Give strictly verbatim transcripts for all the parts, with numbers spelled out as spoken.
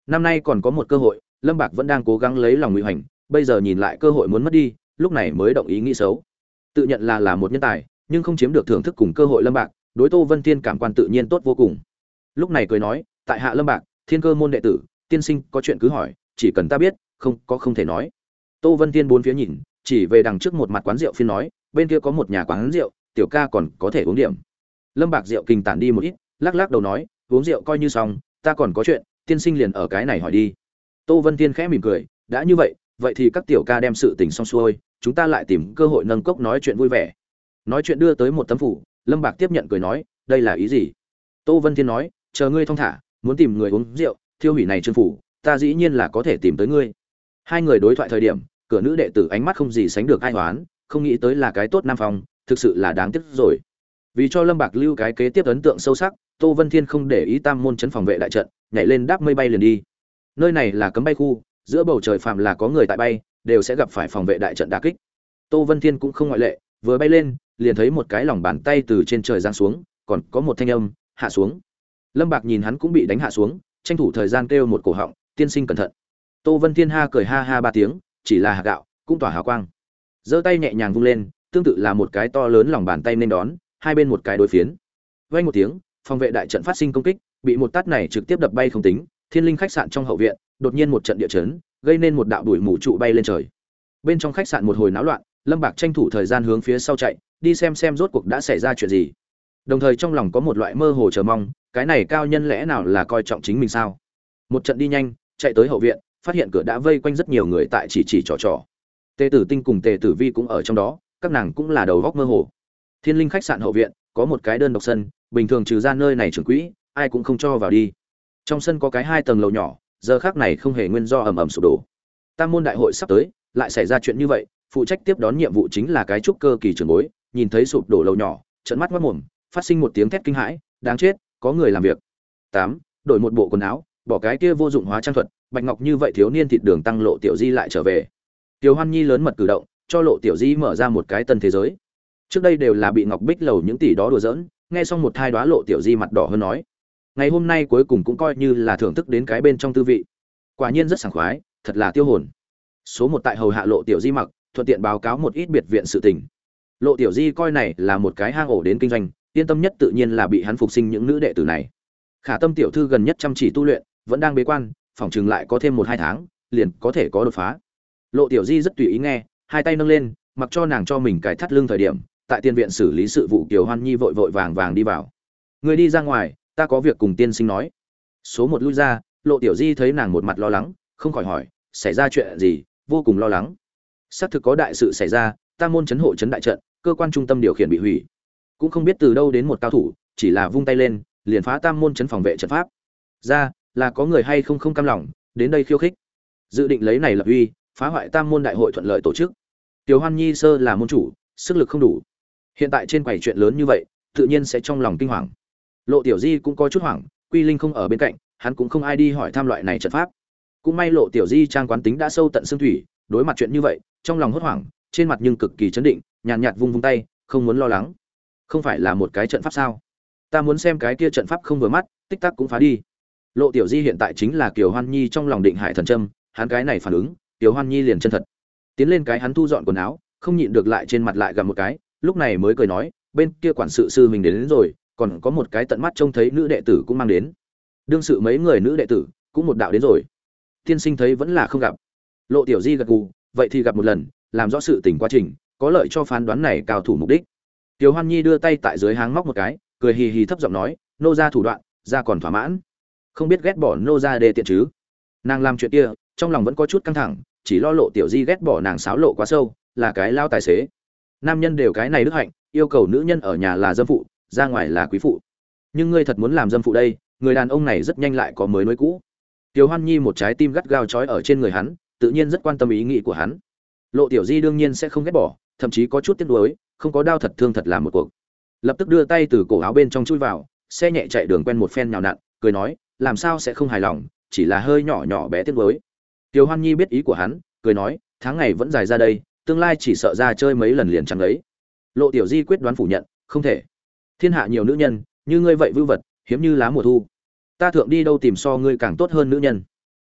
Năm nay còn có một cơ hội, Lâm Bạc vẫn đang cố gắng lấy lòng Ngụy Hoành, bây giờ nhìn lại cơ hội muốn mất đi, lúc này mới động ý nghĩ xấu. Tự nhận là là một nhân tài, nhưng không chiếm được thưởng thức cùng cơ hội Lâm Bạc, đối Tô Vân Thiên cảm quan tự nhiên tốt vô cùng. Lúc này cười nói, tại hạ Lâm Bạc, Thiên Cơ môn đệ tử, tiên sinh có chuyện cứ hỏi, chỉ cần ta biết, không có không thể nói. Tô Vân Thiên bốn phía nhìn, chỉ về đằng trước một mặt quán rượu phiên nói, bên kia có một nhà quán rượu, tiểu ca còn có thể uống điểm. Lâm Bạc rượu kinh tản đi một ít, lắc lắc đầu nói, uống rượu coi như xong, ta còn có chuyện, tiên sinh liền ở cái này hỏi đi. Tô Vân Thiên khẽ mỉm cười, đã như vậy, vậy thì các tiểu ca đem sự tình xong xuôi, chúng ta lại tìm cơ hội nâng cốc nói chuyện vui vẻ. Nói chuyện đưa tới một tấm phủ, Lâm Bạc tiếp nhận cười nói, đây là ý gì? Tô Vân Thiên nói, chờ ngươi thong thả, muốn tìm người uống rượu, thiêu hủy này trương phủ, ta dĩ nhiên là có thể tìm tới ngươi. Hai người đối thoại thời điểm, cửa nữ đệ tử ánh mắt không gì sánh được ai hoán, không nghĩ tới là cái tốt nam phong, thực sự là đáng tiếc rồi. Vì cho Lâm Bạc lưu cái kế tiếp ấn tượng sâu sắc, Tô Vân Thiên không để ý tam môn trấn phòng vệ đại trận, nhảy lên đáp mây bay liền đi. Nơi này là cấm bay khu, giữa bầu trời phàm là có người tại bay, đều sẽ gặp phải phòng vệ đại trận đả kích. Tô Vân Thiên cũng không ngoại lệ, vừa bay lên, liền thấy một cái lòng bàn tay từ trên trời giáng xuống, còn có một thanh âm, hạ xuống. Lâm Bạc nhìn hắn cũng bị đánh hạ xuống, tranh thủ thời gian kêu một cổ họng, tiên sinh cẩn thận. Tô Vân Thiên ha cười ha ha ba tiếng, chỉ là hạt gạo, cũng tỏa hào quang. Giơ tay nhẹ nhàng vung lên, tương tự là một cái to lớn lòng bàn tay nên đón, hai bên một cái đối phiến. Vang một tiếng, phòng vệ đại trận phát sinh công kích, bị một tát này trực tiếp đập bay không tính, Thiên Linh khách sạn trong hậu viện, đột nhiên một trận địa chấn, gây nên một đạo bụi mù trụ bay lên trời. Bên trong khách sạn một hồi náo loạn, Lâm Bạc tranh thủ thời gian hướng phía sau chạy, đi xem xem rốt cuộc đã xảy ra chuyện gì. Đồng thời trong lòng có một loại mơ hồ chờ mong, cái này cao nhân lẽ nào là coi trọng chính mình sao? Một trận đi nhanh, chạy tới hậu viện, phát hiện cửa đã vây quanh rất nhiều người tại chỉ chỉ trò trò. Tề Tử Tinh cùng Tề Tử Vi cũng ở trong đó, các nàng cũng là đầu góc mơ hồ. Thiên Linh khách sạn hậu viện có một cái đơn độc sân, bình thường trừ ra nơi này trưởng quỹ, ai cũng không cho vào đi. Trong sân có cái hai tầng lầu nhỏ, giờ khác này không hề nguyên do ầm ầm sụp đổ. Tam môn đại hội sắp tới, lại xảy ra chuyện như vậy, phụ trách tiếp đón nhiệm vụ chính là cái trúc cơ kỳ trưởng bối, nhìn thấy sụp đổ lầu nhỏ, trợn mắt ngoác mồm, phát sinh một tiếng thét kinh hãi, đáng chết, có người làm việc. Tám, đổi một bộ quần áo, bỏ cái kia vô dụng hóa trang thuật, bạch ngọc như vậy thiếu niên thịt đường tăng Lộ Tiểu Di lại trở về. Tiểu Hoan Nhi lớn mật cử động, cho Lộ Tiểu Di mở ra một cái tân thế giới. Trước đây đều là bị Ngọc Bích lầu những tỷ đó đùa giỡn, nghe xong một thai đoá Lộ Tiểu Di mặt đỏ hơn nói, ngày hôm nay cuối cùng cũng coi như là thưởng thức đến cái bên trong tư vị. Quả nhiên rất sảng khoái, thật là tiêu hồn. Số một tại hầu hạ Lộ Tiểu Di mặc, thuận tiện báo cáo một ít biệt viện sự tình. Lộ Tiểu Di coi này là một cái hang ổ đến kinh doanh, yên tâm nhất tự nhiên là bị hắn phục sinh những nữ đệ tử này. Khả Tâm tiểu thư gần nhất chăm chỉ tu luyện, vẫn đang bế quan, phòng chừng lại có thêm một hai tháng, liền có thể có đột phá. Lộ Tiểu Di rất tùy ý nghe, hai tay nâng lên, mặc cho nàng cho mình cài thắt lưng thời điểm, tại tiên viện xử lý sự vụ Kiều Hoan Nhi vội vội vàng vàng đi vào. Người đi ra ngoài, ta có việc cùng tiên sinh nói. Số một lui ra, Lộ Tiểu Di thấy nàng một mặt lo lắng, không khỏi hỏi, xảy ra chuyện gì, vô cùng lo lắng. Xác thực có đại sự xảy ra, Tam môn trấn hộ trấn đại trận, cơ quan trung tâm điều khiển bị hủy. Cũng không biết từ đâu đến một cao thủ, chỉ là vung tay lên, liền phá Tam môn trấn phòng vệ trận pháp. Ra, là có người hay không không cam lòng, đến đây khiêu khích. Dự định lấy này lập uy, phá hoại Tam môn đại hội thuận lợi tổ chức. Tiểu Hoan Nhi sơ là môn chủ, sức lực không đủ. Hiện tại trên quầy chuyện lớn như vậy, tự nhiên sẽ trong lòng kinh hoàng. Lộ Tiểu Di cũng có chút hoảng, Quy Linh không ở bên cạnh, hắn cũng không ai đi hỏi thăm loại này trận pháp. Cũng may Lộ Tiểu Di trang quán tính đã sâu tận xương thủy, đối mặt chuyện như vậy, trong lòng hốt hoảng, trên mặt nhưng cực kỳ chấn định, nhàn nhạt, nhạt vung vung tay, không muốn lo lắng. Không phải là một cái trận pháp sao? Ta muốn xem cái kia trận pháp không vừa mắt, tích tắc cũng phá đi. Lộ Tiểu Di hiện tại chính là Kiều Hoan Nhi trong lòng định hải thần châm, hắn cái này phản ứng, Kiều Hoan Nhi liền chân thật. Tiến lên cái hắn thu dọn quần áo, không nhịn được lại trên mặt lại gặm một cái, lúc này mới cười nói, bên kia quản sự sư mình đến, đến rồi, còn có một cái tận mắt trông thấy nữ đệ tử cũng mang đến. Đương sự mấy người nữ đệ tử, cũng một đạo đến rồi. Tiên sinh thấy vẫn là không gặp. Lộ Tiểu Di gật gù, vậy thì gặp một lần, làm rõ sự tình quá trình, có lợi cho phán đoán này cao thủ mục đích. Tiểu Hoan Nhi đưa tay tại dưới háng móc một cái, cười hì hì thấp giọng nói, nô gia thủ đoạn, gia còn thỏa mãn. Không biết ghét bỏ nô gia đề tiện chứ? Nàng làm chuyện kia, trong lòng vẫn có chút căng thẳng, chỉ lo Lộ Tiểu Di ghét bỏ nàng xáo lộ quá sâu, là cái lao tài xế. Nam nhân đều cái này đức hạnh, yêu cầu nữ nhân ở nhà là dâm phụ, ra ngoài là quý phụ. Nhưng ngươi thật muốn làm dâm phụ đây, người đàn ông này rất nhanh lại có mới nối cũ. Tiểu Hoan Nhi một trái tim gắt gao trói ở trên người hắn, tự nhiên rất quan tâm ý nghĩ của hắn. Lộ Tiểu Di đương nhiên sẽ không ghét bỏ, thậm chí có chút tiếc nuối, không có đau thật thương thật làm một cuộc. Lập tức đưa tay từ cổ áo bên trong chui vào, xe nhẹ chạy đường quen một phen nhào nặn, cười nói, làm sao sẽ không hài lòng, chỉ là hơi nhỏ nhỏ bé tiếc nuối. Tiểu Hoan Nhi biết ý của hắn, cười nói, tháng ngày vẫn dài ra đây, tương lai chỉ sợ ra chơi mấy lần liền chẳng lấy. Lộ Tiểu Di quyết đoán phủ nhận, không thể. Thiên hạ nhiều nữ nhân, như ngươi vậy vưu vật, hiếm như lá mùa thu. Ta thượng đi đâu tìm so ngươi càng tốt hơn nữ nhân.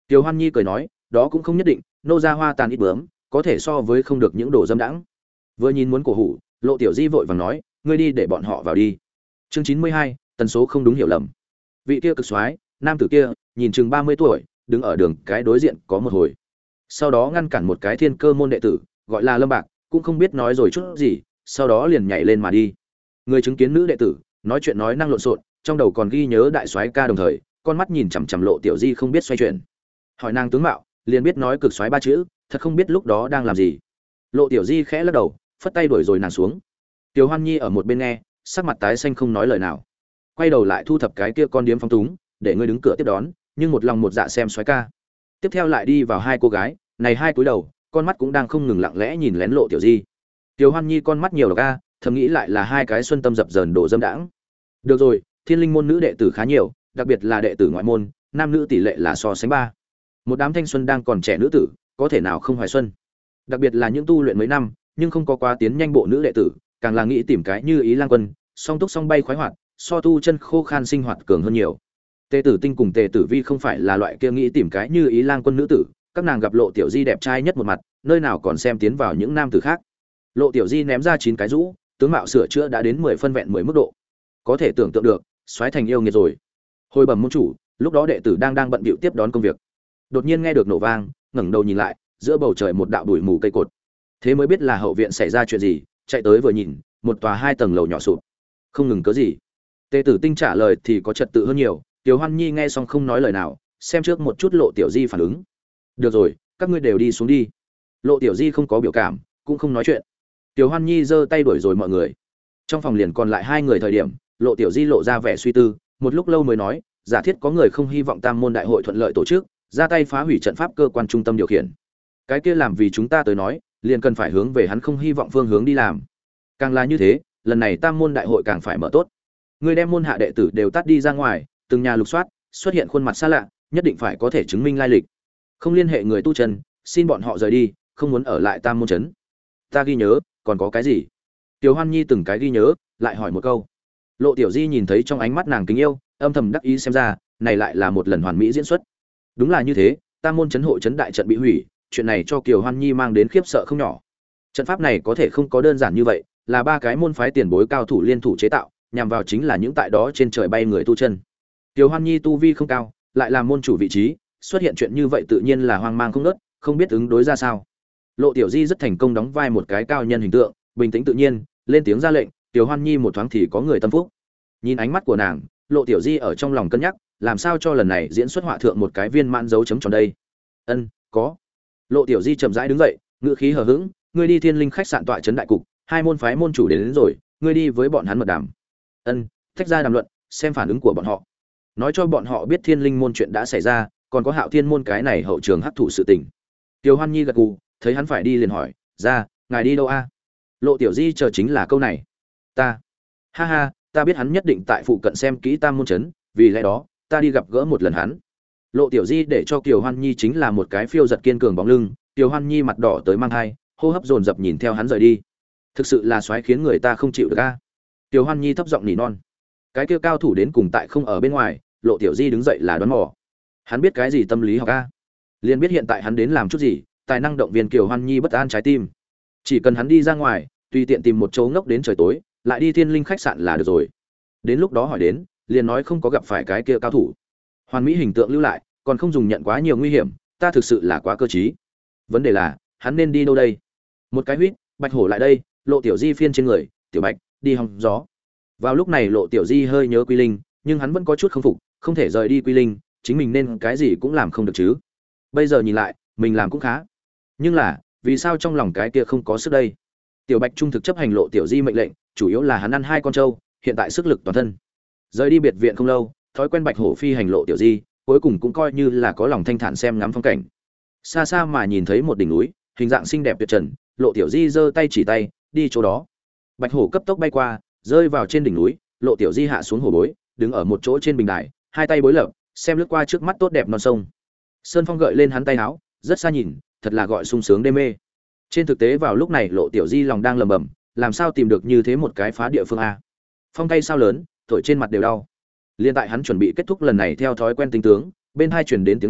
Tiêu Hoan Nhi cười nói, đó cũng không nhất định, nô gia hoa tàn ít bướm, có thể so với không được những đồ dâm đãng. Vừa nhìn muốn cổ hủ, Lộ Tiểu Di vội vàng nói, ngươi đi để bọn họ vào đi. Chương chín mươi hai, tần số không đúng hiểu lầm. Vị kia cực soái, nam tử kia, nhìn chừng ba mươi tuổi, đứng ở đường cái đối diện có một hồi. Sau đó ngăn cản một cái thiên cơ môn đệ tử, gọi là Lâm Bạc, cũng không biết nói rồi chút gì, sau đó liền nhảy lên mà đi. Người chứng kiến nữ đệ tử, nói chuyện nói năng lộn xộn, trong đầu còn ghi nhớ đại soái ca đồng thời, con mắt nhìn chằm chằm Lộ Tiểu Di không biết xoay chuyển. Hỏi nàng tướng mạo, liền biết nói cực soái ba chữ, thật không biết lúc đó đang làm gì. Lộ Tiểu Di khẽ lắc đầu, phất tay đuổi rồi nàng xuống. Tiểu Hoan Nhi ở một bên nghe, sắc mặt tái xanh không nói lời nào. Quay đầu lại thu thập cái kia con điếm phóng túng, để ngươi đứng cửa tiếp đón, nhưng một lòng một dạ xem soái ca. Tiếp theo lại đi vào hai cô gái, này hai cúi đầu, con mắt cũng đang không ngừng lặng lẽ nhìn lén Lộ Tiểu Di. Tiểu Hoan Nhi con mắt nhiều độc a, thầm nghĩ lại là hai cái xuân tâm dập dờn đồ dâm đãng. Được rồi, Thiên Linh môn nữ đệ tử khá nhiều, đặc biệt là đệ tử ngoại môn, nam nữ tỷ lệ là so sánh ba. Một đám thanh xuân đang còn trẻ nữ tử, có thể nào không hoài xuân. Đặc biệt là những tu luyện mấy năm, nhưng không có quá tiến nhanh bộ nữ đệ tử, càng là nghĩ tìm cái như Ý Lang Quân, song túc song bay khoái hoạt, so tu chân khô khan sinh hoạt cường hơn nhiều. Tề Tử Tinh cùng Tề Tử Vi không phải là loại kia nghĩ tìm cái như Ý Lang Quân nữ tử, các nàng gặp Lộ Tiểu Di đẹp trai nhất một mặt, nơi nào còn xem tiến vào những nam tử khác. Lộ Tiểu Di ném ra chín cái rũ, tướng mạo sửa chữa đã đến mười phân vẹn mười mức độ. Có thể tưởng tượng được, xoáy thành yêu nghiệt rồi. Hồi bẩm môn chủ, lúc đó đệ tử đang đang bận bịu tiếp đón công việc. Đột nhiên nghe được nổ vang, ngẩng đầu nhìn lại, giữa bầu trời một đạo bụi mù cây cột. Thế mới biết là hậu viện xảy ra chuyện gì, chạy tới vừa nhìn, một tòa hai tầng lầu nhỏ sụp. Không ngừng cớ gì. Tề Tử Tinh trả lời thì có trật tự hơn nhiều, Tiểu Hoan Nhi nghe xong không nói lời nào, xem trước một chút Lộ Tiểu Di phản ứng. Được rồi, các ngươi đều đi xuống đi. Lộ Tiểu Di không có biểu cảm, cũng không nói chuyện. Tiểu Hoan Nhi giơ tay đuổi rồi mọi người. Trong phòng liền còn lại hai người thời điểm, Lộ Tiểu Di lộ ra vẻ suy tư, một lúc lâu mới nói, giả thiết có người không hy vọng Tam môn đại hội thuận lợi tổ chức, ra tay phá hủy trận pháp cơ quan trung tâm điều khiển. Cái kia làm vì chúng ta tới nói, liền cần phải hướng về hắn không hy vọng phương hướng đi làm. Càng là như thế, lần này Tam môn đại hội càng phải mở tốt. Người đem môn hạ đệ tử đều tắt đi ra ngoài, từng nhà lục soát, xuất hiện khuôn mặt xa lạ, nhất định phải có thể chứng minh lai lịch. Không liên hệ người tu chân, xin bọn họ rời đi, không muốn ở lại Tam môn trấn. Ta ghi nhớ, còn có cái gì? Tiểu Hoan Nhi từng cái ghi nhớ, lại hỏi một câu. Lộ Tiểu Di nhìn thấy trong ánh mắt nàng kính yêu, âm thầm đắc ý xem ra, này lại là một lần hoàn mỹ diễn xuất. Đúng là như thế, Tam môn trấn hộ trấn đại trận bị hủy, chuyện này cho Kiều Hoan Nhi mang đến khiếp sợ không nhỏ. Trận pháp này có thể không có đơn giản như vậy, là ba cái môn phái tiền bối cao thủ liên thủ chế tạo, nhằm vào chính là những tại đó trên trời bay người tu chân. Kiều Hoan Nhi tu vi không cao, lại là môn chủ vị trí, xuất hiện chuyện như vậy tự nhiên là hoang mang không ngớt, không biết ứng đối ra sao. Lộ Tiểu Di rất thành công đóng vai một cái cao nhân hình tượng, bình tĩnh tự nhiên, lên tiếng ra lệnh, Tiểu Hoan Nhi một thoáng thì có người tâm phúc. Nhìn ánh mắt của nàng, Lộ Tiểu Di ở trong lòng cân nhắc, làm sao cho lần này diễn xuất họa thượng một cái viên mãn dấu chấm tròn đây. Ân, có. Lộ Tiểu Di chậm rãi đứng dậy, ngữ khí hờ hững, ngươi đi Thiên Linh khách sạn tọa trấn đại cục, hai môn phái môn chủ đến, đến rồi, ngươi đi với bọn hắn mật đàm. Ân, tách ra đàm luận, xem phản ứng của bọn họ. Nói cho bọn họ biết Thiên Linh môn chuyện đã xảy ra, còn có Hạo Thiên môn cái này hậu trường hắc thủ sự tình. Tiểu Hoan Nhi gật gù, thấy hắn phải đi liền hỏi, "Ra, ngài đi đâu a?" Lộ Tiểu Di chờ chính là câu này. "Ta." "Ha ha, ta biết hắn nhất định tại phụ cận xem kỹ Tam môn trấn, vì lẽ đó, ta đi gặp gỡ một lần hắn." Lộ Tiểu Di để cho Kiều Hoan Nhi chính là một cái phiêu giật kiên cường bóng lưng, Kiều Hoan Nhi mặt đỏ tới mang hai, hô hấp dồn dập nhìn theo hắn rời đi. Thực sự là xoáy khiến người ta không chịu được a. Kiều Hoan Nhi thấp giọng nỉ non. Cái kia cao thủ đến cùng tại không ở bên ngoài, Lộ Tiểu Di đứng dậy là đoán mò. Hắn biết cái gì tâm lý học a? Liền biết hiện tại hắn đến làm chút gì, tài năng động viên Kiều Hoan Nhi bất an trái tim. Chỉ cần hắn đi ra ngoài, tùy tiện tìm một chỗ ngốc đến trời tối, lại đi Thiên Linh khách sạn là được rồi. Đến lúc đó hỏi đến, liền nói không có gặp phải cái kia cao thủ. Hoàn mỹ hình tượng lưu lại, còn không dùng nhận quá nhiều nguy hiểm, ta thực sự là quá cơ trí. Vấn đề là, hắn nên đi đâu đây? Một cái huýt, Bạch Hổ lại đây, Lộ Tiểu Di phiên trên người, "Tiểu Bạch, đi hòng gió." Vào lúc này Lộ Tiểu Di hơi nhớ Quy Linh, nhưng hắn vẫn có chút không phục, không thể rời đi Quy Linh, chính mình nên cái gì cũng làm không được chứ. Bây giờ nhìn lại, mình làm cũng khá. Nhưng là, vì sao trong lòng cái kia không có sức đây? Tiểu Bạch trung thực chấp hành Lộ Tiểu Di mệnh lệnh, chủ yếu là hắn ăn hai con trâu, hiện tại sức lực toàn thân. Rời đi biệt viện không lâu, thói quen Bạch Hổ phi hành Lộ Tiểu Di, cuối cùng cũng coi như là có lòng thanh thản xem ngắm phong cảnh. Xa xa mà nhìn thấy một đỉnh núi, hình dạng xinh đẹp tuyệt trần, Lộ Tiểu Di giơ tay chỉ tay, đi chỗ đó. Bạch Hổ cấp tốc bay qua, rơi vào trên đỉnh núi, Lộ Tiểu Di hạ xuống hổ bối, đứng ở một chỗ trên bình đài, hai tay bối lập, xem lướt qua trước mắt tốt đẹp non sông. Sơn phong gợi lên hắn tay áo, rất xa nhìn, thật là gọi sung sướng đê mê. Trên thực tế vào lúc này Lộ Tiểu Di lòng đang lầm bầm, làm sao tìm được như thế một cái phá địa phương a? Phong tay sao lớn, thổi trên mặt đều đau. Liên tại hắn chuẩn bị kết thúc lần này theo thói quen tinh tướng, bên hai truyền đến tiếng đàn,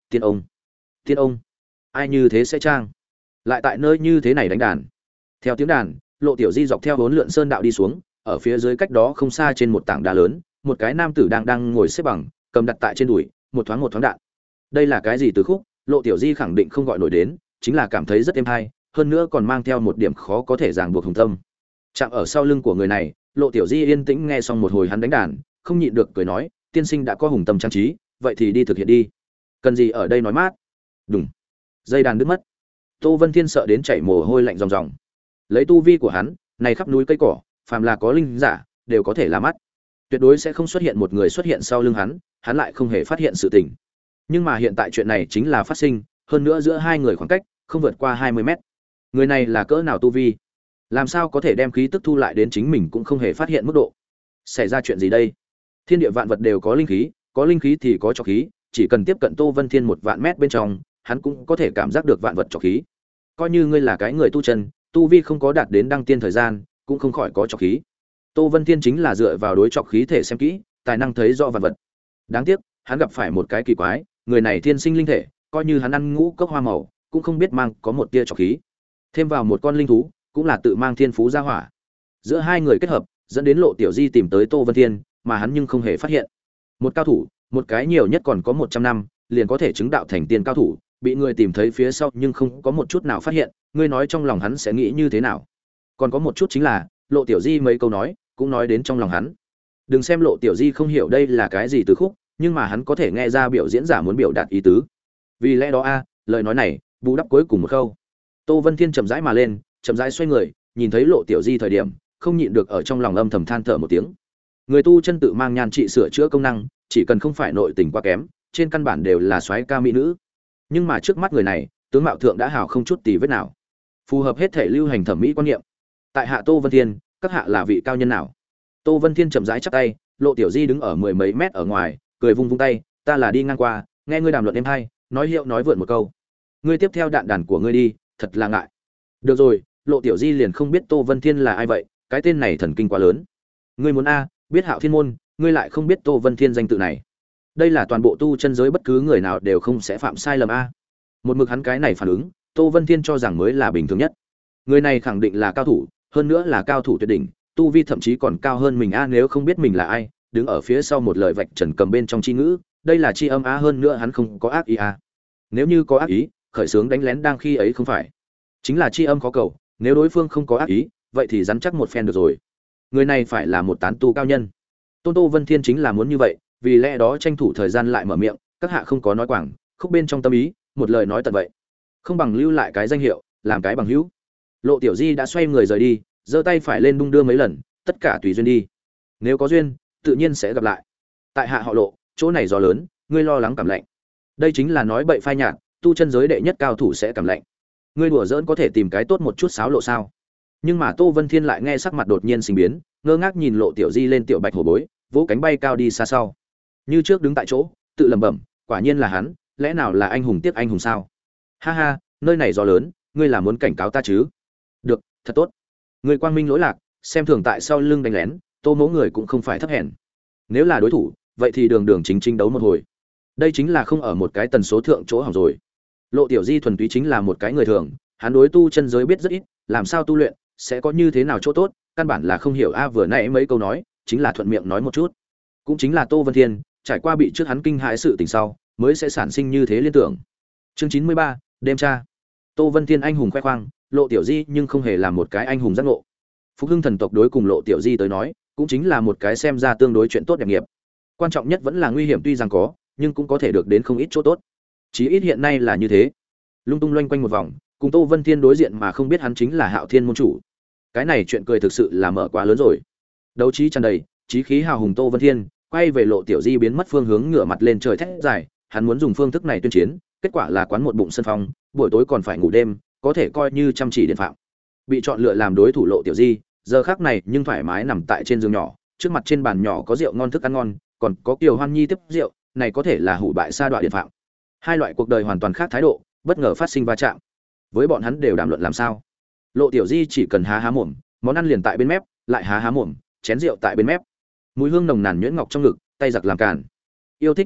tiên ông, tiên ông, ai như thế sẽ trang, lại tại nơi như thế này đánh đàn. Theo tiếng đàn, Lộ Tiểu Di dọc theo bốn lượn sơn đạo đi xuống, ở phía dưới cách đó không xa trên một tảng đá lớn, một cái nam tử đang đang ngồi xếp bằng, cầm đặt tại trên đùi, một thoáng một thoáng đạn. Đây là cái gì từ khúc? Lộ Tiểu Di khẳng định không gọi nổi đến, chính là cảm thấy rất êm hay, hơn nữa còn mang theo một điểm khó có thể ràng buộc hùng tâm. Chạm ở sau lưng của người này, Lộ Tiểu Di yên tĩnh nghe xong một hồi hắn đánh đàn, không nhịn được cười nói, tiên sinh đã có hùng tâm trang trí, vậy thì đi thực hiện đi. Cần gì ở đây nói mát. Đùng. Dây đàn đứt mất. Tô Vân Thiên sợ đến chảy mồ hôi lạnh ròng ròng. Lấy tu vi của hắn, này khắp núi cây cỏ, phàm là có linh giả, đều có thể là mắt. Tuyệt đối sẽ không xuất hiện một người xuất hiện sau lưng hắn, hắn lại không hề phát hiện sự tình. Nhưng mà hiện tại chuyện này chính là phát sinh, hơn nữa giữa hai người khoảng cách không vượt qua hai mươi mét. Người này là cỡ nào tu vi? Làm sao có thể đem khí tức thu lại đến chính mình cũng không hề phát hiện mức độ? Xảy ra chuyện gì đây? Thiên địa vạn vật đều có linh khí, có linh khí thì có trọc khí, chỉ cần tiếp cận Tô Vân Thiên một vạn mét bên trong, hắn cũng có thể cảm giác được vạn vật trọc khí. Coi như ngươi là cái người tu chân, tu vi không có đạt đến đăng tiên thời gian, cũng không khỏi có trọc khí. Tô Vân Thiên chính là dựa vào đối trọc khí thể xem kỹ, tài năng thấy rõ vạn vật. Đáng tiếc, hắn gặp phải một cái kỳ quái, người này thiên sinh linh thể, coi như hắn ăn ngũ cốc hoa màu, cũng không biết mang có một tia trọc khí. Thêm vào một con linh thú, cũng là tự mang thiên phú gia hỏa. Giữa hai người kết hợp, dẫn đến Lộ Tiểu Di tìm tới Tô Vân Thiên, mà hắn nhưng không hề phát hiện. Một cao thủ, một cái nhiều nhất còn có một trăm năm, liền có thể chứng đạo thành tiên cao thủ, bị người tìm thấy phía sau nhưng không có một chút nào phát hiện, ngươi nói trong lòng hắn sẽ nghĩ như thế nào? Còn có một chút chính là, Lộ Tiểu Di mấy câu nói, cũng nói đến trong lòng hắn. Đừng xem Lộ Tiểu Di không hiểu đây là cái gì từ khúc, nhưng mà hắn có thể nghe ra biểu diễn giả muốn biểu đạt ý tứ. Vì lẽ đó a, lời nói này, bù đắp cuối cùng một câu. Tô Vân Thiên chậm rãi mà lên, chậm rãi xoay người, nhìn thấy Lộ Tiểu Di thời điểm, không nhịn được ở trong lòng âm thầm than thở một tiếng. Người tu chân tự mang nhan trị sửa chữa công năng, chỉ cần không phải nội tình quá kém, trên căn bản đều là soái ca mỹ nữ. Nhưng mà trước mắt người này, tướng mạo thượng đã hào không chút tì vết nào, phù hợp hết thể lưu hành thẩm mỹ quan niệm. Tại hạ Tô Vân Thiên, các hạ là vị cao nhân nào? Tô Vân Thiên chậm rãi chắp tay, Lộ Tiểu Di đứng ở mười mấy mét ở ngoài, cười vung vung tay, ta là đi ngang qua, nghe ngươi đàm luận êm hay, nói hiệu nói vượn một câu. Ngươi tiếp theo đạn đàn của ngươi đi, thật là ngại. Được rồi, Lộ Tiểu Di liền không biết Tô Vân Thiên là ai vậy, cái tên này thần kinh quá lớn. Ngươi muốn a, biết Hạo Thiên môn, ngươi lại không biết Tô Vân Thiên danh tự này. Đây là toàn bộ tu chân giới bất cứ người nào đều không sẽ phạm sai lầm a. Một mực hắn cái này phản ứng, Tô Vân Thiên cho rằng mới là bình thường nhất. Người này khẳng định là cao thủ, hơn nữa là cao thủ tuyệt đỉnh, tu vi thậm chí còn cao hơn mình a, nếu không biết mình là ai, đứng ở phía sau một lời vạch trần cầm bên trong chi ngữ, đây là chi âm a, hơn nữa hắn không có ác ý a. Nếu như có ác ý, khởi sướng đánh lén đang khi ấy không phải. Chính là chi âm khó cầu, nếu đối phương không có ác ý, vậy thì rắn chắc một phen được rồi. Người này phải là một tán tu cao nhân. Tôn Tô Vân Thiên chính là muốn như vậy, vì lẽ đó tranh thủ thời gian lại mở miệng, các hạ không có nói quảng, khúc bên trong tâm ý, một lời nói tận vậy. Không bằng lưu lại cái danh hiệu, làm cái bằng hữu. Lộ Tiểu Di đã xoay người rời đi, giơ tay phải lên đung đưa mấy lần, tất cả tùy duyên đi. Nếu có duyên, tự nhiên sẽ gặp lại. Tại hạ họ Lộ, chỗ này gió lớn, ngươi lo lắng cảm lạnh. Đây chính là nói bậy phai nhạt, tu chân giới đệ nhất cao thủ sẽ cảm lạnh. Ngươi đùa giỡn có thể tìm cái tốt một chút xáo lộ sao? Nhưng mà Tô Vân Thiên lại nghe sắc mặt đột nhiên sinh biến, ngơ ngác nhìn Lộ Tiểu Di lên tiểu bạch hổ bối, vỗ cánh bay cao đi xa sau. Như trước đứng tại chỗ, tự lẩm bẩm, quả nhiên là hắn, lẽ nào là anh hùng tiếc anh hùng sao? Ha ha, nơi này gió lớn, ngươi là muốn cảnh cáo ta chứ? Được, thật tốt. Ngươi quang minh lỗi lạc, xem thường tại sau lưng đánh lén, Tô mỗ người cũng không phải thấp hèn. Nếu là đối thủ, vậy thì đường đường chính chính đấu một hồi. Đây chính là không ở một cái tần số thượng chỗ hỏng rồi. Lộ Tiểu Di thuần túy chính là một cái người thường, hắn đối tu chân giới biết rất ít, làm sao tu luyện, sẽ có như thế nào chỗ tốt, căn bản là không hiểu a. Vừa nãy mấy câu nói, chính là thuận miệng nói một chút. Cũng chính là Tô Vân Thiên, trải qua bị trước hắn kinh hãi sự tình sau, mới sẽ sản sinh như thế liên tưởng. Chương chín mươi ba, đêm tra. Tô Vân Thiên anh hùng khoe khoang, Lộ Tiểu Di nhưng không hề làm một cái anh hùng giác ngộ. Phục Hưng thần tộc đối cùng Lộ Tiểu Di tới nói, cũng chính là một cái xem ra tương đối chuyện tốt đẹp nghiệp. Quan trọng nhất vẫn là nguy hiểm tuy rằng có, nhưng cũng có thể được đến không ít chỗ tốt. Chí ít hiện nay là như thế. Lung tung loanh quanh một vòng, cùng Tô Vân Thiên đối diện mà không biết hắn chính là Hạo Thiên môn chủ. Cái này chuyện cười thực sự là mở quá lớn rồi. Đấu trí tràn đầy, chí khí hào hùng Tô Vân Thiên, quay về Lộ Tiểu Di biến mất phương hướng ngửa mặt lên trời thét dài, hắn muốn dùng phương thức này tuyên chiến, kết quả là quán một bụng sân phong, buổi tối còn phải ngủ đêm, có thể coi như chăm chỉ điện phạm. Bị chọn lựa làm đối thủ Lộ Tiểu Di, giờ khắc này nhưng thoải mái nằm tại trên giường nhỏ, trước mặt trên bàn nhỏ có rượu ngon thức ăn ngon, còn có Kiều Hoan Nhi tiếp rượu, này có thể là hủ bại sa đọa điện phạm. Hai loại cuộc đời hoàn toàn khác thái độ, bất ngờ phát sinh va chạm. Với bọn hắn đều đàm luận làm sao. Lộ Tiểu Di chỉ cần há há mồm, món ăn liền tại bên mép, lại há há mồm, chén rượu tại bên mép. Mùi hương nồng nàn nhuyễn ngọc trong ngực, tay giặc làm càn. Yêu thích hưởng thụ,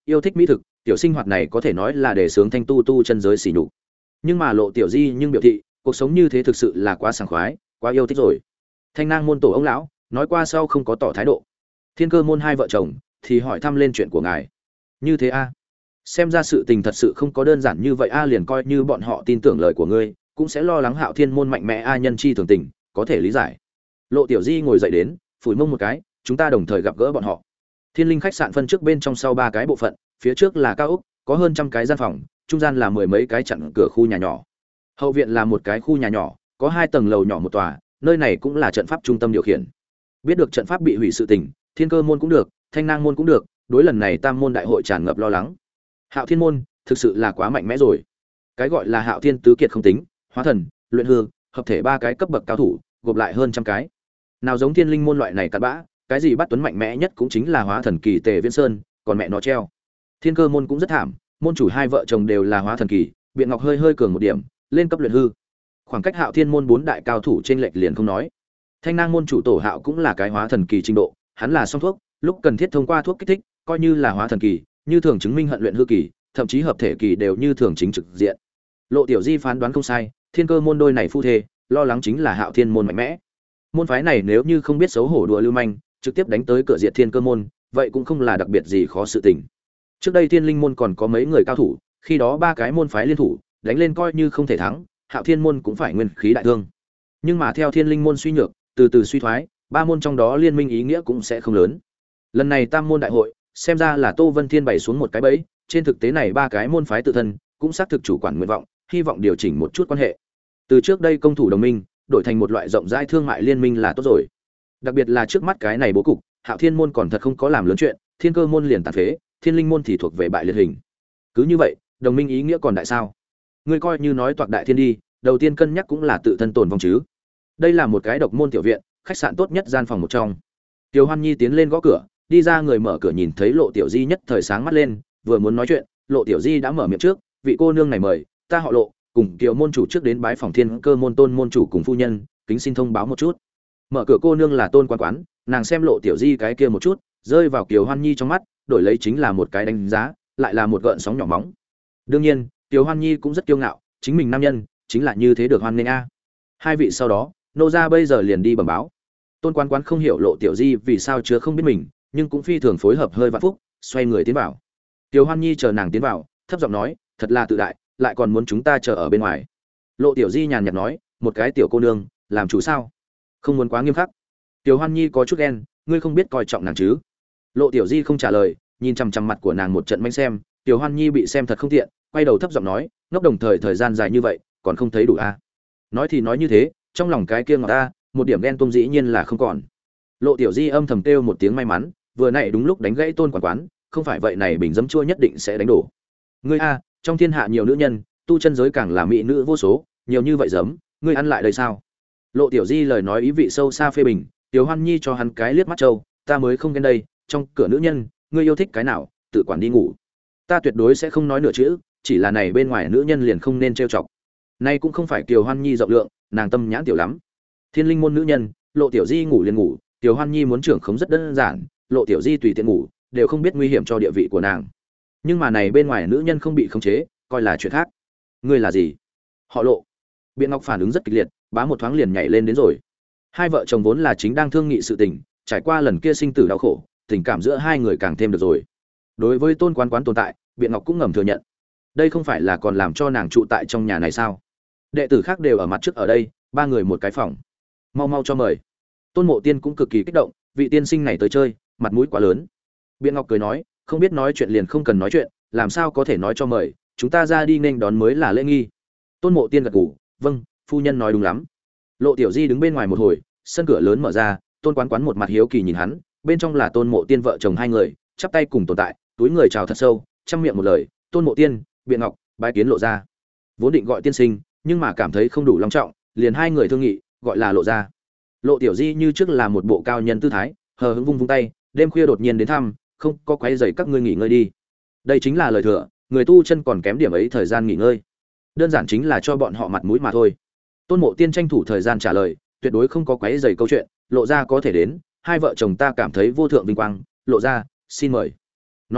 yêu thích mỹ thực, tiểu sinh hoạt này có thể nói là để sướng thanh tu tu chân giới xỉ nhục. Nhưng mà Lộ Tiểu Di nhưng biểu thị, cuộc sống như thế thực sự là quá sảng khoái, quá yêu thích rồi. Thanh Nang môn tổ ông lão nói qua sau không có tỏ thái độ. Thiên Cơ môn hai vợ chồng thì hỏi thăm lên chuyện của ngài. Như thế a? Xem ra sự tình thật sự không có đơn giản như vậy a, liền coi như bọn họ tin tưởng lời của ngươi, cũng sẽ lo lắng Hạo Thiên môn mạnh mẽ a, nhân chi thường tình, có thể lý giải. Lộ Tiểu Di ngồi dậy đến, phủi mông một cái, chúng ta đồng thời gặp gỡ bọn họ. Thiên Linh khách sạn phân trước bên trong sau ba cái bộ phận, phía trước là cao ốc, có hơn trăm cái gian phòng, trung gian là mười mấy cái chặn cửa khu nhà nhỏ. Hậu viện là một cái khu nhà nhỏ, có hai tầng lầu nhỏ một tòa, nơi này cũng là trận pháp trung tâm điều khiển. Biết được trận pháp bị hủy sự tình, Thiên Cơ môn cũng được, Thanh Nang môn cũng được, đối lần này Tam môn đại hội tràn ngập lo lắng. Hạo Thiên môn thực sự là quá mạnh mẽ rồi. Cái gọi là Hạo Thiên tứ kiệt không tính, hóa thần, luyện hư, hợp thể ba cái cấp bậc cao thủ, gộp lại hơn trăm cái. Nào giống Thiên Linh môn loại này cặn bã, cái gì bắt tuấn mạnh mẽ nhất cũng chính là hóa thần kỳ Tề Viễn Sơn, còn mẹ nó treo. Thiên Cơ môn cũng rất thảm, môn chủ hai vợ chồng đều là hóa thần kỳ, Biện Ngọc hơi hơi cường một điểm, lên cấp luyện hư. Khoảng cách Hạo Thiên môn bốn đại cao thủ trên lệch liền không nói. Thanh Nang môn chủ Tổ Hạo cũng là cái hóa thần kỳ trình độ, hắn là song thuốc, lúc cần thiết thông qua thuốc kích thích, coi như là hóa thần kỳ, như thường chứng minh hận luyện hư kỳ, thậm chí hợp thể kỳ đều như thường chính trực diện. Lộ Tiểu Di phán đoán không sai, Thiên Cơ môn đôi này phu thê, lo lắng chính là Hạo Thiên môn mạnh mẽ. Môn phái này nếu như không biết xấu hổ đùa lưu manh, trực tiếp đánh tới cửa diệt Thiên Cơ môn, vậy cũng không là đặc biệt gì khó sự tình. Trước đây Thiên Linh môn còn có mấy người cao thủ, khi đó ba cái môn phái liên thủ, đánh lên coi như không thể thắng, Hạo Thiên môn cũng phải nguyên khí đại thương. Nhưng mà theo Thiên Linh môn suy nhược, từ từ suy thoái, ba môn trong đó liên minh ý nghĩa cũng sẽ không lớn. Lần này Tam môn đại hội, xem ra là Tô Vân Thiên bày xuống một cái bẫy, trên thực tế này ba cái môn phái tự thân cũng xác thực chủ quản nguyện vọng, hy vọng điều chỉnh một chút quan hệ. Từ trước đây công thủ đồng minh, đổi thành một loại rộng rãi thương mại liên minh là tốt rồi. Đặc biệt là trước mắt cái này bố cục, Hạo Thiên môn còn thật không có làm lớn chuyện, Thiên Cơ môn liền tàn phế, Thiên Linh môn thì thuộc về bại liệt hình. Cứ như vậy, đồng minh ý nghĩa còn đại sao? Ngươi coi như nói toạc đại thiên đi, đầu tiên cân nhắc cũng là tự thân tồn vong chứ. Đây là một cái độc môn tiểu viện, khách sạn tốt nhất gian phòng một trong. Tiêu Hoan Nhi tiến lên gõ cửa, đi ra người mở cửa nhìn thấy Lộ Tiểu Di nhất thời sáng mắt lên, vừa muốn nói chuyện, Lộ Tiểu Di đã mở miệng trước, vị cô nương này mời, ta họ Lộ, cùng Kiều môn chủ trước đến bái phòng Thiên Cơ môn Tôn môn chủ cùng phu nhân, kính xin thông báo một chút. Mở cửa cô nương là Tôn Quan Quán, nàng xem Lộ Tiểu Di cái kia một chút, rơi vào Kiều Hoan Nhi trong mắt, đổi lấy chính là một cái đánh giá, lại là một gợn sóng nhỏ móng. Đương nhiên, Kiều Hoan Nhi cũng rất kiêu ngạo, chính mình nam nhân, chính là như thế được hoan nghênh a. Hai vị sau đó, nô gia bây giờ liền đi bẩm báo. Tôn Quan Quán không hiểu Lộ Tiểu Di vì sao chưa không biết mình, nhưng cũng phi thường phối hợp hơi vạn phúc, xoay người tiến vào. Kiều Hoan Nhi chờ nàng tiến vào, thấp giọng nói, thật là tự đại, lại còn muốn chúng ta chờ ở bên ngoài. Lộ Tiểu Di nhàn nhạt nói, một cái tiểu cô nương, làm chủ sao? Không muốn quá nghiêm khắc. Kiều Hoan Nhi có chút ghen, ngươi không biết coi trọng nàng chứ? Lộ Tiểu Di không trả lời, nhìn chằm chằm mặt của nàng một trận manh xem, Kiều Hoan Nhi bị xem thật không tiện, quay đầu thấp giọng nói, ngốc đồng thời thời gian dài như vậy, còn không thấy đủ a. À? Nói thì nói như thế, trong lòng cái kia ngọt ta, một điểm ghen tuông dĩ nhiên là không còn. Lộ Tiểu Di âm thầm kêu một tiếng may mắn, vừa nãy đúng lúc đánh gãy Tôn Quản Quán, không phải vậy này bình dấm chua nhất định sẽ đánh đổ. Ngươi a, trong thiên hạ nhiều nữ nhân, tu chân giới càng là mỹ nữ vô số, nhiều như vậy giấm, ngươi ăn lại đây sao? Lộ Tiểu Di lời nói ý vị sâu xa phê bình, Tiểu Hoan Nhi cho hắn cái liếc mắt trâu, ta mới không ghen đây, trong cửa nữ nhân, ngươi yêu thích cái nào, tự quản đi ngủ. Ta tuyệt đối sẽ không nói nửa chữ, chỉ là này bên ngoài nữ nhân liền không nên trêu chọc. Nay cũng không phải Kiều Hoan Nhi rộng lượng, nàng tâm nhãn tiểu lắm. Thiên Linh môn nữ nhân, Lộ Tiểu Di ngủ liền ngủ, Kiều Hoan Nhi muốn trưởng khống rất đơn giản, Lộ Tiểu Di tùy tiện ngủ, đều không biết nguy hiểm cho địa vị của nàng. Nhưng mà này bên ngoài nữ nhân không bị khống chế, coi là chuyện khác. Ngươi là gì? Họ Lộ. Biện Ngọc phản ứng rất kịch liệt, bá một thoáng liền nhảy lên đến rồi. Hai vợ chồng vốn là chính đang thương nghị sự tình, trải qua lần kia sinh tử đau khổ, tình cảm giữa hai người càng thêm được rồi. Đối với Tôn Quán Quán tồn tại, Biện Ngọc cũng ngầm thừa nhận. Đây không phải là còn làm cho nàng trụ tại trong nhà này sao? Đệ tử khác đều ở mặt trước ở đây, ba người một cái phòng. Mau mau cho mời. Tôn Mộ Tiên cũng cực kỳ kích động, vị tiên sinh này tới chơi, mặt mũi quá lớn. Biện Ngọc cười nói, không biết nói chuyện liền không cần nói chuyện, làm sao có thể nói cho mời, chúng ta ra đi nên đón mới là lễ nghi. Tôn Mộ Tiên gật gù, vâng, phu nhân nói đúng lắm. Lộ Tiểu Di đứng bên ngoài một hồi, sân cửa lớn mở ra, Tôn Quán Quán một mặt hiếu kỳ nhìn hắn, bên trong là Tôn Mộ Tiên vợ chồng hai người, chắp tay cùng tồn tại, túi người chào thật sâu, trăm miệng một lời, Tôn Mộ Tiên, Biện Ngọc, bái kiến Lộ gia. Vốn định gọi tiên sinh, nhưng mà cảm thấy không đủ long trọng, liền hai người thương nghị, gọi là Lộ gia. Lộ Tiểu Di như trước là một bộ cao nhân tư thái, hờ hững vung vung tay, đêm khuya đột nhiên đến thăm, không có quấy rầy các ngươi nghỉ ngơi đi. Đây chính là lời thừa, người tu chân còn kém điểm ấy thời gian nghỉ ngơi. Đơn giản chính là cho bọn họ mặt mũi mà thôi. Tôn Mộ Tiên tranh thủ thời gian trả lời, tuyệt đối không có quấy rầy câu chuyện, Lộ gia có thể đến, hai vợ chồng ta cảm thấy vô thượng vinh quang, Lộ gia, xin mời. Nói chuyện,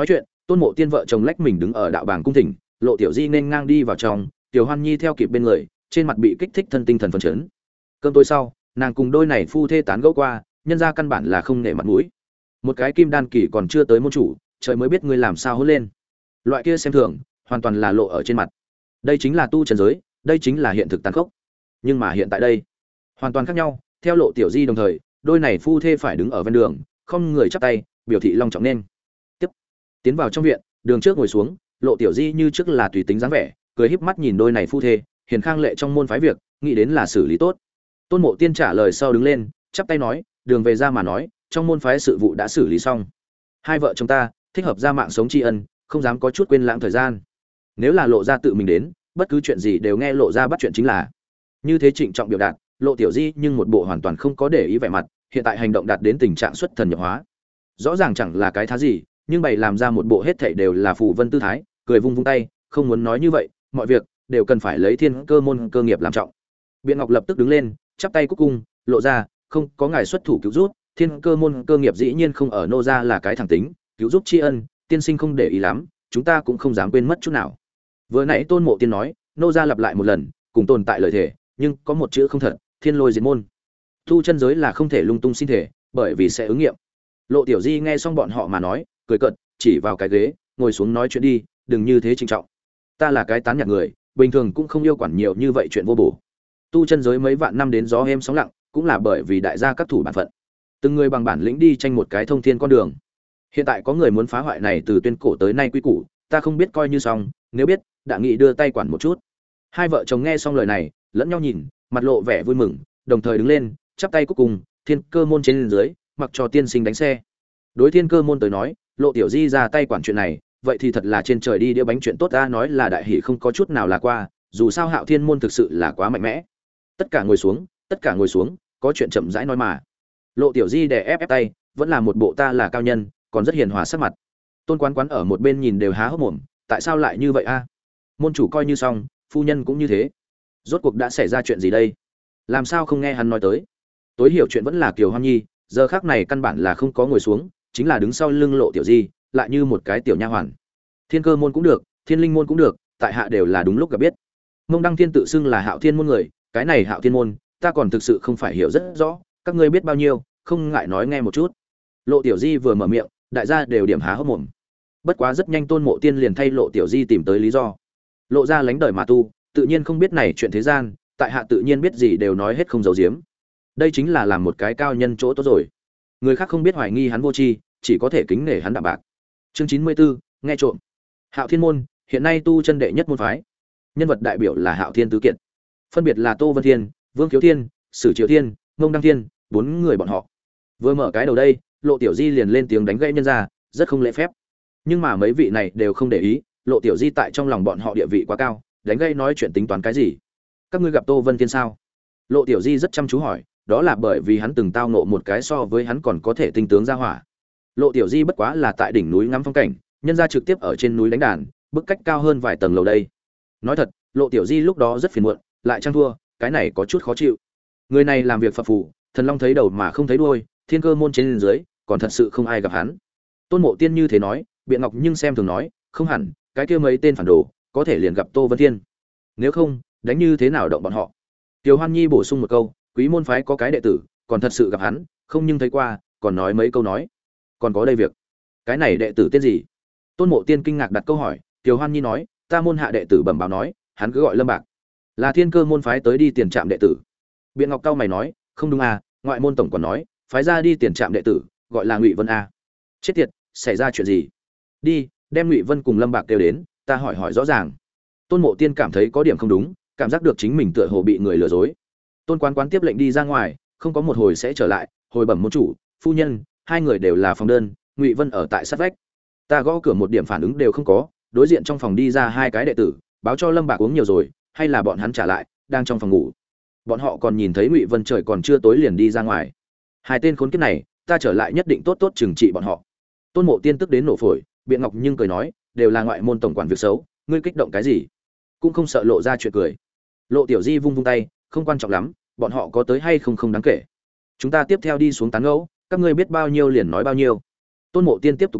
Tôn Mộ Tiên vợ chồng lách mình đứng ở đạo bảng cung thỉnh, Lộ Tiểu Di nên ngang đi vào trong, Tiểu Hoan Nhi theo kịp bên người, trên mặt bị kích thích thân tinh thần phấn chấn. Cơm tối sau, nàng cùng đôi này phu thê tán gẫu qua, nhân ra căn bản là không nể mặt mũi. Một cái kim đan kỳ còn chưa tới môn chủ, trời mới biết ngươi làm sao hôn lên. Loại kia xem thường, hoàn toàn là lộ ở trên mặt. Đây chính là tu trần giới, đây chính là hiện thực tàn khốc. Nhưng mà hiện tại đây, hoàn toàn khác nhau, theo Lộ Tiểu Di đồng thời, đôi này phu thê phải đứng ở ven đường, không người chắp tay, biểu thị long trọng nên. Tiếp, tiến vào trong viện, đường trước ngồi xuống, Lộ Tiểu Di như trước là tùy tính dáng vẻ, cười híp mắt nhìn đôi này phu thê, hiền khang lệ trong môn phái việc, nghĩ đến là xử lý tốt. Tôn Mộ Tiên trả lời sau đứng lên, chắp tay nói, đường về ra mà nói, trong môn phái sự vụ đã xử lý xong. Hai vợ chồng ta thích hợp ra mạng sống tri ân, không dám có chút quên lãng thời gian. Nếu là Lộ ra tự mình đến, bất cứ chuyện gì đều nghe Lộ ra bắt chuyện chính là. Như thế trịnh trọng biểu đạt, Lộ Tiểu Di nhưng một bộ hoàn toàn không có để ý vẻ mặt, hiện tại hành động đạt đến tình trạng xuất thần nhập hóa. Rõ ràng chẳng là cái thá gì, nhưng bày làm ra một bộ hết thảy đều là phù vân tư thái, cười vung vung tay, không muốn nói như vậy, mọi việc đều cần phải lấy thiên cơ môn cơ nghiệp làm trọng. Biện Ngọc lập tức đứng lên, chắp tay cúc cung, Lộ ra, không có ngài xuất thủ cứu giúp, thiên cơ môn cơ nghiệp dĩ nhiên không ở nô gia là cái thẳng tính, cứu giúp tri ân, tiên sinh không để ý lắm, chúng ta cũng không dám quên mất chút nào. Vừa nãy Tôn Mộ Tiên nói, nô gia lặp lại một lần, cùng tồn tại lời thể, nhưng có một chữ không thật, thiên lôi diệt môn. Tu chân giới là không thể lung tung xin thể, bởi vì sẽ ứng nghiệm. Lộ Tiểu Di nghe xong bọn họ mà nói, cười cợt, chỉ vào cái ghế, ngồi xuống nói chuyện đi, đừng như thế trịnh trọng. Ta là cái tán nhạc người, bình thường cũng không yêu quản nhiều như vậy chuyện vô bổ. Tu chân giới mấy vạn năm đến gió êm sóng lặng, cũng là bởi vì đại gia các thủ bản phận. Từng người bằng bản lĩnh đi tranh một cái thông thiên con đường. Hiện tại có người muốn phá hoại này từ tuyên cổ tới nay quy củ, ta không biết coi như xong, nếu biết, đã nghị đưa tay quản một chút. Hai vợ chồng nghe xong lời này, lẫn nhau nhìn, mặt lộ vẻ vui mừng, đồng thời đứng lên, chắp tay cuối cùng, thiên cơ môn trên dưới, mặc cho tiên sinh đánh xe. Đối thiên cơ môn tới nói, Lộ Tiểu Di ra tay quản chuyện này, vậy thì thật là trên trời đi đĩa bánh chuyện tốt, ta nói là đại hỷ không có chút nào là qua, dù sao Hạo Thiên môn thực sự là quá mạnh mẽ. Tất cả ngồi xuống, tất cả ngồi xuống, có chuyện chậm rãi nói mà. Lộ Tiểu Di đè ép ép tay, vẫn là một bộ ta là cao nhân, còn rất hiền hòa sắc mặt. Tôn Quán Quán ở một bên nhìn đều há hốc mồm, tại sao lại như vậy a? Môn chủ coi như xong, phu nhân cũng như thế. Rốt cuộc đã xảy ra chuyện gì đây? Làm sao không nghe hắn nói tới? Tối hiểu chuyện vẫn là Kiều Hoan Nhi, giờ khắc này căn bản là không có ngồi xuống, chính là đứng sau lưng Lộ Tiểu Di, lại như một cái tiểu nha hoàn. Thiên cơ môn cũng được, Thiên linh môn cũng được, tại hạ đều là đúng lúc gặp biết. Mông Đăng Thiên tự xưng là Hạo Thiên môn người, cái này Hạo Thiên môn, ta còn thực sự không phải hiểu rất rõ, các ngươi biết bao nhiêu, không ngại nói nghe một chút. Lộ Tiểu Di vừa mở miệng, đại gia đều điểm há hốc mồm. Bất quá rất nhanh Tôn Mộ Tiên liền thay Lộ Tiểu Di tìm tới lý do. Lộ ra lánh đời mà tu, tự nhiên không biết này chuyện thế gian, tại hạ tự nhiên biết gì đều nói hết không giấu giếm. Đây chính là làm một cái cao nhân chỗ tốt rồi. Người khác không biết hoài nghi hắn vô tri, chỉ có thể kính nể hắn đạm bạc. Chương chín mươi 94, nghe trộm. Hạo Thiên môn, hiện nay tu chân đệ nhất môn phái. Nhân vật đại biểu là Hạo Thiên tứ kiện. Phân biệt là Tô Vân Thiên, Vương Khiếu Thiên, Sử Triệu Thiên, Ngông Đăng Thiên, bốn người bọn họ. Vừa mở cái đầu đây, Lộ Tiểu Di liền lên tiếng đánh gãy nhân ra, rất không lễ phép. Nhưng mà mấy vị này đều không để ý, Lộ Tiểu Di tại trong lòng bọn họ địa vị quá cao, đánh gãy nói chuyện tính toán cái gì? Các ngươi gặp Tô Vân Thiên sao? Lộ Tiểu Di rất chăm chú hỏi, đó là bởi vì hắn từng tao ngộ một cái so với hắn còn có thể tinh tướng ra hỏa. Lộ Tiểu Di bất quá là tại đỉnh núi ngắm phong cảnh, nhân ra trực tiếp ở trên núi đánh đàn, bức cách cao hơn vài tầng lầu đây. Nói thật, Lộ Tiểu Di lúc đó rất phiền muộn, lại trang thua, cái này có chút khó chịu. Người này làm việc phập phù, thần long thấy đầu mà không thấy đuôi, thiên cơ môn trên dưới, còn thật sự không ai gặp hắn. Tôn Mộ Tiên như thế nói, Biện Ngọc nhưng xem thường nói, không hẳn, cái kia mấy tên phản đồ, có thể liền gặp Tô Vân Thiên. Nếu không, đánh như thế nào động bọn họ? Tiêu Hoan Nhi bổ sung một câu, quý môn phái có cái đệ tử, còn thật sự gặp hắn, không nhưng thấy qua, còn nói mấy câu nói. Còn có đây việc, cái này đệ tử tên gì? Tôn Mộ Tiên kinh ngạc đặt câu hỏi, Tiêu Hoan Nhi nói, ta môn hạ đệ tử bẩm báo nói, hắn cứ gọi Lâm Bạc, là thiên cơ môn phái tới đi tiền trạm đệ tử. Biện Ngọc cao mày nói, không đúng à, ngoại môn tổng còn nói, phái ra đi tiền trạm đệ tử, gọi là Ngụy Vân a. Chết tiệt, xảy ra chuyện gì? Đi, đem Ngụy Vân cùng Lâm Bạc kêu đến, ta hỏi hỏi rõ ràng. Tôn Mộ Tiên cảm thấy có điểm không đúng, cảm giác được chính mình tựa hồ bị người lừa dối. Tôn Quán Quán tiếp lệnh đi ra ngoài, không có một hồi sẽ trở lại, hồi bẩm môn chủ, phu nhân, hai người đều là phòng đơn, Ngụy Vân ở tại sát vách. Ta gõ cửa một điểm phản ứng đều không có, đối diện trong phòng đi ra hai cái đệ tử, báo cho Lâm Bạc uống nhiều rồi, hay là bọn hắn trả lại, đang trong phòng ngủ. Bọn họ còn nhìn thấy Ngụy Vân trời còn chưa tối liền đi ra ngoài. Hai tên khốn kiếp này, ta trở lại nhất định tốt tốt trừng trị bọn họ. Tôn Mộ Tiên tức đến nổ phổi, Biện Ngọc nhưng cười nói, đều là ngoại môn tổng quản việc xấu, ngươi kích động cái gì? Cũng không sợ lộ ra chuyện cười. Lộ Tiểu Di vung vung tay, không quan trọng lắm, bọn họ có tới hay không không đáng kể. Chúng ta tiếp theo đi xuống tán ngẫu, các ngươi biết bao nhiêu liền nói bao nhiêu. Tôn Mộ Tiên tiếp tục nói,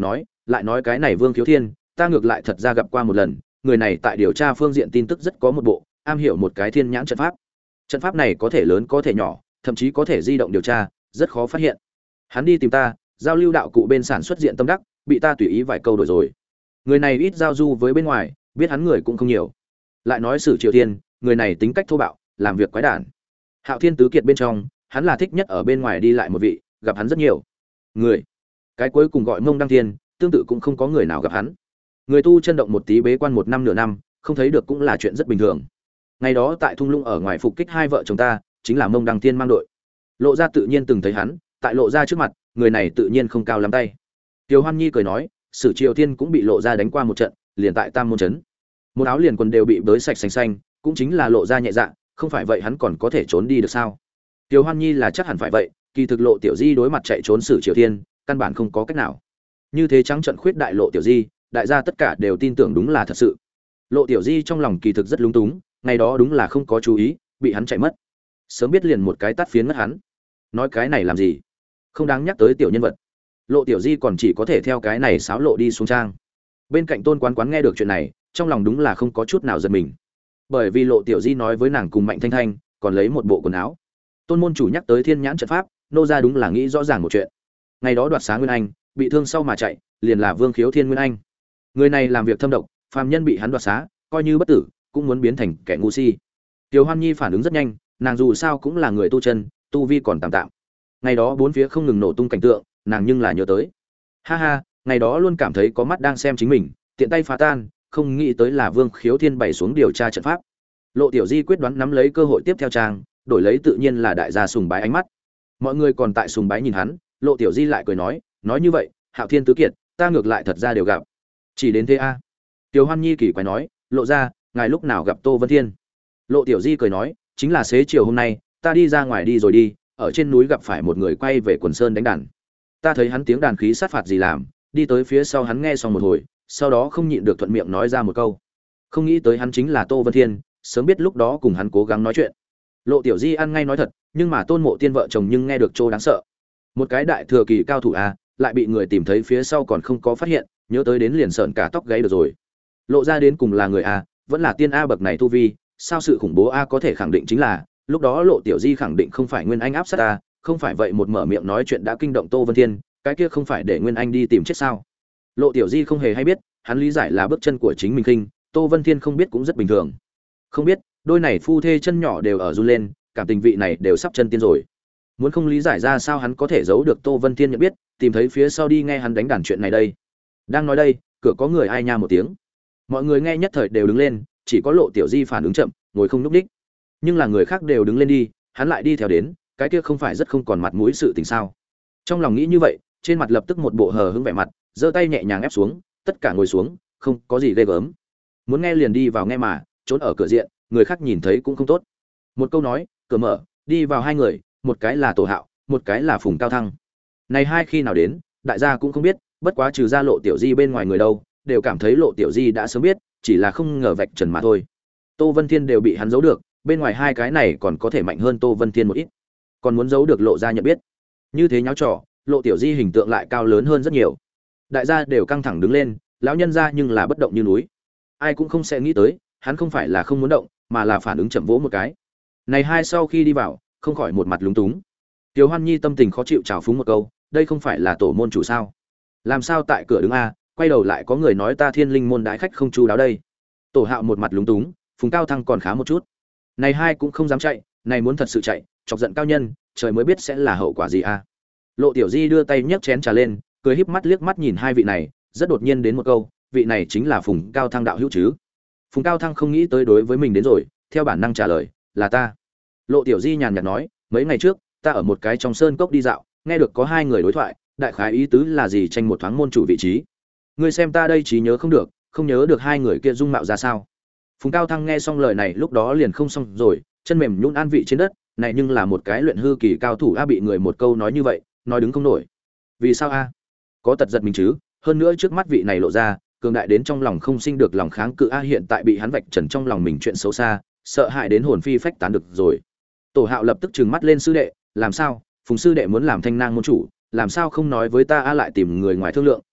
lại nói cái này Vương Khiếu Thiên, ta ngược lại thật ra gặp qua một lần, người này tại điều tra phương diện tin tức rất có một bộ, am hiểu một cái thiên nhãn trận pháp. Trận pháp này có thể lớn có thể nhỏ, thậm chí có thể di động điều tra, rất khó phát hiện. Hắn đi tìm ta, giao lưu đạo cụ bên sản xuất diện tâm đắc, bị ta tùy ý vài câu đổi rồi. Người này ít giao du với bên ngoài, biết hắn người cũng không nhiều. Lại nói Sử Triều Thiên, người này tính cách thô bạo, làm việc quái đản. Hạo Thiên tứ kiệt bên trong, hắn là thích nhất ở bên ngoài đi lại một vị, gặp hắn rất nhiều. Người, cái cuối cùng gọi Mông Đăng Thiên, tương tự cũng không có người nào gặp hắn. Người tu chân động một tí bế quan một năm nửa năm, không thấy được cũng là chuyện rất bình thường. Ngày đó tại thung lũng ở ngoài phục kích hai vợ chồng ta, chính là Mông Đăng Thiên mang đội. Lộ Gia tự nhiên từng thấy hắn, tại Lộ Gia trước mặt, người này tự nhiên không cao lắm tay. Tiêu Hoan Nhi cười nói, Sử Triều Thiên cũng bị Lộ Gia đánh qua một trận, liền tại Tam môn trấn. Một áo liền quần đều bị bới sạch sành xanh, cũng chính là Lộ Gia nhẹ dạ, không phải vậy hắn còn có thể trốn đi được sao? Tiêu Hoan Nhi là chắc hẳn phải vậy, kỳ thực Lộ Tiểu Di đối mặt chạy trốn Sử Triều Thiên, căn bản không có cách nào. Như thế trắng trận khuyết đại Lộ Tiểu Di, đại gia tất cả đều tin tưởng đúng là thật sự. Lộ Tiểu Di trong lòng kỳ thực rất lúng túng, ngày đó đúng là không có chú ý, bị hắn chạy mất. Sớm biết liền một cái tát phiến mất hắn. Nói cái này làm gì? Không đáng nhắc tới tiểu nhân vật. Lộ Tiểu Di còn chỉ có thể theo cái này xáo lộ đi xuống trang. Bên cạnh Tôn Quán Quán nghe được chuyện này, trong lòng đúng là không có chút nào giật mình. Bởi vì Lộ Tiểu Di nói với nàng cùng Mạnh Thanh Thanh, còn lấy một bộ quần áo. Tôn môn chủ nhắc tới Thiên Nhãn trận pháp, nô gia đúng là nghĩ rõ ràng một chuyện. Ngày đó đoạt xá Nguyên Anh, bị thương sau mà chạy, liền là Vương Khiếu Thiên Nguyên Anh. Người này làm việc thâm độc, phàm nhân bị hắn đoạt xá, coi như bất tử, cũng muốn biến thành kẻ ngu si. Tiêu Hoan Nhi phản ứng rất nhanh, nàng dù sao cũng là người tu chân, tu vi còn tạm tạm. Ngày đó bốn phía không ngừng nổ tung cảnh tượng, nàng nhưng là nhớ tới. Ha ha, ngày đó luôn cảm thấy có mắt đang xem chính mình, tiện tay phá tan, không nghĩ tới là Vương Khiếu Thiên bày xuống điều tra trận pháp. Lộ Tiểu Di quyết đoán nắm lấy cơ hội tiếp theo trang, đổi lấy tự nhiên là đại gia sùng bái ánh mắt. Mọi người còn tại sùng bái nhìn hắn, Lộ Tiểu Di lại cười nói, nói như vậy, Hạo Thiên tứ kiệt, ta ngược lại thật ra đều gặp. Chỉ đến thế a. À. Tiêu Hoan Nhi kỳ quái nói, Lộ ra, ngài lúc nào gặp Tô Vân Thiên? Lộ Tiểu Di cười nói, chính là xế chiều hôm nay, ta đi ra ngoài đi rồi đi, ở trên núi gặp phải một người quay về quần sơn đánh đàn. Ta thấy hắn tiếng đàn khí sát phạt gì làm, đi tới phía sau hắn nghe xong một hồi, sau đó không nhịn được thuận miệng nói ra một câu. Không nghĩ tới hắn chính là Tô Vân Thiên, sớm biết lúc đó cùng hắn cố gắng nói chuyện. Lộ Tiểu Di ăn ngay nói thật, nhưng mà Tôn Mộ Tiên vợ chồng nhưng nghe được trô đáng sợ. Một cái đại thừa kỳ cao thủ a, lại bị người tìm thấy phía sau còn không có phát hiện, nhớ tới đến liền sợn cả tóc gáy được rồi. Lộ ra đến cùng là người a, vẫn là tiên a bậc này tu vi, sao sự khủng bố a có thể khẳng định chính là, lúc đó Lộ Tiểu Di khẳng định không phải Nguyên Anh áp sát a, không phải vậy một mở miệng nói chuyện đã kinh động Tô Vân Thiên, cái kia không phải để Nguyên Anh đi tìm chết sao? Lộ Tiểu Di không hề hay biết, hắn lý giải là bước chân của chính mình khinh, Tô Vân Thiên không biết cũng rất bình thường. Không biết, đôi này phu thê chân nhỏ đều ở run lên, cảm tình vị này đều sắp chân tiên rồi. Muốn không lý giải ra sao hắn có thể giấu được Tô Vân Thiên nhận biết, tìm thấy phía sau đi nghe hắn đánh đàn chuyện này đây. Đang nói đây, cửa có người ai nha một tiếng. Mọi người nghe nhất thời đều đứng lên, chỉ có Lộ Tiểu Di phản ứng chậm, ngồi không nhúc nhích. Nhưng là người khác đều đứng lên đi, hắn lại đi theo đến, cái kia không phải rất không còn mặt mũi sự tình sao? Trong lòng nghĩ như vậy, trên mặt lập tức một bộ hờ hững vẻ mặt, giơ tay nhẹ nhàng ép xuống, tất cả ngồi xuống, không có gì ghê gớm. Muốn nghe liền đi vào nghe mà, trốn ở cửa diện, người khác nhìn thấy cũng không tốt. Một câu nói, cửa mở, đi vào hai người, một cái là Tổ Hạo, một cái là Phùng Cao Thăng. Này hai khi nào đến, đại gia cũng không biết, bất quá trừ ra Lộ Tiểu Di bên ngoài người đâu, đều cảm thấy Lộ Tiểu Di đã sớm biết, chỉ là không ngờ vạch trần mà thôi. Tô Vân Thiên đều bị hắn giấu được, bên ngoài hai cái này còn có thể mạnh hơn Tô Vân Thiên một ít. Còn muốn giấu được Lộ ra nhận biết. Như thế nháo trò, Lộ Tiểu Di hình tượng lại cao lớn hơn rất nhiều. Đại gia đều căng thẳng đứng lên, lão nhân gia nhưng là bất động như núi. Ai cũng không sẽ nghĩ tới, hắn không phải là không muốn động, mà là phản ứng chậm vỗ một cái. Này hai sau khi đi vào, không khỏi một mặt lúng túng. Tiêu Hoan Nhi tâm tình khó chịu chào phúng một câu, đây không phải là tổ môn chủ sao? Làm sao tại cửa đứng a, quay đầu lại có người nói ta Thiên Linh môn đãi khách không chu đáo đây. Tổ Hạo một mặt lúng túng, Phùng Cao Thăng còn khá một chút. Này hai cũng không dám chạy, này muốn thật sự chạy, chọc giận cao nhân, trời mới biết sẽ là hậu quả gì a. Lộ Tiểu Di đưa tay nhấc chén trà lên, cười híp mắt liếc mắt nhìn hai vị này, rất đột nhiên đến một câu, vị này chính là Phùng Cao Thăng đạo hữu chứ? Phùng Cao Thăng không nghĩ tới đối với mình đến rồi, theo bản năng trả lời, là ta. Lộ Tiểu Di nhàn nhạt nói, mấy ngày trước, ta ở một cái trong sơn cốc đi dạo, nghe được có hai người đối thoại, đại khái ý tứ là gì tranh một thoáng môn chủ vị trí. Ngươi xem ta đây trí nhớ không được, không nhớ được hai người kia dung mạo ra sao. Phùng Cao Thăng nghe xong lời này lúc đó liền không xong rồi, chân mềm nhũn an vị trên đất, này nhưng là một cái luyện hư kỳ cao thủ a, bị người một câu nói như vậy, nói đứng không nổi. Vì sao a? Có tật giật mình chứ, hơn nữa trước mắt vị này lộ ra, cường đại đến trong lòng không sinh được lòng kháng cự a, hiện tại bị hắn vạch trần trong lòng mình chuyện xấu xa, sợ hãi đến hồn phi phách tán được rồi. Tổ Hạo lập tức trừng mắt lên sư đệ, làm sao? Phùng sư đệ muốn làm thanh nang môn chủ, làm sao không nói với ta a, lại tìm người ngoài thương lượng,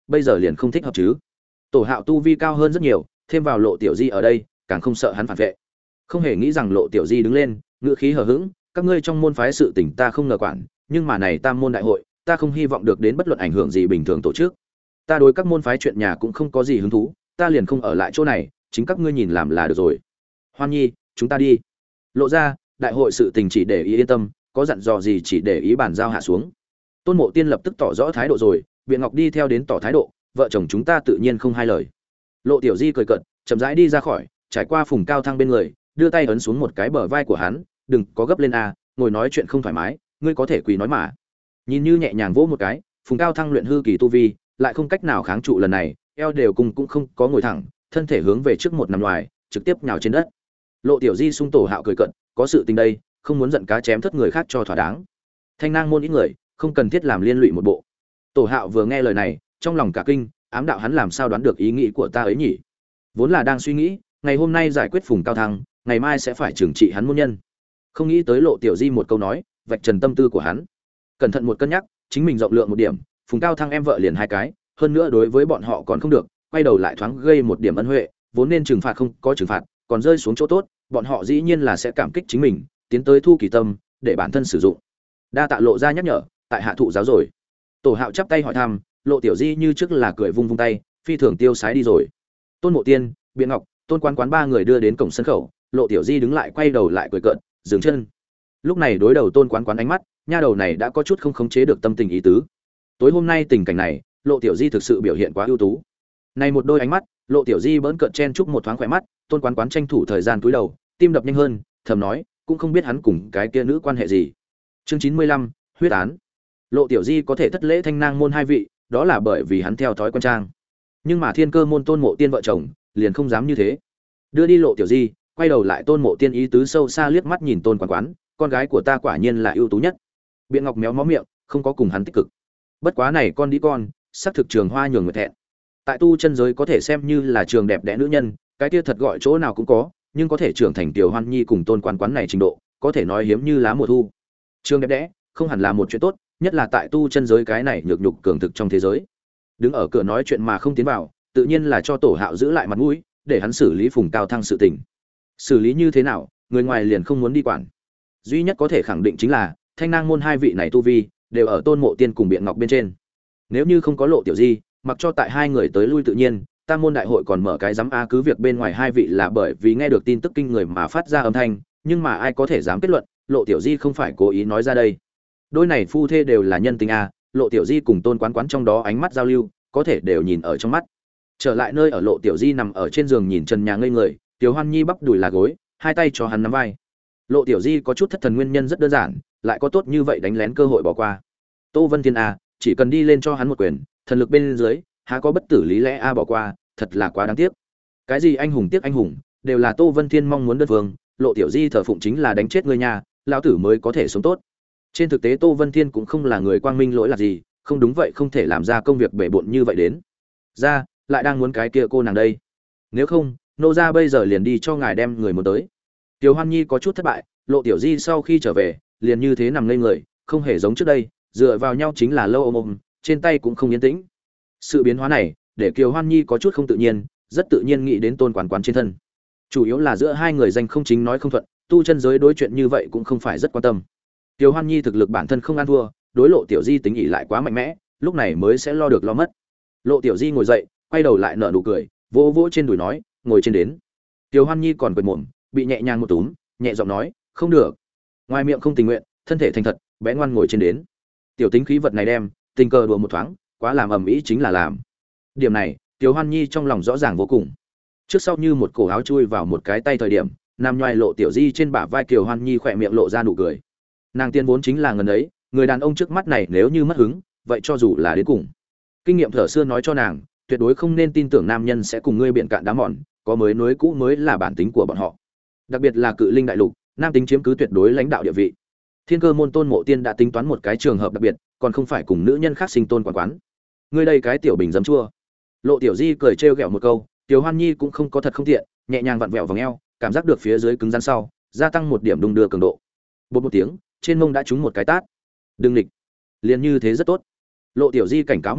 bây giờ liền không thích hợp chứ. Tổ Hạo tu vi cao hơn rất nhiều, thêm vào Lộ Tiểu Di ở đây, càng không sợ hắn phản vệ. Không hề nghĩ rằng Lộ Tiểu Di đứng lên, ngữ khí hờ hững, các ngươi trong môn phái sự tình ta không ngờ quản, nhưng mà này Tam môn đại hội, ta không hy vọng được đến bất luận ảnh hưởng gì bình thường tổ chức. Ta đối các môn phái chuyện nhà cũng không có gì hứng thú, ta liền không ở lại chỗ này, chính các ngươi nhìn làm là được rồi. Hoan Nhi, chúng ta đi. Lộ ra, đại hội sự tình chỉ để ý yên tâm, có dặn dò gì chỉ để ý bàn giao hạ xuống. Tôn Mộ Tiên lập tức tỏ rõ thái độ rồi, Biện Ngọc đi theo đến tỏ thái độ, vợ chồng chúng ta tự nhiên không hai lời. Lộ Tiểu Di cười cợt, chậm rãi đi ra khỏi, trải qua Phùng Cao Thăng bên người, đưa tay ấn xuống một cái bờ vai của hắn, đừng có gấp lên a, ngồi nói chuyện không thoải mái, ngươi có thể quỳ nói mà. Nhìn như nhẹ nhàng vỗ một cái, Phùng Cao Thăng luyện hư kỳ tu vi, lại không cách nào kháng trụ lần này, eo đều cùng cũng không có ngồi thẳng, thân thể hướng về trước một nằm ngoài, trực tiếp nhào trên đất. Lộ Tiểu Di sung Tổ Hạo cười cợt, có sự tình đây, không muốn giận cá chém thất người khác cho thỏa đáng. Thanh nang môn ít người, không cần thiết làm liên lụy một bộ. Tổ Hạo vừa nghe lời này, trong lòng cả kinh, ám đạo hắn làm sao đoán được ý nghĩ của ta ấy nhỉ? Vốn là đang suy nghĩ, ngày hôm nay giải quyết Phùng Cao Thăng, ngày mai sẽ phải trừng trị hắn môn nhân. Không nghĩ tới Lộ Tiểu Di một câu nói, vạch trần tâm tư của hắn. Cẩn thận một cân nhắc, chính mình rộng lượng một điểm, Phùng Cao Thăng em vợ liền hai cái, hơn nữa đối với bọn họ còn không được, quay đầu lại thoáng gây một điểm ân huệ, vốn nên trừng phạt không có trừng phạt, còn rơi xuống chỗ tốt, bọn họ dĩ nhiên là sẽ cảm kích chính mình, tiến tới thu kỳ tâm, để bản thân sử dụng. Đa tạ Lộ ra nhắc nhở, tại hạ thụ giáo rồi. Tổ Hạo chắp tay hỏi thăm, Lộ Tiểu Di như trước là cười vung vung tay, phi thường tiêu sái đi rồi. Tôn Mộ Tiên, Biện Ngọc, Tôn Quán Quán ba người đưa đến cổng sân khẩu, Lộ Tiểu Di đứng lại quay đầu lại cười cợt, dừng chân. Lúc này đối đầu Tôn Quán Quán ánh mắt, nha đầu này đã có chút không khống chế được tâm tình ý tứ. Tối hôm nay tình cảnh này, Lộ Tiểu Di thực sự biểu hiện quá ưu tú. Này một đôi ánh mắt, Lộ Tiểu Di bỡn cợt chen chúc một thoáng khỏe mắt, Tôn Quán Quán tranh thủ thời gian cúi đầu, tim đập nhanh hơn, thầm nói, cũng không biết hắn cùng cái kia nữ quan hệ gì. Chương chín mươi lăm, huyết án. Lộ Tiểu Di có thể thất lễ Thanh Nang môn hai vị, đó là bởi vì hắn theo thói quen trang. Nhưng mà Thiên Cơ môn Tôn Mộ Tiên vợ chồng, liền không dám như thế. Đưa đi Lộ Tiểu Di, quay đầu lại Tôn Mộ Tiên ý tứ sâu xa liếc mắt nhìn Tôn Quán Quán, con gái của ta quả nhiên là ưu tú nhất. Biện Ngọc méo mó miệng, không có cùng hắn tích cực. Bất quá này con đi con, sắc thực trường hoa nhường người thẹn. Tại tu chân giới có thể xem như là trường đẹp đẽ nữ nhân, cái kia thật gọi chỗ nào cũng có, nhưng có thể trưởng thành Tiểu Hoan Nhi cùng Tôn Quán Quán này trình độ, có thể nói hiếm như lá mùa thu. Trường đẹp đẽ, không hẳn là một chuyện tốt, nhất là tại tu chân giới cái này nhược nhục cường thực trong thế giới. Đứng ở cửa nói chuyện mà không tiến vào, tự nhiên là cho Tổ Hạo giữ lại mặt mũi, để hắn xử lý Phùng Cao Thăng sự tình. Xử lý như thế nào, người ngoài liền không muốn đi quản. Duy nhất có thể khẳng định chính là, Thanh Nang môn hai vị này tu vi đều ở Tôn Mộ Tiên cùng Biện Ngọc bên trên. Nếu như không có Lộ Tiểu Di, mặc cho tại hai người tới lui tự nhiên, Tam môn đại hội còn mở cái giám a cứ việc bên ngoài hai vị là bởi vì nghe được tin tức kinh người mà phát ra âm thanh, nhưng mà ai có thể dám kết luận, Lộ Tiểu Di không phải cố ý nói ra đây. Đôi này phu thê đều là nhân tình a, Lộ Tiểu Di cùng Tôn Quán Quán trong đó ánh mắt giao lưu, có thể đều nhìn ở trong mắt. Trở lại nơi ở, Lộ Tiểu Di nằm ở trên giường nhìn trần nhà ngây người, Tiểu Hoan Nhi bắp đùi là gối, hai tay cho hắn nắm vai. Lộ Tiểu Di có chút thất thần nguyên nhân rất đơn giản, lại có tốt như vậy đánh lén cơ hội bỏ qua. Tô Vân Thiên a, chỉ cần đi lên cho hắn một quyền, thần lực bên dưới, há có bất tử lý lẽ a bỏ qua, thật là quá đáng tiếc. Cái gì anh hùng tiếc anh hùng, đều là Tô Vân Thiên mong muốn đơn phương, Lộ Tiểu Di thờ phụng chính là đánh chết người nhà, lão tử mới có thể sống tốt. Trên thực tế Tô Vân Thiên cũng không là người quang minh lỗi là gì, không đúng vậy không thể làm ra công việc bể bộn như vậy đến. Ra, lại đang muốn cái kia cô nàng đây. Nếu không, nô gia bây giờ liền đi cho ngài đem người muốn tới. Tiểu Hoan Nhi có chút thất bại, Lộ Tiểu Di sau khi trở về, liền như thế nằm ngây người, không hề giống trước đây, dựa vào nhau chính là lâu ôm ôm, trên tay cũng không yên tĩnh. Sự biến hóa này, để Kiều Hoan Nhi có chút không tự nhiên, rất tự nhiên nghĩ đến Tôn Quán Quán trên thân. Chủ yếu là giữa hai người danh không chính nói không thuận, tu chân giới đối chuyện như vậy cũng không phải rất quan tâm. Kiều Hoan Nhi thực lực bản thân không ăn thua, đối Lộ Tiểu Di tính ý lại quá mạnh mẽ, lúc này mới sẽ lo được lo mất. Lộ Tiểu Di ngồi dậy, quay đầu lại nở nụ cười, vỗ vỗ trên đùi nói, ngồi trên đến. Kiều Hoan Nhi còn quệt mồm, bị nhẹ nhàng một túm, nhẹ giọng nói, không được. Ngoài miệng không tình nguyện, thân thể thành thật, bé ngoan ngồi trên đến. Tiểu tính khí vật này đem, tình cờ đùa một thoáng, quá làm ầm ĩ chính là làm. Điểm này, Kiều Hoan Nhi trong lòng rõ ràng vô cùng. Trước sau như một cổ áo chui vào một cái tay thời điểm, nằm nhoài Lộ Tiểu Di trên bả vai Kiều Hoan Nhi khỏe miệng lộ ra nụ cười. Nàng tiên vốn chính là ngần ấy, người đàn ông trước mắt này nếu như mất hứng, vậy cho dù là đến cùng. Kinh nghiệm thở xưa nói cho nàng, tuyệt đối không nên tin tưởng nam nhân sẽ cùng ngươi biện cạn đá mòn, có mới nối cũ mới là bản tính của bọn họ. Đặc biệt là Cự Linh đại lục, nam tính chiếm cứ tuyệt đối lãnh đạo địa vị. Thiên Cơ môn Tôn Mộ Tiên đã tính toán một cái trường hợp đặc biệt, còn không phải cùng nữ nhân khác sinh tôn quản quán. Ngươi đây cái tiểu bình dấm chua. Lộ Tiểu Di cười trêu ghẹo một câu, Tiểu Hoan Nhi cũng không có thật không tiện, nhẹ nhàng vặn vẹo vòng eo, cảm giác được phía dưới cứng rắn sau, gia tăng một điểm đung đưa cường độ. Bột một tiếng, trên mông đã trúng một cái tát. Đừng nghịch. Liền như thế rất tốt. Lộ Tiểu Di cảnh cáo một câu,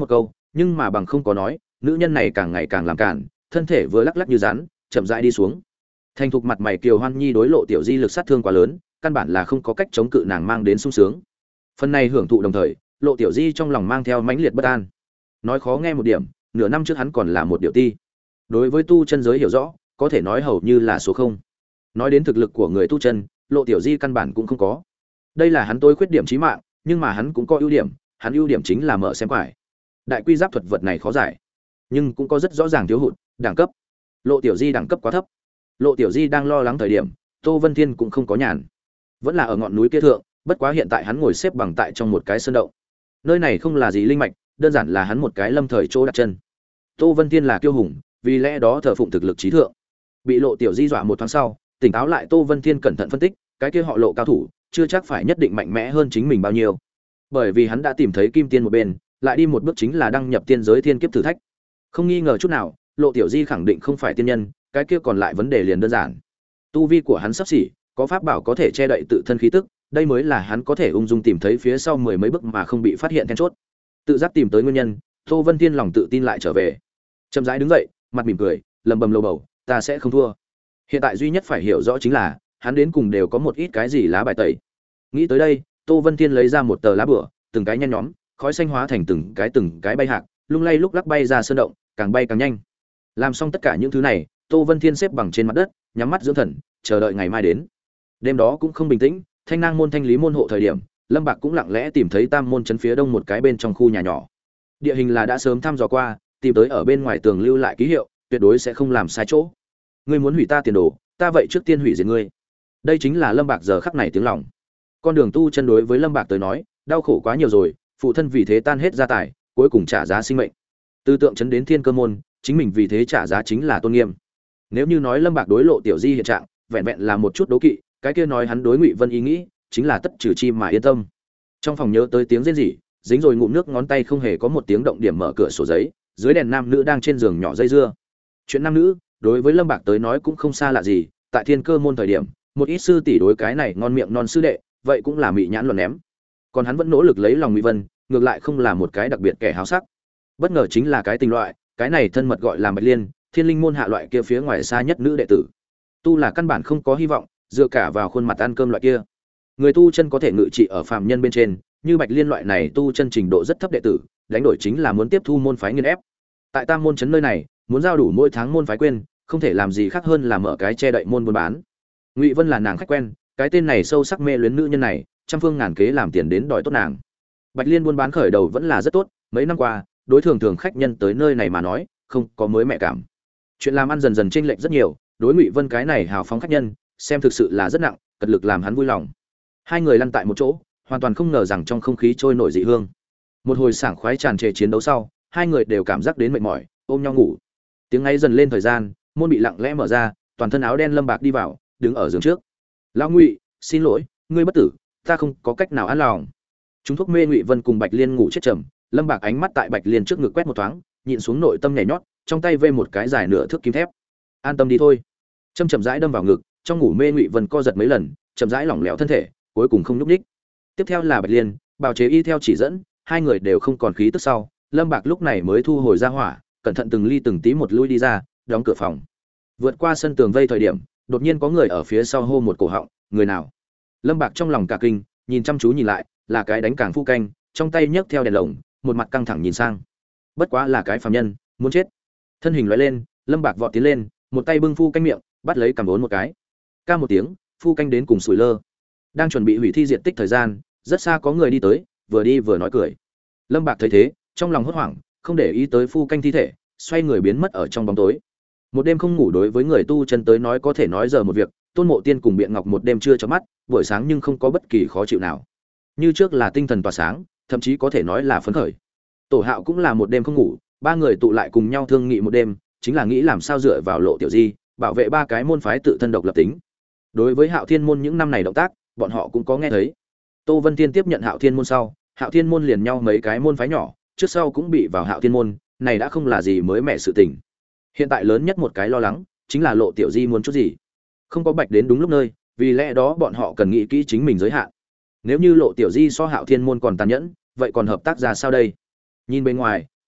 nhưng mà bằng không có nói, nữ nhân này càng ngày càng làm cản, thân thể vừa lắc lắc như rắn, chậm rãi đi xuống. Thành thục mặt mày Kiều Hoan Nhi đối Lộ Tiểu Di lực sát thương quá lớn, căn bản là không có cách chống cự nàng mang đến sung sướng. Phần này hưởng thụ đồng thời, Lộ Tiểu Di trong lòng mang theo mãnh liệt bất an. Nói khó nghe một điểm, nửa năm trước hắn còn là một điệu ti. Đối với tu chân giới hiểu rõ, có thể nói hầu như là số không. Nói đến thực lực của người tu chân, Lộ Tiểu Di căn bản cũng không có. Đây là hắn tối khuyết điểm chí mạng, nhưng mà hắn cũng có ưu điểm, hắn ưu điểm chính là mở xem quải. Đại quy giáp thuật vật này khó giải, nhưng cũng có rất rõ ràng thiếu hụt, đẳng cấp. Lộ Tiểu Di đẳng cấp quá thấp. Lộ Tiểu Di đang lo lắng thời điểm, Tô Vân Thiên cũng không có nhàn, vẫn là ở ngọn núi kia thượng, bất quá hiện tại hắn ngồi xếp bằng tại trong một cái sơn động. Nơi này không là gì linh mạch, đơn giản là hắn một cái lâm thời chỗ đặt chân. Tô Vân Thiên là kiêu hùng, vì lẽ đó thờ phụng thực lực trí thượng. Bị Lộ Tiểu Di dọa một thoáng sau, tỉnh táo lại Tô Vân Thiên cẩn thận phân tích, cái kia họ Lộ cao thủ, chưa chắc phải nhất định mạnh mẽ hơn chính mình bao nhiêu. Bởi vì hắn đã tìm thấy Kim Tiên một bên, lại đi một bước chính là đăng nhập tiên giới thiên kiếp thử thách. Không nghi ngờ chút nào, Lộ Tiểu Di khẳng định không phải tiên nhân, cái kia còn lại vấn đề liền đơn giản. Tu vi của hắn sắp xỉ, có pháp bảo có thể che đậy tự thân khí tức, đây mới là hắn có thể ung dung tìm thấy phía sau mười mấy bước mà không bị phát hiện then chốt. Tự giác tìm tới nguyên nhân, Tô Vân Thiên lòng tự tin lại trở về. Chậm rãi đứng dậy, mặt mỉm cười, lẩm bẩm lầu bầu, ta sẽ không thua. Hiện tại duy nhất phải hiểu rõ chính là, hắn đến cùng đều có một ít cái gì lá bài tẩy. Nghĩ tới đây, Tô Vân Thiên lấy ra một tờ lá bửa, từng cái nhen nhóm, khói xanh hóa thành từng cái từng cái bay hạc, lung lay lúc lắc bay ra sơn động, càng bay càng nhanh. Làm xong tất cả những thứ này, Tô Vân Thiên xếp bằng trên mặt đất, nhắm mắt dưỡng thần, chờ đợi ngày mai đến. Đêm đó cũng không bình tĩnh, Thanh Nang môn Thanh Lý môn hộ thời điểm, Lâm Bạc cũng lặng lẽ tìm thấy Tam môn trấn phía đông một cái bên trong khu nhà nhỏ. Địa hình là đã sớm thăm dò qua, tìm tới ở bên ngoài tường lưu lại ký hiệu, tuyệt đối sẽ không làm sai chỗ. Ngươi muốn hủy ta tiền đồ, ta vậy trước tiên hủy diệt ngươi. Đây chính là Lâm Bạc giờ khắc này tiếng lòng. Con đường tu chân đối với Lâm Bạc tới nói, đau khổ quá nhiều rồi, phụ thân vì thế tan hết gia tài, cuối cùng trả giá sinh mệnh. Từ tượng trấn đến Thiên Cơ môn, chính mình vì thế trả giá chính là tôn nghiêm. Nếu như nói Lâm Bạc đối Lộ Tiểu Di hiện trạng, vẹn vẹn là một chút đố kỵ, cái kia nói hắn đối Ngụy Vân ý nghĩ, chính là tất trừ chi mà yên tâm. Trong phòng nhớ tới tiếng rên rỉ, dính rồi ngụm nước ngón tay không hề có một tiếng động điểm mở cửa sổ giấy, dưới đèn nam nữ đang trên giường nhỏ dây dưa. Chuyện nam nữ, đối với Lâm Bạc tới nói cũng không xa lạ gì, tại Thiên Cơ môn thời điểm, một ít sư tỷ đối cái này ngon miệng non sư đệ, vậy cũng là mị nhãn luận ném. Còn hắn vẫn nỗ lực lấy lòng Ngụy Vân, ngược lại không là một cái đặc biệt kẻ háo sắc. Bất ngờ chính là cái tình loại, cái này thân mật gọi là Bạch Liên, Thiên Linh môn hạ loại kia phía ngoài xa nhất nữ đệ tử. Tu là căn bản không có hy vọng, dựa cả vào khuôn mặt ăn cơm loại kia. Người tu chân có thể ngự trị ở phàm nhân bên trên, như Bạch Liên loại này tu chân trình độ rất thấp đệ tử, đánh đổi chính là muốn tiếp thu môn phái nghiên ép. Tại Tam môn trấn nơi này, muốn giao đủ mỗi tháng môn phái quên, không thể làm gì khác hơn là mở cái che đậy môn buôn bán. Ngụy Vân là nàng khách quen, cái tên này sâu sắc mê luyến nữ nhân này, trăm phương ngàn kế làm tiền đến đòi tốt nàng. Bạch Liên buôn bán khởi đầu vẫn là rất tốt, mấy năm qua, đối thường thường khách nhân tới nơi này mà nói, không có mới mẹ cảm. Chuyện làm ăn dần dần chênh lệch rất nhiều, đối Ngụy Vân cái này hào phóng khách nhân, xem thực sự là rất nặng, cật lực làm hắn vui lòng. Hai người lăn tại một chỗ, hoàn toàn không ngờ rằng trong không khí trôi nổi dị hương. Một hồi sảng khoái tràn trề chiến đấu sau, hai người đều cảm giác đến mệt mỏi, ôm nhau ngủ. Tiếng ấy dần lên thời gian, môn bị lặng lẽ mở ra, toàn thân áo đen Lâm Bạc đi vào, đứng ở giường trước. "Lão Ngụy, xin lỗi, ngươi bất tử, ta không có cách nào an lòng." Chúng thuốc mê Ngụy Vân cùng Bạch Liên ngủ chết trầm, Lâm Bạc ánh mắt tại Bạch Liên trước ngực quét một thoáng, nhịn xuống nội tâm nhảy nhót, trong tay vê một cái dài nửa thước kim thép. "An tâm đi thôi." Châm chậm rãi đâm vào ngực, trong ngủ mê Ngụy Vân co giật mấy lần, chậm rãi lỏng lẻo thân thể, cuối cùng không nhúc nhích. Tiếp theo là Bạch Liên, bào chế y theo chỉ dẫn, hai người đều không còn khí tức sau, Lâm Bạc lúc này mới thu hồi ra hỏa, cẩn thận từng ly từng tí một lui đi ra, đóng cửa phòng. Vượt qua sân tường vây thời điểm, đột nhiên có người ở phía sau hô một cổ họng, "Người nào?" Lâm Bạc trong lòng cả kinh, nhìn chăm chú nhìn lại, là cái đánh càng phu canh, trong tay nhấc theo đèn lồng, một mặt căng thẳng nhìn sang. Bất quá là cái phàm nhân, muốn chết. Thân hình lóe lên, Lâm Bạc vọt tiến lên, một tay bưng phu canh miệng, bắt lấy cầm vốn một cái. Ca một tiếng, phu canh đến cùng sủi lơ. Đang chuẩn bị hủy thi diệt tích thời gian, rất xa có người đi tới, vừa đi vừa nói cười. Lâm Bạc thấy thế, trong lòng hốt hoảng, không để ý tới phu canh thi thể, xoay người biến mất ở trong bóng tối. Một đêm không ngủ đối với người tu chân tới nói có thể nói giờ một việc, Tôn Mộ Tiên cùng Biện Ngọc một đêm chưa chớp mắt, buổi sáng nhưng không có bất kỳ khó chịu nào. Như trước là tinh thần tỏa sáng, thậm chí có thể nói là phấn khởi. Tổ Hạo cũng là một đêm không ngủ, ba người tụ lại cùng nhau thương nghị một đêm, chính là nghĩ làm sao dựa vào Lộ Tiểu Di, bảo vệ ba cái môn phái tự thân độc lập tính. Đối với Hạo Thiên môn những năm này động tác, bọn họ cũng có nghe thấy. Tô Vân Tiên tiếp nhận Hạo Thiên môn sau, Hạo Thiên môn liền nhau mấy cái môn phái nhỏ, trước sau cũng bị vào Hạo Thiên môn, này đã không là gì mới mẻ sự tình. Hiện tại lớn nhất một cái lo lắng, chính là Lộ Tiểu Di muốn chút gì. Không có Bạch đến đúng lúc nơi, vì lẽ đó bọn họ cần nghĩ kỹ chính mình giới hạn. Nếu như Lộ Tiểu Di so Hạo Thiên môn còn tàn nhẫn, vậy còn hợp tác ra sao đây? Nhìn bên ngoài,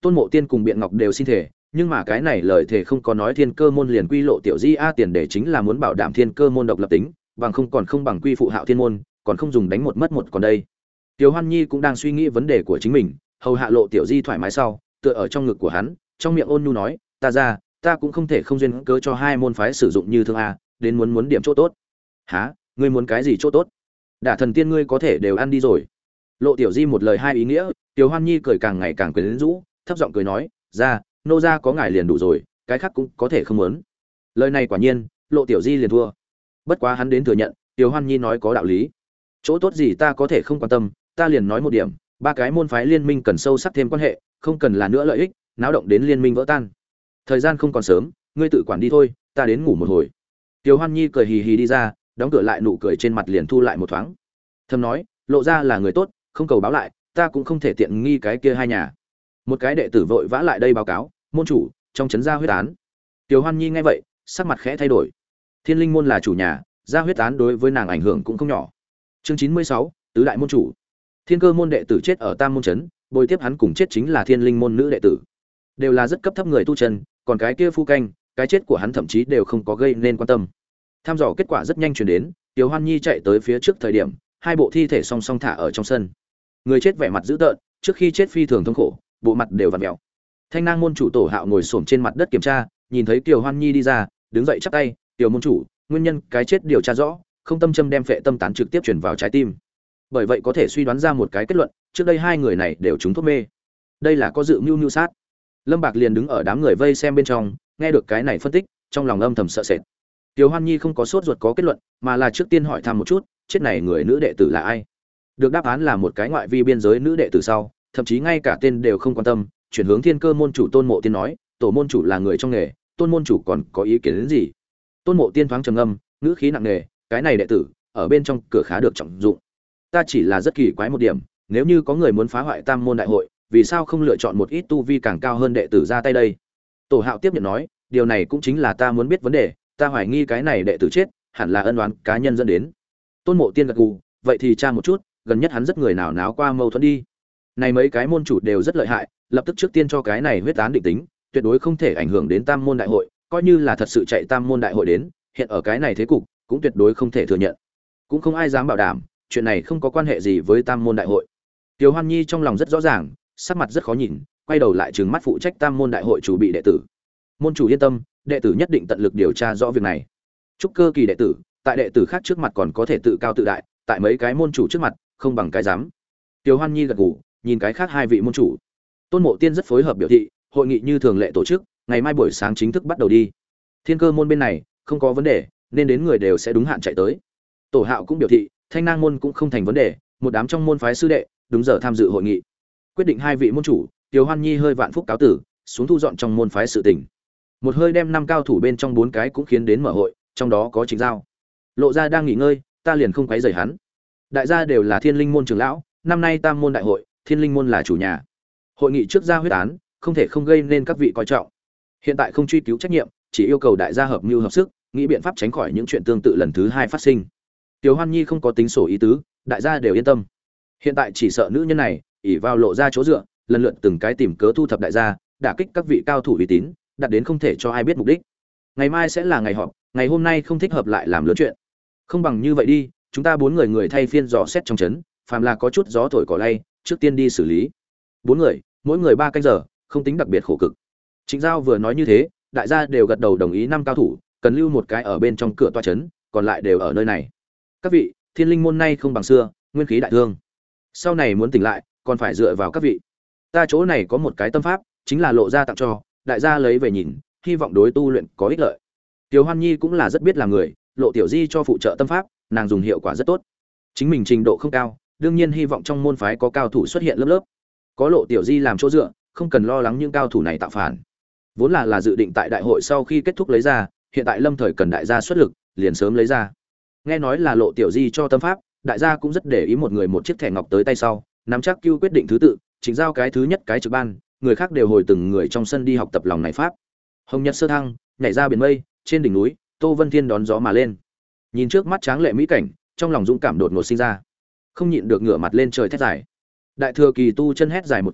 Tôn Mộ Tiên cùng Biện Ngọc đều xin thể, nhưng mà cái này lời thể không có nói Thiên Cơ môn liền quy Lộ Tiểu Di a tiền để chính là muốn bảo đảm Thiên Cơ môn độc lập tính, bằng không còn không bằng quy phụ Hạo Thiên môn, còn không dùng đánh một mất một còn đây. Tiểu Hoan Nhi cũng đang suy nghĩ vấn đề của chính mình, hầu hạ Lộ Tiểu Di thoải mái sau, tựa ở trong ngực của hắn, trong miệng ôn nhu nói, ta ra, ta cũng không thể không duyên cớ cho hai môn phái sử dụng như thương a, đến muốn muốn điểm chỗ tốt. Hả, ngươi muốn cái gì chỗ tốt? Đả Thần Tiên ngươi có thể đều ăn đi rồi. Lộ Tiểu Di một lời hai ý nghĩa, Tiểu Hoan Nhi cười càng ngày càng quyến rũ, thấp giọng cười nói, ra, nô gia có ngài liền đủ rồi, cái khác cũng có thể không muốn. Lời này quả nhiên, Lộ Tiểu Di liền thua. Bất quá hắn đến thừa nhận, Tiểu Hoan Nhi nói có đạo lý. Chỗ tốt gì ta có thể không quan tâm, ta liền nói một điểm, ba cái môn phái liên minh cần sâu sắc thêm quan hệ, không cần là nữa lợi ích, náo động đến liên minh vỡ tan. Thời gian không còn sớm, ngươi tự quản đi thôi, ta đến ngủ một hồi. Tiểu Hoan Nhi cười hì hì đi ra, đóng cửa lại, nụ cười trên mặt liền thu lại một thoáng. Thầm nói, Lộ gia là người tốt, không cầu báo lại, ta cũng không thể tiện nghi cái kia hai nhà. Một cái đệ tử vội vã lại đây báo cáo, môn chủ, trong trấn gia huyết án. Tiểu Hoan Nhi nghe vậy, sắc mặt khẽ thay đổi. Thiên Linh môn là chủ nhà, gia huyết án đối với nàng ảnh hưởng cũng không nhỏ. Chương chín mươi sáu, tứ đại môn chủ. Thiên Cơ môn đệ tử chết ở Tam môn trấn, bồi tiếp hắn cùng chết chính là Thiên Linh môn nữ đệ tử. Đều là rất cấp thấp người tu chân, còn cái kia phu canh, cái chết của hắn thậm chí đều không có gây nên quan tâm. Tham dò kết quả rất nhanh truyền đến, Tiểu Hoan Nhi chạy tới phía trước thời điểm, hai bộ thi thể song song thả ở trong sân. Người chết vẻ mặt dữ tợn, trước khi chết phi thường thống khổ, bộ mặt đều vặn vẹo. Thanh Nang môn chủ Tổ Hạo ngồi xổm trên mặt đất kiểm tra, nhìn thấy Tiểu Hoan Nhi đi ra, đứng dậy chắp tay, "Tiểu môn chủ, nguyên nhân cái chết điều tra rõ, không tâm châm đem phệ tâm tán trực tiếp truyền vào trái tim. Bởi vậy có thể suy đoán ra một cái kết luận, trước đây hai người này đều trúng thuốc mê. Đây là có dự mưu mưu sát." Lâm Bạc liền đứng ở đám người vây xem bên trong, nghe được cái này phân tích, trong lòng âm thầm sợ sệt. Tiểu Hoan Nhi không có sốt ruột có kết luận, mà là trước tiên hỏi thăm một chút, chết này người nữ đệ tử là ai. Được đáp án là một cái ngoại vi biên giới nữ đệ tử sau, thậm chí ngay cả tên đều không quan tâm, chuyển hướng Thiên Cơ môn chủ Tôn Mộ Tiên nói, tổ môn chủ là người trong nghề, Tôn môn chủ còn có ý kiến đến gì? Tôn Mộ Tiên thoáng trầm ngâm, ngữ khí nặng nề, cái này đệ tử ở bên trong cửa khá được trọng dụng. Ta chỉ là rất kỳ quái một điểm, nếu như có người muốn phá hoại Tam môn đại hội, vì sao không lựa chọn một ít tu vi càng cao hơn đệ tử ra tay đây? Tổ Hạo tiếp nhận nói, điều này cũng chính là ta muốn biết vấn đề, ta hoài nghi cái này đệ tử chết, hẳn là ân oán cá nhân dẫn đến. Tôn Mộ Tiên gật gù, vậy thì tra một chút, gần nhất hắn rất người nào náo qua mâu thuẫn đi. Này mấy cái môn chủ đều rất lợi hại, lập tức trước tiên cho cái này huyết án định tính, tuyệt đối không thể ảnh hưởng đến Tam môn đại hội, coi như là thật sự chạy Tam môn đại hội đến, hiện ở cái này thế cục, cũng tuyệt đối không thể thừa nhận. Cũng không ai dám bảo đảm, chuyện này không có quan hệ gì với Tam môn đại hội. Tiểu Hoan Nhi trong lòng rất rõ ràng, sắc mặt rất khó nhìn, quay đầu lại trừng mắt phụ trách Tam môn đại hội chủ bị đệ tử. Môn chủ yên tâm, đệ tử nhất định tận lực điều tra rõ việc này. Trúc cơ kỳ đệ tử, tại đệ tử khác trước mặt còn có thể tự cao tự đại, tại mấy cái môn chủ trước mặt, không bằng cái dám. Tiểu Hoan Nhi gật gù, nhìn cái khác hai vị môn chủ. Tôn Mộ Tiên rất phối hợp biểu thị, hội nghị như thường lệ tổ chức, ngày mai buổi sáng chính thức bắt đầu đi. Thiên Cơ môn bên này không có vấn đề, nên đến người đều sẽ đúng hạn chạy tới. Tổ Hạo cũng biểu thị, Thanh Nang môn cũng không thành vấn đề, một đám trong môn phái sư đệ đúng giờ tham dự hội nghị. Quyết định hai vị môn chủ, Tiểu Hoan Nhi hơi vạn phúc cáo tử, xuống thu dọn trong môn phái sự tình. Một hơi đem năm cao thủ bên trong bốn cái cũng khiến đến mở hội, trong đó có Trịnh Giao. Lộ gia đang nghỉ ngơi, ta liền không quấy rầy hắn. Đại gia đều là Thiên Linh môn trưởng lão, năm nay Tam môn đại hội, Thiên Linh môn là chủ nhà. Hội nghị trước ra huyết án, không thể không gây nên các vị coi trọng. Hiện tại không truy cứu trách nhiệm, chỉ yêu cầu đại gia hợp mưu hợp sức, nghĩ biện pháp tránh khỏi những chuyện tương tự lần thứ hai phát sinh. Tiểu Hoan Nhi không có tính sổ ý tứ, đại gia đều yên tâm. Hiện tại chỉ sợ nữ nhân này ỷ vào Lộ ra chỗ dựa, lần lượt từng cái tìm cớ thu thập đại gia, đả kích các vị cao thủ uy tín, đạt đến không thể cho ai biết mục đích. Ngày mai sẽ là ngày họp, ngày hôm nay không thích hợp lại làm lớn chuyện. Không bằng như vậy đi, chúng ta bốn người người thay phiên dò xét trong trấn, phàm là có chút gió thổi cỏ lay, trước tiên đi xử lý. Bốn người, mỗi người ba canh giờ, không tính đặc biệt khổ cực. Trịnh Giao vừa nói như thế, đại gia đều gật đầu đồng ý năm cao thủ, cần lưu một cái ở bên trong cửa tòa trấn, còn lại đều ở nơi này. Các vị, Thiên Linh môn nay không bằng xưa, nguyên khí đại thương. Sau này muốn tỉnh lại, còn phải dựa vào các vị. Ta chỗ này có một cái tâm pháp, chính là Lộ ra tặng cho, đại gia lấy về nhìn, hy vọng đối tu luyện có ích lợi. Tiểu Hoan Nhi cũng là rất biết làm người, Lộ Tiểu Di cho phụ trợ tâm pháp, nàng dùng hiệu quả rất tốt. Chính mình trình độ không cao, đương nhiên hy vọng trong môn phái có cao thủ xuất hiện lớp lớp. Có Lộ Tiểu Di làm chỗ dựa, không cần lo lắng những cao thủ này tạo phản. Vốn là là dự định tại đại hội sau khi kết thúc lấy ra, hiện tại lâm thời cần đại gia xuất lực, liền sớm lấy ra. Nghe nói là Lộ Tiểu Di cho tâm pháp, đại gia cũng rất để ý một người một chiếc thẻ ngọc tới tay sau, nắm chắc cưu quyết định thứ tự, chỉnh giao cái thứ nhất cái trực ban, người khác đều hồi từng người trong sân đi học tập lòng này pháp. Hồng Nhật sơ thăng, nhảy ra biển mây, trên đỉnh núi, Tô Vân Thiên đón gió mà lên. Nhìn trước mắt tráng lệ mỹ cảnh, trong lòng dũng cảm đột ngột sinh ra, không nhịn được ngửa mặt lên trời thét dài. Đại thừa kỳ tu chân hét dài một tiếng,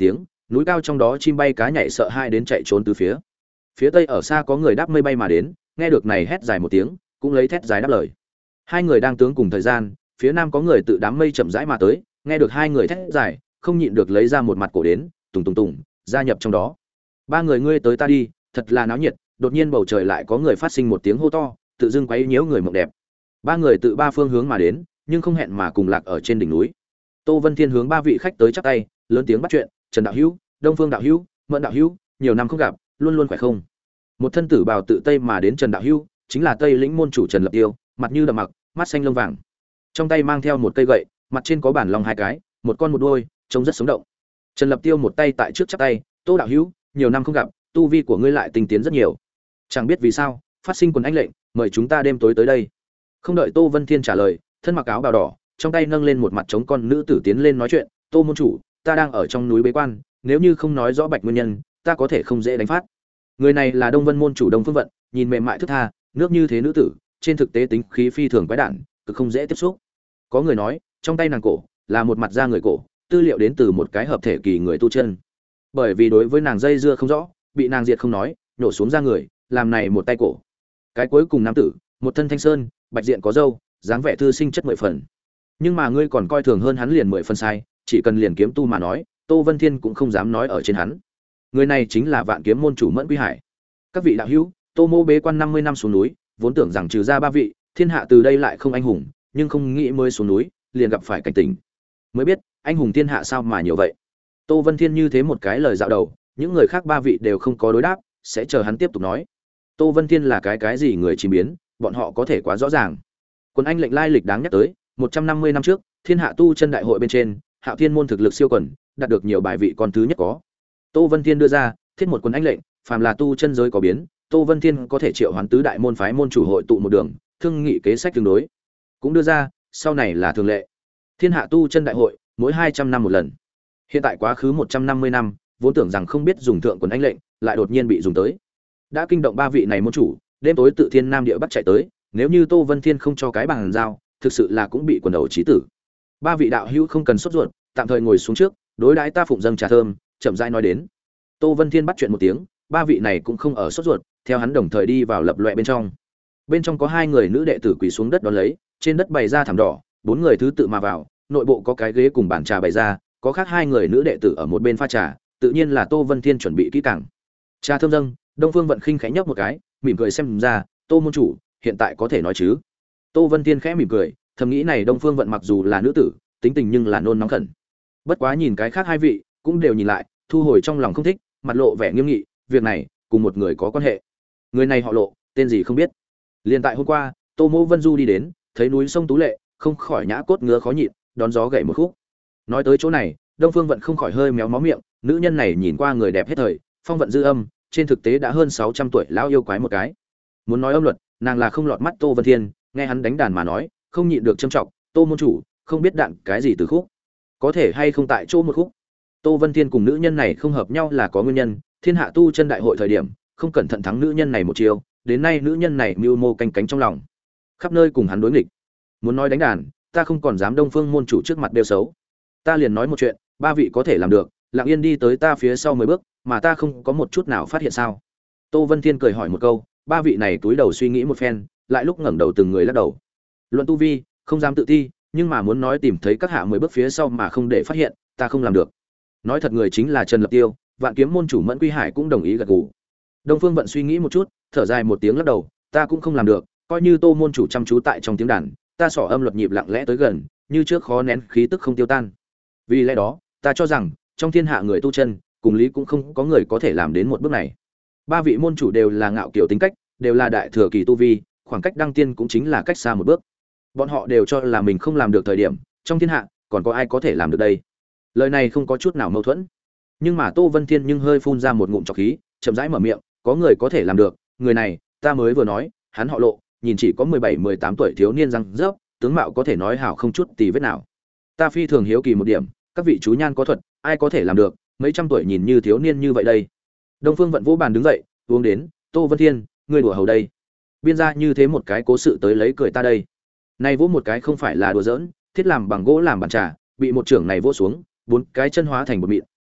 núi cao trong đó chim bay cá nhảy sợ hai đến chạy trốn từ phía. Phía tây ở xa có người đáp mây bay mà đến, nghe được này hét dài một tiếng, cũng lấy thét dài đáp lời. Hai người đang tướng cùng thời gian, phía nam có người tự đám mây chậm rãi mà tới, nghe được hai người thét dài, không nhịn được lấy ra một mặt cổ đến, tùng tùng tùng, gia nhập trong đó. Ba người ngươi tới ta đi, thật là náo nhiệt, đột nhiên bầu trời lại có người phát sinh một tiếng hô to, tự dưng quấy nhiễu người mộng đẹp. Ba người tự ba phương hướng mà đến, nhưng không hẹn mà cùng lạc ở trên đỉnh núi. Tô Vân Thiên hướng ba vị khách tới chắp tay, lớn tiếng bắt chuyện, "Trần đạo hữu, Đông Phương đạo hữu, Mẫn đạo hữu, nhiều năm không gặp, luôn luôn khỏe không?" Một thân tử bào tự tây mà đến Trần đạo hữu, chính là Tây lĩnh môn chủ Trần Lập Tiêu, mặt như đầm mặc, mắt xanh lông vàng. Trong tay mang theo một cây gậy, mặt trên có bản long hai cái, một con một đuôi, trông rất sống động. Trần Lập Tiêu một tay tại trước chắp tay, "Tô đạo hữu, nhiều năm không gặp, tu vi của ngươi lại tinh tiến rất nhiều. Chẳng biết vì sao, phát sinh quần anh lệnh, mời chúng ta đêm tối tới đây." Không đợi Tô Vân Thiên trả lời, thân mặc áo bào đỏ, trong tay nâng lên một mặt trống con nữ tử tiến lên nói chuyện, "Tô môn chủ, ta đang ở trong núi bế quan, nếu như không nói rõ bạch nguyên nhân, ta có thể không dễ đánh phát." Người này là Đông Vân môn chủ Đông Phương Vận, nhìn mềm mại thức tha, nước như thế nữ tử, trên thực tế tính khí phi thường quái đản, cực không dễ tiếp xúc. Có người nói, trong tay nàng cổ là một mặt da người cổ, tư liệu đến từ một cái hợp thể kỳ người tu chân. Bởi vì đối với nàng dây dưa không rõ, bị nàng diệt không nói, nhổ xuống da người, làm này một tay cổ. Cái cuối cùng nam tử, một thân thanh sơn, bạch diện có râu, dáng vẻ thư sinh chất mười phần. Nhưng mà ngươi còn coi thường hơn hắn liền mười phần sai, chỉ cần liền kiếm tu mà nói, Tô Vân Thiên cũng không dám nói ở trên hắn. Người này chính là Vạn Kiếm môn chủ Mẫn Quy Hải. Các vị đạo hữu, Tô Mô bế quan năm mươi năm xuống núi, vốn tưởng rằng trừ ra ba vị, thiên hạ từ đây lại không anh hùng, nhưng không nghĩ mới xuống núi, liền gặp phải cảnh tình. Mới biết, anh hùng thiên hạ sao mà nhiều vậy. Tô Vân Thiên như thế một cái lời dạo đầu, những người khác ba vị đều không có đối đáp, sẽ chờ hắn tiếp tục nói. Tô Vân Thiên là cái cái gì người chìm biến, bọn họ có thể quá rõ ràng. Quân anh lệnh lai lịch đáng nhắc tới, một trăm năm mươi năm trước, Thiên Hạ tu chân đại hội bên trên, Hạo Thiên môn thực lực siêu quần, đạt được nhiều bài vị con thứ nhất có. Tô Vân Thiên đưa ra, thiết một quân anh lệnh, phàm là tu chân giới có biến, Tô Vân Thiên có thể triệu hoán tứ đại môn phái môn chủ hội tụ một đường, thương nghị kế sách tương đối. Cũng đưa ra, sau này là thường lệ. Thiên Hạ tu chân đại hội, mỗi hai trăm năm một lần. Hiện tại quá khứ một trăm năm mươi năm, vốn tưởng rằng không biết dùng thượng quân anh lệnh, lại đột nhiên bị dùng tới. Đã kinh động ba vị này môn chủ, đêm tối tự thiên nam địa bắc chạy tới, nếu như Tô Vân Thiên không cho cái bằng giao, thực sự là cũng bị quần đầu chí tử. Ba vị đạo hữu không cần sốt ruột, tạm thời ngồi xuống trước, đối đãi ta phụng dâng trà thơm, chậm rãi nói đến. Tô Vân Thiên bắt chuyện một tiếng, ba vị này cũng không ở sốt ruột, theo hắn đồng thời đi vào lập loè bên trong. Bên trong có hai người nữ đệ tử quỳ xuống đất đón lấy, trên đất bày ra thảm đỏ, bốn người thứ tự mà vào, nội bộ có cái ghế cùng bàn trà bày ra, có khác hai người nữ đệ tử ở một bên pha trà, tự nhiên là Tô Vân Thiên chuẩn bị kỹ càng. Trà thơm dâng, Đông Phương Vận khinh khẽ nhấp một cái, mỉm cười xem ra, Tô môn chủ, hiện tại có thể nói chứ? Tô Vân Thiên khẽ mỉm cười, thầm nghĩ này Đông Phương Vận mặc dù là nữ tử, tính tình nhưng là nôn nóng khẩn. Bất quá nhìn cái khác hai vị, cũng đều nhìn lại, thu hồi trong lòng không thích, mặt lộ vẻ nghiêm nghị, việc này cùng một người có quan hệ. Người này họ Lộ, tên gì không biết. Liên tại hôm qua, Tô Mộ Vân Du đi đến, thấy núi sông tú lệ, không khỏi nhã cốt ngứa khó nhịn, đón gió gậy một khúc. Nói tới chỗ này, Đông Phương Vận không khỏi hơi méo mó miệng, nữ nhân này nhìn qua người đẹp hết thời, phong vận dư âm, trên thực tế đã hơn sáu trăm tuổi lão yêu quái một cái. Muốn nói âm luật, nàng là không lọt mắt Tô Vân Thiên, nghe hắn đánh đàn mà nói, không nhịn được châm trọng, Tô môn chủ, không biết đạn cái gì từ khúc, có thể hay không tại chỗ một khúc. Tô Vân Thiên cùng nữ nhân này không hợp nhau là có nguyên nhân, Thiên Hạ tu chân đại hội thời điểm, không cẩn thận thắng nữ nhân này một chiều, đến nay nữ nhân này mưu mô canh cánh trong lòng, khắp nơi cùng hắn đối nghịch. Muốn nói đánh đàn, ta không còn dám Đông Phương môn chủ trước mặt đeo xấu. Ta liền nói một chuyện, ba vị có thể làm được, Lặng Yên đi tới ta phía sau mười bước, mà ta không có một chút nào phát hiện sao? Tô Vân Thiên cười hỏi một câu, ba vị này túi đầu suy nghĩ một phen, lại lúc ngẩng đầu từng người lắc đầu. Luận tu vi, không dám tự thi, nhưng mà muốn nói tìm thấy các hạ mười bước phía sau mà không để phát hiện, ta không làm được. Nói thật người chính là Trần Lập Tiêu, Vạn Kiếm môn chủ Mẫn Quy Hải cũng đồng ý gật gù. Đông Phương Vận suy nghĩ một chút, thở dài một tiếng lắc đầu, ta cũng không làm được, coi như Tô môn chủ chăm chú tại trong tiếng đàn, ta xỏ âm luật nhịp lặng lẽ tới gần, như trước khó nén khí tức không tiêu tan. Vì lẽ đó, ta cho rằng trong thiên hạ người tu chân, cùng lý cũng không có người có thể làm đến một bước này. Ba vị môn chủ đều là ngạo kiều tính cách, đều là đại thừa kỳ tu vi, khoảng cách đăng tiên cũng chính là cách xa một bước. Bọn họ đều cho là mình không làm được thời điểm, trong thiên hạ còn có ai có thể làm được đây? Lời này không có chút nào mâu thuẫn. Nhưng mà Tô Vân Thiên nhưng hơi phun ra một ngụm trọc khí, chậm rãi mở miệng, có người có thể làm được, người này, ta mới vừa nói, hắn họ Lộ, nhìn chỉ có mười bảy mười tám tuổi thiếu niên răng rớp, tướng mạo có thể nói hảo không chút tì vết nào. Ta phi thường hiếu kỳ một điểm, các vị chú nhan có thuật, ai có thể làm được, mấy trăm tuổi nhìn như thiếu niên như vậy đây. Đông Phương Vận vũ bàn đứng dậy, uống đến, Tô Vân Thiên, ngươi đùa hầu đây. Biên ra như thế một cái cố sự tới lấy cười ta đây. Này vỗ một cái không phải là đùa giỡn, thiết làm bằng gỗ làm bàn trà, bị một trưởng này vỗ xuống, bốn cái chân hóa thành một mịn,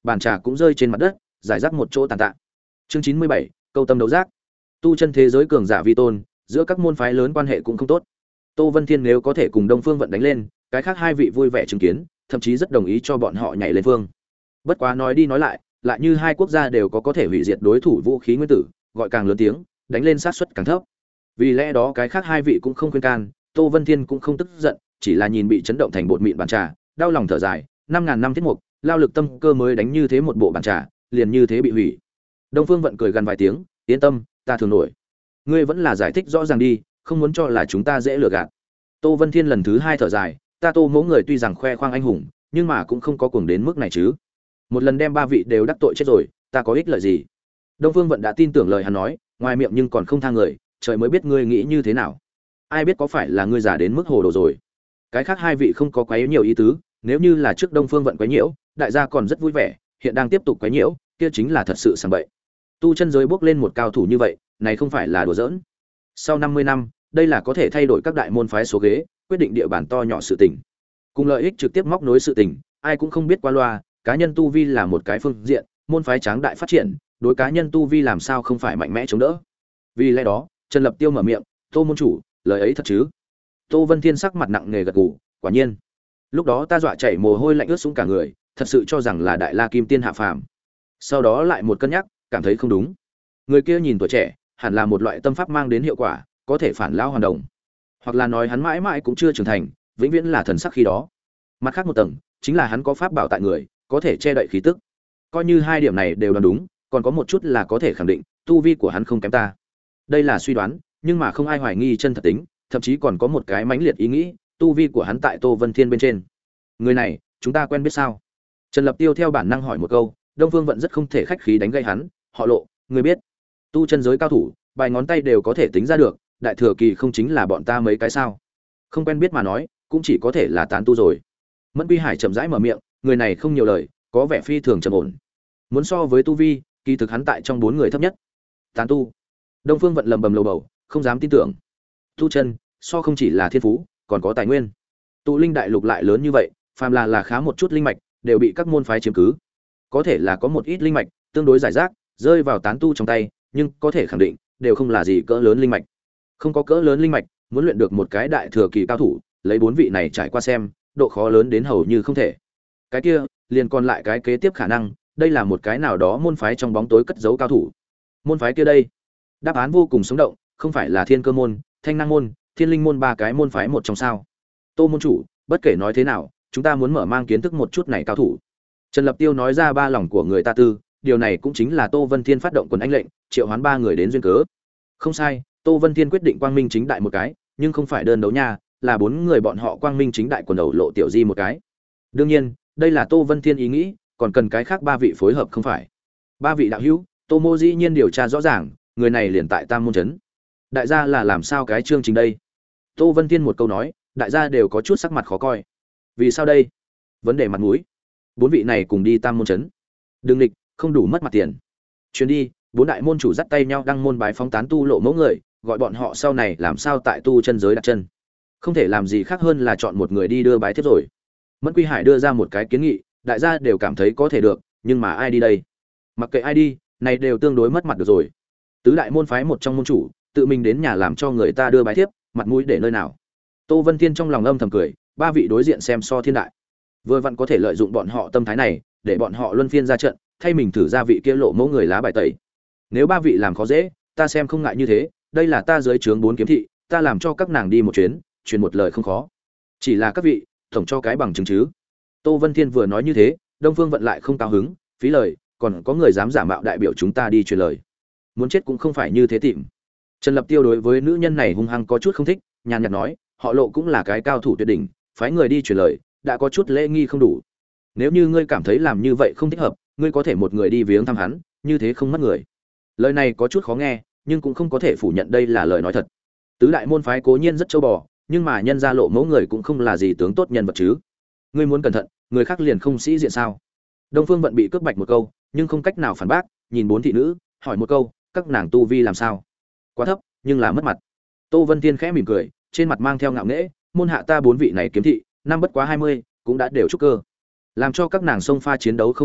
bàn trà cũng rơi trên mặt đất, giải rác một chỗ tàn tạ. Chương chín mươi bảy, câu tâm đấu giác. Tu chân thế giới cường giả vi tôn, giữa các môn phái lớn quan hệ cũng không tốt. Tô Vân Thiên nếu có thể cùng Đông Phương Vận đánh lên, cái khác hai vị vui vẻ chứng kiến, thậm chí rất đồng ý cho bọn họ nhảy lên phương. Bất quá nói đi nói lại, lại như hai quốc gia đều có có thể hủy diệt đối thủ vũ khí nguyên tử, gọi càng lớn tiếng, đánh lên sát suất càng thấp. Vì lẽ đó cái khác hai vị cũng không khuyên can, Tô Vân Thiên cũng không tức giận, chỉ là nhìn bị chấn động thành bột mịn bàn trà, đau lòng thở dài, năm ngàn năm thiết mục, lao lực tâm cơ mới đánh như thế một bộ bàn trà, liền như thế bị hủy. Đông Phương Vận cười gần vài tiếng, yên tâm, ta thường nổi. Ngươi vẫn là giải thích rõ ràng đi, không muốn cho là chúng ta dễ lừa gạt. Tô Vân Thiên lần thứ hai thở dài, ta Tô mẫu người tuy rằng khoe khoang anh hùng, nhưng mà cũng không có cuồng đến mức này chứ. Một lần đem ba vị đều đắc tội chết rồi, ta có ích lợi gì? Đông Phương Vận đã tin tưởng lời hắn nói, ngoài miệng nhưng còn không tha người, trời mới biết ngươi nghĩ như thế nào. Ai biết có phải là ngươi già đến mức hồ đồ rồi. Cái khác hai vị không có quấy nhiều ý tứ, nếu như là trước Đông Phương Vận quấy nhiễu, đại gia còn rất vui vẻ, hiện đang tiếp tục quấy nhiễu, kia chính là thật sự sảng bậy. Tu chân giới bước lên một cao thủ như vậy, này không phải là đùa giỡn. Sau năm mươi năm, đây là có thể thay đổi các đại môn phái số ghế, quyết định địa bàn to nhỏ sự tình. Cùng lợi ích trực tiếp móc nối sự tình, ai cũng không biết qua loa, cá nhân tu vi là một cái phương diện, môn phái tráng đại phát triển, đối cá nhân tu vi làm sao không phải mạnh mẽ chống đỡ. Vì lẽ đó, Trần Lập Tiêu mở miệng, "Tô môn chủ, lời ấy thật chứ?" Tô Vân Thiên sắc mặt nặng nề gật gù, "Quả nhiên." Lúc đó ta dọa chảy mồ hôi lạnh ướt xuống cả người, thật sự cho rằng là Đại La Kim Tiên hạ phàm. Sau đó lại một cân nhắc, cảm thấy không đúng. Người kia nhìn tuổi trẻ, hẳn là một loại tâm pháp mang đến hiệu quả, có thể phản lão hoàn đồng. Hoặc là nói hắn mãi mãi cũng chưa trưởng thành, vĩnh viễn là thần sắc khi đó. Mặt khác một tầng, chính là hắn có pháp bảo tại người, có thể che đậy khí tức. Coi như hai điểm này đều đoán đúng, còn có một chút là có thể khẳng định, tu vi của hắn không kém ta. Đây là suy đoán, nhưng mà không ai hoài nghi chân thật tính, thậm chí còn có một cái mãnh liệt ý nghĩ, tu vi của hắn tại Tô Vân Thiên bên trên. Người này, chúng ta quen biết sao? Trần Lập Tiêu theo bản năng hỏi một câu, Đông Phương Vận rất không thể khách khí đánh gây hắn, họ Lộ, người biết? Tu chân giới cao thủ, bài ngón tay đều có thể tính ra được, đại thừa kỳ không chính là bọn ta mấy cái sao? Không quen biết mà nói, cũng chỉ có thể là tán tu rồi. Mẫn Quy Hải chậm rãi mở miệng, người này không nhiều lời, có vẻ phi thường trầm ổn. Muốn so với tu vi, kỳ thực hắn tại trong bốn người thấp nhất. Tán tu. Đông Phương Vận lầm bầm lầu bầu, không dám tin tưởng. Tu chân, so không chỉ là thiên phú, còn có tài nguyên. Tụ linh đại lục lại lớn như vậy, phàm là là khá một chút linh mạch, đều bị các môn phái chiếm cứ. Có thể là có một ít linh mạch tương đối giải rác, rơi vào tán tu trong tay, nhưng có thể khẳng định, đều không là gì cỡ lớn linh mạch. Không có cỡ lớn linh mạch, muốn luyện được một cái đại thừa kỳ cao thủ, lấy bốn vị này trải qua xem, độ khó lớn đến hầu như không thể. Cái kia, liền còn lại cái kế tiếp khả năng, đây là một cái nào đó môn phái trong bóng tối cất giấu cao thủ. Môn phái kia đây, đáp án vô cùng sống động, không phải là Thiên Cơ môn, Thanh Năng môn, Thiên Linh môn ba cái môn phái một trong sao? Tô môn chủ, bất kể nói thế nào, chúng ta muốn mở mang kiến thức một chút này cao thủ. Trần Lập Tiêu nói ra ba lòng của người ta tư, điều này cũng chính là Tô Vân Thiên phát động quần anh lệnh, triệu hoán ba người đến duyên cớ. Không sai, Tô Vân Thiên quyết định quang minh chính đại một cái, nhưng không phải đơn đấu nha, là bốn người bọn họ quang minh chính đại quần đầu lộ tiểu di một cái. Đương nhiên, đây là Tô Vân Thiên ý nghĩ, còn cần cái khác ba vị phối hợp không phải. Ba vị đạo hữu, Tô Mô dĩ nhiên điều tra rõ ràng, người này liền tại Tam môn trấn. Đại gia là làm sao cái chương trình đây? Tô Vân Thiên một câu nói, đại gia đều có chút sắc mặt khó coi. Vì sao đây? Vấn đề mặt mũi. Bốn vị này cùng đi Tam môn trấn. Đừng nghịch, không đủ mất mặt tiền. Chuyến đi, bốn đại môn chủ dắt tay nhau đăng môn bái phóng tán tu lộ mẫu người, gọi bọn họ sau này làm sao tại tu chân giới đặt chân. Không thể làm gì khác hơn là chọn một người đi đưa bái thiếp rồi. Mẫn Quy Hải đưa ra một cái kiến nghị, đại gia đều cảm thấy có thể được, nhưng mà ai đi đây? Mặc kệ ai đi, này đều tương đối mất mặt được rồi. Tứ đại môn phái một trong môn chủ, tự mình đến nhà làm cho người ta đưa bái thiếp, mặt mũi để nơi nào? Tô Vân Thiên trong lòng âm thầm cười, ba vị đối diện xem so thiên đại. Vừa vặn có thể lợi dụng bọn họ tâm thái này, để bọn họ luân phiên ra trận, thay mình thử ra vị kia lộ mẫu người lá bài tẩy. Nếu ba vị làm khó dễ, ta xem không ngại như thế, đây là ta dưới trướng bốn kiếm thị, ta làm cho các nàng đi một chuyến, truyền một lời không khó. Chỉ là các vị, tổng cho cái bằng chứng chứ. Tô Vân Thiên vừa nói như thế, Đông Phương Vận lại không cao hứng, phí lời, còn có người dám giả mạo đại biểu chúng ta đi truyền lời. Muốn chết cũng không phải như thế tìm. Trần Lập Tiêu đối với nữ nhân này hung hăng có chút không thích, nhàn nhạt nói, họ Lộ cũng là cái cao thủ tuyệt đỉnh, phái người đi truyền lời, đã có chút lễ nghi không đủ. Nếu như ngươi cảm thấy làm như vậy không thích hợp, ngươi có thể một người đi viếng thăm hắn, như thế không mất người. Lời này có chút khó nghe, nhưng cũng không có thể phủ nhận đây là lời nói thật. Tứ đại môn phái cố nhiên rất châu bò, nhưng mà nhân gia lộ mẫu người cũng không là gì tướng tốt nhân vật chứ. Ngươi muốn cẩn thận, người khác liền không sĩ diện sao? Đông Phương Vận bị cướp bạch một câu, nhưng không cách nào phản bác, nhìn bốn thị nữ, hỏi một câu, các nàng tu vi làm sao? Quá thấp, nhưng là mất mặt. Tô Vân Thiên khẽ mỉm cười, trên mặt mang theo ngạo nghễ, môn hạ ta bốn vị này kiếm thị, năm bất quá hai mươi, cũng đã đều trúc cơ. Làm cho các nàng xông pha chiến đấu không hiện thực,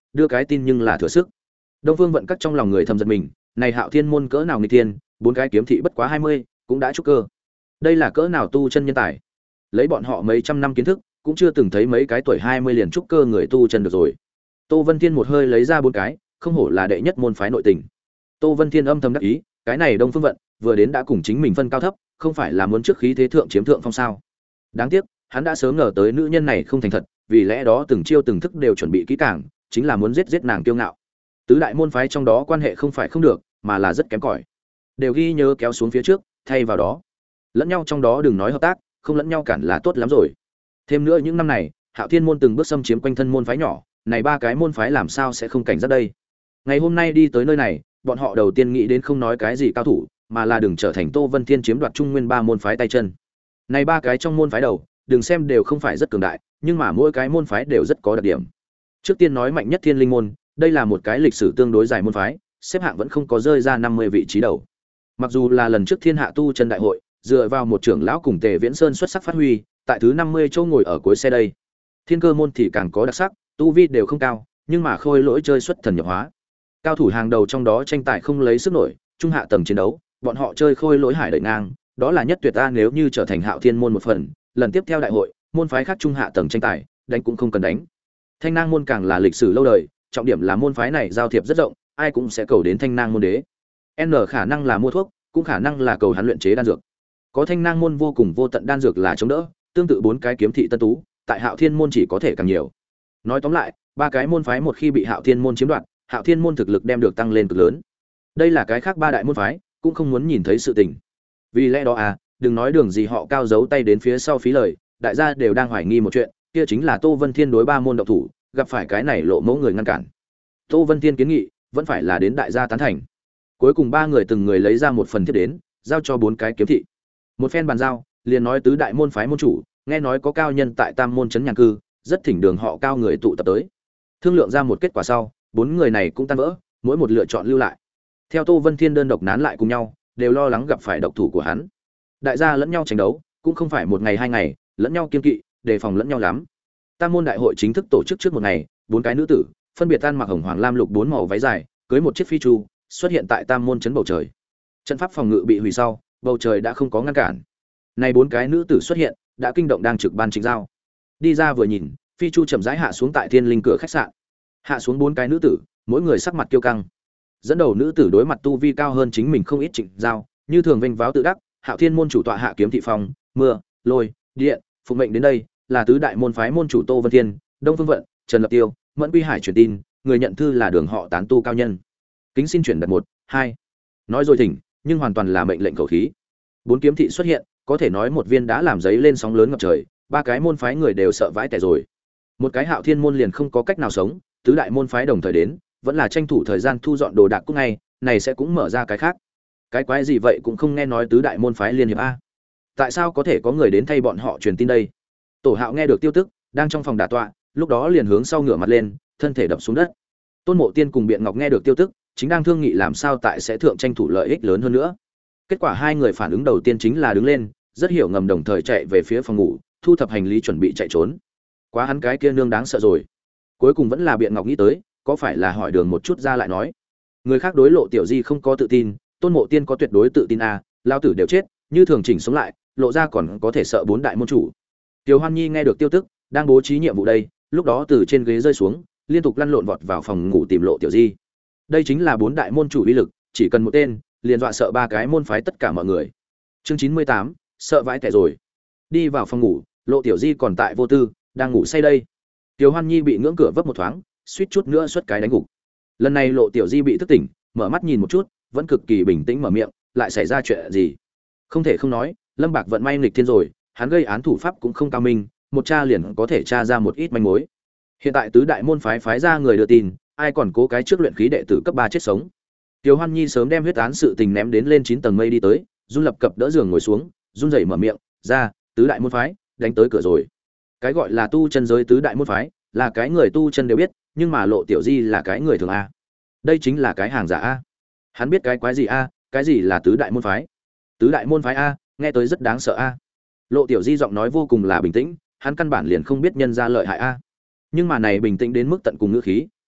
đưa cái tin nhưng là thừa sức. Đông Phương Vận Các trong lòng người thầm giật mình, này Hạo Thiên môn cỡ nào nghịch thiên, bốn cái kiếm thị bất quá hai mươi, cũng đã trúc cơ. Đây là cỡ nào tu chân nhân tài. Lấy bọn họ mấy trăm năm kiến thức, cũng chưa từng thấy mấy cái tuổi hai mươi liền trúc cơ người tu chân được rồi. Tô Vân Thiên một hơi lấy ra bốn cái, không hổ là đệ nhất môn phái nội tình. Tô Vân Thiên âm thầm đắc ý, cái này Đông Phương Vận vừa đến đã cùng chính mình phân cao thấp, không phải là muốn trước khí thế thượng chiếm thượng phong sao? Đáng tiếc, hắn đã sớm ngờ tới nữ nhân này không thành thật, vì lẽ đó từng chiêu từng thức đều chuẩn bị kỹ càng, chính là muốn giết giết nàng kiêu ngạo. Tứ đại môn phái trong đó quan hệ không phải không được, mà là rất kém cỏi. Đều ghi nhớ kéo xuống phía trước, thay vào đó, lẫn nhau trong đó đừng nói hợp tác, không lẫn nhau cản là tốt lắm rồi. Thêm nữa những năm này, Hạo Thiên môn từng bước xâm chiếm quanh thân môn phái nhỏ, này ba cái môn phái làm sao sẽ không cảnh giác đây. Ngày hôm nay đi tới nơi này, bọn họ đầu tiên nghĩ đến không nói cái gì cao thủ, mà là đừng trở thành Tô Vân Thiên chiếm đoạt Trung Nguyên ba môn phái tay chân. Này ba cái trong môn phái đầu, đừng xem đều không phải rất cường đại, nhưng mà mỗi cái môn phái đều rất có đặc điểm. Trước tiên nói mạnh nhất Thiên Linh môn, đây là một cái lịch sử tương đối dài môn phái, xếp hạng vẫn không có rơi ra năm mươi vị trí đầu. Mặc dù là lần trước Thiên Hạ tu chân đại hội, dựa vào một trưởng lão cùng Tề Viễn Sơn xuất sắc phát huy, tại thứ năm mươi chỗ ngồi ở cuối xe đây. Thiên Cơ môn thì càng có đặc sắc, tu vi đều không cao, nhưng mà khôi lỗi chơi xuất thần nhập hóa. Cao thủ hàng đầu trong đó tranh tài không lấy sức nổi, trung hạ tầng chiến đấu, bọn họ chơi khôi lỗi hải đợi ngang, đó là nhất tuyệt ta nếu như trở thành Hạo Thiên môn một phần, lần tiếp theo đại hội, môn phái khác trung hạ tầng tranh tài, đánh cũng không cần đánh. Thanh Nang môn càng là lịch sử lâu đời, trọng điểm là môn phái này giao thiệp rất rộng, ai cũng sẽ cầu đến Thanh Nang môn đế. N khả năng là mua thuốc, cũng khả năng là cầu hắn luyện chế đan dược. Có Thanh Nang môn vô cùng vô tận đan dược là chống đỡ, tương tự bốn cái kiếm thị tân tú, tại Hạo Thiên môn chỉ có thể càng nhiều. Nói tóm lại, ba cái môn phái một khi bị Hạo Thiên môn chiếm đoạt, Hạo Thiên môn thực lực đem được tăng lên cực lớn. Đây là cái khác ba đại môn phái cũng không muốn nhìn thấy sự tình. Vì lẽ đó à, đừng nói đường gì họ cao giấu tay đến phía sau phí lời, đại gia đều đang hoài nghi một chuyện, kia chính là Tô Vân Thiên đối ba môn động thủ, gặp phải cái này lộ mẫu người ngăn cản. Tô Vân Thiên kiến nghị, vẫn phải là đến đại gia tán thành. Cuối cùng ba người từng người lấy ra một phần thiết đến, giao cho bốn cái kiếm thị. Một phen bàn giao, liền nói tứ đại môn phái môn chủ, nghe nói có cao nhân tại Tam môn trấn nhàn cư, rất thỉnh đường họ cao người tụ tập tới. Thương lượng ra một kết quả sau, bốn người này cũng tan vỡ, mỗi một lựa chọn lưu lại. Theo Tô Vân Thiên đơn độc nán lại cùng nhau, đều lo lắng gặp phải độc thủ của hắn. Đại gia lẫn nhau tranh đấu, cũng không phải một ngày hai ngày, lẫn nhau kiên kỵ, đề phòng lẫn nhau lắm. Tam môn đại hội chính thức tổ chức trước một ngày, bốn cái nữ tử, phân biệt tan mặc hồng hoàng lam lục bốn màu váy dài, cưới một chiếc phi chu, xuất hiện tại Tam môn trấn bầu trời. Trận pháp phòng ngự bị hủy sau, bầu trời đã không có ngăn cản. Này bốn cái nữ tử xuất hiện, đã kinh động đang trực ban chính giao. Đi ra vừa nhìn, phi chu chậm rãi hạ xuống tại Thiên Linh cửa khách sạn. Hạ xuống bốn cái nữ tử, mỗi người sắc mặt kiêu căng. Dẫn đầu nữ tử đối mặt tu vi cao hơn chính mình không ít Trịnh Giao, như thường vênh váo tự đắc, Hạo Thiên môn chủ tọa hạ kiếm thị phong, mưa, lôi, điện, phụng mệnh đến đây, là tứ đại môn phái môn chủ Tô Vân Thiên, Đông Phương Vận, Trần Lập Tiêu, Mẫn Quy Hải truyền tin, người nhận thư là đường họ tán tu cao nhân. Kính xin chuyển đặt một, hai. Nói rồi thỉnh, nhưng hoàn toàn là mệnh lệnh khẩu khí. Bốn kiếm thị xuất hiện, có thể nói một viên đã làm giấy lên sóng lớn ngập trời, ba cái môn phái người đều sợ vãi tẻ rồi. Một cái Hạo Thiên môn liền không có cách nào sống, tứ đại môn phái đồng thời đến, vẫn là tranh thủ thời gian thu dọn đồ đạc cũng ngay, này sẽ cũng mở ra cái khác. Cái quái gì vậy cũng không nghe nói tứ đại môn phái liên hiệp a. Tại sao có thể có người đến thay bọn họ truyền tin đây? Tổ Hạo nghe được tiêu tức, đang trong phòng đả tọa, lúc đó liền hướng sau ngửa mặt lên, thân thể đập xuống đất. Tôn Mộ Tiên cùng Biện Ngọc nghe được tiêu tức, chính đang thương nghị làm sao tại sẽ thượng tranh thủ lợi ích lớn hơn nữa. Kết quả hai người phản ứng đầu tiên chính là đứng lên, rất hiểu ngầm đồng thời chạy về phía phòng ngủ, thu thập hành lý chuẩn bị chạy trốn. Quá hắn cái kia nương đáng sợ rồi. Cuối cùng vẫn là Biện Ngọc nghĩ tới, có phải là hỏi đường một chút ra lại nói. Người khác đối Lộ Tiểu Di không có tự tin, Tôn Mộ Tiên có tuyệt đối tự tin a, lao tử đều chết, như thường chỉnh sống lại, lộ ra còn có thể sợ bốn đại môn chủ. Tiểu Hoan Nhi nghe được tiêu tức, đang bố trí nhiệm vụ đây, lúc đó từ trên ghế rơi xuống, liên tục lăn lộn vọt vào phòng ngủ tìm Lộ Tiểu Di. Đây chính là bốn đại môn chủ uy lực, chỉ cần một tên, liền dọa sợ ba cái môn phái tất cả mọi người. Chương chín mươi tám, sợ vãi tẻ rồi. Đi vào phòng ngủ, Lộ Tiểu Di còn tại vô tư, đang ngủ say đây. Tiểu Hoan Nhi bị ngưỡng cửa vấp một thoáng, suýt chút nữa xuất cái đánh gục. Lần này Lộ Tiểu Di bị thức tỉnh, mở mắt nhìn một chút, vẫn cực kỳ bình tĩnh mở miệng, lại xảy ra chuyện gì? Không thể không nói, Lâm Bạc vận may nghịch thiên rồi, hắn gây án thủ pháp cũng không cao minh, một tra liền có thể tra ra một ít manh mối. Hiện tại tứ đại môn phái phái ra người đưa tin, ai còn cố cái trước luyện khí đệ tử cấp ba chết sống. Tiểu Hoan Nhi sớm đem huyết án sự tình ném đến lên chín tầng mây đi tới, run lập cập đỡ giường ngồi xuống, run rẩy mở miệng, "Ra, tứ đại môn phái đánh tới cửa rồi." Cái gọi là tu chân giới tứ đại môn phái, là cái người tu chân đều biết, nhưng mà Lộ Tiểu Di là cái người thường a. Đây chính là cái hàng giả a. Hắn biết cái quái gì a, cái gì là tứ đại môn phái? Tứ đại môn phái a, nghe tới rất đáng sợ a. Lộ Tiểu Di giọng nói vô cùng là bình tĩnh, hắn căn bản liền không biết nhân ra lợi hại a. Nhưng mà này bình tĩnh đến mức tận cùng ngữ khí,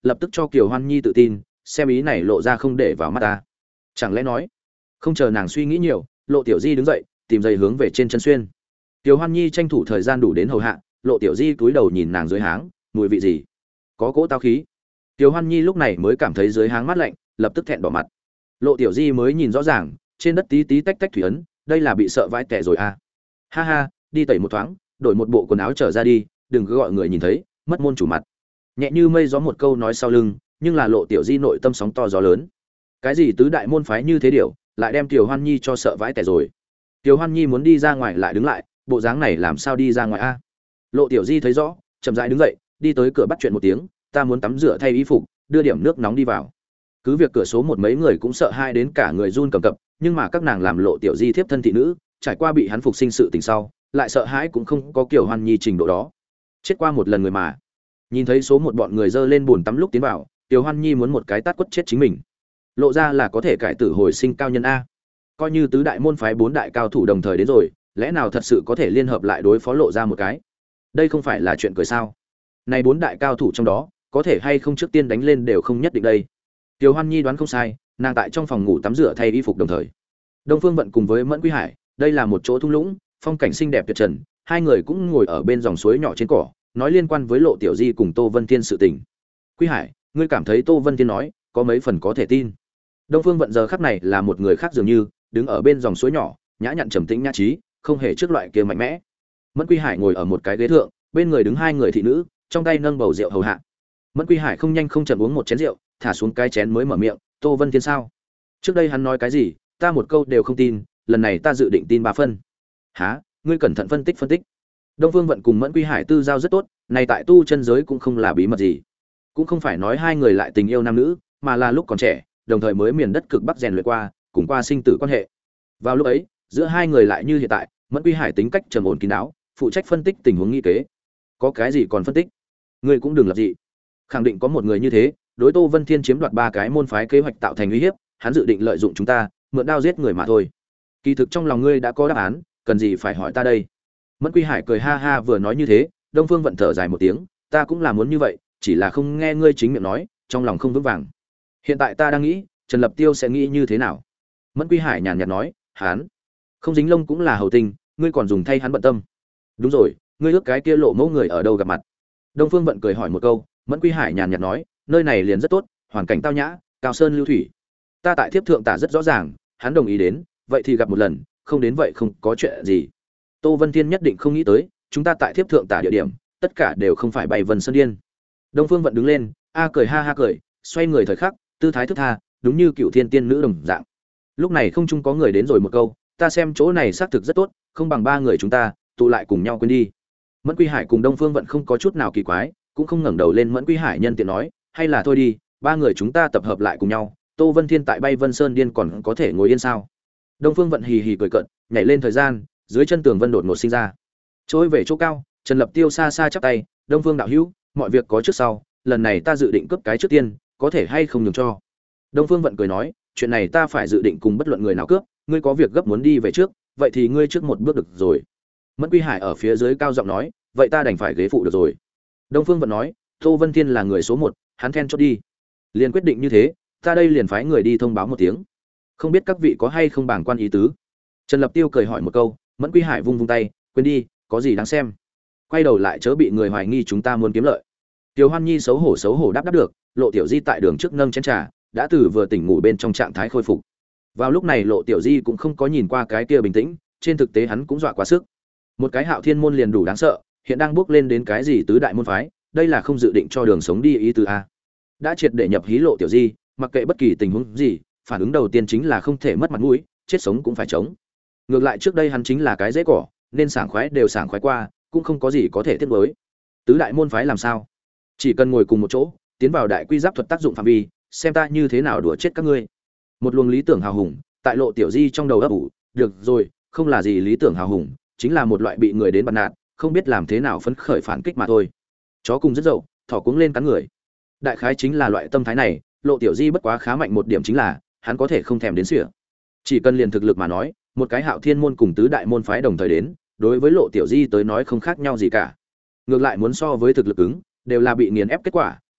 lập tức cho Kiều Hoan Nhi tự tin, xem ý này lộ ra không để vào mắt ta. Chẳng lẽ nói? Không chờ nàng suy nghĩ nhiều, Lộ Tiểu Di đứng dậy, tìm giày hướng về trên chân xuyên. Kiều Hoan Nhi tranh thủ thời gian đủ đến hầu hạ, Lộ Tiểu Di cúi đầu nhìn nàng dưới háng, mùi vị gì? Có cỗ tao khí. Kiều Hoan Nhi lúc này mới cảm thấy dưới háng mát lạnh, lập tức thẹn đỏ mặt. Lộ Tiểu Di mới nhìn rõ ràng, trên đất tí tí tách tách thủy ấn, đây là bị sợ vãi tẻ rồi à? Ha ha, đi tẩy một thoáng, đổi một bộ quần áo trở ra đi, đừng cứ gọi người nhìn thấy, mất môn chủ mặt. Nhẹ như mây gió một câu nói sau lưng, nhưng là Lộ Tiểu Di nội tâm sóng to gió lớn. Cái gì tứ đại môn phái như thế điều, lại đem Kiều Hoan Nhi cho sợ vãi tẻ rồi. Kiều Hoan Nhi muốn đi ra ngoài lại đứng lại, bộ dáng này làm sao đi ra ngoài a? Lộ Tiểu Di thấy rõ, chậm rãi đứng dậy, đi tới cửa bắt chuyện một tiếng, ta muốn tắm rửa thay y phục, đưa điểm nước nóng đi vào. Cứ việc cửa số một mấy người cũng sợ hai đến cả người run cầm cập, nhưng mà các nàng làm Lộ Tiểu Di thiếp thân thị nữ, trải qua bị hắn phục sinh sự tình sau, lại sợ hãi cũng không có Kiều Hoan Nhi trình độ đó. Chết qua một lần người mà. Nhìn thấy số một bọn người dơ lên bồn tắm lúc tiến vào, Kiều Hoan Nhi muốn một cái tát quất chết chính mình. Lộ ra là có thể cải tử hồi sinh cao nhân a. Coi như tứ đại môn phái bốn đại cao thủ đồng thời đến rồi, lẽ nào thật sự có thể liên hợp lại đối phó Lộ ra một cái? Đây không phải là chuyện cười sao? Này bốn đại cao thủ trong đó, có thể hay không trước tiên đánh lên đều không nhất định đây. Kiều Hoan Nhi đoán không sai, nàng tại trong phòng ngủ tắm rửa thay y phục đồng thời. Đông Phương Vận cùng với Mẫn Quý Hải, đây là một chỗ thung lũng, phong cảnh xinh đẹp tuyệt trần, hai người cũng ngồi ở bên dòng suối nhỏ trên cỏ, nói liên quan với Lộ Tiểu Di cùng Tô Vân Thiên sự tình. Quý Hải, ngươi cảm thấy Tô Vân Thiên nói có mấy phần có thể tin? Đông Phương Vận giờ khắc này là một người khác dường như, đứng ở bên dòng suối nhỏ, nhã nhặn trầm tĩnh nhã trí, không hề trước loại kia mạnh mẽ. Mẫn Quý Hải ngồi ở một cái ghế thượng, bên người đứng hai người thị nữ, trong tay nâng bầu rượu hầu hạ. Mẫn Quý Hải không nhanh không chậm uống một chén rượu, thả xuống cái chén mới mở miệng, Tô Vân Thiên sao? Trước đây hắn nói cái gì, ta một câu đều không tin, lần này ta dự định tin ba phân. Hả? Ngươi cẩn thận phân tích phân tích. Đông Phương Vận cùng Mẫn Quý Hải tư giao rất tốt, này tại tu chân giới cũng không là bí mật gì. Cũng không phải nói hai người lại tình yêu nam nữ, mà là lúc còn trẻ, đồng thời mới miền đất cực bắc rèn luyện qua, cùng qua sinh tử quan hệ. Vào lúc ấy, giữa hai người lại như hiện tại, Mẫn Quý Hải tính cách trầm ổn kín đáo, phụ trách phân tích tình huống nghi kế. Có cái gì còn phân tích? Ngươi cũng đừng lập dị. Khẳng định có một người như thế, đối Tô Vân Thiên chiếm đoạt ba cái môn phái kế hoạch tạo thành uy hiếp, hắn dự định lợi dụng chúng ta, mượn đao giết người mà thôi. Kỳ thực trong lòng ngươi đã có đáp án, cần gì phải hỏi ta đây? Mẫn Quý Hải cười ha ha vừa nói như thế, Đông Phương Vận thở dài một tiếng, ta cũng là muốn như vậy, chỉ là không nghe ngươi chính miệng nói, trong lòng không vững vàng. Hiện tại ta đang nghĩ, Trần Lập Tiêu sẽ nghĩ như thế nào? Mẫn Quý Hải nhàn nhạt nói, hắn không dính lông cũng là hầu tinh, ngươi còn dùng thay hắn bận tâm. Đúng rồi, ngươi ước cái kia Lộ mẫu người ở đâu gặp mặt? Đông Phương Vận cười hỏi một câu, Mẫn Quý Hải nhàn nhạt nói, nơi này liền rất tốt, hoàn cảnh tao nhã, cao sơn lưu thủy. Ta tại thiếp thượng tả rất rõ ràng, hắn đồng ý đến, vậy thì gặp một lần, không đến vậy không có chuyện gì. Tô Vân Thiên nhất định không nghĩ tới, chúng ta tại thiếp thượng tả địa điểm, tất cả đều không phải bay vân sơn điên. Đông Phương Vận đứng lên, a cười ha ha cười, xoay người thời khắc, tư thái thức tha, đúng như cựu thiên tiên nữ đồng dạng. Lúc này không chung có người đến rồi một câu, ta xem chỗ này xác thực rất tốt, không bằng ba người chúng ta tụ lại cùng nhau quên đi. Mẫn Quý Hải cùng Đông Phương Vận không có chút nào kỳ quái, cũng không ngẩng đầu lên. Mẫn Quý Hải nhân tiện nói, hay là thôi đi, ba người chúng ta tập hợp lại cùng nhau, Tô Vân Thiên tại bay vân sơn điên còn có thể ngồi yên sao? Đông Phương Vận hì hì cười cợt, nhảy lên thời gian, dưới chân tường vân đột ngột sinh ra, trôi về chỗ cao. Trần Lập Tiêu xa xa chắp tay, Đông Phương đạo hữu, mọi việc có trước sau, lần này ta dự định cướp cái trước tiên, có thể hay không nhường cho? Đông Phương Vận cười nói, chuyện này ta phải dự định cùng bất luận người nào cướp, ngươi có việc gấp muốn đi về trước, vậy thì ngươi trước một bước được rồi. Mẫn Quý Hải ở phía dưới cao giọng nói, vậy ta đành phải ghế phụ được rồi. Đông Phương Vận nói, Tô Vân Thiên là người số một, hắn then chốt đi. Liền quyết định như thế, ta đây liền phái người đi thông báo một tiếng. Không biết các vị có hay không bảng quan ý tứ? Trần Lập Tiêu cười hỏi một câu, Mẫn Quý Hải vung vung tay, quên đi, có gì đáng xem. Quay đầu lại chớ bị người hoài nghi chúng ta muốn kiếm lợi. Tiểu Hoan Nhi xấu hổ xấu hổ đáp đáp được, Lộ Tiểu Di tại đường trước nâng chén trà, đã từ vừa tỉnh ngủ bên trong trạng thái khôi phục. Vào lúc này Lộ Tiểu Di cũng không có nhìn qua cái kia bình tĩnh, trên thực tế hắn cũng dọa quá sức. Một cái Hạo Thiên môn liền đủ đáng sợ, hiện đang bước lên đến cái gì tứ đại môn phái, đây là không dự định cho đường sống đi ý tứ a. Đã triệt để nhập hí Lộ Tiểu Di, mặc kệ bất kỳ tình huống gì, phản ứng đầu tiên chính là không thể mất mặt mũi, chết sống cũng phải chống. Ngược lại trước đây hắn chính là cái dễ cỏ, nên sảng khoái đều sảng khoái qua, cũng không có gì có thể tiếc nuối. Tứ đại môn phái làm sao? Chỉ cần ngồi cùng một chỗ, tiến vào đại quy giáp thuật tác dụng phạm vi, xem ta như thế nào đùa chết các ngươi. Một luồng lý tưởng hào hùng tại Lộ Tiểu Di trong đầu ấp ủ, được rồi, không là gì lý tưởng hào hùng, chính là một loại bị người đến bắt nạt, không biết làm thế nào phấn khởi phản kích mà thôi. Chó cùng rất dậu, thỏ cuống lên cắn người. Đại khái chính là loại tâm thái này, Lộ Tiểu Di bất quá khá mạnh một điểm chính là, hắn có thể không thèm đến sỉa. Chỉ cần liền thực lực mà nói, một cái Hạo Thiên môn cùng tứ đại môn phái đồng thời đến, đối với Lộ Tiểu Di tới nói không khác nhau gì cả. Ngược lại muốn so với thực lực ứng, đều là bị nghiền ép kết quả,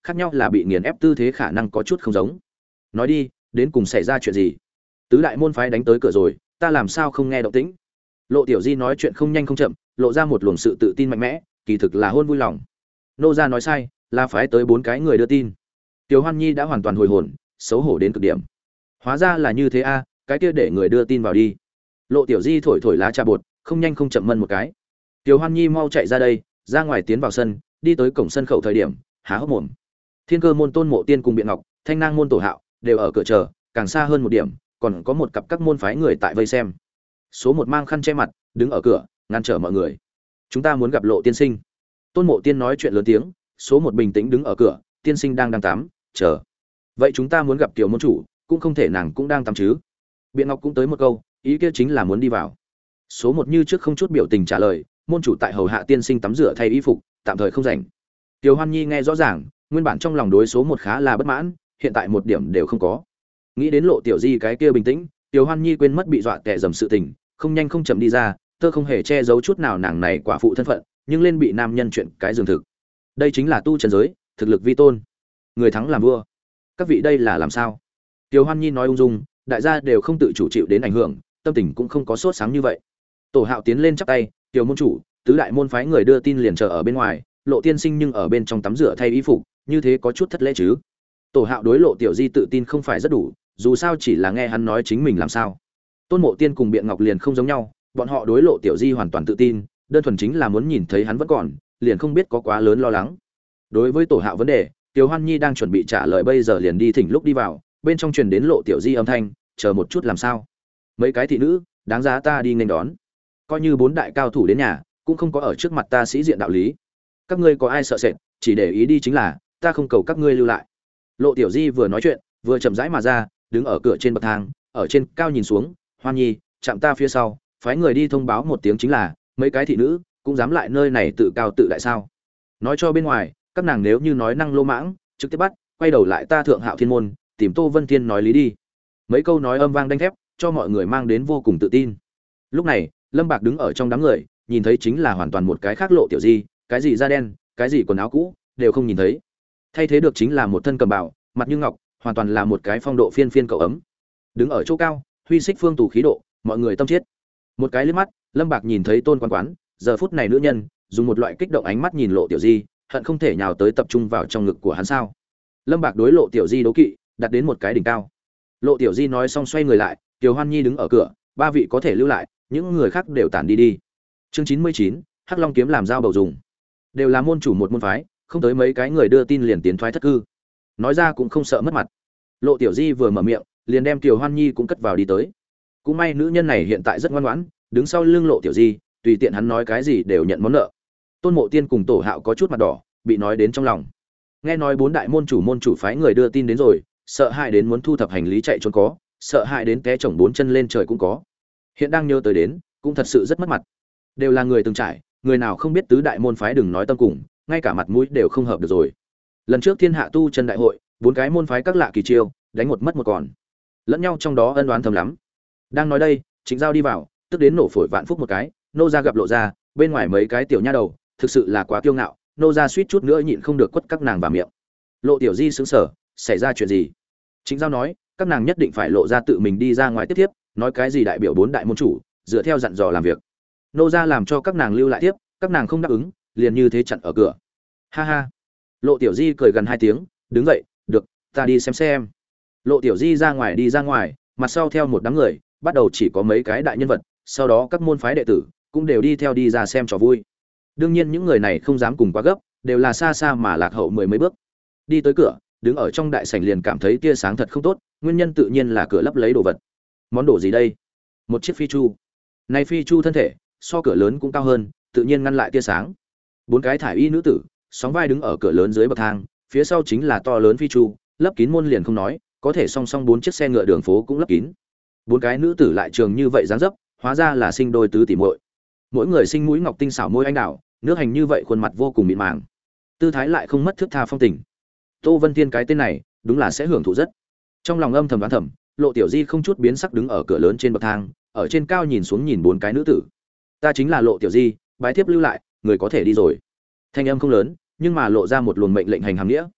khác nhau là bị nghiền ép tư thế khả năng có chút không giống. Nói đi, đến cùng xảy ra chuyện gì? Tứ đại môn phái đánh tới cửa rồi, ta làm sao không nghe động tĩnh? Lộ Tiểu Di nói chuyện không nhanh không chậm, lộ ra một luồng sự tự tin mạnh mẽ, kỳ thực là hôn vui lòng. Nô gia nói sai, là phái tới bốn cái người đưa tin. Tiểu Hoan Nhi đã hoàn toàn hồi hồn, xấu hổ đến cực điểm. Hóa ra là như thế a, cái kia để người đưa tin vào đi. Lộ Tiểu Di thổi thổi lá trà bột, không nhanh không chậm mân một cái. Tiểu Hoan Nhi mau chạy ra đây, ra ngoài tiến vào sân, đi tới cổng sân khẩu thời điểm, há hốc mồm. Thiên Cơ môn Tôn Mộ Tiên cùng Biện Ngọc, Thanh Nang môn Tổ Hạo đều ở cửa chờ, càng xa hơn một điểm, còn có một cặp các môn phái người tại vây xem. Số một mang khăn che mặt, đứng ở cửa, ngăn trở mọi người. Chúng ta muốn gặp Lộ tiên sinh. Tôn Mộ Tiên nói chuyện lớn tiếng, số một bình tĩnh đứng ở cửa, tiên sinh đang đang tắm, chờ. Vậy chúng ta muốn gặp tiểu môn chủ, cũng không thể nàng cũng đang tắm chứ? Biện Ngọc cũng tới một câu, ý kia chính là muốn đi vào. Số một như trước không chút biểu tình trả lời, môn chủ tại hầu hạ tiên sinh tắm rửa thay y phục, tạm thời không rảnh. Tiểu Hoan Nhi nghe rõ ràng, nguyên bản trong lòng đối số một khá là bất mãn, hiện tại một điểm đều không có. Nghĩ đến Lộ Tiểu Di cái kia bình tĩnh, Tiểu Hoan Nhi quên mất bị dọa tè dầm sự tình, không nhanh không chậm đi ra, tơ không hề che giấu chút nào nàng này quả phụ thân phận, nhưng lên bị nam nhân chuyện cái dường thực. Đây chính là tu trần giới, thực lực vi tôn, người thắng làm vua. Các vị đây là làm sao? Tiểu Hoan Nhi nói ung dung, đại gia đều không tự chủ chịu đến ảnh hưởng, tâm tình cũng không có sốt sáng như vậy. Tổ Hạo tiến lên chắp tay, "Tiểu môn chủ, tứ đại môn phái người đưa tin liền chờ ở bên ngoài, Lộ tiên sinh nhưng ở bên trong tắm rửa thay y phục, như thế có chút thất lễ chứ?" Tổ Hạo đối Lộ Tiểu Di tự tin không phải rất đủ, dù sao chỉ là nghe hắn nói chính mình làm sao. Tôn Mộ Tiên cùng Biện Ngọc liền không giống nhau, bọn họ đối Lộ Tiểu Di hoàn toàn tự tin, đơn thuần chính là muốn nhìn thấy hắn vẫn còn, liền không biết có quá lớn lo lắng. Đối với Tổ Hạo vấn đề, Tiểu Hoan Nhi đang chuẩn bị trả lời bây giờ liền đi thỉnh lúc đi vào, bên trong truyền đến Lộ Tiểu Di âm thanh, "Chờ một chút làm sao? Mấy cái thị nữ, đáng giá ta đi nghênh đón. Coi như bốn đại cao thủ đến nhà, cũng không có ở trước mặt ta sĩ diện đạo lý. Các ngươi có ai sợ sệt, chỉ để ý đi chính là, ta không cầu các ngươi lưu lại." Lộ Tiểu Di vừa nói chuyện, vừa chậm rãi mà ra, đứng ở cửa trên bậc thang, ở trên cao nhìn xuống, "Hoan Nhi, chạm ta phía sau, phái người đi thông báo một tiếng chính là, mấy cái thị nữ cũng dám lại nơi này tự cao tự đại sao? Nói cho bên ngoài, các nàng nếu như nói năng lô mãng, trực tiếp bắt, quay đầu lại ta Thượng Hạo Thiên môn, tìm Tô Vân Thiên nói lý đi." Mấy câu nói âm vang đanh thép, cho mọi người mang đến vô cùng tự tin. Lúc này, Lâm Bạc đứng ở trong đám người, nhìn thấy chính là hoàn toàn một cái khác Lộ Tiểu Di, cái gì da đen, cái gì quần áo cũ, đều không nhìn thấy. Thay thế được chính là một thân cầm bảo, mặt như ngọc, hoàn toàn là một cái phong độ phiên phiên cậu ấm. Đứng ở chỗ cao, huy xích phương tù khí độ, mọi người tâm chết. Một cái liếc mắt, Lâm Bạc nhìn thấy Tôn Quan Quán, giờ phút này nữ nhân, dùng một loại kích động ánh mắt nhìn Lộ Tiểu Di, hận không thể nhào tới tập trung vào trong ngực của hắn sao. Lâm Bạc đối Lộ Tiểu Di đố kỵ, đặt đến một cái đỉnh cao. Lộ Tiểu Di nói xong xoay người lại, Tiểu Hoan Nhi đứng ở cửa, ba vị có thể lưu lại, những người khác đều tản đi đi. Chương chín mươi chín, Hắc Long kiếm làm dao bầu dùng. Đều là môn chủ một môn phái, không tới mấy cái người đưa tin liền tiến thoái thất cư. Nói ra cũng không sợ mất mặt. Lộ Tiểu Di vừa mở miệng, liền đem Tiểu Hoan Nhi cũng cất vào đi tới. Cũng may nữ nhân này hiện tại rất ngoan ngoãn, đứng sau lưng Lộ Tiểu Di, tùy tiện hắn nói cái gì đều nhận món nợ. Tôn Mộ Tiên cùng Tổ Hạo có chút mặt đỏ, bị nói đến trong lòng. Nghe nói bốn đại môn chủ môn chủ phái người đưa tin đến rồi, sợ hãi đến muốn thu thập hành lý chạy trốn có, sợ hãi đến té chồng bốn chân lên trời cũng có. Hiện đang nhớ tới đến, cũng thật sự rất mất mặt. Đều là người từng trải, người nào không biết tứ đại môn phái đừng nói tâm cùng, ngay cả mặt mũi đều không hợp được rồi. Lần trước Thiên Hạ tu chân đại hội, bốn cái môn phái các lạ kỳ chiêu, đánh một mất một còn. Lẫn nhau trong đó ân oán thầm lắm. Đang nói đây, Trịnh Giao đi vào, tức đến nổ phổi vạn phúc một cái, nô gia gặp Lộ gia, bên ngoài mấy cái tiểu nha đầu, thực sự là quá kiêu ngạo, nô gia suýt chút nữa nhịn không được quất các nàng vào miệng. Lộ Tiểu Di sững sờ, xảy ra chuyện gì? Trịnh Giao nói, các nàng nhất định phải Lộ gia tự mình đi ra ngoài tiếp tiếp, nói cái gì đại biểu bốn đại môn chủ, dựa theo dặn dò làm việc. Nô gia làm cho các nàng lưu lại tiếp, các nàng không đáp ứng, liền như thế chặn ở cửa. Ha ha. Lộ Tiểu Di cười gần hai tiếng, đứng dậy, "Được, ta đi xem xem." Lộ Tiểu Di ra ngoài đi ra ngoài, mặt sau theo một đám người, bắt đầu chỉ có mấy cái đại nhân vật, sau đó các môn phái đệ tử cũng đều đi theo đi ra xem trò vui. Đương nhiên những người này không dám cùng quá gấp, đều là xa xa mà lạc hậu mười mấy bước. Đi tới cửa, đứng ở trong đại sảnh liền cảm thấy tia sáng thật không tốt, nguyên nhân tự nhiên là cửa lấp lấy đồ vật. Món đồ gì đây? Một chiếc phi chu. Này phi chu thân thể, so cửa lớn cũng cao hơn, tự nhiên ngăn lại tia sáng. Bốn cái thải y nữ tử, sóng vai đứng ở cửa lớn dưới bậc thang, phía sau chính là to lớn phi chu, lấp kín môn liền không nói, có thể song song bốn chiếc xe ngựa đường phố cũng lấp kín. Bốn cái nữ tử lại trường như vậy dáng dấp, hóa ra là sinh đôi tứ tỷ muội. Mỗi người sinh mũi ngọc tinh xảo môi anh đào, nước hành như vậy khuôn mặt vô cùng mịn màng. Tư thái lại không mất thước tha phong tình. Tô Vân Thiên cái tên này, đúng là sẽ hưởng thụ rất. Trong lòng âm thầm đoán thầm, Lộ Tiểu Di không chút biến sắc đứng ở cửa lớn trên bậc thang, ở trên cao nhìn xuống nhìn bốn cái nữ tử. "Ta chính là Lộ Tiểu Di, bái thiếp lưu lại, người có thể đi rồi." Thanh âm không lớn, nhưng mà lộ ra một luồng mệnh lệnh hành hàm nghĩa.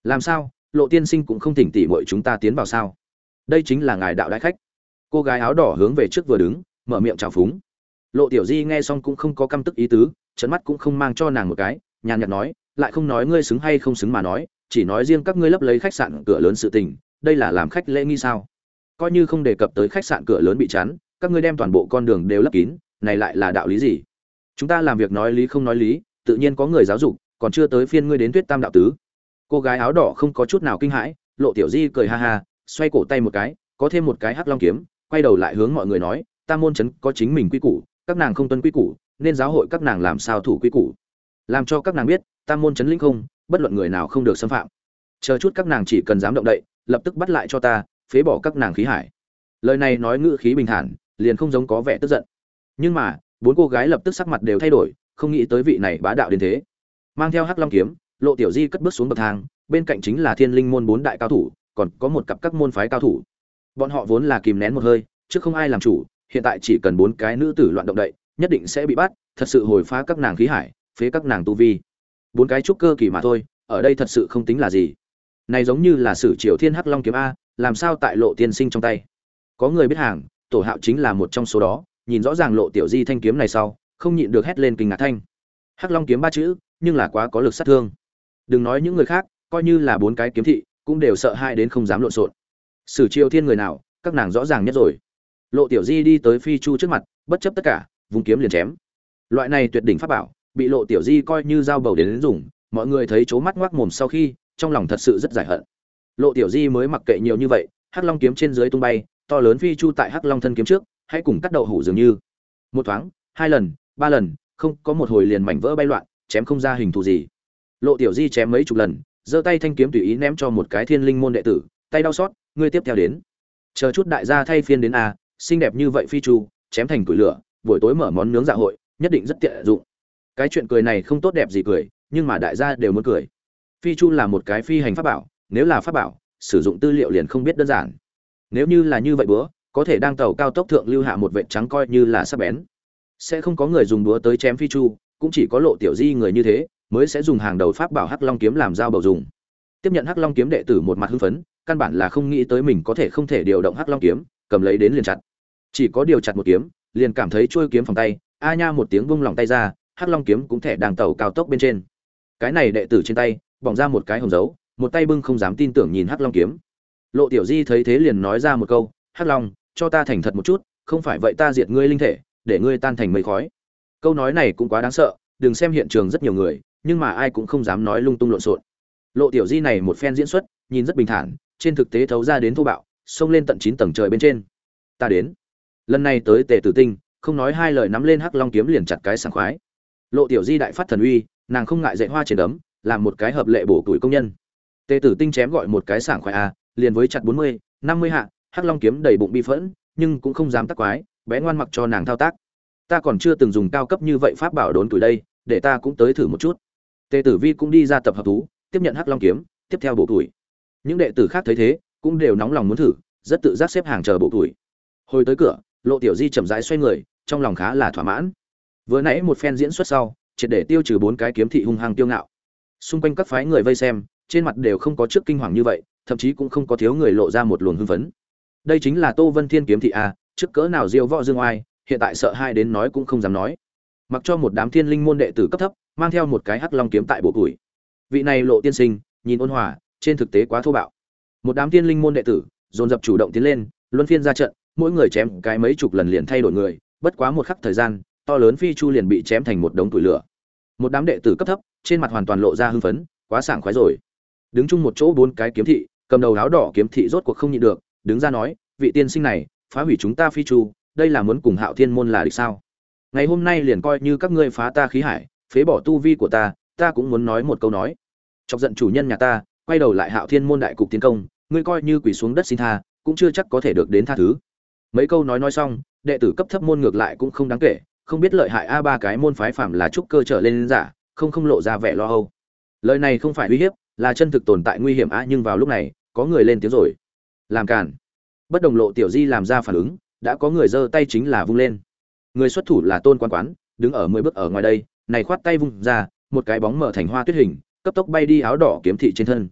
Làm sao, Lộ tiên sinh cũng không thỉnh tỷ muội chúng ta tiến vào sao? Đây chính là ngài đạo đại khách. Cô gái áo đỏ hướng về trước vừa đứng, mở miệng chào phúng. Lộ Tiểu Di nghe xong cũng không có căm tức ý tứ, trấn mắt cũng không mang cho nàng một cái, nhàn nhạt nói, lại không nói ngươi xứng hay không xứng mà nói, chỉ nói riêng các ngươi lấp lấy khách sạn cửa lớn sự tình, đây là làm khách lễ nghi sao? Coi như không đề cập tới khách sạn cửa lớn bị chắn, các ngươi đem toàn bộ con đường đều lấp kín, này lại là đạo lý gì? Chúng ta làm việc nói lý không nói lý, tự nhiên có người giáo dục, còn chưa tới phiên ngươi đến Tuyết Tam đạo tứ. Cô gái áo đỏ không có chút nào kinh hãi, Lộ Tiểu Di cười ha ha, xoay cổ tay một cái, có thêm một cái hắc long kiếm, quay đầu lại hướng mọi người nói, Tam môn trấn có chính mình quy củ, các nàng không tuân quy củ, nên giáo hội các nàng làm sao thủ quy củ, làm cho các nàng biết, Tam môn trấn lĩnh không, bất luận người nào không được xâm phạm. Chờ chút các nàng chỉ cần dám động đậy, lập tức bắt lại cho ta, phế bỏ các nàng khí hải. Lời này nói ngữ khí bình thản, liền không giống có vẻ tức giận. Nhưng mà, bốn cô gái lập tức sắc mặt đều thay đổi, không nghĩ tới vị này bá đạo đến thế. Mang theo hắc long kiếm, Lộ Tiểu Di cất bước xuống bậc thang, bên cạnh chính là Thiên Linh môn bốn đại cao thủ, còn có một cặp các môn phái cao thủ. Bọn họ vốn là kìm nén một hơi, chứ không ai làm chủ, hiện tại chỉ cần bốn cái nữ tử loạn động đậy, nhất định sẽ bị bắt, thật sự hồi phá các nàng khí hải, phế các nàng tu vi. Bốn cái trúc cơ kỳ mà thôi, ở đây thật sự không tính là gì. Này giống như là Sử Triều Thiên Hắc Long kiếm a, làm sao tại Lộ tiên sinh trong tay? Có người biết hàng, Tổ Hạo chính là một trong số đó, nhìn rõ ràng Lộ Tiểu Di thanh kiếm này sau, không nhịn được hét lên kinh ngạc thanh. Hắc Long kiếm ba chữ, nhưng là quá có lực sát thương. Đừng nói những người khác, coi như là bốn cái kiếm thị, cũng đều sợ hãi đến không dám lộn xộn. Sử Triều Thiên người nào, các nàng rõ ràng nhất rồi. Lộ Tiểu Di đi tới Phi Chu trước mặt, bất chấp tất cả, vung kiếm liền chém. Loại này tuyệt đỉnh pháp bảo, bị Lộ Tiểu Di coi như dao bầu đến, đến dùng, mọi người thấy chố mắt ngoác mồm sau khi, trong lòng thật sự rất giải hận. Lộ Tiểu Di mới mặc kệ nhiều như vậy, Hắc Long kiếm trên dưới tung bay, to lớn Phi Chu tại Hắc Long thân kiếm trước, hãy cùng cắt đậu hủ dường như. Một thoáng, hai lần, ba lần, không, có một hồi liền mảnh vỡ bay loạn, chém không ra hình thù gì. Lộ Tiểu Di chém mấy chục lần, giơ tay thanh kiếm tùy ý ném cho một cái Thiên Linh môn đệ tử, tay đau xót, ngươi tiếp theo đến. Chờ chút đại gia thay phiên đến a, xinh đẹp như vậy Phi Chu, chém thành củi lửa, buổi tối mở món nướng dạ hội, nhất định rất tiện dụng. Cái chuyện cười này không tốt đẹp gì cười, nhưng mà đại gia đều muốn cười. Phi Chu là một cái phi hành pháp bảo, nếu là pháp bảo, sử dụng tư liệu liền không biết đơn giản. Nếu như là như vậy bữa, có thể đang tàu cao tốc thượng lưu hạ một vệt trắng coi như là sắc bén. Sẽ không có người dùng búa tới chém Phi Chu, cũng chỉ có Lộ Tiểu Di người như thế mới sẽ dùng hàng đầu pháp bảo Hắc Long kiếm làm dao bầu dùng. Tiếp nhận Hắc Long kiếm đệ tử một mặt hưng phấn, căn bản là không nghĩ tới mình có thể không thể điều động Hắc Long kiếm, cầm lấy đến liền chặt. Chỉ có điều chặt một kiếm, liền cảm thấy chuôi kiếm phòng tay, a nha một tiếng vung lòng tay ra, Hắc Long kiếm cũng thể đang tàu cao tốc bên trên. Cái này đệ tử trên tay, bỏng ra một cái hồng dấu, một tay bưng không dám tin tưởng nhìn Hắc Long kiếm. Lộ Tiểu Di thấy thế liền nói ra một câu, "Hắc Long, cho ta thành thật một chút, không phải vậy ta diệt ngươi linh thể, để ngươi tan thành mây khói." Câu nói này cũng quá đáng sợ, đừng xem hiện trường rất nhiều người, nhưng mà ai cũng không dám nói lung tung lộn xộn. Lộ Tiểu Di này một phen diễn xuất, nhìn rất bình thản, trên thực tế thấu ra đến thô bạo, xông lên tận chín tầng trời bên trên. Ta đến. Lần này tới Tề Tử Tinh, không nói hai lời nắm lên Hắc Long kiếm liền chặt cái sảng khoái. Lộ Tiểu Di đại phát thần uy, nàng không ngại dạy hoa trên đấm, làm một cái hợp lệ bổ tuổi công nhân. Tề Tử Tinh chém gọi một cái sảng khoái a, liền với chặt bốn mươi, năm mươi hạ, Hắc Long kiếm đầy bụng bi phẫn, nhưng cũng không dám tắc quái, bé ngoan mặc cho nàng thao tác. Ta còn chưa từng dùng cao cấp như vậy pháp bảo đốn tuổi đây, để ta cũng tới thử một chút. Tề Tử Vi cũng đi ra tập hợp thú, tiếp nhận Hắc Long kiếm, tiếp theo bổ tuổi. Những đệ tử khác thấy thế, cũng đều nóng lòng muốn thử, rất tự giác xếp hàng chờ bổ tuổi. Hồi tới cửa, Lộ Tiểu Di chậm rãi xoay người, trong lòng khá là thỏa mãn. Vừa nãy một phen diễn xuất sau, triệt để tiêu trừ bốn cái kiếm thị hung hăng tiêu ngạo. Xung quanh các phái người vây xem, trên mặt đều không có trước kinh hoàng như vậy, thậm chí cũng không có thiếu người lộ ra một luồng hưng phấn. Đây chính là Tô Vân Thiên kiếm thị a, trước cỡ nào diêu võ dương oai, hiện tại sợ hai đến nói cũng không dám nói. Mặc cho một đám Thiên Linh môn đệ tử cấp thấp, mang theo một cái Hắc Long kiếm tại bộ tuổi. Vị này Lộ tiên sinh, nhìn ôn hòa, trên thực tế quá thô bạo. Một đám Thiên Linh môn đệ tử, dồn dập chủ động tiến lên, luân phiên ra trận, mỗi người chém cái mấy chục lần liền thay đổi người, bất quá một khắc thời gian, to lớn Phi Chu liền bị chém thành một đống tuổi lửa. Một đám đệ tử cấp thấp, trên mặt hoàn toàn lộ ra hưng phấn, quá sảng khoái rồi. Đứng chung một chỗ bốn cái kiếm thị, cầm đầu áo đỏ kiếm thị rốt cuộc không nhịn được, đứng ra nói, vị tiên sinh này, phá hủy chúng ta Phi Chu, đây là muốn cùng Hạo Thiên môn là địch sao? Ngày hôm nay liền coi như các ngươi phá ta khí hải, phế bỏ tu vi của ta, ta cũng muốn nói một câu nói. Chọc giận chủ nhân nhà ta, quay đầu lại Hạo Thiên môn đại cục tiến công, ngươi coi như quỳ xuống đất xin tha, cũng chưa chắc có thể được đến tha thứ. Mấy câu nói nói xong, đệ tử cấp thấp môn ngược lại cũng không đáng kể, không biết lợi hại a ba cái môn phái phạm là trúc cơ trở lên giả, không không lộ ra vẻ lo âu. Lời này không phải uy hiếp, là chân thực tồn tại nguy hiểm a, nhưng vào lúc này, có người lên tiếng rồi. Làm cản. Bất đồng Lộ Tiểu Di làm ra phản ứng, đã có người giơ tay chính là vung lên. Người xuất thủ là Tôn Quán Quán, đứng ở mười bước ở ngoài đây, này khoát tay vung ra, một cái bóng mở thành hoa tuyết hình, cấp tốc bay đi áo đỏ kiếm thị trên thân.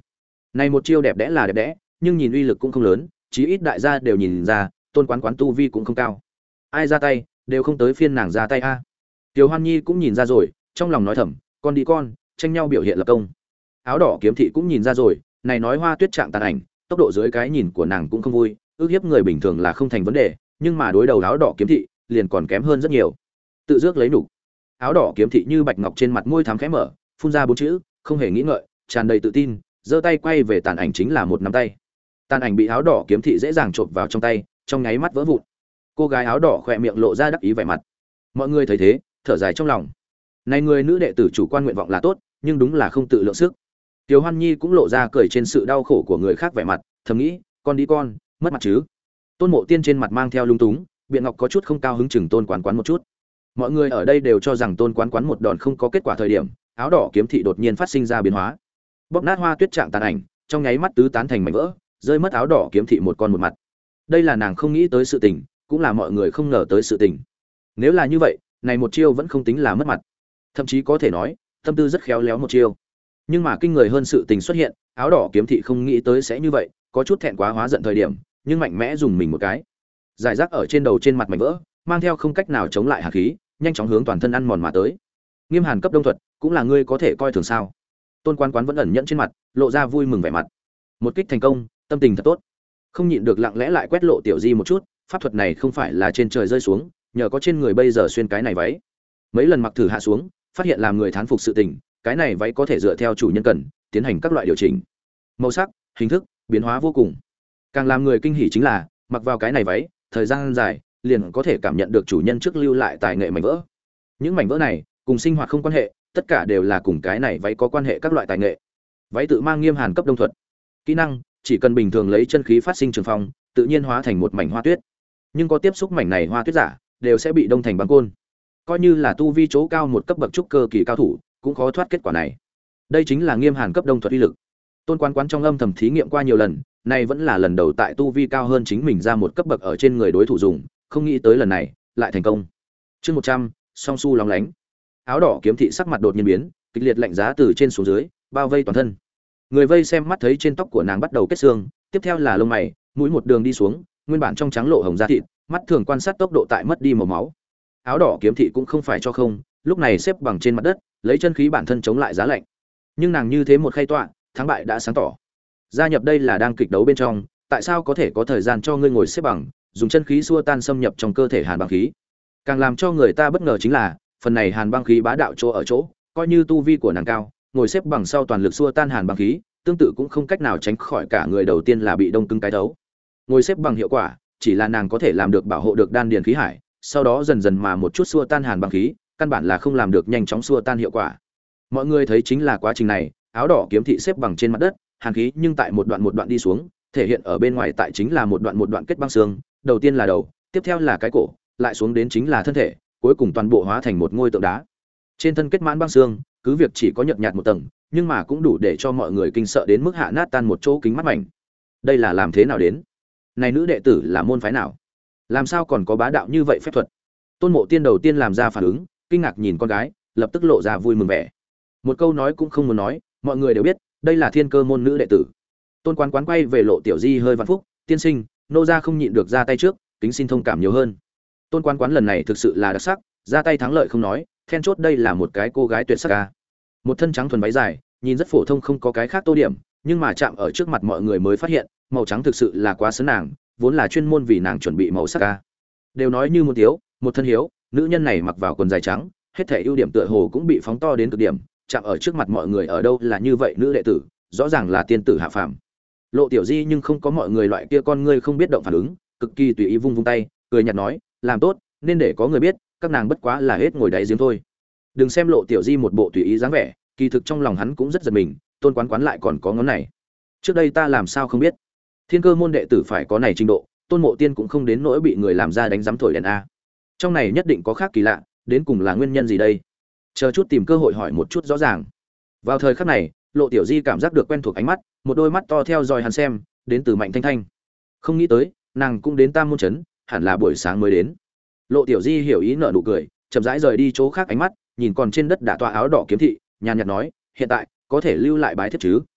Này một chiêu đẹp đẽ là đẹp đẽ, nhưng nhìn uy lực cũng không lớn, chí ít đại gia đều nhìn ra, Tôn Quán Quán tu vi cũng không cao. Ai ra tay, đều không tới phiên nàng ra tay a. Tiểu Hoan Nhi cũng nhìn ra rồi, trong lòng nói thầm, con đi con, tranh nhau biểu hiện lập công. Áo đỏ kiếm thị cũng nhìn ra rồi, này nói Hoa Tuyết trạng tàn ảnh, tốc độ dưới cái nhìn của nàng cũng không vui, ước hiếp người bình thường là không thành vấn đề, nhưng mà đối đầu áo đỏ kiếm thị, liền còn kém hơn rất nhiều. Tự dước lấy nục. Áo đỏ kiếm thị như bạch ngọc trên mặt môi thắm khẽ mở, phun ra bốn chữ, không hề nghĩ ngợi, tràn đầy tự tin, giơ tay quay về tàn ảnh chính là một nắm tay. Tàn ảnh bị áo đỏ kiếm thị dễ dàng chộp vào trong tay, trong nháy mắt vỡ vụn. Cô gái áo đỏ khỏe miệng lộ ra đắc ý vẻ mặt. Mọi người thấy thế, thở dài trong lòng. Này người nữ đệ tử chủ quan nguyện vọng là tốt, nhưng đúng là không tự lượng sức. Tiểu Hoan Nhi cũng lộ ra cười trên sự đau khổ của người khác vẻ mặt, thầm nghĩ, con đi con, mất mặt chứ. Tôn Mộ Tiên trên mặt mang theo lung túng, Biện Ngọc có chút không cao hứng chừng Tôn Quán Quán một chút. Mọi người ở đây đều cho rằng Tôn Quán Quán một đòn không có kết quả thời điểm, áo đỏ kiếm thị đột nhiên phát sinh ra biến hóa. Bóp nát Hoa Tuyết trạng tàn ảnh, trong nháy mắt tứ tán thành mảnh vỡ, rơi mất áo đỏ kiếm thị một con một mặt. Đây là nàng không nghĩ tới sự tình, cũng là mọi người không ngờ tới sự tình. Nếu là như vậy, này một chiêu vẫn không tính là mất mặt, thậm chí có thể nói, tâm tư rất khéo léo một chiêu. Nhưng mà kinh người hơn sự tình xuất hiện, áo đỏ kiếm thị không nghĩ tới sẽ như vậy, có chút thẹn quá hóa giận thời điểm, nhưng mạnh mẽ dùng mình một cái. Giải rác ở trên đầu trên mặt mảnh vỡ, mang theo không cách nào chống lại hàn khí, nhanh chóng hướng toàn thân ăn mòn mà tới. Nghiêm Hàn cấp đông thuật, cũng là ngươi có thể coi thường sao? Tôn Quán Quán vẫn ẩn nhẫn trên mặt, lộ ra vui mừng vẻ mặt. Một kích thành công, tâm tình thật tốt. Không nhịn được lặng lẽ lại quét Lộ Tiểu Di một chút, pháp thuật này không phải là trên trời rơi xuống, nhờ có trên người bây giờ xuyên cái này váy. Mấy lần mặc thử hạ xuống, phát hiện làm người thán phục sự tình, cái này váy có thể dựa theo chủ nhân cần, tiến hành các loại điều chỉnh. Màu sắc, hình thức, biến hóa vô cùng. Càng làm người kinh hỉ chính là, mặc vào cái này váy, thời gian dài, liền có thể cảm nhận được chủ nhân trước lưu lại tài nghệ mảnh vỡ. Những mảnh vỡ này, cùng sinh hoạt không quan hệ, tất cả đều là cùng cái này váy có quan hệ các loại tài nghệ. Váy tự mang Nghiêm Hàn cấp đông thuật. Kỹ năng, chỉ cần bình thường lấy chân khí phát sinh trường phong, tự nhiên hóa thành một mảnh hoa tuyết. Nhưng có tiếp xúc mảnh này hoa tuyết giả, đều sẽ bị đông thành băng côn. Coi như là tu vi chỗ cao một cấp bậc trúc cơ kỳ cao thủ, cũng khó thoát kết quả này. Đây chính là Nghiêm Hàn cấp đông thuật uy lực. Tôn Quán Quán trong âm thầm thí nghiệm qua nhiều lần, này vẫn là lần đầu tại tu vi cao hơn chính mình ra một cấp bậc ở trên người đối thủ dùng, không nghĩ tới lần này lại thành công. Chương một trăm, song su lóng lánh. Áo đỏ kiếm thị sắc mặt đột nhiên biến, kịch liệt lạnh giá từ trên xuống dưới, bao vây toàn thân. Người vây xem mắt thấy trên tóc của nàng bắt đầu kết xương, tiếp theo là lông mày, mũi một đường đi xuống, nguyên bản trong trắng lộ hồng da thịt, mắt thường quan sát tốc độ tại mất đi màu máu. Áo đỏ kiếm thị cũng không phải cho không, lúc này xếp bằng trên mặt đất, lấy chân khí bản thân chống lại giá lạnh. Nhưng nàng như thế một khay tọa, thắng bại đã sáng tỏ. Gia nhập đây là đang kịch đấu bên trong, tại sao có thể có thời gian cho ngươi ngồi xếp bằng, dùng chân khí xua tan xâm nhập trong cơ thể hàn băng khí. Càng làm cho người ta bất ngờ chính là, phần này hàn băng khí bá đạo chỗ ở chỗ, coi như tu vi của nàng cao, ngồi xếp bằng sau toàn lực xua tan hàn băng khí, tương tự cũng không cách nào tránh khỏi cả người đầu tiên là bị đông cứng cái thấu. Ngồi xếp bằng hiệu quả, chỉ là nàng có thể làm được bảo hộ được đan điền khí hải, sau đó dần dần mà một chút xua tan hàn băng khí, căn bản là không làm được nhanh chóng xua tan hiệu quả. Mọi người thấy chính là quá trình này, áo đỏ kiếm thị xếp bằng trên mặt đất, hàn khí nhưng tại một đoạn một đoạn đi xuống, thể hiện ở bên ngoài tại chính là một đoạn một đoạn kết băng xương, đầu tiên là đầu, tiếp theo là cái cổ, lại xuống đến chính là thân thể, cuối cùng toàn bộ hóa thành một ngôi tượng đá. Trên thân kết mãn băng xương, cứ việc chỉ có nhợt nhạt một tầng, nhưng mà cũng đủ để cho mọi người kinh sợ đến mức hạ nát tan một chỗ kính mắt mảnh. Đây là làm thế nào đến? Này nữ đệ tử là môn phái nào? Làm sao còn có bá đạo như vậy phép thuật? Tôn Mộ Tiên đầu tiên làm ra phản ứng, kinh ngạc nhìn con gái, lập tức lộ ra vui mừng vẻ. Một câu nói cũng không muốn nói, mọi người đều biết, đây là Thiên Cơ môn nữ đệ tử. Tôn Quán Quán quay về Lộ Tiểu Di hơi văn phúc, tiên sinh, nô gia không nhịn được ra tay trước, kính xin thông cảm nhiều hơn. Tôn Quán Quán lần này thực sự là đặc sắc, ra tay thắng lợi không nói, then chốt đây là một cái cô gái tuyệt sắc ca. Một thân trắng thuần váy dài, nhìn rất phổ thông không có cái khác tô điểm, nhưng mà chạm ở trước mặt mọi người mới phát hiện, màu trắng thực sự là quá sấn nàng, vốn là chuyên môn vì nàng chuẩn bị màu sắc ca. Đều nói như một tiếu, một thân hiếu, nữ nhân này mặc vào quần dài trắng, hết thể ưu điểm tựa hồ cũng bị phóng to đến cực điểm, chạm ở trước mặt mọi người ở đâu là như vậy nữ đệ tử, rõ ràng là tiên tử hạ phàm. Lộ Tiểu Di nhưng không có mọi người loại kia con ngươi không biết động phản ứng, cực kỳ tùy ý vung vung tay, cười nhạt nói, làm tốt, nên để có người biết, các nàng bất quá là hết ngồi đáy giếng thôi. Đừng xem Lộ Tiểu Di một bộ tùy ý dáng vẻ, kỳ thực trong lòng hắn cũng rất giật mình, Tôn Quán Quán lại còn có ngón này. Trước đây ta làm sao không biết? Thiên Cơ môn đệ tử phải có này trình độ, Tôn Mộ Tiên cũng không đến nỗi bị người làm ra đánh giám thổi đèn a. Trong này nhất định có khác kỳ lạ, đến cùng là nguyên nhân gì đây? Chờ chút tìm cơ hội hỏi một chút rõ ràng. Vào thời khắc này, Lộ Tiểu Di cảm giác được quen thuộc ánh mắt, một đôi mắt to theo dõi hắn xem, đến từ Mạnh Thanh Thanh. Không nghĩ tới, nàng cũng đến Tam môn trấn, hẳn là buổi sáng mới đến. Lộ Tiểu Di hiểu ý nở nụ cười, chậm rãi rời đi chỗ khác ánh mắt, nhìn còn trên đất đã tọa áo đỏ kiếm thị, nhàn nhạt nói, hiện tại có thể lưu lại bái thiếp chứ?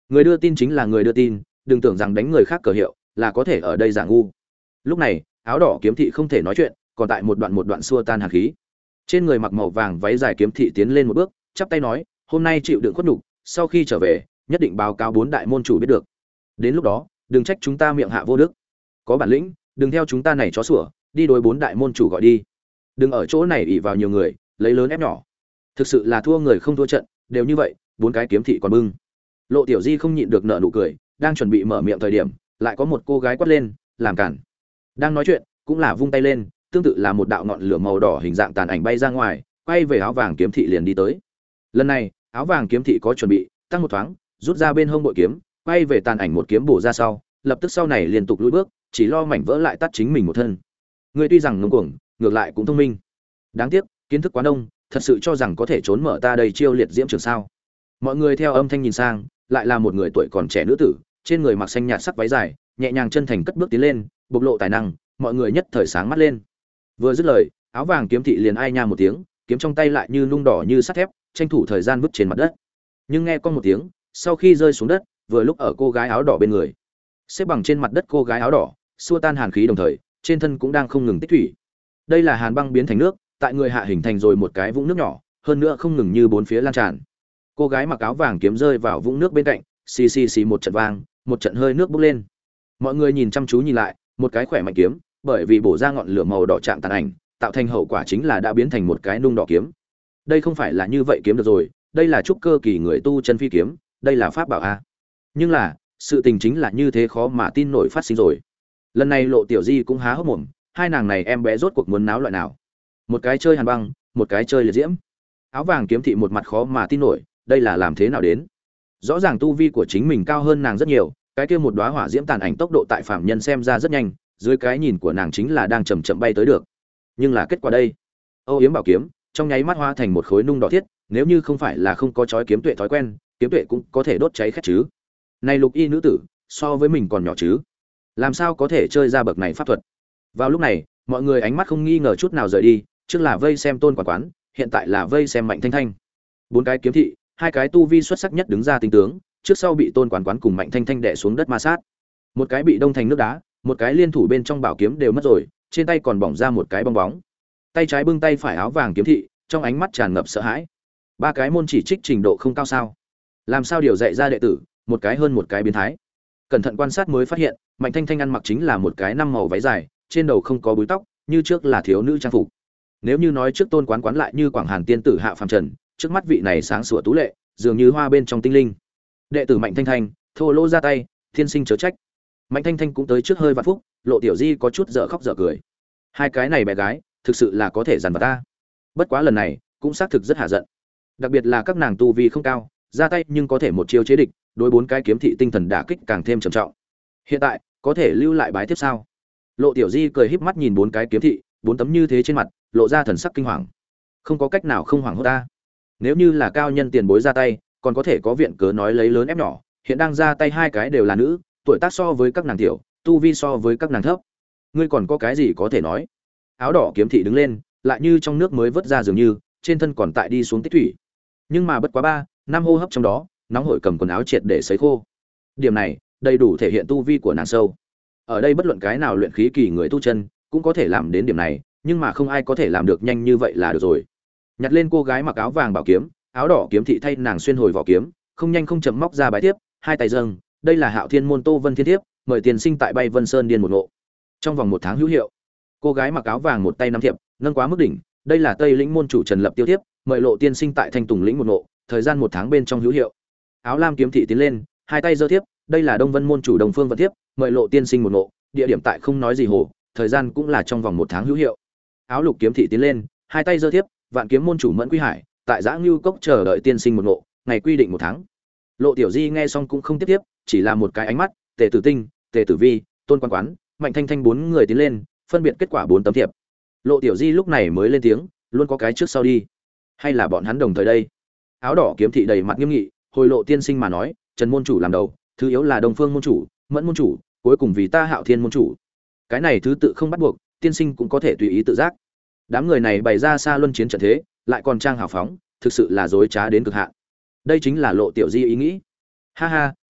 Người đưa tin chính là người đưa tin, đừng tưởng rằng đánh người khác cờ hiệu là có thể ở đây giả ngu. Lúc này áo đỏ kiếm thị không thể nói chuyện, còn tại một đoạn một đoạn xua tan hàn khí. Trên người mặc màu vàng váy dài kiếm thị tiến lên một bước, chắp tay nói, hôm nay chịu đựng khuất nhục, sau khi trở về nhất định báo cáo bốn đại môn chủ biết được. Đến lúc đó đừng trách chúng ta miệng hạ vô đức. Có bản lĩnh đừng theo chúng ta này chó sủa, đi đối bốn đại môn chủ gọi đi. Đừng ở chỗ này ỷ vào nhiều người, lấy lớn ép nhỏ. Thực sự là thua người không thua trận, đều như vậy, bốn cái kiếm thị còn bưng. Lộ Tiểu Di không nhịn được nở nụ cười, đang chuẩn bị mở miệng thời điểm, lại có một cô gái quát lên, làm cản. Đang nói chuyện, cũng là vung tay lên, tương tự là một đạo ngọn lửa màu đỏ hình dạng tàn ảnh bay ra ngoài, quay về áo vàng kiếm thị liền đi tới. Lần này, áo vàng kiếm thị có chuẩn bị, tăng một thoáng, rút ra bên hông bội kiếm, quay về tàn ảnh một kiếm bổ ra sau, lập tức sau này liên tục lùi bước, chỉ lo mảnh vỡ lại tắt chính mình một thân. Người tuy rằng ngông cuồng, ngược lại cũng thông minh. Đáng tiếc, kiến thức quá đông, thật sự cho rằng có thể trốn mở ta đây chiêu liệt diễm trường sao? Mọi người theo âm thanh nhìn sang, lại là một người tuổi còn trẻ nữ tử, trên người mặc xanh nhạt sắc váy dài, nhẹ nhàng chân thành cất bước tiến lên, bộc lộ tài năng, mọi người nhất thời sáng mắt lên. Vừa dứt lời, áo vàng kiếm thị liền ai nha một tiếng, kiếm trong tay lại như nung đỏ như sắt thép, tranh thủ thời gian vứt trên mặt đất. Nhưng nghe con một tiếng, sau khi rơi xuống đất, vừa lúc ở cô gái áo đỏ bên người. Xếp bằng trên mặt đất cô gái áo đỏ, xua tan hàn khí đồng thời, trên thân cũng đang không ngừng tích thủy. Đây là hàn băng biến thành nước, tại người hạ hình thành rồi một cái vũng nước nhỏ, hơn nữa không ngừng như bốn phía lan tràn. Cô gái mặc áo vàng kiếm rơi vào vũng nước bên cạnh, xì xì xì một trận vang, một trận hơi nước bốc lên. Mọi người nhìn chăm chú nhìn lại, một cái khỏe mạnh kiếm, bởi vì bổ ra ngọn lửa màu đỏ chạm tàn ảnh, tạo thành hậu quả chính là đã biến thành một cái nung đỏ kiếm. Đây không phải là như vậy kiếm được rồi, đây là trúc cơ kỳ người tu chân phi kiếm, đây là pháp bảo a. Nhưng là, sự tình chính là như thế khó mà tin nổi phát sinh rồi. Lần này Lộ Tiểu Di cũng há hốc mồm, hai nàng này em bé rốt cuộc muốn náo loại nào? Một cái chơi hàn băng, một cái chơi liệt diễm. Áo vàng kiếm thị một mặt khó mà tin nổi, đây là làm thế nào đến? Rõ ràng tu vi của chính mình cao hơn nàng rất nhiều, cái kia một đóa hỏa diễm tàn ảnh tốc độ tại phạm nhân xem ra rất nhanh, dưới cái nhìn của nàng chính là đang chậm chậm bay tới được. Nhưng là kết quả đây, Âu Yếm bảo kiếm trong nháy mắt hóa thành một khối nung đỏ thiết, nếu như không phải là không có chói kiếm tuệ thói quen, kiếm tuệ cũng có thể đốt cháy khét chứ. Này lục y nữ tử, so với mình còn nhỏ chứ, làm sao có thể chơi ra bậc này pháp thuật? Vào lúc này, mọi người ánh mắt không nghi ngờ chút nào rời đi, trước là vây xem Tôn Quản Quán, hiện tại là vây xem Mạnh Thanh Thanh. Bốn cái kiếm thị, hai cái tu vi xuất sắc nhất đứng ra tính tướng, trước sau bị Tôn Quản Quán cùng Mạnh Thanh Thanh đè xuống đất ma sát. Một cái bị đông thành nước đá, một cái liên thủ bên trong bảo kiếm đều mất rồi, trên tay còn bỏng ra một cái bong bóng. Tay trái bưng tay phải áo vàng kiếm thị, trong ánh mắt tràn ngập sợ hãi. Ba cái môn chỉ trích trình độ không cao sao? Làm sao điều dạy ra đệ tử, một cái hơn một cái biến thái. Cẩn thận quan sát mới phát hiện, Mạnh Thanh Thanh ăn mặc chính là một cái năm màu váy dài, trên đầu không có búi tóc, như trước là thiếu nữ trang phục. Nếu như nói trước Tôn Quán Quán lại như Quảng Hàn tiên tử hạ phàm trần, trước mắt vị này sáng sủa tú lệ, dường như hoa bên trong tinh linh. Đệ tử Mạnh Thanh Thanh, thô lỗ ra tay, thiên sinh chớ trách. Mạnh Thanh Thanh cũng tới trước hơi vạn phúc, Lộ Tiểu Di có chút dở khóc dở cười. Hai cái này bé gái, thực sự là có thể dằn vặt ta. Bất quá lần này, cũng xác thực rất hạ giận. Đặc biệt là các nàng tu vi không cao, ra tay nhưng có thể một chiêu chế địch, đối bốn cái kiếm thị tinh thần đả kích càng thêm trầm trọng. Hiện tại, có thể lưu lại bái tiếp sao? Lộ Tiểu Di cười híp mắt nhìn bốn cái kiếm thị, bốn tấm như thế trên mặt, lộ ra thần sắc kinh hoàng. Không có cách nào không hoảng hốt ta. Nếu như là cao nhân tiền bối ra tay, còn có thể có viện cớ nói lấy lớn ép nhỏ, hiện đang ra tay hai cái đều là nữ, tuổi tác so với các nàng tiểu, tu vi so với các nàng thấp. Ngươi còn có cái gì có thể nói? Áo đỏ kiếm thị đứng lên, lại như trong nước mới vớt ra dường như, trên thân còn tại đi xuống tích thủy. Nhưng mà bất quá ba, năm hô hấp trong đó, nóng hổi cầm quần áo triệt để sấy khô. Điểm này, đầy đủ thể hiện tu vi của nàng sâu. Ở đây bất luận cái nào luyện khí kỳ người tu chân, cũng có thể làm đến điểm này, nhưng mà không ai có thể làm được nhanh như vậy là được rồi. Nhặt lên cô gái mặc áo vàng bảo kiếm, áo đỏ kiếm thị thay nàng xuyên hồi vỏ kiếm, không nhanh không chậm móc ra bài tiếp, hai tay dâng, đây là Hạo Thiên môn Tô Vân Thiên thiếp, mời tiền sinh tại Bay Vân Sơn điên một ngộ. Trong vòng một tháng hữu hiệu. Cô gái mặc áo vàng một tay nắm thiệp, nâng quá mức đỉnh, đây là Tây Lĩnh môn chủ Trần Lập tiêu thiếp, mời Lộ tiên sinh tại Thanh Tùng lĩnh một ngộ, thời gian một tháng bên trong hữu hiệu. Áo lam kiếm thị tiến lên, hai tay giơ thiếp, đây là Đông Vân môn chủ Đồng Phương Vận thiếp, mời Lộ tiên sinh một ngộ, địa điểm tại không nói gì hồ, thời gian cũng là trong vòng một tháng hữu hiệu. Áo lục kiếm thị tiến lên, hai tay giơ thiếp, Vạn kiếm môn chủ Mẫn Quy Hải, tại Giã Ngưu Cốc chờ đợi tiên sinh một ngộ, ngày quy định một tháng. Lộ Tiểu Di nghe xong cũng không tiếp tiếp, chỉ là một cái ánh mắt, Tề Tử Tinh, Tề Tử Vi, Tôn Quan Quán, Mạnh Thanh Thanh bốn người tiến lên, phân biệt kết quả bốn tấm thiệp. Lộ Tiểu Di lúc này mới lên tiếng, luôn có cái trước sau đi, hay là bọn hắn đồng thời đây? Áo đỏ kiếm thị đầy mặt nghiêm nghị, hồi Lộ tiên sinh mà nói, Trần môn chủ làm đầu, thứ yếu là Đông Phương môn chủ, Mẫn môn chủ, cuối cùng vì ta Hạo Thiên môn chủ. Cái này thứ tự không bắt buộc, tiên sinh cũng có thể tùy ý tự giác. Đám người này bày ra xa luân chiến trận thế, lại còn trang hào phóng, thực sự là dối trá đến cực hạn. Đây chính là Lộ Tiểu Di ý nghĩ. Ha ha,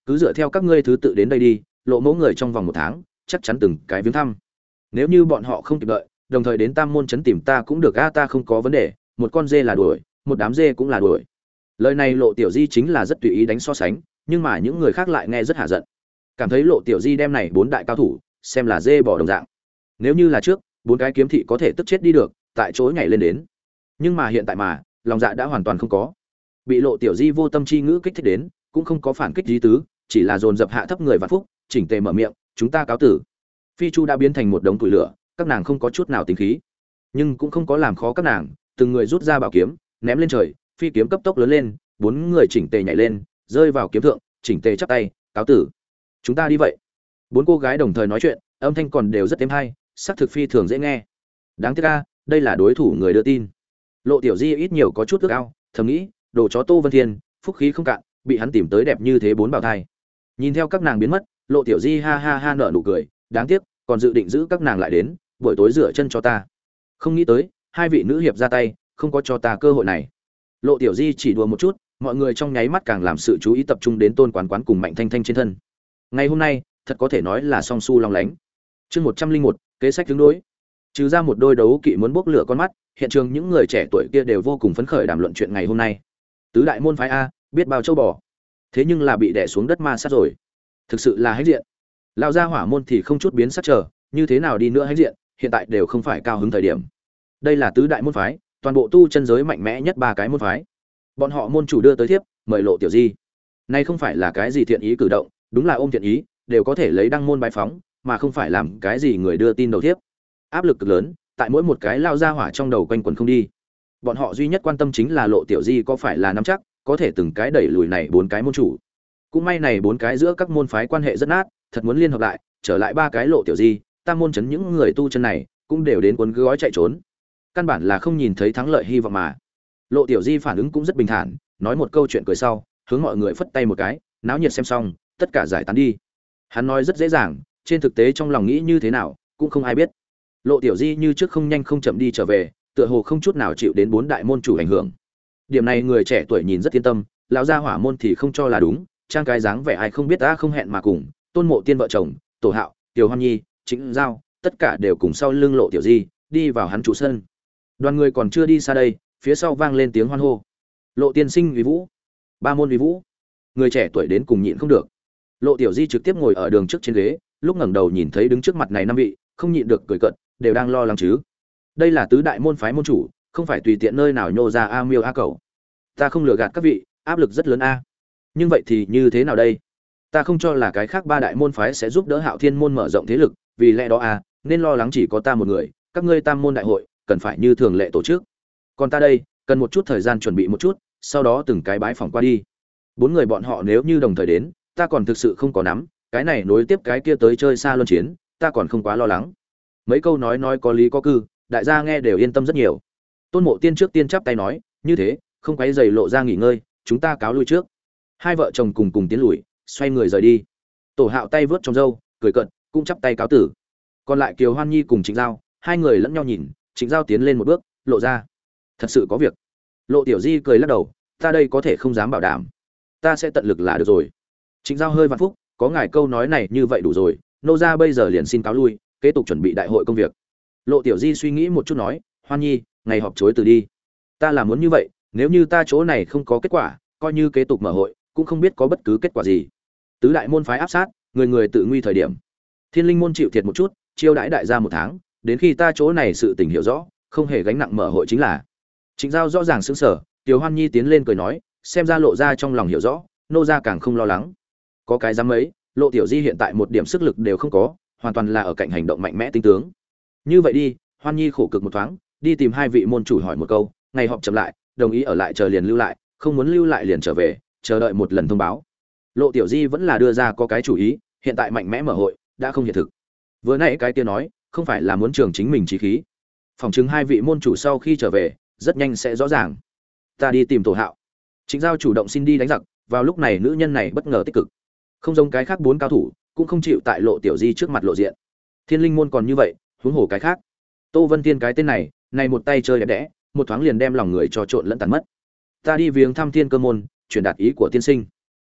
cứ dựa theo các ngươi thứ tự đến đây đi, lộ mẫu người trong vòng một tháng chắc chắn từng cái viếng thăm. Nếu như bọn họ không kịp đợi, đồng thời đến Tam môn trấn tìm ta cũng được, a ta không có vấn đề, một con dê là đuổi, một đám dê cũng là đuổi. Lời này Lộ Tiểu Di chính là rất tùy ý đánh so sánh, nhưng mà những người khác lại nghe rất hả giận, cảm thấy Lộ Tiểu Di đem này bốn đại cao thủ xem là dê bò đồng dạng. Nếu như là trước, bốn cái kiếm thị có thể tức chết đi được, tại chỗ nhảy lên đến. Nhưng mà hiện tại mà, lòng dạ đã hoàn toàn không có. Bị Lộ Tiểu Di vô tâm chi ngữ kích thích đến, cũng không có phản kích lý tứ, chỉ là dồn dập hạ thấp người vạn phúc, chỉnh tề mở miệng, chúng ta cáo tử. Phi Chu đã biến thành một đống củi lửa, các nàng không có chút nào tính khí, nhưng cũng không có làm khó các nàng, từng người rút ra bảo kiếm, ném lên trời, phi kiếm cấp tốc lớn lên, bốn người chỉnh tề nhảy lên, rơi vào kiếm thượng, chỉnh tề chắp tay, cáo tử. Chúng ta đi vậy. Bốn cô gái đồng thời nói chuyện, âm thanh còn đều rất êm hay, sắc thực phi thường dễ nghe. Đáng tiếc a, đây là đối thủ người đưa tin. Lộ Tiểu Di ít nhiều có chút ước ao, thầm nghĩ, đồ chó Tô Vân Thiên, phúc khí không cạn, bị hắn tìm tới đẹp như thế bốn bảo thai. Nhìn theo các nàng biến mất, Lộ Tiểu Di ha ha ha nở nụ cười, đáng tiếc, còn dự định giữ các nàng lại đến, buổi tối rửa chân cho ta. Không nghĩ tới, hai vị nữ hiệp ra tay, không có cho ta cơ hội này. Lộ Tiểu Di chỉ đùa một chút, mọi người trong nháy mắt càng làm sự chú ý tập trung đến Tôn Quán Quán cùng Mạnh Thanh Thanh trên thân. Ngày hôm nay, thật có thể nói là song su long lánh. Chương một trăm linh một, kế sách tương đối. Trừ ra một đôi đấu kỵ muốn bốc lửa con mắt, hiện trường những người trẻ tuổi kia đều vô cùng phấn khởi đàm luận chuyện ngày hôm nay. Tứ đại môn phái a, biết bao châu bò. Thế nhưng là bị đè xuống đất ma sát rồi. Thực sự là hãnh diện. Lão gia hỏa môn thì không chút biến sắc chờ, như thế nào đi nữa hãnh diện, hiện tại đều không phải cao hứng thời điểm. Đây là tứ đại môn phái, toàn bộ tu chân giới mạnh mẽ nhất ba cái môn phái. Bọn họ môn chủ đưa tới thiếp, mời Lộ Tiểu Di. Nay không phải là cái gì thiện ý cử động, đúng là ôm thiện ý, đều có thể lấy đăng môn bái phóng, mà không phải làm cái gì người đưa tin đầu thiếp. Áp lực cực lớn, tại mỗi một cái lao gia hỏa trong đầu quanh quẩn không đi. Bọn họ duy nhất quan tâm chính là Lộ Tiểu Di có phải là nắm chắc, có thể từng cái đẩy lùi này bốn cái môn chủ. Cũng may này bốn cái giữa các môn phái quan hệ rất nát, thật muốn liên hợp lại, trở lại ba cái Lộ Tiểu Di, tam môn chấn những người tu chân này cũng đều đến cuốn gói chạy trốn. Căn bản là không nhìn thấy thắng lợi hy vọng mà. Lộ Tiểu Di phản ứng cũng rất bình thản, nói một câu chuyện cười sau, hướng mọi người phất tay một cái, náo nhiệt xem xong, tất cả giải tán đi. Hắn nói rất dễ dàng, trên thực tế trong lòng nghĩ như thế nào, cũng không ai biết. Lộ Tiểu Di như trước không nhanh không chậm đi trở về, tựa hồ không chút nào chịu đến bốn đại môn chủ ảnh hưởng. Điểm này người trẻ tuổi nhìn rất yên tâm, lão gia hỏa môn thì không cho là đúng, trang cái dáng vẻ ai không biết ta không hẹn mà cùng, Tôn Mộ Tiên vợ chồng, Tổ Hạo, Tiểu Hoan Nhi, Trịnh Giao, tất cả đều cùng sau lưng Lộ Tiểu Di, đi vào hắn chủ sân. Đoàn người còn chưa đi xa đây, phía sau vang lên tiếng hoan hô. Lộ tiên sinh vì vũ, ba môn vì vũ. Người trẻ tuổi đến cùng nhịn không được. Lộ Tiểu Di trực tiếp ngồi ở đường trước trên ghế, lúc ngẩng đầu nhìn thấy đứng trước mặt này năm vị, không nhịn được cười cợt, đều đang lo lắng chứ. Đây là tứ đại môn phái môn chủ, không phải tùy tiện nơi nào nhô ra a miêu a cẩu. Ta không lừa gạt các vị, áp lực rất lớn a. Nhưng vậy thì như thế nào đây? Ta không cho là cái khác ba đại môn phái sẽ giúp đỡ Hạo Thiên môn mở rộng thế lực, vì lẽ đó a, nên lo lắng chỉ có ta một người, các ngươi tam môn đại hội cần phải như thường lệ tổ chức. Còn ta đây, cần một chút thời gian chuẩn bị một chút, sau đó từng cái bái phỏng qua đi. Bốn người bọn họ nếu như đồng thời đến, ta còn thực sự không có nắm, cái này nối tiếp cái kia tới chơi xa luân chiến, ta còn không quá lo lắng. Mấy câu nói nói có lý có cư, đại gia nghe đều yên tâm rất nhiều. Tôn Mộ Tiên trước tiên chắp tay nói, như thế, không quấy rầy Lộ ra nghỉ ngơi, chúng ta cáo lui trước. Hai vợ chồng cùng cùng tiến lùi, xoay người rời đi. Tổ Hạo tay vớt trong râu, cười cợt, cũng chắp tay cáo tử. Còn lại Kiều Hoan Nhi cùng Trịnh Giao, hai người lẫn nhau nhìn, Trịnh Giao tiến lên một bước, Lộ ra, thật sự có việc. Lộ Tiểu Di cười lắc đầu, ta đây có thể không dám bảo đảm, ta sẽ tận lực là được rồi. Trịnh Giao hơi vạn phúc, có ngài câu nói này như vậy đủ rồi, nô gia bây giờ liền xin cáo lui, kế tục chuẩn bị đại hội công việc. Lộ Tiểu Di suy nghĩ một chút nói, Hoan Nhi, ngày họp chối từ đi. Ta là muốn như vậy, nếu như ta chỗ này không có kết quả, coi như kế tục mở hội, cũng không biết có bất cứ kết quả gì. Tứ đại môn phái áp sát, người người tự nguy thời điểm. Thiên Linh môn chịu thiệt một chút, chiêu đãi đại gia một tháng, đến khi ta chỗ này sự tình hiểu rõ, không hề gánh nặng mở hội chính là. Trịnh Giao rõ ràng sững sờ, Tiểu Hoan Nhi tiến lên cười nói, xem ra Lộ ra trong lòng hiểu rõ, nô gia càng không lo lắng. Có cái dám ấy, Lộ Tiểu Di hiện tại một điểm sức lực đều không có, hoàn toàn là ở cạnh hành động mạnh mẽ tinh tướng. Như vậy đi, Hoan Nhi khổ cực một thoáng, đi tìm hai vị môn chủ hỏi một câu, ngày họp chậm lại, đồng ý ở lại chờ liền lưu lại, không muốn lưu lại liền trở về, chờ đợi một lần thông báo. Lộ Tiểu Di vẫn là đưa ra có cái chủ ý, hiện tại mạnh mẽ mở hội, đã không hiện thực. Vừa nãy cái kia nói, không phải là muốn trường chính mình chí khí. Phòng chứng hai vị môn chủ sau khi trở về, rất nhanh sẽ rõ ràng. Ta đi tìm Tổ Hạo. Trịnh Giao chủ động xin đi đánh giặc, vào lúc này nữ nhân này bất ngờ tích cực. Không giống cái khác bốn cao thủ, cũng không chịu tại Lộ Tiểu Di trước mặt lộ diện. Thiên Linh môn còn như vậy, huống hồ cái khác. Tô Vân Tiên cái tên này, này một tay chơi đẹp đẽ, một thoáng liền đem lòng người cho trộn lẫn tàn mất. Ta đi viếng thăm Thiên Cơ môn, truyền đạt ý của tiên sinh.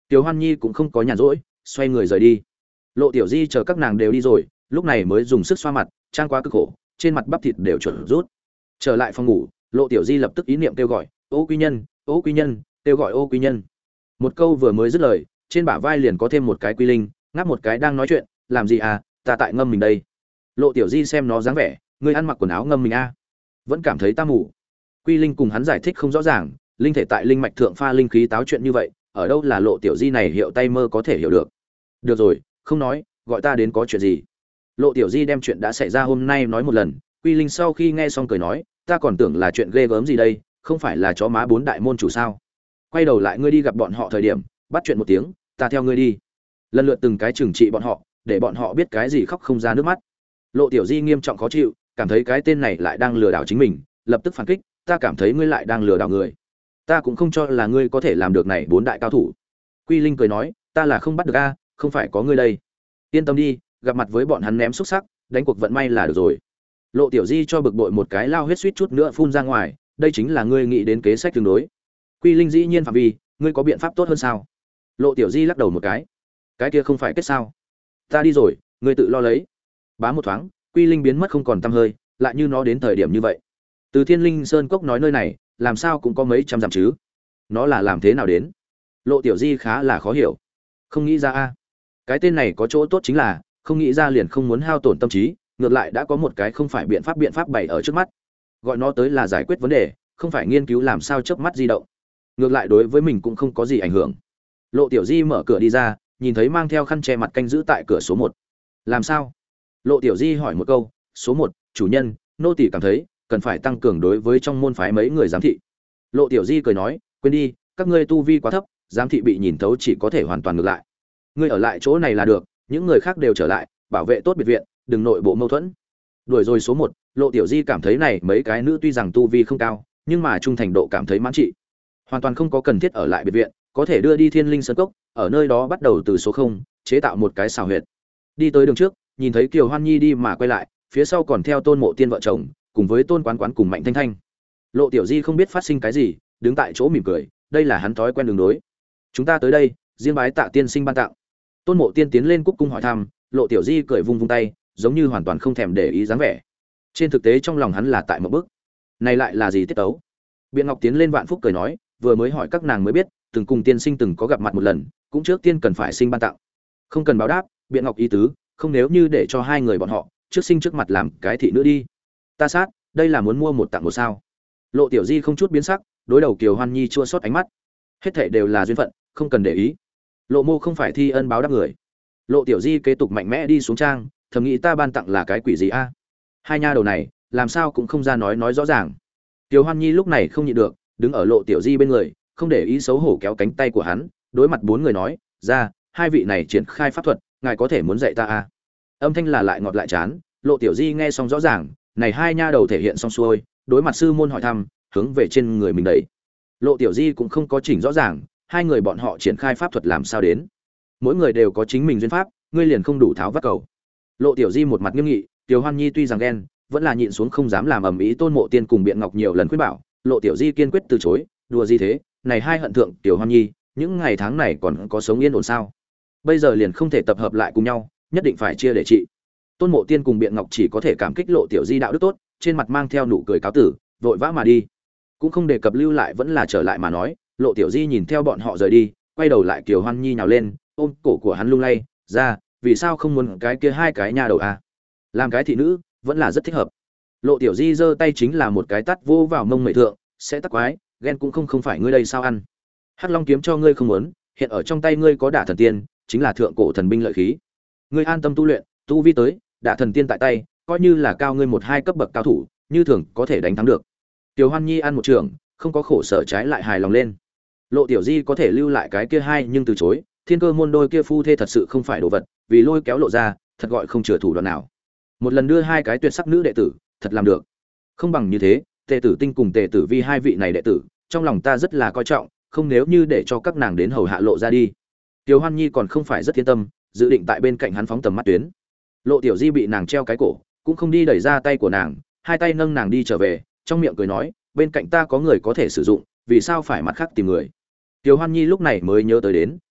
Tiểu Hoan Nhi cũng không có nhàn rỗi, xoay người rời đi. Lộ Tiểu Di chờ các nàng đều đi rồi, lúc này mới dùng sức xoa mặt, trang quá cực khổ, trên mặt bắp thịt đều chuẩn rút. Trở lại phòng ngủ, Lộ Tiểu Di lập tức ý niệm kêu gọi, "Ô quý nhân, Ô quý nhân", kêu gọi Ô quý nhân. Một câu vừa mới dứt lời, trên bả vai liền có thêm một cái quy linh, ngáp một cái đang nói chuyện, "Làm gì à, ta tại ngâm mình đây." Lộ Tiểu Di xem nó dáng vẻ, ngươi ăn mặc quần áo ngâm mình a, à? Vẫn cảm thấy ta mù. Quy linh cùng hắn giải thích không rõ ràng, linh thể tại linh mạch thượng pha linh khí táo chuyện như vậy, ở đâu là Lộ Tiểu Di này hiệu tay mơ có thể hiểu được. Được rồi, không nói, gọi ta đến có chuyện gì. Lộ Tiểu Di đem chuyện đã xảy ra hôm nay nói một lần, Quy linh sau khi nghe xong cười nói, ta còn tưởng là chuyện ghê gớm gì đây, không phải là chó má bốn đại môn chủ sao? Quay đầu lại ngươi đi gặp bọn họ thời điểm, bắt chuyện một tiếng, ta theo ngươi đi. Lần lượt từng cái trừng trị bọn họ, để bọn họ biết cái gì khóc không ra nước mắt. Lộ Tiểu Di nghiêm trọng khó chịu, cảm thấy cái tên này lại đang lừa đảo chính mình, lập tức phản kích, ta cảm thấy ngươi lại đang lừa đảo người. Ta cũng không cho là ngươi có thể làm được này bốn đại cao thủ. Quy linh cười nói, ta là không bắt được a, không phải có ngươi đây. Yên tâm đi, gặp mặt với bọn hắn ném xúc sắc, đánh cuộc vận may là được rồi. Lộ Tiểu Di cho bực bội một cái lao huyết suýt chút nữa phun ra ngoài, đây chính là ngươi nghĩ đến kế sách tương đối. Quy linh dĩ nhiên phạm vi, ngươi có biện pháp tốt hơn sao? Lộ Tiểu Di lắc đầu một cái, cái kia không phải kết sao? Ta đi rồi, ngươi tự lo lấy. Bá một thoáng, Quy linh biến mất không còn tăm hơi, lại như nó đến thời điểm như vậy. Từ Thiên Linh Sơn cốc nói nơi này, làm sao cũng có mấy trăm dặm chứ? Nó là làm thế nào đến? Lộ Tiểu Di khá là khó hiểu, không nghĩ ra a. Cái tên này có chỗ tốt chính là, không nghĩ ra liền không muốn hao tổn tâm trí, ngược lại đã có một cái không phải biện pháp biện pháp bày ở trước mắt. Gọi nó tới là giải quyết vấn đề, không phải nghiên cứu làm sao chớp mắt di động. Ngược lại đối với mình cũng không có gì ảnh hưởng. Lộ Tiểu Di mở cửa đi ra, nhìn thấy mang theo khăn che mặt canh giữ tại cửa số một. Làm sao? Lộ Tiểu Di hỏi một câu, số một, chủ nhân, nô tỳ cảm thấy cần phải tăng cường đối với trong môn phái mấy người giám thị. Lộ Tiểu Di cười nói, quên đi, các ngươi tu vi quá thấp, giám thị bị nhìn thấu chỉ có thể hoàn toàn ngược lại. Ngươi ở lại chỗ này là được, những người khác đều trở lại, bảo vệ tốt biệt viện, đừng nội bộ mâu thuẫn. Đuổi rồi số một, Lộ Tiểu Di cảm thấy này mấy cái nữ tuy rằng tu vi không cao, nhưng mà trung thành độ cảm thấy mãn trị. Hoàn toàn không có cần thiết ở lại biệt viện, có thể đưa đi Thiên Linh Sơn cốc, ở nơi đó bắt đầu từ số không, chế tạo một cái xào huyệt. Đi tới đường trước, nhìn thấy Kiều Hoan Nhi đi mà quay lại, phía sau còn theo Tôn Mộ Tiên vợ chồng, cùng với Tôn Quán Quán cùng Mạnh Thanh Thanh. Lộ Tiểu Di không biết phát sinh cái gì, đứng tại chỗ mỉm cười, đây là hắn thói quen đường đối. Chúng ta tới đây, riêng bái tạ tiên sinh ban tặng. Tôn Mộ Tiên tiến lên cúc cung hỏi thăm, Lộ Tiểu Di cười vung vung tay, giống như hoàn toàn không thèm để ý dáng vẻ. Trên thực tế trong lòng hắn là tại một bước. Này lại là gì tiết tấu? Biện Ngọc tiến lên vạn phúc cười nói, vừa mới hỏi các nàng mới biết, từng cùng tiên sinh từng có gặp mặt một lần, cũng trước tiên cần phải sinh ban tặng. Không cần báo đáp, Biện Ngọc ý tứ, không nếu như để cho hai người bọn họ trước sinh trước mặt làm cái thị nữ đi. Ta sát, đây là muốn mua một tặng một sao? Lộ Tiểu Di không chút biến sắc, đối đầu Kiều Hoan Nhi chua xót ánh mắt. Hết thảy đều là duyên phận, không cần để ý. Lộ Mô không phải thi ân báo đáp người. Lộ Tiểu Di kế tục mạnh mẽ đi xuống trang, thầm nghĩ ta ban tặng là cái quỷ gì a? Hai nha đầu này, làm sao cũng không ra nói nói rõ ràng. Kiều Hoan Nhi lúc này không nhịn được, đứng ở Lộ Tiểu Di bên người, không để ý xấu hổ kéo cánh tay của hắn, đối mặt bốn người nói, "Ra, hai vị này triển khai pháp thuật, ngài có thể muốn dạy ta a?" Âm thanh là lại ngọt lại chán, Lộ Tiểu Di nghe xong rõ ràng, này hai nha đầu thể hiện xong xuôi, đối mặt sư môn hỏi thăm, hướng về trên người mình đẩy. Lộ Tiểu Di cũng không có chỉnh rõ ràng, hai người bọn họ triển khai pháp thuật làm sao đến? Mỗi người đều có chính mình duyên pháp, ngươi liền không đủ tháo vắt cầu. Lộ Tiểu Di một mặt nghiêm nghị, Tiểu Hoan Nhi tuy rằng ghen, vẫn là nhịn xuống không dám làm ầm ĩ. Tôn Mộ Tiên cùng Biện Ngọc nhiều lần khuyên bảo, Lộ Tiểu Di kiên quyết từ chối, đùa gì thế, này hai hận thượng Tiểu Hoan Nhi, những ngày tháng này còn có sống yên ổn sao? Bây giờ liền không thể tập hợp lại cùng nhau, nhất định phải chia để trị. Tôn Mộ Tiên cùng Biện Ngọc chỉ có thể cảm kích Lộ Tiểu Di đạo đức tốt, trên mặt mang theo nụ cười cáo tử, vội vã mà đi. Cũng không đề cập lưu lại vẫn là trở lại mà nói, Lộ Tiểu Di nhìn theo bọn họ rời đi, quay đầu lại Kiều Hoan Nhi nhào lên, ôm cổ của hắn lung lay, "Ra, vì sao không muốn cái kia hai cái nha đầu a? Làm cái thị nữ, vẫn là rất thích hợp." Lộ Tiểu Di giơ tay chính là một cái tát vô vào mông mệ thượng, "Sẽ tắc quái, ghen cũng không không phải ngươi đây sao ăn? Hắc Long kiếm cho ngươi không muốn, hiện ở trong tay ngươi có Đả Thần Tiên, chính là thượng cổ thần binh lợi khí. Ngươi an tâm tu luyện, tu vi tới, Đả Thần Tiên tại tay, coi như là cao ngươi một hai cấp bậc cao thủ, như thường có thể đánh thắng được." Tiểu Hoan Nhi ăn một trường, không có khổ sở trái lại hài lòng lên. Lộ Tiểu Di có thể lưu lại cái kia hai nhưng từ chối, Thiên Cơ môn đôi kia phu thê thật sự không phải đồ vật, vì lôi kéo Lộ ra, thật gọi không chừa thủ đoạn nào. Một lần đưa hai cái tuyệt sắc nữ đệ tử, thật làm được. Không bằng như thế, Tề Tử Tinh cùng Tề Tử Vi hai vị này đệ tử, trong lòng ta rất là coi trọng, không nếu như để cho các nàng đến hầu hạ Lộ ra đi. Tiểu Hoan Nhi còn không phải rất yên tâm, dự định tại bên cạnh hắn phóng tầm mắt tuyến. Lộ Tiểu Di bị nàng treo cái cổ, cũng không đi đẩy ra tay của nàng, hai tay nâng nàng đi trở về, trong miệng cười nói, bên cạnh ta có người có thể sử dụng, vì sao phải mặt khác tìm người. Tiểu Hoan Nhi lúc này mới nhớ tới đến,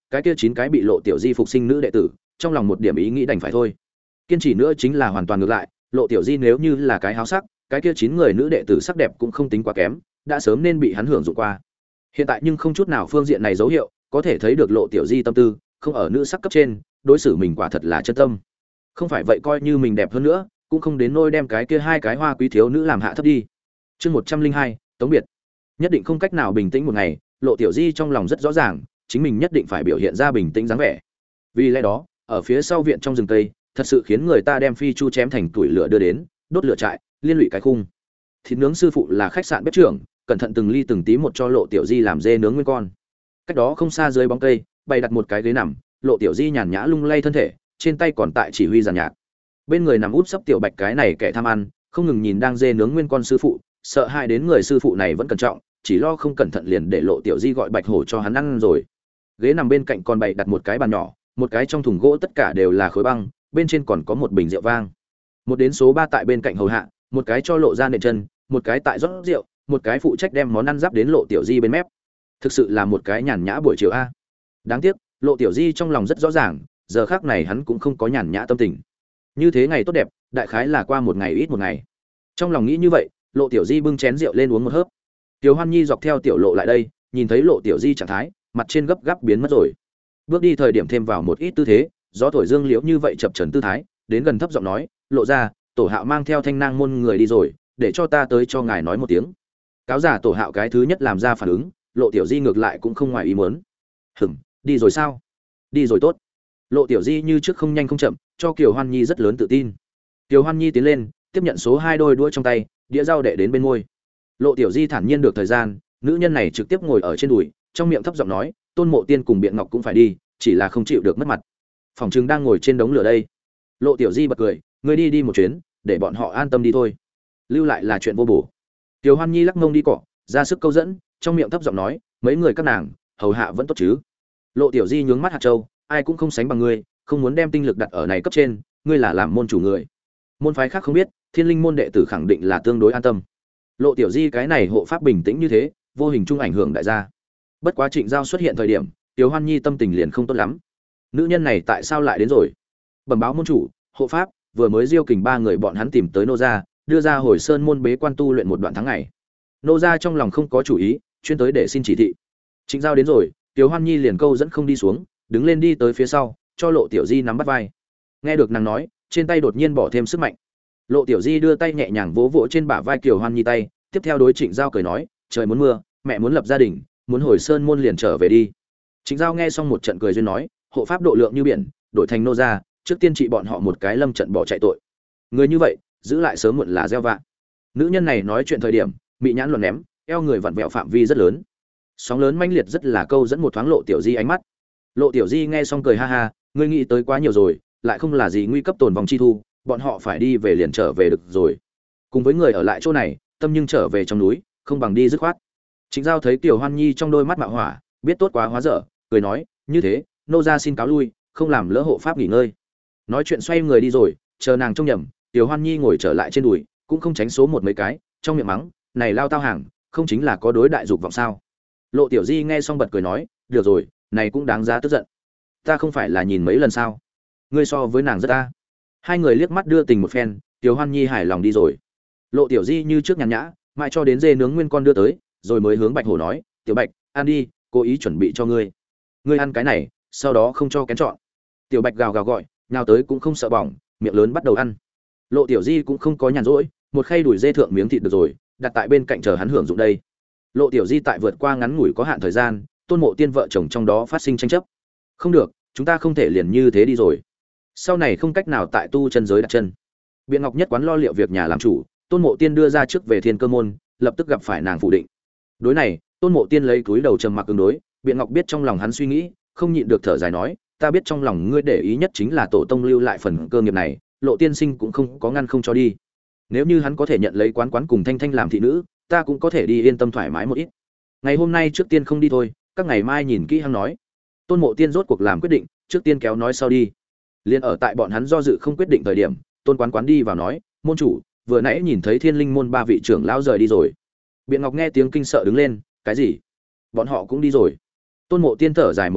cái kia chín cái bị Lộ Tiểu Di phục sinh nữ đệ tử, trong lòng một điểm ý nghĩ đành phải thôi. Kiên trì nữa chính là hoàn toàn ngược lại, Lộ Tiểu Di nếu như là cái háo sắc, cái kia chín người nữ đệ tử sắc đẹp cũng không tính quá kém, đã sớm nên bị hắn hưởng dụng qua. Hiện tại nhưng không chút nào phương diện này dấu hiệu, có thể thấy được Lộ Tiểu Di tâm tư không ở nữ sắc cấp trên, đối xử mình quả thật là chân tâm. Không phải vậy coi như mình đẹp hơn nữa, cũng không đến nôi đem cái kia hai cái hoa quý thiếu nữ làm hạ thấp đi. Chương một trăm linh hai, Tống biệt. Nhất định không cách nào bình tĩnh một ngày, Lộ Tiểu Di trong lòng rất rõ ràng, chính mình nhất định phải biểu hiện ra bình tĩnh dáng vẻ. Vì lẽ đó, ở phía sau viện trong rừng cây, thật sự khiến người ta đem phi chu chém thành tuổi lửa đưa đến, đốt lửa trại, liên lụy cái khung. Thịt nướng sư phụ là khách sạn bếp trưởng, cẩn thận từng ly từng tí một cho Lộ Tiểu Di làm dê nướng nguyên con. Cách đó không xa dưới bóng cây, bày đặt một cái ghế nằm, Lộ Tiểu Di nhàn nhã lung lay thân thể, trên tay còn tại chỉ huy giàn nhạc. Bên người nằm úp sấp Tiểu Bạch cái này kẻ tham ăn, không ngừng nhìn đang dê nướng nguyên con sư phụ, sợ hai đến người sư phụ này vẫn cẩn trọng, chỉ lo không cẩn thận liền để Lộ Tiểu Di gọi Bạch Hổ cho hắn ăn rồi. Ghế nằm bên cạnh còn bày đặt một cái bàn nhỏ, một cái trong thùng gỗ tất cả đều là khối băng, bên trên còn có một bình rượu vang. Một đến số ba tại bên cạnh hầu hạ, một cái cho Lộ ra nền chân, một cái tại rót rượu, một cái phụ trách đem món ăn giáp đến Lộ Tiểu Di bên mép. Thực sự là một cái nhàn nhã buổi chiều a. Đáng tiếc, Lộ Tiểu Di trong lòng rất rõ ràng, giờ khắc này hắn cũng không có nhàn nhã tâm tình. Như thế ngày tốt đẹp, đại khái là qua một ngày ít một ngày. Trong lòng nghĩ như vậy, Lộ Tiểu Di bưng chén rượu lên uống một hớp. Tiểu Hoan Nhi dọc theo Tiểu Lộ lại đây, nhìn thấy Lộ Tiểu Di trạng thái, mặt trên gấp gáp biến mất rồi. Bước đi thời điểm thêm vào một ít tư thế, gió thổi dương liễu như vậy chập chờn tư thái, đến gần thấp giọng nói, "Lộ ra, Tổ Hạo mang theo Thanh Nang môn người đi rồi, để cho ta tới cho ngài nói một tiếng." Cáo giả Tổ Hạo cái thứ nhất làm ra phản ứng, Lộ Tiểu Di ngược lại cũng không ngoài ý muốn. "Hửm, đi rồi sao?" "Đi rồi tốt." Lộ Tiểu Di như trước không nhanh không chậm, cho Kiều Hoan Nhi rất lớn tự tin. Kiều Hoan Nhi tiến lên, tiếp nhận số hai đôi đũa trong tay, đĩa rau đệ đến bên môi. Lộ Tiểu Di thản nhiên được thời gian, nữ nhân này trực tiếp ngồi ở trên đùi, trong miệng thấp giọng nói, Tôn Mộ Tiên cùng Biện Ngọc cũng phải đi, chỉ là không chịu được mất mặt. Phòng Trừng đang ngồi trên đống lửa đây. Lộ Tiểu Di bật cười, ngươi đi đi một chuyến, để bọn họ an tâm đi thôi. Lưu lại là chuyện vô bổ. Kiều Hoan Nhi lắc mông đi cọ, ra sức câu dẫn, trong miệng thấp giọng nói, mấy người các nàng, hầu hạ vẫn tốt chứ? Lộ Tiểu Di nhướng mắt hạt châu, ai cũng không sánh bằng ngươi, không muốn đem tinh lực đặt ở này cấp trên, ngươi là làm môn chủ người. Môn phái khác không biết, Thiên Linh môn đệ tử khẳng định là tương đối an tâm. Lộ Tiểu Di cái này hộ pháp bình tĩnh như thế, vô hình chung ảnh hưởng đại gia. Bất quá Trịnh Giao xuất hiện thời điểm, Tiểu Hoan Nhi tâm tình liền không tốt lắm. Nữ nhân này tại sao lại đến rồi? Bẩm báo môn chủ, hộ pháp vừa mới diêu kình ba người bọn hắn tìm tới nô gia, đưa ra hồi sơn môn bế quan tu luyện một đoạn tháng ngày. Nô gia trong lòng không có chủ ý, chuyên tới để xin chỉ thị. Trịnh Giao đến rồi, Tiểu Hoan Nhi liền câu dẫn không đi xuống, đứng lên đi tới phía sau, cho Lộ Tiểu Di nắm bắt vai. Nghe được nàng nói, trên tay đột nhiên bỏ thêm sức mạnh. Lộ Tiểu Di đưa tay nhẹ nhàng vỗ vỗ trên bả vai Kiều Hoan Nhi tay, tiếp theo đối Trịnh Giao cười nói, trời muốn mưa, mẹ muốn lập gia đình, muốn hồi sơn môn liền trở về đi. Trịnh Giao nghe xong một trận cười duyên nói, hộ pháp độ lượng như biển, đổi thành nô gia, trước tiên trị bọn họ một cái lâm trận bỏ chạy tội. Người như vậy, giữ lại sớm muộn là gieo vạ. Nữ nhân này nói chuyện thời điểm, mị nhãn luồn ném, eo người vặn vẹo phạm vi rất lớn. Sóng lớn mãnh liệt rất là câu dẫn một thoáng Lộ Tiểu Di ánh mắt. Lộ Tiểu Di nghe xong cười ha ha, ngươi nghĩ tới quá nhiều rồi, lại không là gì nguy cấp tồn vòng chi thu, bọn họ phải đi về liền trở về được rồi. Cùng với người ở lại chỗ này, tâm nhưng trở về trong núi, không bằng đi dứt khoát. Trịnh Giao thấy Tiểu Hoan Nhi trong đôi mắt mạo hỏa, biết tốt quá hóa dở, cười nói, như thế, nô gia xin cáo lui, không làm lỡ hộ pháp nghỉ ngơi. Nói chuyện xoay người đi rồi, chờ nàng trông nhầm, Tiểu Hoan Nhi ngồi trở lại trên đùi, cũng không tránh số một mấy cái, trong miệng mắng, này lao tao hàng, không chính là có đối đại dục vọng sao? Lộ Tiểu Di nghe xong bật cười nói, được rồi, này cũng đáng giá tức giận. Ta không phải là nhìn mấy lần sao? Ngươi so với nàng rất ta. Hai người liếc mắt đưa tình một phen, Tiểu Hoan Nhi hài lòng đi rồi. Lộ Tiểu Di như trước nhàn nhã, mãi cho đến dê nướng nguyên con đưa tới, rồi mới hướng Bạch Hổ nói, "Tiểu Bạch, ăn đi, cố ý chuẩn bị cho ngươi. Ngươi ăn cái này, sau đó không cho kén chọn." Tiểu Bạch gào gào gọi, nhào tới cũng không sợ bỏng, miệng lớn bắt đầu ăn. Lộ Tiểu Di cũng không có nhàn rỗi, một khay đùi dê thượng miếng thịt được rồi, đặt tại bên cạnh chờ hắn hưởng dụng đây. Lộ Tiểu Di tại vượt qua ngắn ngủi có hạn thời gian, Tôn Mộ Tiên vợ chồng trong đó phát sinh tranh chấp. Không được, chúng ta không thể liền như thế đi rồi. Sau này không cách nào tại tu chân giới đặt chân. Biện Ngọc nhất quán lo liệu việc nhà làm chủ, Tôn Mộ Tiên đưa ra trước về Thiên Cơ môn, lập tức gặp phải nàng phủ định. Đối này, Tôn Mộ Tiên lấy túi đầu trầm mặc ứng đối, Biện Ngọc biết trong lòng hắn suy nghĩ, không nhịn được thở dài nói, ta biết trong lòng ngươi để ý nhất chính là tổ tông lưu lại phần cơ nghiệp này, Lộ tiên sinh cũng không có ngăn không cho đi. Nếu như hắn có thể nhận lấy Quán Quán cùng Thanh Thanh làm thị nữ, ta cũng có thể đi yên tâm thoải mái một ít. Ngày hôm nay trước tiên không đi thôi, các ngày mai nhìn kỹ hắn nói. Tôn Mộ Tiên rốt cuộc làm quyết định, trước tiên kéo nói sau đi. Liên ở tại bọn hắn do dự không quyết định thời điểm, Tôn Quán Quán đi vào nói, môn chủ, vừa nãy nhìn thấy Thiên Linh môn ba vị trưởng lão rời đi rồi. Biện Ngọc nghe tiếng kinh sợ đứng lên, cái gì? Bọn họ cũng đi rồi? Tôn Mộ Tiên thở dài một tiếng,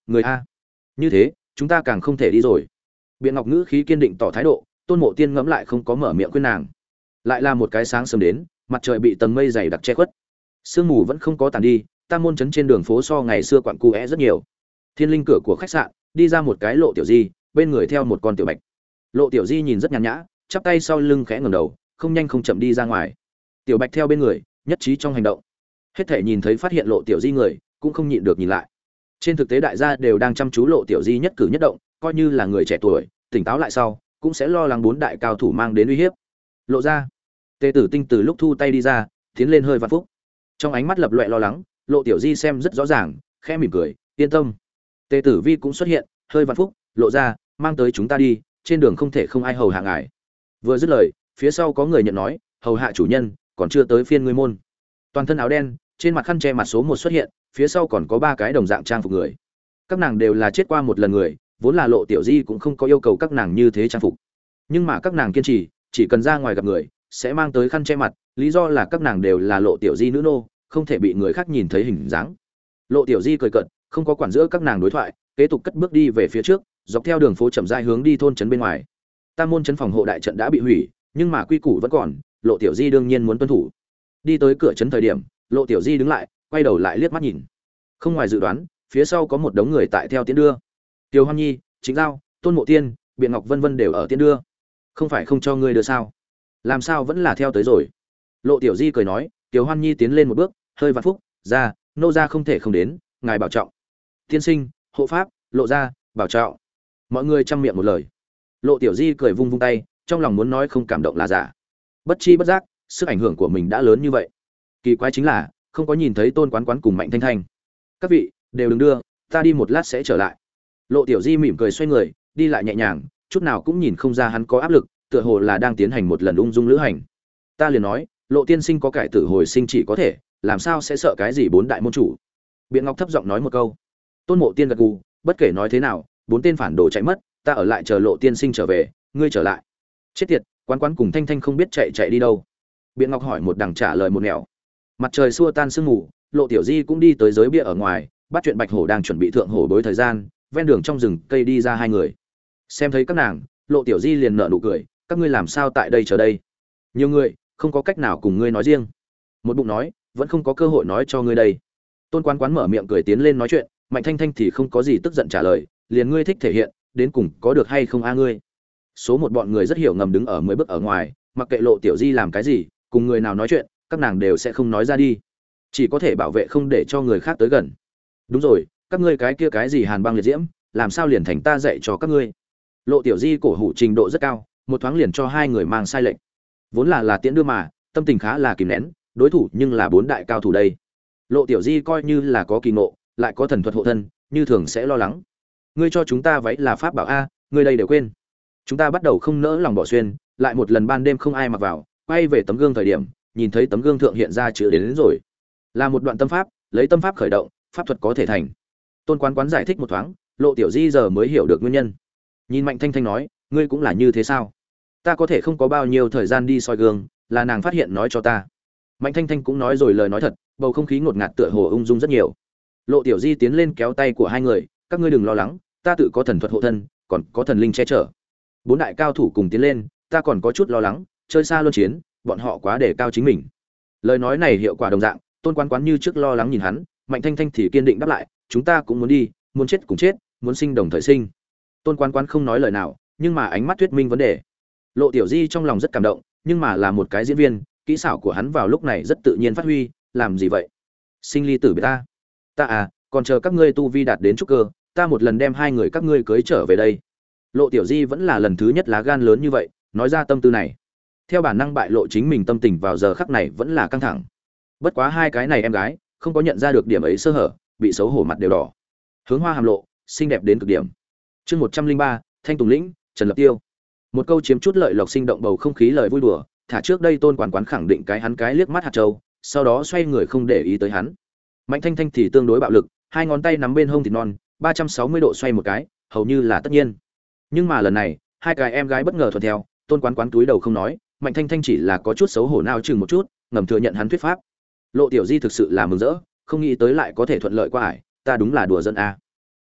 người a. Như thế chúng ta càng không thể đi rồi. Biện Ngọc ngữ khí kiên định tỏ thái độ, Tôn Mộ Tiên ngẫm lại không có mở miệng khuyên nàng. Lại là một cái sáng sớm đến, mặt trời bị tầng mây dày đặc che khuất, sương mù vẫn không có tàn đi. Tam môn trấn trên đường phố so ngày xưa quặn cu é rất nhiều. Thiên linh cửa của khách sạn đi ra một cái Lộ Tiểu Di, bên người theo một con tiểu bạch. Lộ Tiểu Di nhìn rất nhàn nhã, chắp tay sau lưng khẽ ngẩng đầu, không nhanh không chậm đi ra ngoài. Tiểu bạch theo bên người, nhất trí trong hành động. Hết thể nhìn thấy phát hiện Lộ Tiểu Di người, cũng không nhịn được nhìn lại. Trên thực tế đại gia đều đang chăm chú Lộ Tiểu Di nhất cử nhất động, coi như là người trẻ tuổi, tỉnh táo lại sau, cũng sẽ lo lắng bốn đại cao thủ mang đến uy hiếp. Lộ ra, Tề Tử Tinh từ lúc thu tay đi ra, tiến lên hơi Văn Phúc. Trong ánh mắt lập loè lo lắng, Lộ Tiểu Di xem rất rõ ràng, khẽ mỉm cười, yên tâm. Tề Tử Vi cũng xuất hiện, hơi Văn Phúc, Lộ ra, mang tới chúng ta đi, trên đường không thể không ai hầu hạ ngài. Vừa dứt lời, phía sau có người nhận nói, hầu hạ chủ nhân, còn chưa tới phiên ngươi môn. Toàn thân áo đen, trên mặt khăn che mặt số một xuất hiện, phía sau còn có ba cái đồng dạng trang phục người. Các nàng đều là chết qua một lần người, vốn là Lộ Tiểu Di cũng không có yêu cầu các nàng như thế trang phục. Nhưng mà các nàng kiên trì, chỉ cần ra ngoài gặp người, sẽ mang tới khăn che mặt, lý do là các nàng đều là Lộ Tiểu Di nữ nô, không thể bị người khác nhìn thấy hình dáng. Lộ Tiểu Di cười cợt, không có quản giữa các nàng đối thoại, kế tục cất bước đi về phía trước, dọc theo đường phố chậm rãi hướng đi thôn trấn bên ngoài. Tam môn trấn phòng hộ đại trận đã bị hủy, nhưng mà quy củ vẫn còn, Lộ Tiểu Di đương nhiên muốn tuân thủ. Đi tới cửa trấn thời điểm, Lộ Tiểu Di đứng lại, quay đầu lại liếc mắt nhìn. Không ngoài dự đoán, phía sau có một đống người tại theo tiến đưa. Tiêu Hoan Nhi, Chính Giao, Tôn Mộ Tiên, Biện Ngọc vân vân đều ở tiến đưa. Không phải không cho ngươi đưa sao? Làm sao vẫn là theo tới rồi? Lộ Tiểu Di cười nói, Tiêu Hoan Nhi tiến lên một bước, hơi Văn Phúc, ra, nô gia không thể không đến, ngài bảo trọng. Tiên sinh, hộ pháp, Lộ gia, bảo trọng. Mọi người chăm miệng một lời. Lộ Tiểu Di cười vung vung tay, trong lòng muốn nói không cảm động là giả. Bất chi bất giác, sức ảnh hưởng của mình đã lớn như vậy. Kỳ quái chính là, không có nhìn thấy Tôn Quán Quán cùng Mạnh Thanh Thanh. Các vị, đều đừng đưa, ta đi một lát sẽ trở lại. Lộ Tiểu Di mỉm cười xoay người, đi lại nhẹ nhàng, chút nào cũng nhìn không ra hắn có áp lực, tựa hồ là đang tiến hành một lần ung dung lữ hành. Ta liền nói, Lộ tiên sinh có cải tử hồi sinh chỉ có thể, làm sao sẽ sợ cái gì bốn đại môn chủ? Biện Ngọc thấp giọng nói một câu. Tôn Mộ Tiên gật gù, bất kể nói thế nào, bốn tên phản đồ chạy mất, ta ở lại chờ Lộ tiên sinh trở về, ngươi trở lại. Chết tiệt, Quán Quán cùng Thanh Thanh không biết chạy chạy đi đâu. Biện Ngọc hỏi một đằng trả lời một nẻo. Mặt trời xua tan sương mù, Lộ Tiểu Di cũng đi tới giới bia ở ngoài, bắt chuyện Bạch Hổ đang chuẩn bị thượng hổ đối thời gian, ven đường trong rừng cây đi ra hai người. Xem thấy các nàng, Lộ Tiểu Di liền nở nụ cười, các ngươi làm sao tại đây chờ đây? Nhiều người, không có cách nào cùng ngươi nói riêng. Một bụng nói, vẫn không có cơ hội nói cho ngươi đây. Tôn Quán Quán mở miệng cười tiến lên nói chuyện, Mạnh Thanh Thanh thì không có gì tức giận trả lời, liền ngươi thích thể hiện, đến cùng có được hay không a ngươi. Số một bọn người rất hiểu ngầm đứng ở mười bước ở ngoài, mặc kệ Lộ Tiểu Di làm cái gì, cùng người nào nói chuyện, các nàng đều sẽ không nói ra đi, chỉ có thể bảo vệ không để cho người khác tới gần. Đúng rồi, các ngươi cái kia cái gì hàn băng liệt diễm, làm sao liền thành ta dạy cho các ngươi? Lộ Tiểu Di cổ hủ trình độ rất cao, một thoáng liền cho hai người mang sai lệnh. Vốn là là tiễn đưa mà, tâm tình khá là kìm nén, đối thủ nhưng là bốn đại cao thủ đây. Lộ Tiểu Di coi như là có kỳ ngộ, lại có thần thuật hộ thân, như thường sẽ lo lắng. Ngươi cho chúng ta váy là pháp bảo a, ngươi đây đều quên. Chúng ta bắt đầu không nỡ lòng bỏ xuyên, lại một lần ban đêm không ai mặc vào, quay về tấm gương thời điểm, nhìn thấy tấm gương thượng hiện ra chữ đến, đến rồi. Là một đoạn tâm pháp, lấy tâm pháp khởi động, pháp thuật có thể thành. Tôn Quán Quán giải thích một thoáng, Lộ Tiểu Di giờ mới hiểu được nguyên nhân. Nhìn Mạnh Thanh Thanh nói, ngươi cũng là như thế sao? Ta có thể không có bao nhiêu thời gian đi soi gương, là nàng phát hiện nói cho ta. Mạnh Thanh Thanh cũng nói rồi lời nói thật, bầu không khí ngột ngạt tựa hồ ung dung rất nhiều. Lộ Tiểu Di tiến lên kéo tay của hai người, các ngươi đừng lo lắng, ta tự có thần thuật hộ thân, còn có thần linh che chở. Bốn đại cao thủ cùng tiến lên, ta còn có chút lo lắng, chơi xa luân chiến, bọn họ quá đề cao chính mình. Lời nói này hiệu quả đồng dạng, Tôn Quán Quán như trước lo lắng nhìn hắn, Mạnh Thanh Thanh thì kiên định đáp lại, chúng ta cũng muốn đi, muốn chết cùng chết, muốn sinh đồng thời sinh. Tôn Quán Quán không nói lời nào, nhưng mà ánh mắt thuyết minh vấn đề. Lộ Tiểu Di trong lòng rất cảm động, nhưng mà là một cái diễn viên, kỹ xảo của hắn vào lúc này rất tự nhiên phát huy, làm gì vậy? Sinh ly tử biệt ta. Ta à, còn chờ các ngươi tu vi đạt đến trúc cơ, ta một lần đem hai người các ngươi cưới trở về đây. Lộ Tiểu Di vẫn là lần thứ nhất lá gan lớn như vậy, nói ra tâm tư này. Theo bản năng bại lộ chính mình tâm tình vào giờ khắc này vẫn là căng thẳng. Bất quá hai cái này em gái, không có nhận ra được điểm ấy sơ hở, bị xấu hổ mặt đều đỏ. Hướng Hoa hàm lộ, xinh đẹp đến cực điểm. Chương một trăm linh ba, Thanh Tùng Lĩnh, Trần Lập Tiêu. Một câu chiếm chút lợi lộc sinh động bầu không khí lời vui đùa, thả trước đây Tôn Quán Quán khẳng định cái hắn cái liếc mắt hạt châu, sau đó xoay người không để ý tới hắn. Mạnh Thanh Thanh thì tương đối bạo lực, hai ngón tay nắm bên hông thịt non, ba trăm sáu mươi độ xoay một cái, hầu như là tất nhiên. Nhưng mà lần này, hai cái em gái bất ngờ thuận theo, Tôn Quán Quán túi đầu không nói, Mạnh Thanh Thanh chỉ là có chút xấu hổ nao chừng một chút, ngầm thừa nhận hắn thuyết pháp. Lộ Tiểu Di thực sự là mừng rỡ, không nghĩ tới lại có thể thuận lợi qua ải, ta đúng là đùa dân a.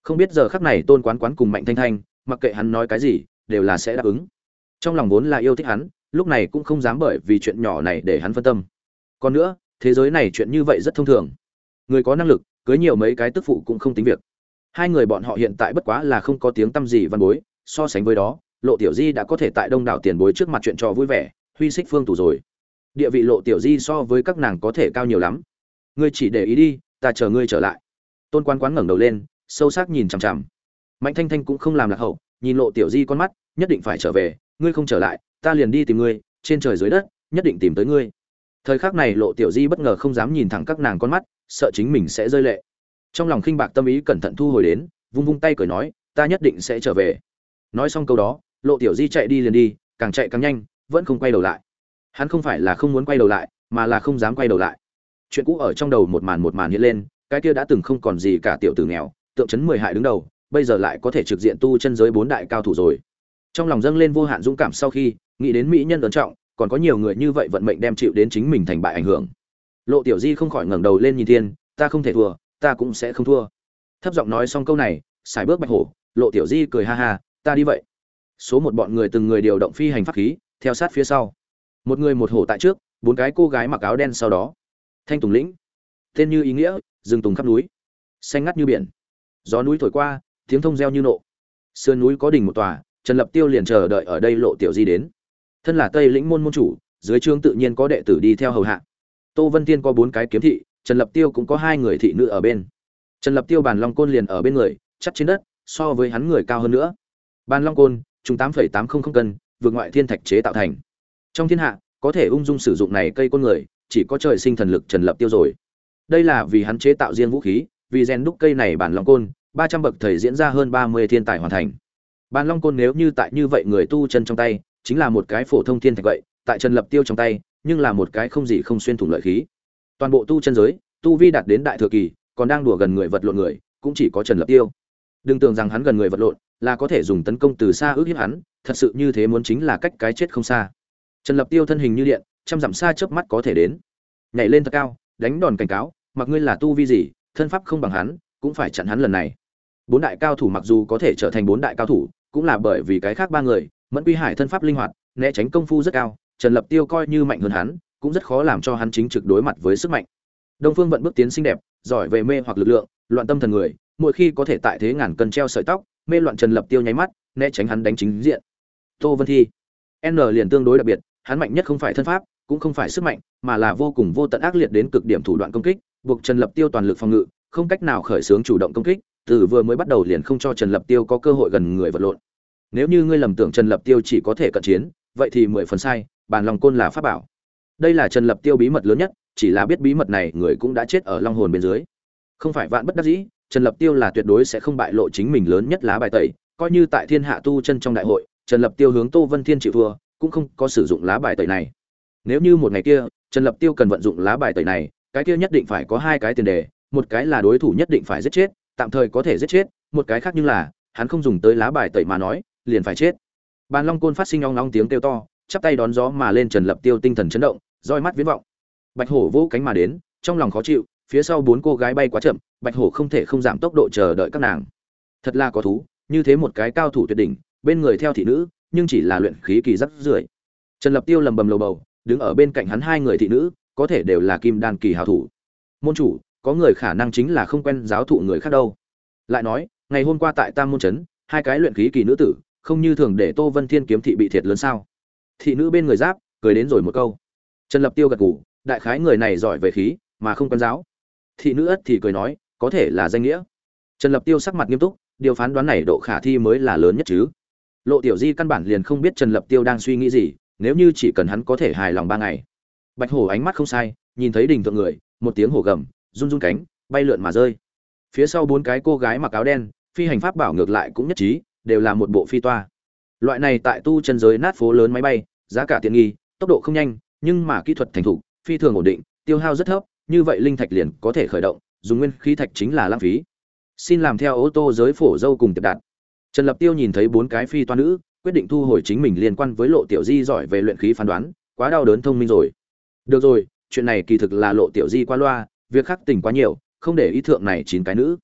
Không biết giờ khắc này Tôn Quán Quán cùng Mạnh Thanh Thanh, mặc kệ hắn nói cái gì, đều là sẽ đáp ứng. Trong lòng vốn là yêu thích hắn, lúc này cũng không dám bởi vì chuyện nhỏ này để hắn phân tâm. Còn nữa, thế giới này chuyện như vậy rất thông thường. Người có năng lực, cưới nhiều mấy cái tức phụ cũng không tính việc. Hai người bọn họ hiện tại bất quá là không có tiếng tăm gì văn bối, so sánh với đó, Lộ Tiểu Di đã có thể tại đông đảo tiền bối trước mặt chuyện trò vui vẻ, huy xích phương tủ rồi. Địa vị Lộ Tiểu Di so với các nàng có thể cao nhiều lắm. Ngươi chỉ để ý đi, ta chờ ngươi trở lại. Tôn Quán Quán ngẩng đầu lên, sâu sắc nhìn chằm chằm. Mạnh Thanh Thanh cũng không làm lạc hậu, nhìn Lộ Tiểu Di con mắt, nhất định phải trở về, ngươi không trở lại, ta liền đi tìm ngươi, trên trời dưới đất, nhất định tìm tới ngươi. Thời khắc này Lộ Tiểu Di bất ngờ không dám nhìn thẳng các nàng con mắt, sợ chính mình sẽ rơi lệ. Trong lòng khinh bạc tâm ý cẩn thận thu hồi đến, vung vung tay cười nói, ta nhất định sẽ trở về. Nói xong câu đó, Lộ Tiểu Di chạy đi liền đi, càng chạy càng nhanh, vẫn không quay đầu lại. Hắn không phải là không muốn quay đầu lại, mà là không dám quay đầu lại. Chuyện cũ ở trong đầu một màn một màn hiện lên, cái kia đã từng không còn gì cả tiểu tử nghèo, tượng trấn mười hại đứng đầu, bây giờ lại có thể trực diện tu chân giới bốn đại cao thủ rồi. Trong lòng dâng lên vô hạn dũng cảm sau khi nghĩ đến mỹ nhân ấn trọng, còn có nhiều người như vậy vận mệnh đem chịu đến chính mình thành bại ảnh hưởng. Lộ Tiểu Di không khỏi ngẩng đầu lên nhìn thiên, ta không thể thua, ta cũng sẽ không thua. Thấp giọng nói xong câu này, xài bước Bạch Hổ, Lộ Tiểu Di cười ha ha, ta đi vậy. Số một bọn người từng người điều động phi hành pháp khí, theo sát phía sau. Một người một hổ tại trước, bốn cái cô gái mặc áo đen sau đó. Thanh Tùng lĩnh, tên như ý nghĩa, rừng tùng khắp núi, xanh ngắt như biển. Gió núi thổi qua, tiếng thông reo như nộ. Sườn núi có đỉnh một tòa, Trần Lập Tiêu liền chờ đợi ở đây Lộ Tiểu Di đến. Thân là Tây Lĩnh môn môn chủ, dưới trướng tự nhiên có đệ tử đi theo hầu hạ. Tô Vân Tiên có bốn cái kiếm thị, Trần Lập Tiêu cũng có hai người thị nữ ở bên. Trần Lập Tiêu bàn long côn liền ở bên người, chắc trên đất, so với hắn người cao hơn nữa. Bàn long côn, trùng tám phẩy tám không không cân, vượt ngoại thiên thạch chế tạo thành. Trong thiên hạ, có thể ung dung sử dụng này cây côn người, chỉ có trời sinh thần lực Trần Lập Tiêu rồi. Đây là vì hắn chế tạo riêng vũ khí, vì rèn đúc cây này bản long côn, ba trăm bậc thầy diễn ra hơn ba mươi thiên tài hoàn thành. Bản long côn nếu như tại như vậy người tu chân trong tay, chính là một cái phổ thông thiên thạch vậy, tại Trần Lập Tiêu trong tay, nhưng là một cái không gì không xuyên thủng lợi khí. Toàn bộ tu chân giới, tu vi đạt đến đại thừa kỳ, còn đang đùa gần người vật lộn người, cũng chỉ có Trần Lập Tiêu. Đừng tưởng rằng hắn gần người vật lộn, là có thể dùng tấn công từ xa ước hiếp hắn, thật sự như thế muốn chính là cách cái chết không xa. Trần Lập Tiêu thân hình như điện, trăm dặm xa chớp mắt có thể đến. Nhảy lên thật cao, đánh đòn cảnh cáo, mặc ngươi là tu vi gì, thân pháp không bằng hắn, cũng phải chặn hắn lần này. Bốn đại cao thủ mặc dù có thể trở thành bốn đại cao thủ, cũng là bởi vì cái khác ba người, Mẫn Quy Hải thân pháp linh hoạt, né tránh công phu rất cao, Trần Lập Tiêu coi như mạnh hơn hắn, cũng rất khó làm cho hắn chính trực đối mặt với sức mạnh. Đông Phương Vận bước tiến xinh đẹp, giỏi về mê hoặc lực lượng, loạn tâm thần người, mỗi khi có thể tại thế ngàn cân treo sợi tóc, mê loạn Trần Lập Tiêu nháy mắt, né tránh hắn đánh chính diện. Tô Vân Thi, N liền tương đối đặc biệt, hắn mạnh nhất không phải thân pháp, cũng không phải sức mạnh, mà là vô cùng vô tận ác liệt đến cực điểm thủ đoạn công kích, buộc Trần Lập Tiêu toàn lực phòng ngự, không cách nào khởi xướng chủ động công kích, từ vừa mới bắt đầu liền không cho Trần Lập Tiêu có cơ hội gần người vật lộn. Nếu như ngươi lầm tưởng Trần Lập Tiêu chỉ có thể cận chiến, vậy thì mười phần sai, bàn long côn là pháp bảo. Đây là Trần Lập Tiêu bí mật lớn nhất, chỉ là biết bí mật này người cũng đã chết ở long hồn bên dưới. Không phải vạn bất đắc dĩ, Trần Lập Tiêu là tuyệt đối sẽ không bại lộ chính mình lớn nhất lá bài tẩy, coi như tại Thiên Hạ tu chân trong đại hội, Trần Lập Tiêu hướng Tô Vân Thiên chịu thua, cũng không có sử dụng lá bài tẩy này. Nếu như một ngày kia, Trần Lập Tiêu cần vận dụng lá bài tẩy này, cái kia nhất định phải có hai cái tiền đề, một cái là đối thủ nhất định phải giết chết, tạm thời có thể giết chết, một cái khác nhưng là, hắn không dùng tới lá bài tẩy mà nói, liền phải chết. Bàn long côn phát sinh ong ong tiếng kêu to, chắp tay đón gió mà lên, Trần Lập Tiêu tinh thần chấn động, roi mắt viễn vọng. Bạch Hổ vỗ cánh mà đến, trong lòng khó chịu, phía sau bốn cô gái bay quá chậm, Bạch Hổ không thể không giảm tốc độ chờ đợi các nàng. Thật là có thú, như thế một cái cao thủ tuyệt đỉnh, bên người theo thị nữ, nhưng chỉ là luyện khí kỳ rất rưởi. Trần Lập Tiêu lầm bầm lầu bầu, đứng ở bên cạnh hắn hai người thị nữ, có thể đều là kim đan kỳ hảo thủ. Môn chủ, có người khả năng chính là không quen giáo thụ người khác đâu. Lại nói, ngày hôm qua tại Tam môn trấn, hai cái luyện khí kỳ nữ tử, không như thường để Tô Vân Thiên kiếm thị bị thiệt lớn sao? Thị nữ bên người giáp, cười đến rồi một câu. Trần Lập Tiêu gật gù, đại khái người này giỏi về khí, mà không quen giáo. Thị nữ ất thì cười nói, có thể là danh nghĩa. Trần Lập Tiêu sắc mặt nghiêm túc, điều phán đoán này độ khả thi mới là lớn nhất chứ. Lộ Tiểu Di căn bản liền không biết Trần Lập Tiêu đang suy nghĩ gì, nếu như chỉ cần hắn có thể hài lòng ba ngày. Bạch Hổ ánh mắt không sai, nhìn thấy đỉnh thượng người, một tiếng hổ gầm, run run cánh, bay lượn mà rơi. Phía sau bốn cái cô gái mặc áo đen, phi hành pháp bảo ngược lại cũng nhất trí, đều là một bộ phi toa. Loại này tại tu chân giới nát phố lớn máy bay, giá cả tiện nghi, tốc độ không nhanh, nhưng mà kỹ thuật thành thục, phi thường ổn định, tiêu hao rất thấp, như vậy linh thạch liền có thể khởi động, dùng nguyên khí thạch chính là lãng phí. Xin làm theo ô tô giới phổ dâu cùng Tiệp Đạt. Trần Lập Tiêu nhìn thấy bốn cái phi toa nữ, quyết định thu hồi chính mình liên quan với Lộ Tiểu Di giỏi về luyện khí phán đoán, quá đau đớn thông minh rồi. Được rồi, chuyện này kỳ thực là Lộ Tiểu Di qua loa, việc khác tình quá nhiều, không để ý thượng này chín cái nữ.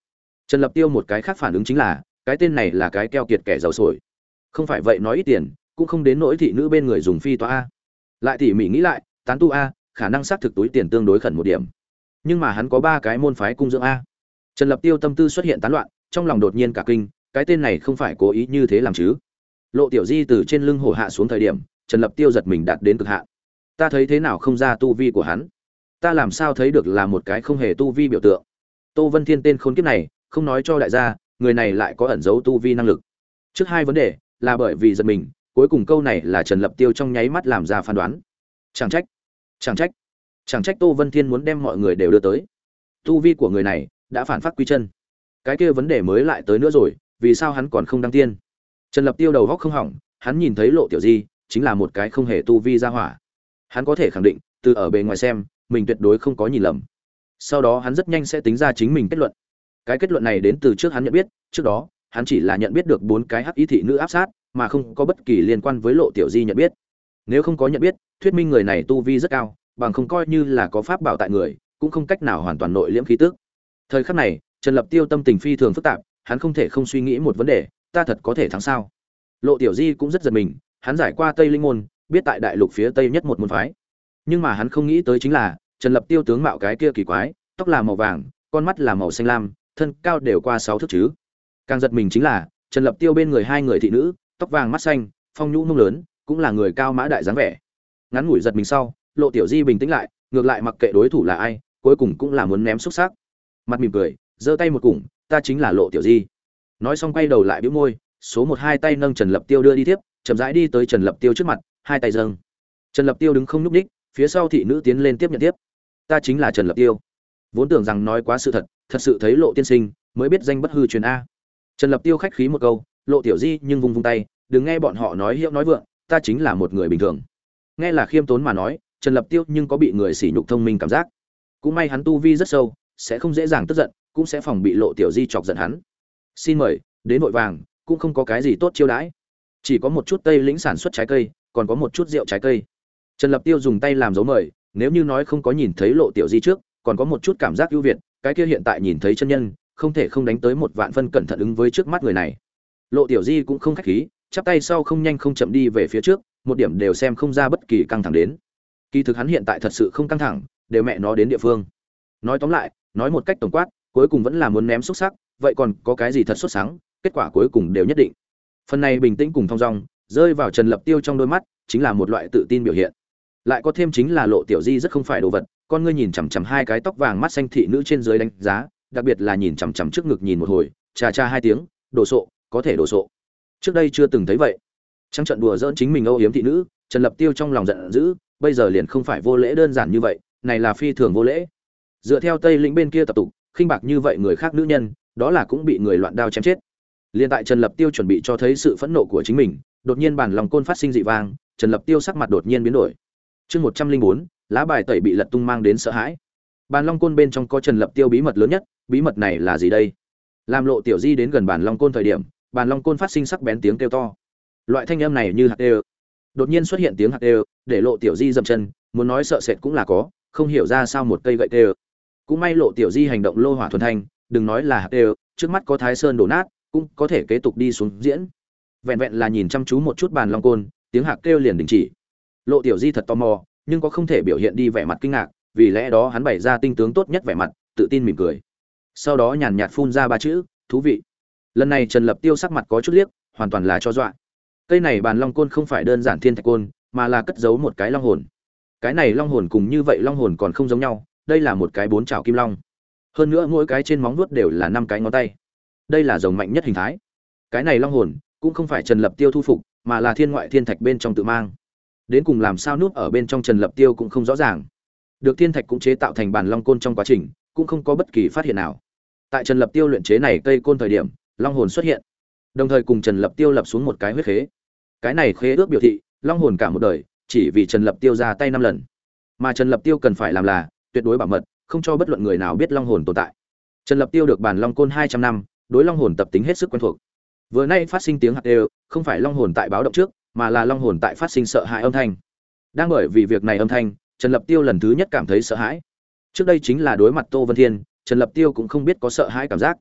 Trần Lập Tiêu một cái khác phản ứng chính là, cái tên này là cái keo kiệt kẻ giàu sổi. Không phải vậy nói ít tiền, cũng không đến nỗi thị nữ bên người dùng phi toa a. Lại tỉ mỉ nghĩ lại, tán tu a, khả năng xác thực túi tiền tương đối khẩn một điểm. Nhưng mà hắn có ba cái môn phái cung dưỡng a. Trần Lập Tiêu tâm tư xuất hiện tán loạn, trong lòng đột nhiên cả kinh, cái tên này không phải cố ý như thế làm chứ? Lộ Tiểu Di từ trên lưng hổ hạ xuống thời điểm, Trần Lập Tiêu giật mình đạt đến cực hạn. Ta thấy thế nào không ra tu vi của hắn? Ta làm sao thấy được là một cái không hề tu vi biểu tượng? Tô Vân Thiên tên khốn kiếp này, không nói cho đại gia, người này lại có ẩn giấu tu vi năng lực. Trước hai vấn đề là bởi vì giật mình, cuối cùng câu này là Trần Lập Tiêu trong nháy mắt làm ra phán đoán. Chẳng trách, chẳng trách, chẳng trách Tô Vân Thiên muốn đem mọi người đều đưa tới. Tu vi của người này đã phản phát quy chân. Cái kia vấn đề mới lại tới nữa rồi, vì sao hắn còn không đăng tiên? Trần Lập Tiêu đầu góc không hỏng, hắn nhìn thấy Lộ Tiểu Di chính là một cái không hề tu vi ra hỏa. Hắn có thể khẳng định, từ ở bề ngoài xem, mình tuyệt đối không có nhìn lầm. Sau đó hắn rất nhanh sẽ tính ra chính mình kết luận. Cái kết luận này đến từ trước hắn nhận biết, trước đó, hắn chỉ là nhận biết được bốn cái hắc y thị nữ áp sát, mà không có bất kỳ liên quan với Lộ Tiểu Di nhận biết. Nếu không có nhận biết, thuyết minh người này tu vi rất cao, bằng không coi như là có pháp bảo tại người, cũng không cách nào hoàn toàn nội liễm khí tức. Thời khắc này, Trần Lập Tiêu tâm tình phi thường phức tạp, hắn không thể không suy nghĩ một vấn đề, ta thật có thể thắng sao? Lộ Tiểu Di cũng rất giật mình, hắn giải qua Tây Linh môn, biết tại đại lục phía tây nhất một môn phái. Nhưng mà hắn không nghĩ tới chính là, Trần Lập Tiêu tướng mạo cái kia kỳ quái, tóc là màu vàng, con mắt là màu xanh lam, thân cao đều qua sáu thước chứ. Càng giật mình chính là, Trần Lập Tiêu bên người hai người thị nữ, tóc vàng mắt xanh, phong nhũ mông lớn, cũng là người cao mã đại dáng vẻ. Ngắn ngủi giật mình sau, Lộ Tiểu Di bình tĩnh lại, ngược lại mặc kệ đối thủ là ai, cuối cùng cũng là muốn ném xúc sắc. Mặt mỉm cười, giơ tay một cùng, ta chính là Lộ Tiểu Di. Nói xong quay đầu lại bĩu môi, số một hai tay nâng Trần Lập Tiêu đưa đi tiếp, chậm rãi đi tới Trần Lập Tiêu trước mặt, hai tay dâng. Trần Lập Tiêu đứng không nhúc nhích, phía sau thị nữ tiến lên tiếp nhận tiếp. Ta chính là Trần Lập Tiêu. Vốn tưởng rằng nói quá sự thật, thật sự thấy Lộ tiên sinh, mới biết danh bất hư truyền a. Trần Lập Tiêu khách khí một câu, Lộ Tiểu Di nhưng vung vung tay, đừng nghe bọn họ nói hiệu nói vượng, ta chính là một người bình thường. Nghe là khiêm tốn mà nói, Trần Lập Tiêu nhưng có bị người sỉ nhục thông minh cảm giác. Cũng may hắn tu vi rất sâu, sẽ không dễ dàng tức giận, cũng sẽ phòng bị Lộ Tiểu Di chọc giận hắn. Xin mời, đến vội vàng, cũng không có cái gì tốt chiêu đãi. Chỉ có một chút Tây lĩnh sản xuất trái cây, còn có một chút rượu trái cây. Trần Lập Tiêu dùng tay làm dấu mời, nếu như nói không có nhìn thấy Lộ Tiểu Di trước, còn có một chút cảm giác ưu việt, cái kia hiện tại nhìn thấy chân nhân, không thể không đánh tới một vạn phân cẩn thận ứng với trước mắt người này. Lộ Tiểu Di cũng không khách khí, chắp tay sau không nhanh không chậm đi về phía trước, một điểm đều xem không ra bất kỳ căng thẳng đến. Kỳ thực hắn hiện tại thật sự không căng thẳng, đều mẹ nó đến địa phương. Nói tóm lại, nói một cách tổng quát, cuối cùng vẫn là muốn ném xúc sắc, vậy còn có cái gì thật xuất sáng, kết quả cuối cùng đều nhất định. Phần này bình tĩnh cùng thong dong, rơi vào Trần Lập Tiêu trong đôi mắt, chính là một loại tự tin biểu hiện. Lại có thêm chính là Lộ Tiểu Di rất không phải đồ vật, con ngươi nhìn chằm chằm hai cái tóc vàng mắt xanh thị nữ trên dưới đánh giá, đặc biệt là nhìn chằm chằm trước ngực nhìn một hồi, chà chà hai tiếng, đồ sộ, có thể đồ sộ. Trước đây chưa từng thấy vậy. Trắng trận đùa giỡn chính mình âu yếm thị nữ, Trần Lập Tiêu trong lòng giận dữ, bây giờ liền không phải vô lễ đơn giản như vậy, này là phi thường vô lễ. Dựa theo Tây lĩnh bên kia tập tục, khinh bạc như vậy người khác nữ nhân, đó là cũng bị người loạn đao chém chết. Liên tại Trần Lập Tiêu chuẩn bị cho thấy sự phẫn nộ của chính mình, đột nhiên bản lòng côn phát sinh dị vang, Trần Lập Tiêu sắc mặt đột nhiên biến đổi. Chương một trăm linh bốn, lá bài tẩy bị lật tung mang đến sợ hãi. Bàn long côn bên trong có Trần Lập Tiêu bí mật lớn nhất, bí mật này là gì đây? Làm Lộ Tiểu Di đến gần bàn long côn thời điểm, bàn long côn phát sinh sắc bén tiếng kêu to. Loại thanh âm này như hạt đều. Đột nhiên xuất hiện tiếng hạt đều, để Lộ Tiểu Di dậm chân, muốn nói sợ sệt cũng là có, không hiểu ra sao một cây gậy đều. Cũng may Lộ Tiểu Di hành động lô hỏa thuần thanh, đừng nói là hạt đều, trước mắt có Thái Sơn đổ nát, cũng có thể kế tục đi xuống diễn. Vẹn vẹn là nhìn chăm chú một chút bàn long côn, tiếng hạc kêu liền đình chỉ. Lộ Tiểu Di thật tò mò, nhưng có không thể biểu hiện đi vẻ mặt kinh ngạc, vì lẽ đó hắn bày ra tinh tướng tốt nhất vẻ mặt, tự tin mỉm cười. Sau đó nhàn nhạt phun ra ba chữ, thú vị. Lần này Trần Lập Tiêu sắc mặt có chút liếc, hoàn toàn là cho dọa. Cây này bàn long côn không phải đơn giản thiên thạch côn, mà là cất giấu một cái long hồn. Cái này long hồn cùng như vậy long hồn còn không giống nhau, đây là một cái bốn trảo kim long. Hơn nữa mỗi cái trên móng vuốt đều là năm cái ngón tay. Đây là rồng mạnh nhất hình thái. Cái này long hồn cũng không phải Trần Lập Tiêu thu phục, mà là thiên ngoại thiên thạch bên trong tự mang. Đến cùng làm sao núp ở bên trong Trần Lập Tiêu cũng không rõ ràng. Được thiên thạch cũng chế tạo thành bàn long côn trong quá trình, cũng không có bất kỳ phát hiện nào. Tại Trần Lập Tiêu luyện chế này cây côn thời điểm, long hồn xuất hiện, đồng thời cùng Trần Lập Tiêu lập xuống một cái huyết khế. Cái này khế ước biểu thị, long hồn cả một đời chỉ vì Trần Lập Tiêu ra tay năm lần. Mà Trần Lập Tiêu cần phải làm là tuyệt đối bảo mật, không cho bất luận người nào biết long hồn tồn tại. Trần Lập Tiêu được bàn long côn hai trăm năm, đối long hồn tập tính hết sức quen thuộc. Vừa nay phát sinh tiếng hạt đều, không phải long hồn tại báo động trước, mà là long hồn tại phát sinh sợ hãi âm thanh. Đang bởi vì việc này âm thanh, Trần Lập Tiêu lần thứ nhất cảm thấy sợ hãi. Trước đây chính là đối mặt Tô Vân Thiên, Trần Lập Tiêu cũng không biết có sợ hãi cảm giác.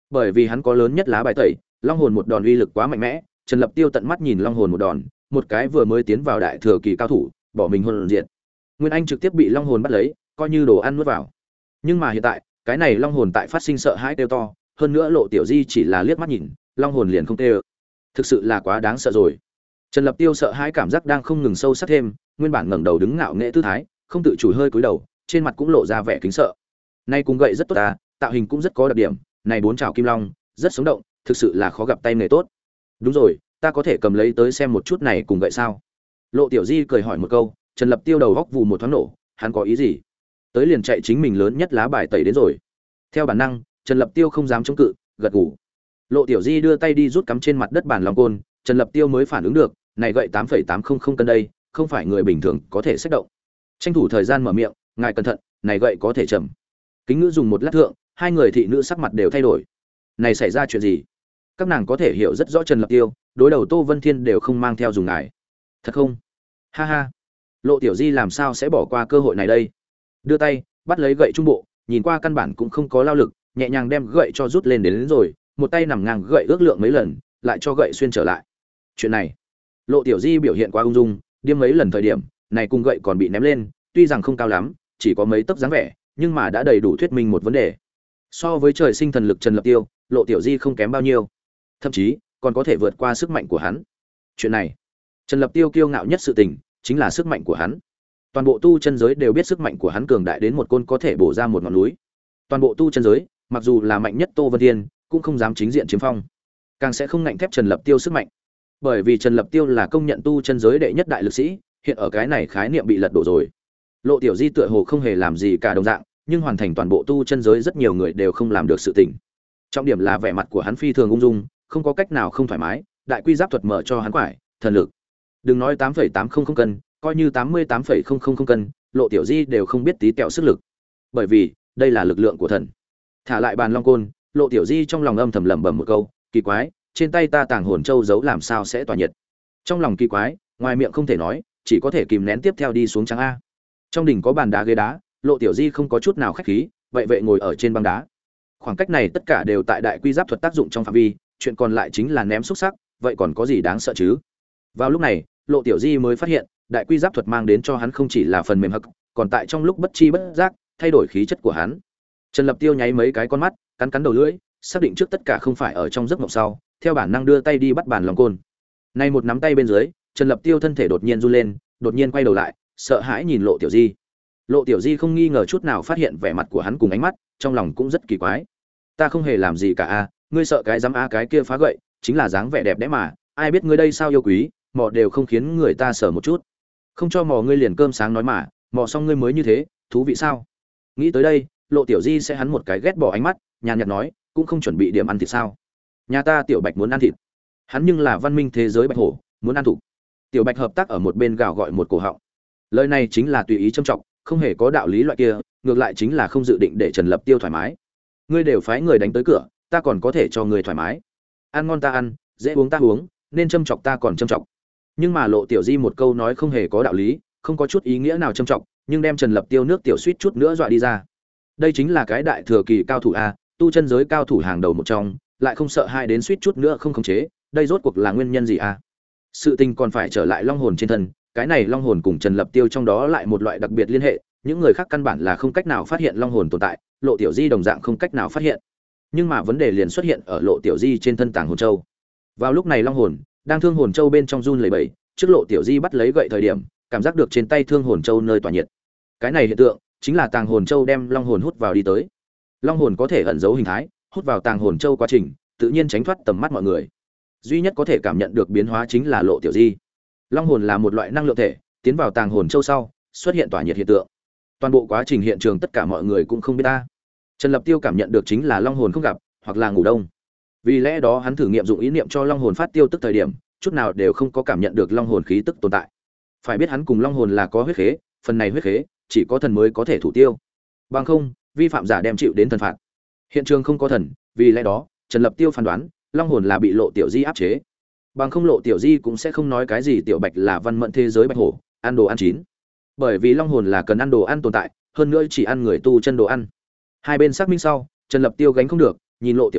Bởi vì hắn có lớn nhất lá bài tẩy, long hồn một đòn uy lực quá mạnh mẽ, Trần Lập Tiêu tận mắt nhìn long hồn một đòn, một cái vừa mới tiến vào đại thừa kỳ cao thủ, bỏ mình hồn diệt. Nguyên Anh trực tiếp bị long hồn bắt lấy, coi như đồ ăn nuốt vào. Nhưng mà hiện tại, cái này long hồn tại phát sinh sợ hãi kêu to, hơn nữa Lộ Tiểu Di chỉ là liếc mắt nhìn, long hồn liền không kêu. Thực sự là quá đáng sợ rồi. Trần Lập Tiêu sợ hãi cảm giác đang không ngừng sâu sắc thêm, nguyên bản ngẩng đầu đứng ngạo nghễ tư thái, không tự chủ hơi cúi đầu, trên mặt cũng lộ ra vẻ kính sợ. Nay cùng gậy rất tốt ta, tạo hình cũng rất có đặc điểm, này bốn trảo kim long, rất sống động, thực sự là khó gặp tay nghề tốt. Đúng rồi, ta có thể cầm lấy tới xem một chút này cùng gậy sao? Lộ Tiểu Di cười hỏi một câu, Trần Lập Tiêu đầu góc vù một thoáng nổ, hắn có ý gì? Tới liền chạy chính mình lớn nhất lá bài tẩy đến rồi. Theo bản năng, Trần Lập Tiêu không dám chống cự, gật gù. Lộ Tiểu Di đưa tay đi rút cắm trên mặt đất bàn long côn, Trần Lập Tiêu mới phản ứng được, này gậy tám phẩy tám không không cân đây, không phải người bình thường có thể xách động. Tranh thủ thời gian mở miệng, ngài cẩn thận, này gậy có thể trầm. Kính ngữ dùng một lát thượng, hai người thị nữ sắc mặt đều thay đổi. Này xảy ra chuyện gì? Các nàng có thể hiểu rất rõ Trần Lập Tiêu, đối đầu Tô Vân Thiên đều không mang theo dùng ngài. Thật không? Ha ha. Lộ Tiểu Di làm sao sẽ bỏ qua cơ hội này đây? Đưa tay, bắt lấy gậy trung bộ, nhìn qua căn bản cũng không có lao lực, nhẹ nhàng đem gậy cho rút lên đến, đến rồi, một tay nằm ngang gậy ước lượng mấy lần, lại cho gậy xuyên trở lại. Chuyện này, Lộ Tiểu Di biểu hiện quá ung dung, điêm mấy lần thời điểm, này cùng gậy còn bị ném lên, tuy rằng không cao lắm, chỉ có mấy tấc dáng vẻ, nhưng mà đã đầy đủ thuyết minh một vấn đề. So với trời sinh thần lực Trần Lập Tiêu, Lộ Tiểu Di không kém bao nhiêu, thậm chí còn có thể vượt qua sức mạnh của hắn. Chuyện này, Trần Lập Tiêu kiêu ngạo nhất sự tình, chính là sức mạnh của hắn. Toàn bộ tu chân giới đều biết sức mạnh của hắn cường đại đến một côn có thể bổ ra một ngọn núi. Toàn bộ tu chân giới, mặc dù là mạnh nhất Tô Vân Thiên, cũng không dám chính diện chiếm phong, càng sẽ không ngạnh thép Trần Lập Tiêu sức mạnh. Bởi vì Trần Lập Tiêu là công nhận tu chân giới đệ nhất đại lực sĩ, hiện ở cái này khái niệm bị lật đổ rồi. Lộ Tiểu Di tựa hồ không hề làm gì cả đồng dạng, nhưng hoàn thành toàn bộ tu chân giới rất nhiều người đều không làm được sự tình. Trọng điểm là vẻ mặt của hắn phi thường ung dung, không có cách nào không thoải mái, đại quy giáp thuật mở cho hắn quải, thần lực. Đừng nói tám phẩy tám không không cân, coi như tám mươi tám phẩy không không không cân, Lộ Tiểu Di đều không biết tí tẹo sức lực. Bởi vì, đây là lực lượng của thần. Thả lại bàn long côn, Lộ Tiểu Di trong lòng âm thầm lẩm bẩm một câu, kỳ quái, trên tay ta tàng hồn châu giấu làm sao sẽ tỏa nhiệt. Trong lòng kỳ quái, ngoài miệng không thể nói, chỉ có thể kìm nén tiếp theo đi xuống trắng a. Trong đỉnh có bàn đá ghế đá, Lộ Tiểu Di không có chút nào khách khí, vậy vệ ngồi ở trên băng đá. Khoảng cách này tất cả đều tại đại quy giáp thuật tác dụng trong phạm vi, chuyện còn lại chính là ném xúc sắc, vậy còn có gì đáng sợ chứ? Vào lúc này, Lộ Tiểu Di mới phát hiện, đại quy giáp thuật mang đến cho hắn không chỉ là phần mềm hắc, còn tại trong lúc bất chi bất giác, thay đổi khí chất của hắn. Trần Lập Tiêu nháy mấy cái con mắt, cắn cắn đầu lưỡi, xác định trước tất cả không phải ở trong giấc mộng sau, theo bản năng đưa tay đi bắt bàn lòng côn. Nay một nắm tay bên dưới, Trần Lập Tiêu thân thể đột nhiên run lên, đột nhiên quay đầu lại, sợ hãi nhìn Lộ Tiểu Di. Lộ Tiểu Di không nghi ngờ chút nào phát hiện vẻ mặt của hắn cùng ánh mắt, trong lòng cũng rất kỳ quái. Ta không hề làm gì cả a, ngươi sợ cái dám a cái kia phá gậy, chính là dáng vẻ đẹp đẽ mà, ai biết ngươi đây sao yêu quý, mò đều không khiến người ta sợ một chút. Không cho mò ngươi liền cơm sáng nói mà, mò xong ngươi mới như thế, thú vị sao? Nghĩ tới đây, Lộ Tiểu Di sẽ hắn một cái ghét bỏ ánh mắt, nhàn nhạt nói, cũng không chuẩn bị điểm ăn thịt sao? Nhà ta Tiểu Bạch muốn ăn thịt. Hắn nhưng là văn minh thế giới bạch hổ, muốn ăn thục. Tiểu Bạch hợp tác ở một bên gào gọi một cổ họng. Lời này chính là tùy ý châm trọng, không hề có đạo lý loại kia, ngược lại chính là không dự định để Trần Lập Tiêu thoải mái. Ngươi đều phái người đánh tới cửa, ta còn có thể cho ngươi thoải mái. Ăn ngon ta ăn, dễ uống ta uống, nên châm chọc ta còn châm chọc. Nhưng mà Lộ Tiểu Di một câu nói không hề có đạo lý, không có chút ý nghĩa nào châm chọc, nhưng đem Trần Lập Tiêu nước tiểu suýt chút nữa dọa đi ra. Đây chính là cái đại thừa kỳ cao thủ a, tu chân giới cao thủ hàng đầu một trong, lại không sợ hai đến suýt chút nữa không khống chế, đây rốt cuộc là nguyên nhân gì a? Sự tình còn phải trở lại long hồn trên thân, cái này long hồn cùng Trần Lập Tiêu trong đó lại một loại đặc biệt liên hệ, những người khác căn bản là không cách nào phát hiện long hồn tồn tại, Lộ Tiểu Di đồng dạng không cách nào phát hiện. Nhưng mà vấn đề liền xuất hiện ở Lộ Tiểu Di trên thân tàng hồn châu. Vào lúc này long hồn đang thương hồn châu bên trong run lẩy bẩy, trước Lộ Tiểu Di bắt lấy gậy thời điểm, cảm giác được trên tay thương hồn châu nơi tỏa nhiệt. Cái này hiện tượng chính là tàng hồn châu đem long hồn hút vào đi tới. Long hồn có thể ẩn giấu hình thái, hút vào tàng hồn châu quá trình, tự nhiên tránh thoát tầm mắt mọi người. Duy nhất có thể cảm nhận được biến hóa chính là Lộ Tiểu Di. Long hồn là một loại năng lượng thể, tiến vào tàng hồn châu sau, xuất hiện tỏa nhiệt hiện tượng. Toàn bộ quá trình hiện trường tất cả mọi người cũng không biết ta. Trần Lập Tiêu cảm nhận được chính là long hồn không gặp, hoặc là ngủ đông. Vì lẽ đó hắn thử nghiệm dụng ý niệm cho long hồn phát tiêu tức thời điểm, chút nào đều không có cảm nhận được long hồn khí tức tồn tại. Phải biết hắn cùng long hồn là có huyết khế, phần này huyết khế chỉ có thần mới có thể thủ tiêu. Bằng không, vi phạm giả đem chịu đến thần phạt. Hiện trường không có thần, vì lẽ đó, Trần Lập Tiêu phán đoán, long hồn là bị Lộ Tiểu Di áp chế. Bằng không Lộ Tiểu Di cũng sẽ không nói cái gì Tiểu Bạch là văn mẫn thế giới bạch hổ, ăn đồ ăn chín. Bởi vì long hồn là cần ăn đồ ăn tồn tại, hơn nữa chỉ ăn người tu chân đồ ăn. Hai bên xác minh sau, Trần Lập Tiêu gánh không được, nhìn Lộ Tiểu Di,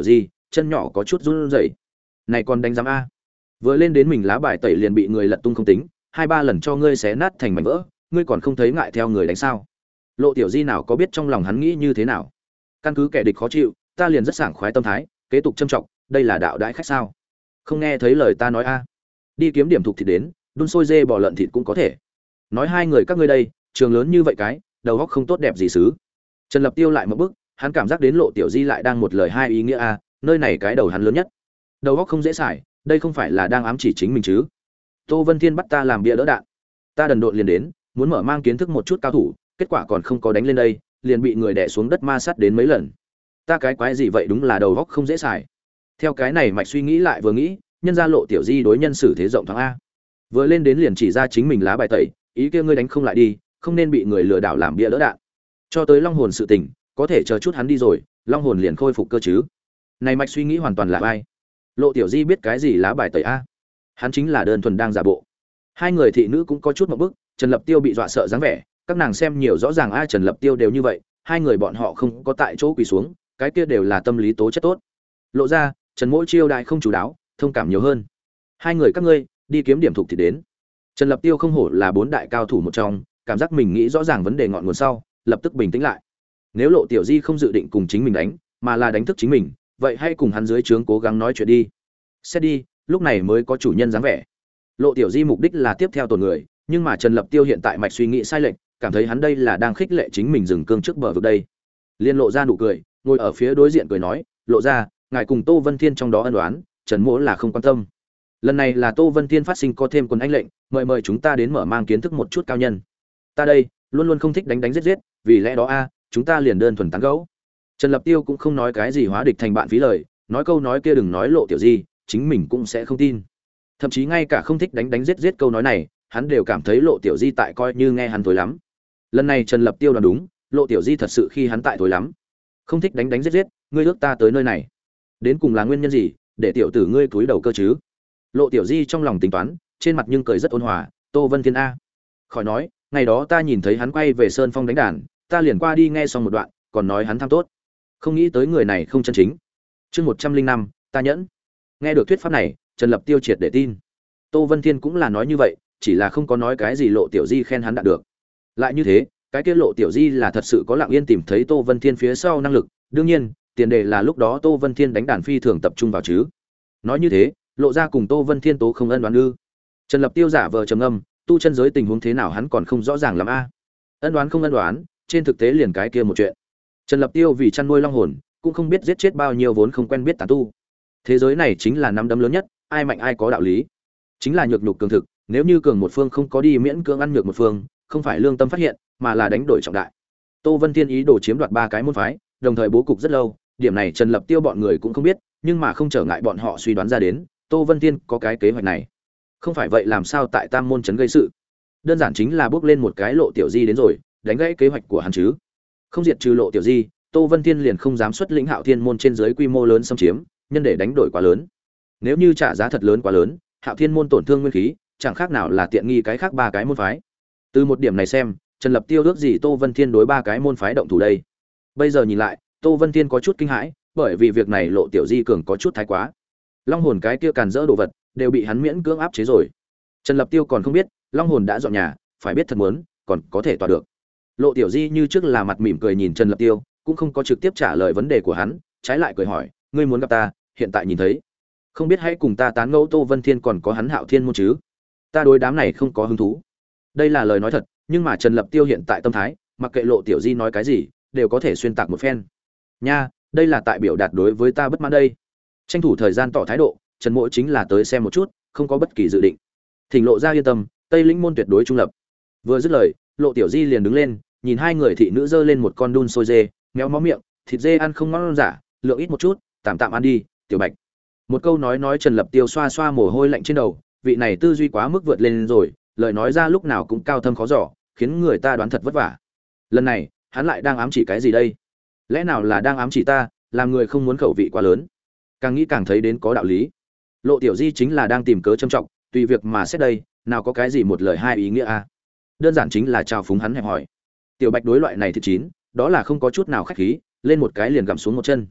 chân nhỏ có chút run rẩy. Này còn đánh giám a? Vừa lên đến mình lá bài tẩy liền bị người lật tung không tính, hai ba lần cho ngươi xé nát thành mảnh vỡ, ngươi còn không thấy ngại theo người đánh sao? Lộ Tiểu Di nào có biết trong lòng hắn nghĩ như thế nào? Căn cứ kẻ địch khó chịu, ta liền rất sảng khoái tâm thái, kế tục châm trọng, đây là đạo đãi khách sao? Không nghe thấy lời ta nói a? Đi kiếm điểm thuộc thịt đến, đun sôi dê bò lợn thịt cũng có thể. Nói hai người các ngươi đây, trường lớn như vậy cái, đầu óc không tốt đẹp gì xứ. Trần Lập Tiêu lại một bước, hắn cảm giác đến Lộ Tiểu Di lại đang một lời hai ý nghĩa a, nơi này cái đầu hắn lớn nhất. Đầu óc không dễ xài, đây không phải là đang ám chỉ chính mình chứ? Tô Vân Thiên bắt ta làm bia đỡ đạn, ta đần độn liền đến, muốn mở mang kiến thức một chút cao thủ, kết quả còn không có đánh lên đây, liền bị người đè xuống đất ma sát đến mấy lần. Ta cái quái gì vậy, đúng là đầu óc không dễ xài. Theo cái này mạch suy nghĩ lại vừa nghĩ, nhân ra Lộ Tiểu Di đối nhân xử thế rộng thoáng a. Vừa lên đến liền chỉ ra chính mình lá bài tẩy, ý kia ngươi đánh không lại đi, không nên bị người lừa đảo làm bia đỡ đạn. Cho tới Long Hồn sự tình, có thể chờ chút hắn đi rồi, Long Hồn liền khôi phục cơ chứ. Này mạch suy nghĩ hoàn toàn là ai? Lộ Tiểu Di biết cái gì lá bài tẩy a? Hắn chính là đơn thuần đang giả bộ. Hai người thị nữ cũng có chút một bức, Trần Lập Tiêu bị dọa sợ dáng vẻ, các nàng xem nhiều rõ ràng a, Trần Lập Tiêu đều như vậy, hai người bọn họ không có tại chỗ quỳ xuống, cái kia đều là tâm lý tố chất tốt. Lộ ra, Trần Mỗi chiêu đại không chủ đáo, thông cảm nhiều hơn. Hai người các ngươi, đi kiếm điểm thuộc thì đến. Trần Lập Tiêu không hổ là bốn đại cao thủ một trong, cảm giác mình nghĩ rõ ràng vấn đề ngọn nguồn sau, lập tức bình tĩnh lại. Nếu Lộ Tiểu Di không dự định cùng chính mình đánh, mà là đánh thức chính mình, vậy hãy cùng hắn dưới trướng cố gắng nói chuyện đi. Xét đi, lúc này mới có chủ nhân dáng vẻ. Lộ Tiểu Di mục đích là tiếp theo tổn người, nhưng mà Trần Lập Tiêu hiện tại mạch suy nghĩ sai lệch, cảm thấy hắn đây là đang khích lệ chính mình dừng cương trước bờ vực đây. Liên lộ ra nụ cười, ngồi ở phía đối diện cười nói, "Lộ ra, ngài cùng Tô Vân Thiên trong đó ân oán, Trần Mỗ là không quan tâm. Lần này là Tô Vân Thiên phát sinh có thêm quân anh lệnh, mời mời chúng ta đến mở mang kiến thức một chút cao nhân. Ta đây, luôn luôn không thích đánh đánh giết giết, vì lẽ đó a, chúng ta liền đơn thuần tán gẫu." Trần Lập Tiêu cũng không nói cái gì hóa địch thành bạn phí lời, nói câu nói kia đừng nói Lộ Tiểu Di, chính mình cũng sẽ không tin. Thậm chí ngay cả không thích đánh đánh giết giết câu nói này, hắn đều cảm thấy Lộ Tiểu Di tại coi như nghe hắn tối lắm. Lần này Trần Lập Tiêu đoán đúng, Lộ Tiểu Di thật sự khi hắn tại tối lắm. Không thích đánh đánh giết giết, ngươi ước ta tới nơi này, đến cùng là nguyên nhân gì, để tiểu tử ngươi cúi đầu cơ chứ? Lộ Tiểu Di trong lòng tính toán, trên mặt nhưng cười rất ôn hòa, Tô Vân Thiên a. Khỏi nói, ngày đó ta nhìn thấy hắn quay về Sơn Phong đánh đàn, ta liền qua đi nghe xong một đoạn, còn nói hắn tham tốt. Không nghĩ tới người này không chân chính. Chương một trăm linh năm, ta nhẫn. Nghe được thuyết pháp này, Trần Lập Tiêu triệt để tin. Tô Vân Thiên cũng là nói như vậy, chỉ là không có nói cái gì Lộ Tiểu Di khen hắn đạt được. Lại như thế, cái kia Lộ Tiểu Di là thật sự có lặng yên tìm thấy Tô Vân Thiên phía sau năng lực, đương nhiên, tiền đề là lúc đó Tô Vân Thiên đánh đàn phi thường tập trung vào chứ. Nói như thế, Lộ ra cùng Tô Vân Thiên tố không ân đoán ư? Trần Lập Tiêu giả vờ trầm ngâm, tu chân giới tình huống thế nào hắn còn không rõ ràng lắm a. Ân đoán không ân đoán, trên thực tế liền cái kia một chuyện. Trần Lập Tiêu vì chăn nuôi long hồn, cũng không biết giết chết bao nhiêu vốn không quen biết tán tu. Thế giới này chính là nắm đấm lớn nhất, ai mạnh ai có đạo lý. Chính là nhược nhục cường thực, nếu như cường một phương không có đi miễn cưỡng ăn nhược một phương, không phải lương tâm phát hiện, mà là đánh đổi trọng đại. Tô Vân Thiên ý đồ chiếm đoạt ba cái môn phái, đồng thời bố cục rất lâu, điểm này Trần Lập Tiêu bọn người cũng không biết, nhưng mà không trở ngại bọn họ suy đoán ra đến, Tô Vân Thiên có cái kế hoạch này. Không phải vậy làm sao tại Tam môn trấn gây sự? Đơn giản chính là bước lên một cái Lộ Tiểu Di đến rồi, đánh gãy kế hoạch của hắn chứ. Không diệt trừ Lộ Tiểu Di, Tô Vân Thiên liền không dám xuất lĩnh Hạo Thiên môn trên dưới quy mô lớn xâm chiếm, nhân để đánh đổi quá lớn. Nếu như trả giá thật lớn quá lớn, Hạo Thiên môn tổn thương nguyên khí, chẳng khác nào là tiện nghi cái khác ba cái môn phái. Từ một điểm này xem, Trần Lập Tiêu ước gì Tô Vân Thiên đối ba cái môn phái động thủ đây. Bây giờ nhìn lại, Tô Vân Thiên có chút kinh hãi, bởi vì việc này Lộ Tiểu Di cường có chút thái quá. Long hồn cái kia càn rỡ đồ vật, đều bị hắn miễn cưỡng áp chế rồi. Trần Lập Tiêu còn không biết, Long hồn đã dọn nhà, phải biết thật muốn, còn có thể tỏa được. Lộ Tiểu Di như trước là mặt mỉm cười nhìn Trần Lập Tiêu, cũng không có trực tiếp trả lời vấn đề của hắn, trái lại cười hỏi, ngươi muốn gặp ta, hiện tại nhìn thấy, không biết hãy cùng ta tán ngẫu Tô Vân Thiên còn có hắn Hạo Thiên môn chứ? Ta đối đám này không có hứng thú. Đây là lời nói thật, nhưng mà Trần Lập Tiêu hiện tại tâm thái, mặc kệ Lộ Tiểu Di nói cái gì, đều có thể xuyên tạc một phen. Nha, đây là tại biểu đạt đối với ta bất mãn đây. Tranh thủ thời gian tỏ thái độ, Trần Mỗ chính là tới xem một chút, không có bất kỳ dự định. Thỉnh Lộ ra yên tâm, Tây Lĩnh môn tuyệt đối trung lập. Vừa dứt lời, Lộ Tiểu Di liền đứng lên, nhìn hai người thị nữ giơ lên một con đun sôi dê, méo mó miệng, thịt dê ăn không ngon giả, lượng ít một chút, tạm tạm ăn đi, Tiểu Bạch. Một câu nói nói Trần Lập Tiêu xoa xoa mồ hôi lạnh trên đầu, vị này tư duy quá mức vượt lên rồi, lời nói ra lúc nào cũng cao thâm khó dò, khiến người ta đoán thật vất vả. Lần này, hắn lại đang ám chỉ cái gì đây? Lẽ nào là đang ám chỉ ta, làm người không muốn khẩu vị quá lớn? Càng nghĩ càng thấy đến có đạo lý. Lộ Tiểu Di chính là đang tìm cớ châm trọng, tùy việc mà xét đây, nào có cái gì một lời hai ý nghĩa a? Đơn giản chính là chào phúng hắn hẹp hỏi. Tiểu Bạch đối loại này thịt chín, đó là không có chút nào khách khí, lên một cái liền gặm xuống một chân.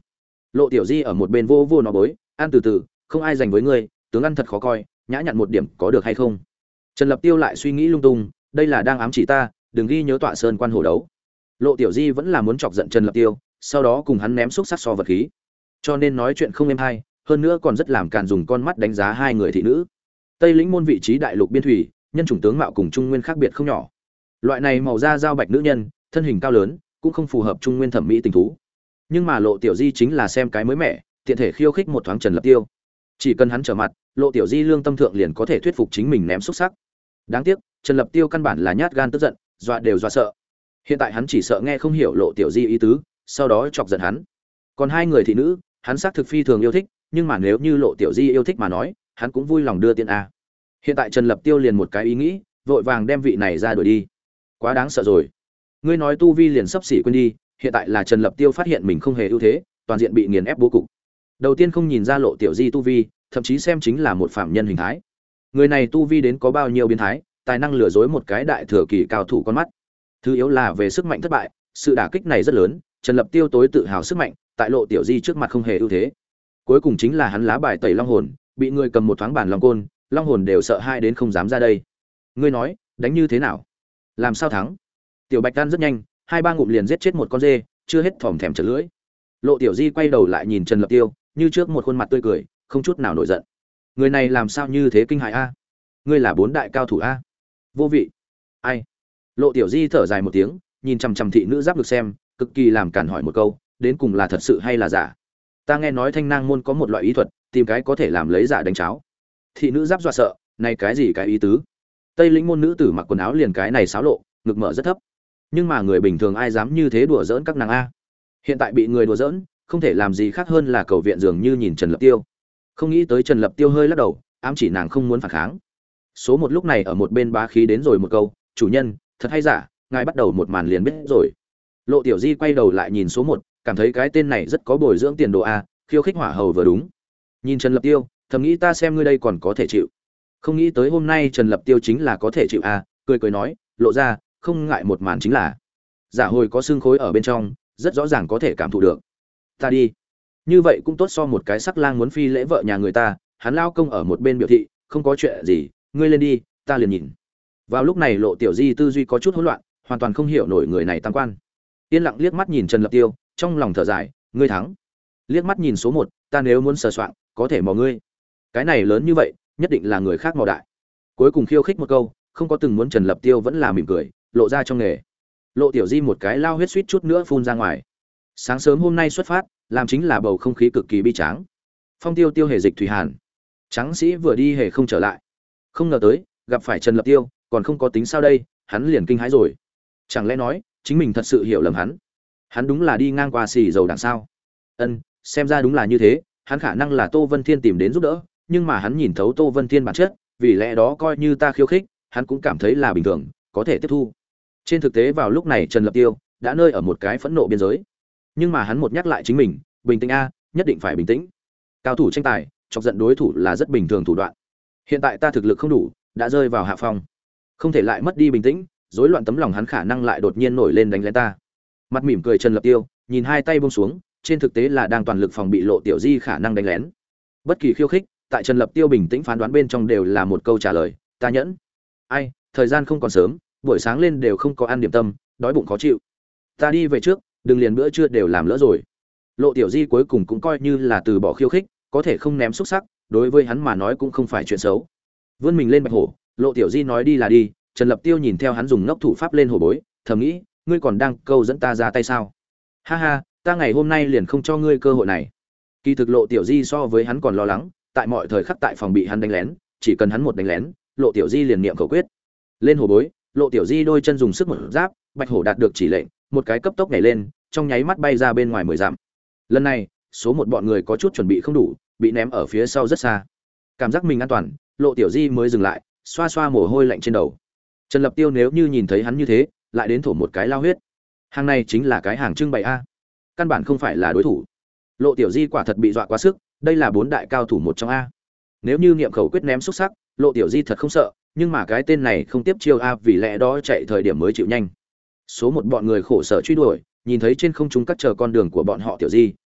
Lộ Tiểu Di ở một bên vô vô nó bối, ăn từ từ, không ai giành với ngươi, tướng ăn thật khó coi, nhã nhặn một điểm có được hay không? Trần Lập Tiêu lại suy nghĩ lung tung, đây là đang ám chỉ ta, đừng ghi nhớ tọa sơn quan hổ đấu. Lộ Tiểu Di vẫn là muốn chọc giận Trần Lập Tiêu, sau đó cùng hắn ném xúc sắc so vật khí. Cho nên nói chuyện không êm hay, hơn nữa còn rất làm càn dùng con mắt đánh giá hai người thị nữ. Tây lĩnh môn vị trí đại lục biên thủy, nhân chủng tướng mạo cùng Trung Nguyên khác biệt không nhỏ. Loại này màu da dao bạch nữ nhân, thân hình cao lớn, cũng không phù hợp Trung Nguyên thẩm mỹ tình thú. Nhưng mà Lộ Tiểu Di chính là xem cái mới mẻ, tiện thể khiêu khích một thoáng Trần Lập Tiêu. Chỉ cần hắn trở mặt, Lộ Tiểu Di lương tâm thượng liền có thể thuyết phục chính mình ném xúc sắc. Đáng tiếc, Trần Lập Tiêu căn bản là nhát gan tức giận, dọa đều dọa sợ. Hiện tại hắn chỉ sợ nghe không hiểu Lộ Tiểu Di ý tứ, sau đó chọc giận hắn. Còn hai người thị nữ, hắn xác thực phi thường yêu thích, nhưng mà nếu như Lộ Tiểu Di yêu thích mà nói, hắn cũng vui lòng đưa tiền a. Hiện tại Trần Lập Tiêu liền một cái ý nghĩ, vội vàng đem vị này ra đuổi đi. Quá đáng sợ rồi. Ngươi nói tu vi liền sắp xỉ quên đi, hiện tại là Trần Lập Tiêu phát hiện mình không hề ưu thế, toàn diện bị nghiền ép bố cục. Đầu tiên không nhìn ra Lộ Tiểu Di tu vi, thậm chí xem chính là một phạm nhân hình thái. Người này tu vi đến có bao nhiêu biến thái, tài năng lừa dối một cái đại thừa kỳ cao thủ con mắt. Thứ yếu là về sức mạnh thất bại, sự đả kích này rất lớn, Trần Lập Tiêu tối tự hào sức mạnh, tại Lộ Tiểu Di trước mặt không hề ưu thế. Cuối cùng chính là hắn lá bài tẩy long hồn, bị người cầm một thoáng bản long côn, long hồn đều sợ hai đến không dám ra đây. Ngươi nói, đánh như thế nào? Làm sao thắng? Tiểu Bạch Đan rất nhanh, hai ba ngụm liền giết chết một con dê, chưa hết thòm thèm chật lưỡi. Lộ Tiểu Di quay đầu lại nhìn Trần Lập Tiêu, như trước một khuôn mặt tươi cười, không chút nào nổi giận. Người này làm sao như thế kinh hại a? Ngươi là bốn đại cao thủ a? Vô vị. Ai? Lộ Tiểu Di thở dài một tiếng, nhìn chằm chằm thị nữ giáp được xem, cực kỳ làm cản hỏi một câu, đến cùng là thật sự hay là giả? Ta nghe nói Thanh Nang môn có một loại ý thuật, tìm cái có thể làm lấy giả đánh cháo. Thị nữ giáp dọa sợ, này cái gì cái ý tứ? Tây lĩnh môn nữ tử mặc quần áo liền cái này xáo lộ, ngực mở rất thấp. Nhưng mà người bình thường ai dám như thế đùa giỡn các nàng a? Hiện tại bị người đùa giỡn, không thể làm gì khác hơn là cầu viện dường như nhìn Trần Lập Tiêu. Không nghĩ tới Trần Lập Tiêu hơi lắc đầu, ám chỉ nàng không muốn phản kháng. Số một lúc này ở một bên bá khí đến rồi một câu, chủ nhân, thật hay giả, ngài bắt đầu một màn liền biết rồi. Lộ Tiểu Di quay đầu lại nhìn số một, cảm thấy cái tên này rất có bồi dưỡng tiền đồ a, khiêu khích hỏa hầu vừa đúng. Nhìn Trần Lập Tiêu, thầm nghĩ ta xem ngươi đây còn có thể chịu. Không nghĩ tới hôm nay Trần Lập Tiêu chính là có thể chịu a, cười cười nói, lộ ra, không ngại một màn chính là. Giả hồi có xương khối ở bên trong, rất rõ ràng có thể cảm thụ được. Ta đi. Như vậy cũng tốt so một cái sắc lang muốn phi lễ vợ nhà người ta, hắn lao công ở một bên biểu thị, không có chuyện gì, ngươi lên đi, ta liền nhìn. Vào lúc này Lộ Tiểu Di tư duy có chút hỗn loạn, hoàn toàn không hiểu nổi người này tam quan. Yên lặng liếc mắt nhìn Trần Lập Tiêu, trong lòng thở dài, ngươi thắng. Liếc mắt nhìn số một, ta nếu muốn sờ soạng, có thể mò ngươi. Cái này lớn như vậy, nhất định là người khác mò đại. Cuối cùng khiêu khích một câu, không có từng muốn Trần Lập Tiêu vẫn là mỉm cười, lộ ra trong nghề. Lộ Tiểu Di một cái lao huyết suýt chút nữa phun ra ngoài. Sáng sớm hôm nay xuất phát, làm chính là bầu không khí cực kỳ bi tráng. Phong Tiêu Tiêu hề dịch thủy hàn, tráng sĩ vừa đi hề không trở lại. Không ngờ tới, gặp phải Trần Lập Tiêu, còn không có tính sao đây, hắn liền kinh hãi rồi. Chẳng lẽ nói, chính mình thật sự hiểu lầm hắn? Hắn đúng là đi ngang qua xì dầu đằng sao? Ân, xem ra đúng là như thế, hắn khả năng là Tô Vân Thiên tìm đến giúp đỡ, nhưng mà hắn nhìn thấu Tô Vân Thiên bản chất, vì lẽ đó coi như ta khiêu khích, hắn cũng cảm thấy là bình thường, có thể tiếp thu. Trên thực tế vào lúc này Trần Lập Tiêu đã nơi ở một cái phẫn nộ biên giới. Nhưng mà hắn một nhắc lại chính mình, bình tĩnh a, nhất định phải bình tĩnh. Cao thủ tranh tài, chọc giận đối thủ là rất bình thường thủ đoạn. Hiện tại ta thực lực không đủ, đã rơi vào hạ phong, không thể lại mất đi bình tĩnh, rối loạn tấm lòng hắn khả năng lại đột nhiên nổi lên đánh lén ta. Mặt mỉm cười Trần Lập Tiêu, nhìn hai tay buông xuống, trên thực tế là đang toàn lực phòng bị Lộ Tiểu Di khả năng đánh lén. Bất kỳ khiêu khích, tại Trần Lập Tiêu bình tĩnh phán đoán bên trong đều là một câu trả lời, ta nhẫn. Ai, thời gian không còn sớm, buổi sáng lên đều không có ăn điểm tâm, đói bụng khó chịu. Ta đi về trước, đừng liền bữa trưa đều làm lỡ rồi. Lộ Tiểu Di cuối cùng cũng coi như là từ bỏ khiêu khích, có thể không ném xúc sắc, đối với hắn mà nói cũng không phải chuyện xấu. Vươn mình lên bạch hổ, Lộ Tiểu Di nói đi là đi, Trần Lập Tiêu nhìn theo hắn dùng ngốc thủ pháp lên hổ bối, thầm nghĩ, ngươi còn đang câu dẫn ta ra tay sao? Ha ha, ta ngày hôm nay liền không cho ngươi cơ hội này. Kỳ thực Lộ Tiểu Di so với hắn còn lo lắng, tại mọi thời khắc tại phòng bị hắn đánh lén, chỉ cần hắn một đánh lén, Lộ Tiểu Di liền niệm khẩu quyết. Lên hổ bối, Lộ Tiểu Di đôi chân dùng sức một giáp, bạch hổ đạt được chỉ lệnh, một cái cấp tốc nhảy lên, trong nháy mắt bay ra bên ngoài mười dặm. Lần này, số một bọn người có chút chuẩn bị không đủ, bị ném ở phía sau rất xa. Cảm giác mình an toàn, Lộ Tiểu Di mới dừng lại, xoa xoa mồ hôi lạnh trên đầu. Trần Lập Tiêu nếu như nhìn thấy hắn như thế, lại đến thổ một cái lao huyết. Hàng này chính là cái hàng trưng bày a, căn bản không phải là đối thủ. Lộ Tiểu Di quả thật bị dọa quá sức, đây là bốn đại cao thủ một trong a. Nếu như niệm khẩu quyết ném xúc sắc, Lộ Tiểu Di thật không sợ, nhưng mà cái tên này không tiếp chiêu a, vì lẽ đó chạy thời điểm mới chịu nhanh. Số một bọn người khổ sở truy đuổi, nhìn thấy trên không trung cắt chờ con đường của bọn họ Tiểu Di,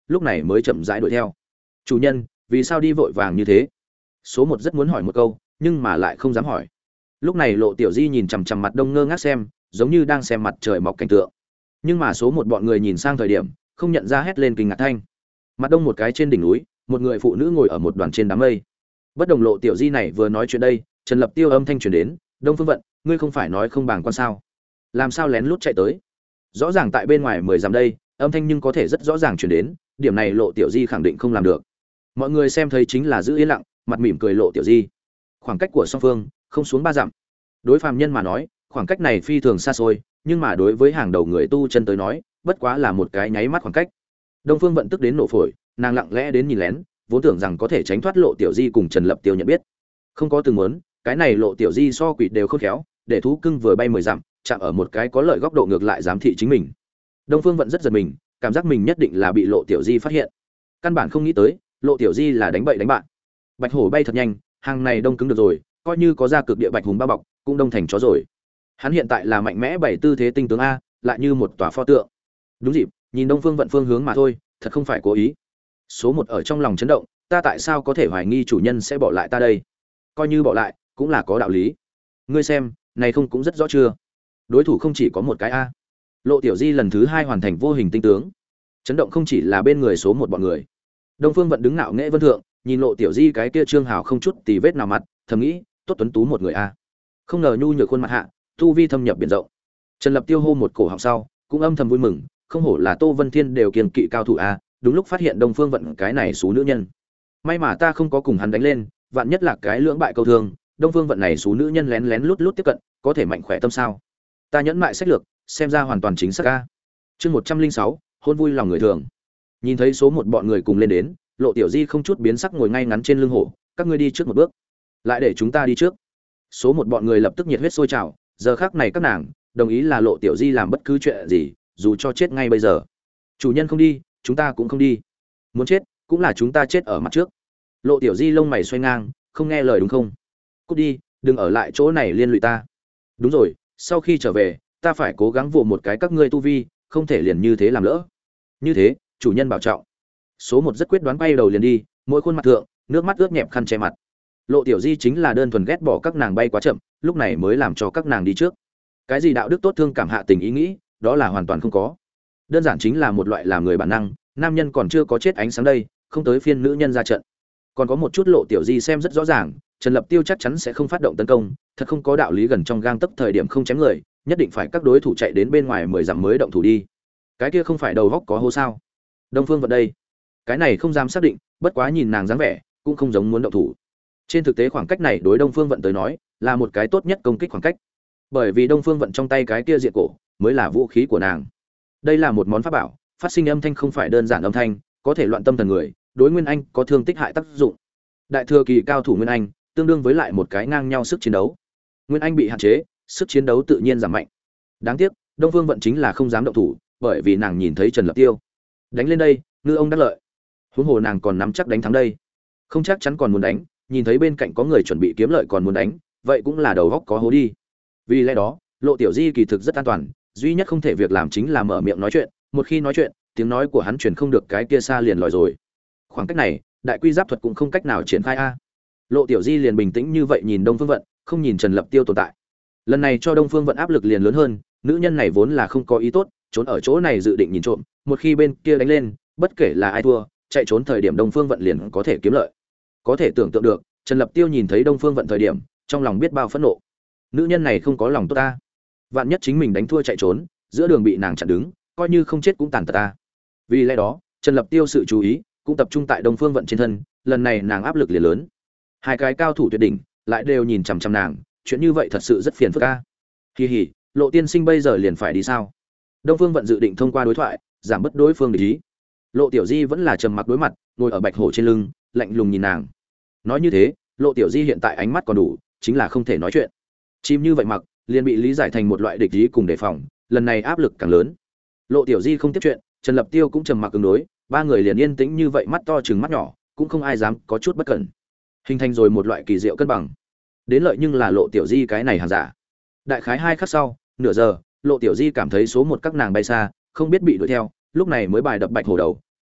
lúc này mới chậm rãi đuổi theo. Chủ nhân, vì sao đi vội vàng như thế? Số một rất muốn hỏi một câu, nhưng mà lại không dám hỏi. Lúc này Lộ Tiểu Di nhìn chằm chằm mặt đông ngơ ngác xem, giống như đang xem mặt trời mọc cảnh tượng. Nhưng mà số một bọn người nhìn sang thời điểm, không nhận ra hét lên kinh ngạc thanh. Mặt đông một cái trên đỉnh núi, một người phụ nữ ngồi ở một đoàn trên đám mây. Bất đồng Lộ Tiểu Di này vừa nói chuyện đây, Trần Lập Tiêu âm thanh truyền đến, "Đông Phương Vận, ngươi không phải nói không bàng quan sao? Làm sao lén lút chạy tới?" Rõ ràng tại bên ngoài mười dặm đây, âm thanh nhưng có thể rất rõ ràng truyền đến, điểm này Lộ Tiểu Di khẳng định không làm được. Mọi người xem thấy chính là giữ yên lặng, mặt mỉm cười Lộ Tiểu Di. Khoảng cách của song phương không xuống ba dặm. Đối phàm nhân mà nói, khoảng cách này phi thường xa xôi, nhưng mà đối với hàng đầu người tu chân tới nói, bất quá là một cái nháy mắt khoảng cách. Đông Phương Vận tức đến nổ phổi, nàng lặng lẽ đến nhìn lén, vốn tưởng rằng có thể tránh thoát Lộ Tiểu Di cùng Trần Lập Tiêu nhận biết. Không có từng muốn, cái này Lộ Tiểu Di so quỷ đều khôn khéo, để thú cưng vừa bay mười dặm, chạm ở một cái có lợi góc độ ngược lại giám thị chính mình. Đông Phương Vận rất giật mình, cảm giác mình nhất định là bị Lộ Tiểu Di phát hiện. Căn bản không nghĩ tới, Lộ Tiểu Di là đánh bậy đánh bạn. Bạch hổ bay thật nhanh, hàng này đông cứng được rồi, coi như có ra cực địa bạch hùng bao bọc, cũng đông thành chó rồi. Hắn hiện tại là mạnh mẽ bảy tư thế tinh tướng a, lại như một tòa pho tượng. Đúng dịp, nhìn Đông Phương Vận phương hướng mà thôi, thật không phải cố ý. Số một ở trong lòng chấn động, ta tại sao có thể hoài nghi chủ nhân sẽ bỏ lại ta đây? Coi như bỏ lại, cũng là có đạo lý. Ngươi xem, này không cũng rất rõ chưa? Đối thủ không chỉ có một cái a. Lộ Tiểu Di lần thứ hai hoàn thành vô hình tinh tướng. Chấn động không chỉ là bên người số một bọn người. Đông Phương Vận đứng ngạo nghễ vân thượng, nhìn Lộ Tiểu Di cái kia trương hào không chút tì vết nào mặt, thầm nghĩ, tốt tuấn tú một người a. Không ngờ nhu nhược khuôn mặt hạ, tu vi thâm nhập biển rộng. Trần Lập Tiêu hô một cổ họng sau, cũng âm thầm vui mừng, không hổ là Tô Vân Thiên đều kiêng kỵ cao thủ a, đúng lúc phát hiện Đông Phương Vận cái này số nữ nhân. May mà ta không có cùng hắn đánh lên, vạn nhất là cái lưỡng bại câu thương, Đông Phương Vận này số nữ nhân lén lén lút lút tiếp cận, có thể mạnh khỏe tâm sao? Ta nhẫn mại sách lược, xem ra hoàn toàn chính xác a. Chương một trăm linh sáu, hôn vui lòng người thường. Nhìn thấy số một bọn người cùng lên đến, Lộ Tiểu Di không chút biến sắc ngồi ngay ngắn trên lưng hổ, các ngươi đi trước một bước, lại để chúng ta đi trước. Số một bọn người lập tức nhiệt huyết sôi trào, giờ khắc này các nàng đồng ý là Lộ Tiểu Di làm bất cứ chuyện gì, dù cho chết ngay bây giờ. Chủ nhân không đi, chúng ta cũng không đi. Muốn chết, cũng là chúng ta chết ở mặt trước. Lộ Tiểu Di lông mày xoay ngang, không nghe lời đúng không? Cút đi, đừng ở lại chỗ này liên lụy ta. Đúng rồi, sau khi trở về, ta phải cố gắng vụ một cái các ngươi tu vi, không thể liền như thế làm lỡ. Như thế, chủ nhân bảo trọng. Số một rất quyết đoán bay đầu liền đi, mỗi khuôn mặt thượng, nước mắt ướt nhẹp khăn che mặt. Lộ Tiểu Di chính là đơn thuần ghét bỏ các nàng bay quá chậm, lúc này mới làm cho các nàng đi trước. Cái gì đạo đức tốt thương cảm hạ tình ý nghĩ, đó là hoàn toàn không có. Đơn giản chính là một loại làm người bản năng, nam nhân còn chưa có chết ánh sáng đây, không tới phiên nữ nhân ra trận. Còn có một chút Lộ Tiểu Di xem rất rõ ràng, Trần Lập Tiêu chắc chắn sẽ không phát động tấn công, thật không có đạo lý gần trong gang tấc thời điểm không chém người, nhất định phải các đối thủ chạy đến bên ngoài mười dặm mới động thủ đi. Cái kia không phải đầu góc có hố sao? Đông Phương Vận đây, cái này không dám xác định, bất quá nhìn nàng dáng vẻ, cũng không giống muốn động thủ. Trên thực tế khoảng cách này đối Đông Phương Vận tới nói, là một cái tốt nhất công kích khoảng cách. Bởi vì Đông Phương Vận trong tay cái kia diện cổ, mới là vũ khí của nàng. Đây là một món pháp bảo, phát sinh âm thanh không phải đơn giản âm thanh, có thể loạn tâm thần người, đối Nguyên Anh có thương tích hại tác dụng. Đại thừa kỳ cao thủ Nguyên Anh, tương đương với lại một cái ngang nhau sức chiến đấu. Nguyên Anh bị hạn chế, sức chiến đấu tự nhiên giảm mạnh. Đáng tiếc, Đông Phương Vận chính là không dám động thủ, bởi vì nàng nhìn thấy Trần Lập Tiêu đánh lên đây, ngư ông đắc lợi. Huống hồ nàng còn nắm chắc đánh thắng đây, không chắc chắn còn muốn đánh, nhìn thấy bên cạnh có người chuẩn bị kiếm lợi còn muốn đánh, vậy cũng là đầu góc có hố đi. Vì lẽ đó, Lộ Tiểu Di kỳ thực rất an toàn, duy nhất không thể việc làm chính là mở miệng nói chuyện, một khi nói chuyện, tiếng nói của hắn truyền không được cái kia xa liền lòi rồi. Khoảng cách này, đại quy giáp thuật cũng không cách nào triển khai a. Lộ Tiểu Di liền bình tĩnh như vậy nhìn Đông Phương Vận, không nhìn Trần Lập Tiêu tồn tại. Lần này cho Đông Phương Vận áp lực liền lớn hơn, nữ nhân này vốn là không có ý tốt, trốn ở chỗ này dự định nhìn trộm, một khi bên kia đánh lên, bất kể là ai thua, chạy trốn thời điểm Đông Phương Vận liền có thể kiếm lợi. Có thể tưởng tượng được, Trần Lập Tiêu nhìn thấy Đông Phương Vận thời điểm, trong lòng biết bao phẫn nộ. Nữ nhân này không có lòng tốt ta. Vạn nhất chính mình đánh thua chạy trốn, giữa đường bị nàng chặn đứng, coi như không chết cũng tàn tật ta. Vì lẽ đó, Trần Lập Tiêu sự chú ý cũng tập trung tại Đông Phương Vận trên thân, lần này nàng áp lực liền lớn. Hai cái cao thủ tuyệt đỉnh, lại đều nhìn chằm chằm nàng, chuyện như vậy thật sự rất phiền phức a. Kỳ hỉ, Lộ tiên sinh bây giờ liền phải đi sao? Đông Phương Vận dự định thông qua đối thoại, giảm bớt đối phương để ý. Lộ Tiểu Di vẫn là trầm mặc đối mặt, ngồi ở bạch hổ trên lưng, lạnh lùng nhìn nàng. Nói như thế, Lộ Tiểu Di hiện tại ánh mắt còn đủ, chính là không thể nói chuyện. Chim như vậy mặc, liền bị lý giải thành một loại địch ý cùng đề phòng, lần này áp lực càng lớn. Lộ Tiểu Di không tiếp chuyện, Trần Lập Tiêu cũng trầm mặc ứng đối, ba người liền yên tĩnh như vậy, mắt to trừng mắt nhỏ, cũng không ai dám có chút bất cẩn. Hình thành rồi một loại kỳ diệu cân bằng. Đến lợi nhưng là Lộ Tiểu Di cái này hàng giả. Đại khái hai khắc sau, nửa giờ, Lộ Tiểu Di cảm thấy số một các nàng bay xa, không biết bị đuổi theo, lúc này mới bài đập bạch hổ đầu, "Tiểu Bạch,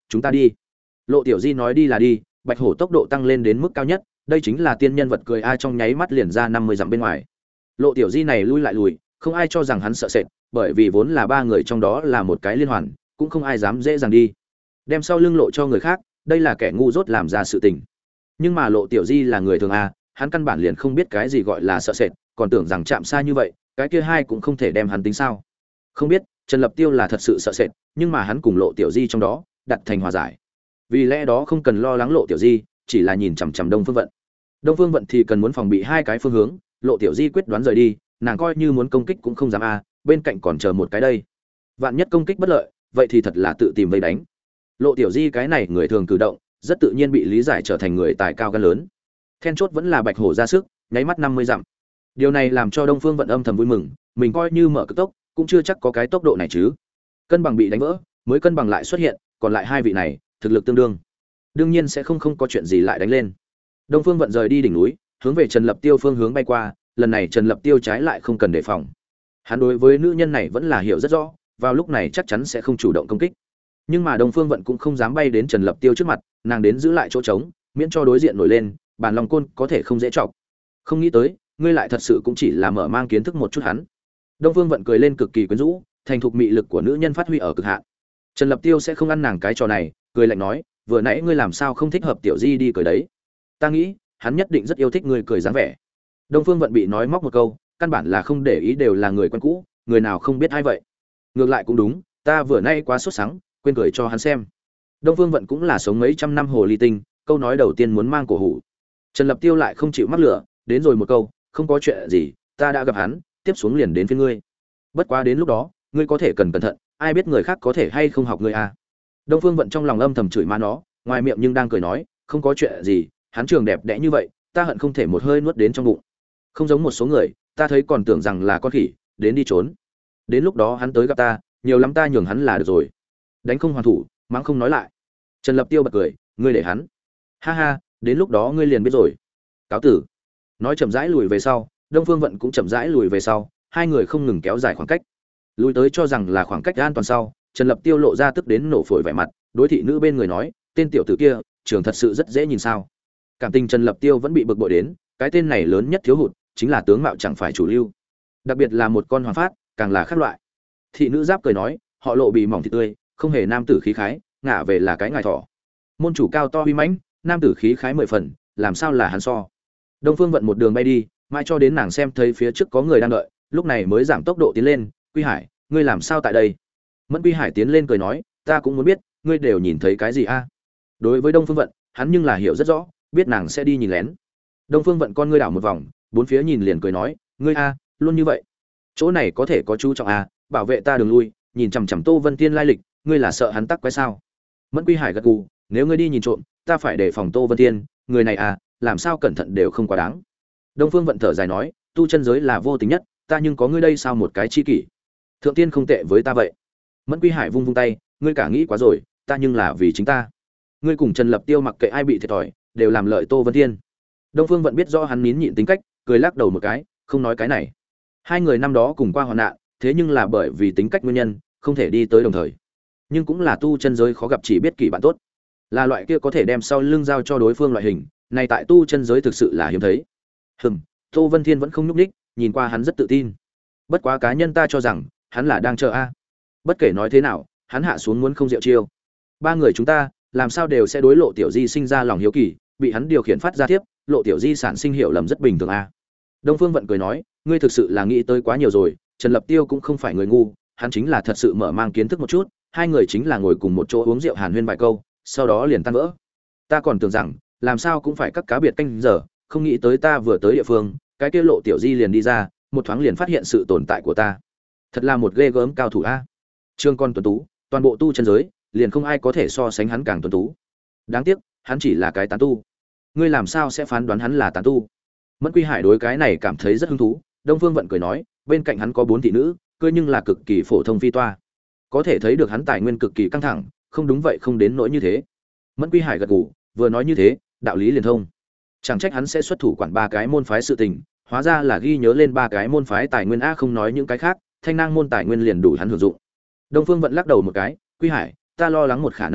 chúng ta đi. Lộ Tiểu Di nói đi là đi, bạch hổ tốc độ tăng lên đến mức cao nhất, đây chính là tiên nhân vật cười ai trong nháy mắt liền ra năm mươi dặm bên ngoài. Lộ Tiểu Di này lui lại lùi, không ai cho rằng hắn sợ sệt, bởi vì vốn là ba người trong đó là một cái liên hoàn, cũng không ai dám dễ dàng đi. Đem sau lưng lộ cho người khác, đây là kẻ ngu dốt làm ra sự tình. Nhưng mà Lộ Tiểu Di là người thường a, hắn căn bản liền không biết cái gì gọi là sợ sệt, còn tưởng rằng chạm xa như vậy, cái kia hai cũng không thể đem hắn tính sao? Không biết, Trần Lập Tiêu là thật sự sợ sệt, nhưng mà hắn cùng Lộ Tiểu Di trong đó, đặt thành hòa giải. Vì lẽ đó không cần lo lắng Lộ Tiểu Di, chỉ là nhìn chằm chằm Đông Phương Vận. Đông Phương Vận thì cần muốn phòng bị hai cái phương hướng, Lộ Tiểu Di quyết đoán rời đi, nàng coi như muốn công kích cũng không dám a, bên cạnh còn chờ một cái đây. Vạn nhất công kích bất lợi, vậy thì thật là tự tìm vây đánh. Lộ Tiểu Di cái này người thường cử động, rất tự nhiên bị lý giải trở thành người tài cao gan lớn. Then chốt vẫn là Bạch Hổ ra sức, nháy mắt năm mươi dặm. Điều này làm cho Đông Phương Vận âm thầm vui mừng, mình coi như mở cực tốc, cũng chưa chắc có cái tốc độ này chứ. Cân bằng bị đánh vỡ, mới cân bằng lại xuất hiện, còn lại hai vị này, thực lực tương đương. Đương nhiên sẽ không không có chuyện gì lại đánh lên. Đông Phương Vận rời đi đỉnh núi, hướng về Trần Lập Tiêu phương hướng bay qua, lần này Trần Lập Tiêu trái lại không cần đề phòng. Hắn đối với nữ nhân này vẫn là hiểu rất rõ, vào lúc này chắc chắn sẽ không chủ động công kích. Nhưng mà Đông Phương Vận cũng không dám bay đến Trần Lập Tiêu trước mặt, nàng đến giữ lại chỗ trống, miễn cho đối diện nổi lên, bàn lòng côn có thể không dễ chọc. Không nghĩ tới, ngươi lại thật sự cũng chỉ là mở mang kiến thức một chút hắn. Đông Phương Vận cười lên cực kỳ quyến rũ, thành thục mị lực của nữ nhân phát huy ở cực hạn. Trần Lập Tiêu sẽ không ăn nàng cái trò này, cười lạnh nói, vừa nãy ngươi làm sao không thích hợp Tiểu Di đi cười đấy? Ta nghĩ, hắn nhất định rất yêu thích ngươi cười dáng vẻ. Đông Phương Vận bị nói móc một câu, căn bản là không để ý đều là người quen cũ, người nào không biết ai vậy. Ngược lại cũng đúng, ta vừa nãy quá sốt sắng, quên cười cho hắn xem. Đông Phương Vận cũng là sống mấy trăm năm hồ ly tinh, câu nói đầu tiên muốn mang cổ hủ. Trần Lập Tiêu lại không chịu mắc lửa, đến rồi một câu, không có chuyện gì, ta đã gặp hắn, tiếp xuống liền đến phía ngươi. Bất quá đến lúc đó, ngươi có thể cần cẩn thận, ai biết người khác có thể hay không học ngươi à. Đông Phương Vận trong lòng âm thầm chửi má nó, ngoài miệng nhưng đang cười nói, không có chuyện gì, hắn trường đẹp đẽ như vậy, ta hận không thể một hơi nuốt đến trong bụng. Không giống một số người, ta thấy còn tưởng rằng là con khỉ, đến đi trốn. Đến lúc đó hắn tới gặp ta, nhiều lắm ta nhường hắn là được rồi. Đánh không hoàn thủ, mắng không nói lại. Trần Lập Tiêu bật cười, ngươi để hắn. Ha ha, đến lúc đó ngươi liền biết rồi. Cáo tử. Nói chậm rãi lùi về sau, Đông Phương Vận cũng chậm rãi lùi về sau, hai người không ngừng kéo dài khoảng cách. Lùi tới cho rằng là khoảng cách an toàn sau, Trần Lập Tiêu lộ ra tức đến nổ phổi vẻ mặt, đối thị nữ bên người nói, tên tiểu tử kia, trường thật sự rất dễ nhìn sao? Cảm tình Trần Lập Tiêu vẫn bị bực bội đến, cái tên này lớn nhất thiếu hụt, chính là tướng mạo chẳng phải chủ lưu. Đặc biệt là một con hoàng phát, càng là khác loại. Thị nữ giáp cười nói, họ Lộ bị mỏng thịt tươi, không hề nam tử khí khái, ngả về là cái ngài thỏ. Môn chủ cao to uy mãnh, nam tử khí khái mười phần, làm sao là hắn so. Đông Phương Vận một đường bay đi, mãi cho đến nàng xem thấy phía trước có người đang đợi, lúc này mới giảm tốc độ tiến lên. Quy Hải, ngươi làm sao tại đây? Mẫn Quy Hải tiến lên cười nói, ta cũng muốn biết, ngươi đều nhìn thấy cái gì a? Đối với Đông Phương Vận, hắn nhưng là hiểu rất rõ, biết nàng sẽ đi nhìn lén. Đông Phương Vận con ngươi đảo một vòng, bốn phía nhìn liền cười nói, ngươi a, luôn như vậy. Chỗ này có thể có chú trọng a, bảo vệ ta đừng lui, nhìn chằm chằm Tô Vân Tiên lai lịch, ngươi là sợ hắn tắc quái sao? Mẫn Quy Hải gật gù, nếu ngươi đi nhìn trộm, ta phải đề phòng Tô Vân Tiên, người này à, làm sao cẩn thận đều không quá đáng. Đông Phương Vận thở dài nói, tu chân giới là vô tình nhất, ta nhưng có ngươi đây sao một cái chi kỷ. Thượng tiên không tệ với ta vậy. Mẫn Quy Hải vung vung tay, ngươi cả nghĩ quá rồi, ta nhưng là vì chính ta. Ngươi cùng Trần Lập Tiêu mặc kệ ai bị thiệt thòi, đều làm lợi Tô Vân Tiên. Đông Phương Vận biết rõ hắn nín nhịn tính cách, cười lắc đầu một cái, không nói cái này. Hai người năm đó cùng qua hoạn nạn, thế nhưng là bởi vì tính cách nguyên nhân, không thể đi tới đồng thời. Nhưng cũng là tu chân giới khó gặp chỉ biết kỷ bạn tốt. Là loại kia có thể đem sau lưng giao cho đối phương loại hình, này tại tu chân giới thực sự là hiếm thấy. Hừm, Tô Vân Thiên vẫn không nhúc nhích, nhìn qua hắn rất tự tin. Bất quá cá nhân ta cho rằng, hắn là đang chờ a. Bất kể nói thế nào, hắn hạ xuống muốn không diệu chiêu. Ba người chúng ta, làm sao đều sẽ đối Lộ Tiểu Di sinh ra lòng hiếu kỳ, bị hắn điều khiển phát ra tiếp, Lộ Tiểu Di sản sinh hiểu lầm rất bình thường a. Đông Phương Vận cười nói, ngươi thực sự là nghĩ tới quá nhiều rồi, Trần Lập Tiêu cũng không phải người ngu, hắn chính là thật sự mở mang kiến thức một chút, hai người chính là ngồi cùng một chỗ uống rượu hàn huyên vài câu, sau đó liền tan vỡ. Ta còn tưởng rằng, làm sao cũng phải các cá biệt canh giờ, không nghĩ tới ta vừa tới địa phương, cái kia Lộ Tiểu Di liền đi ra, một thoáng liền phát hiện sự tồn tại của ta. Thật là một ghê gớm cao thủ a. Trương Con tuấn tú, toàn bộ tu chân giới, liền không ai có thể so sánh hắn càng tuấn tú. Đáng tiếc, hắn chỉ là cái tán tu. Ngươi làm sao sẽ phán đoán hắn là tán tu? Mẫn Quy Hải đối cái này cảm thấy rất hứng thú, Đông Phương Vận cười nói, bên cạnh hắn có bốn thị nữ, cưới nhưng là cực kỳ phổ thông phi toa. Có thể thấy được hắn tài nguyên cực kỳ căng thẳng, không đúng vậy không đến nỗi như thế. Mẫn Quy Hải gật gù, vừa nói như thế, đạo lý liền thông. Chẳng trách hắn sẽ xuất thủ quản ba cái môn phái sự tình, hóa ra là ghi nhớ lên ba cái môn phái tài nguyên a, không nói những cái khác, thanh năng môn tài nguyên liền đủ hắn hưởng dụng. Đông Phương Vận lắc đầu một cái, Quy Hải, ta lo lắng một khả năng khác,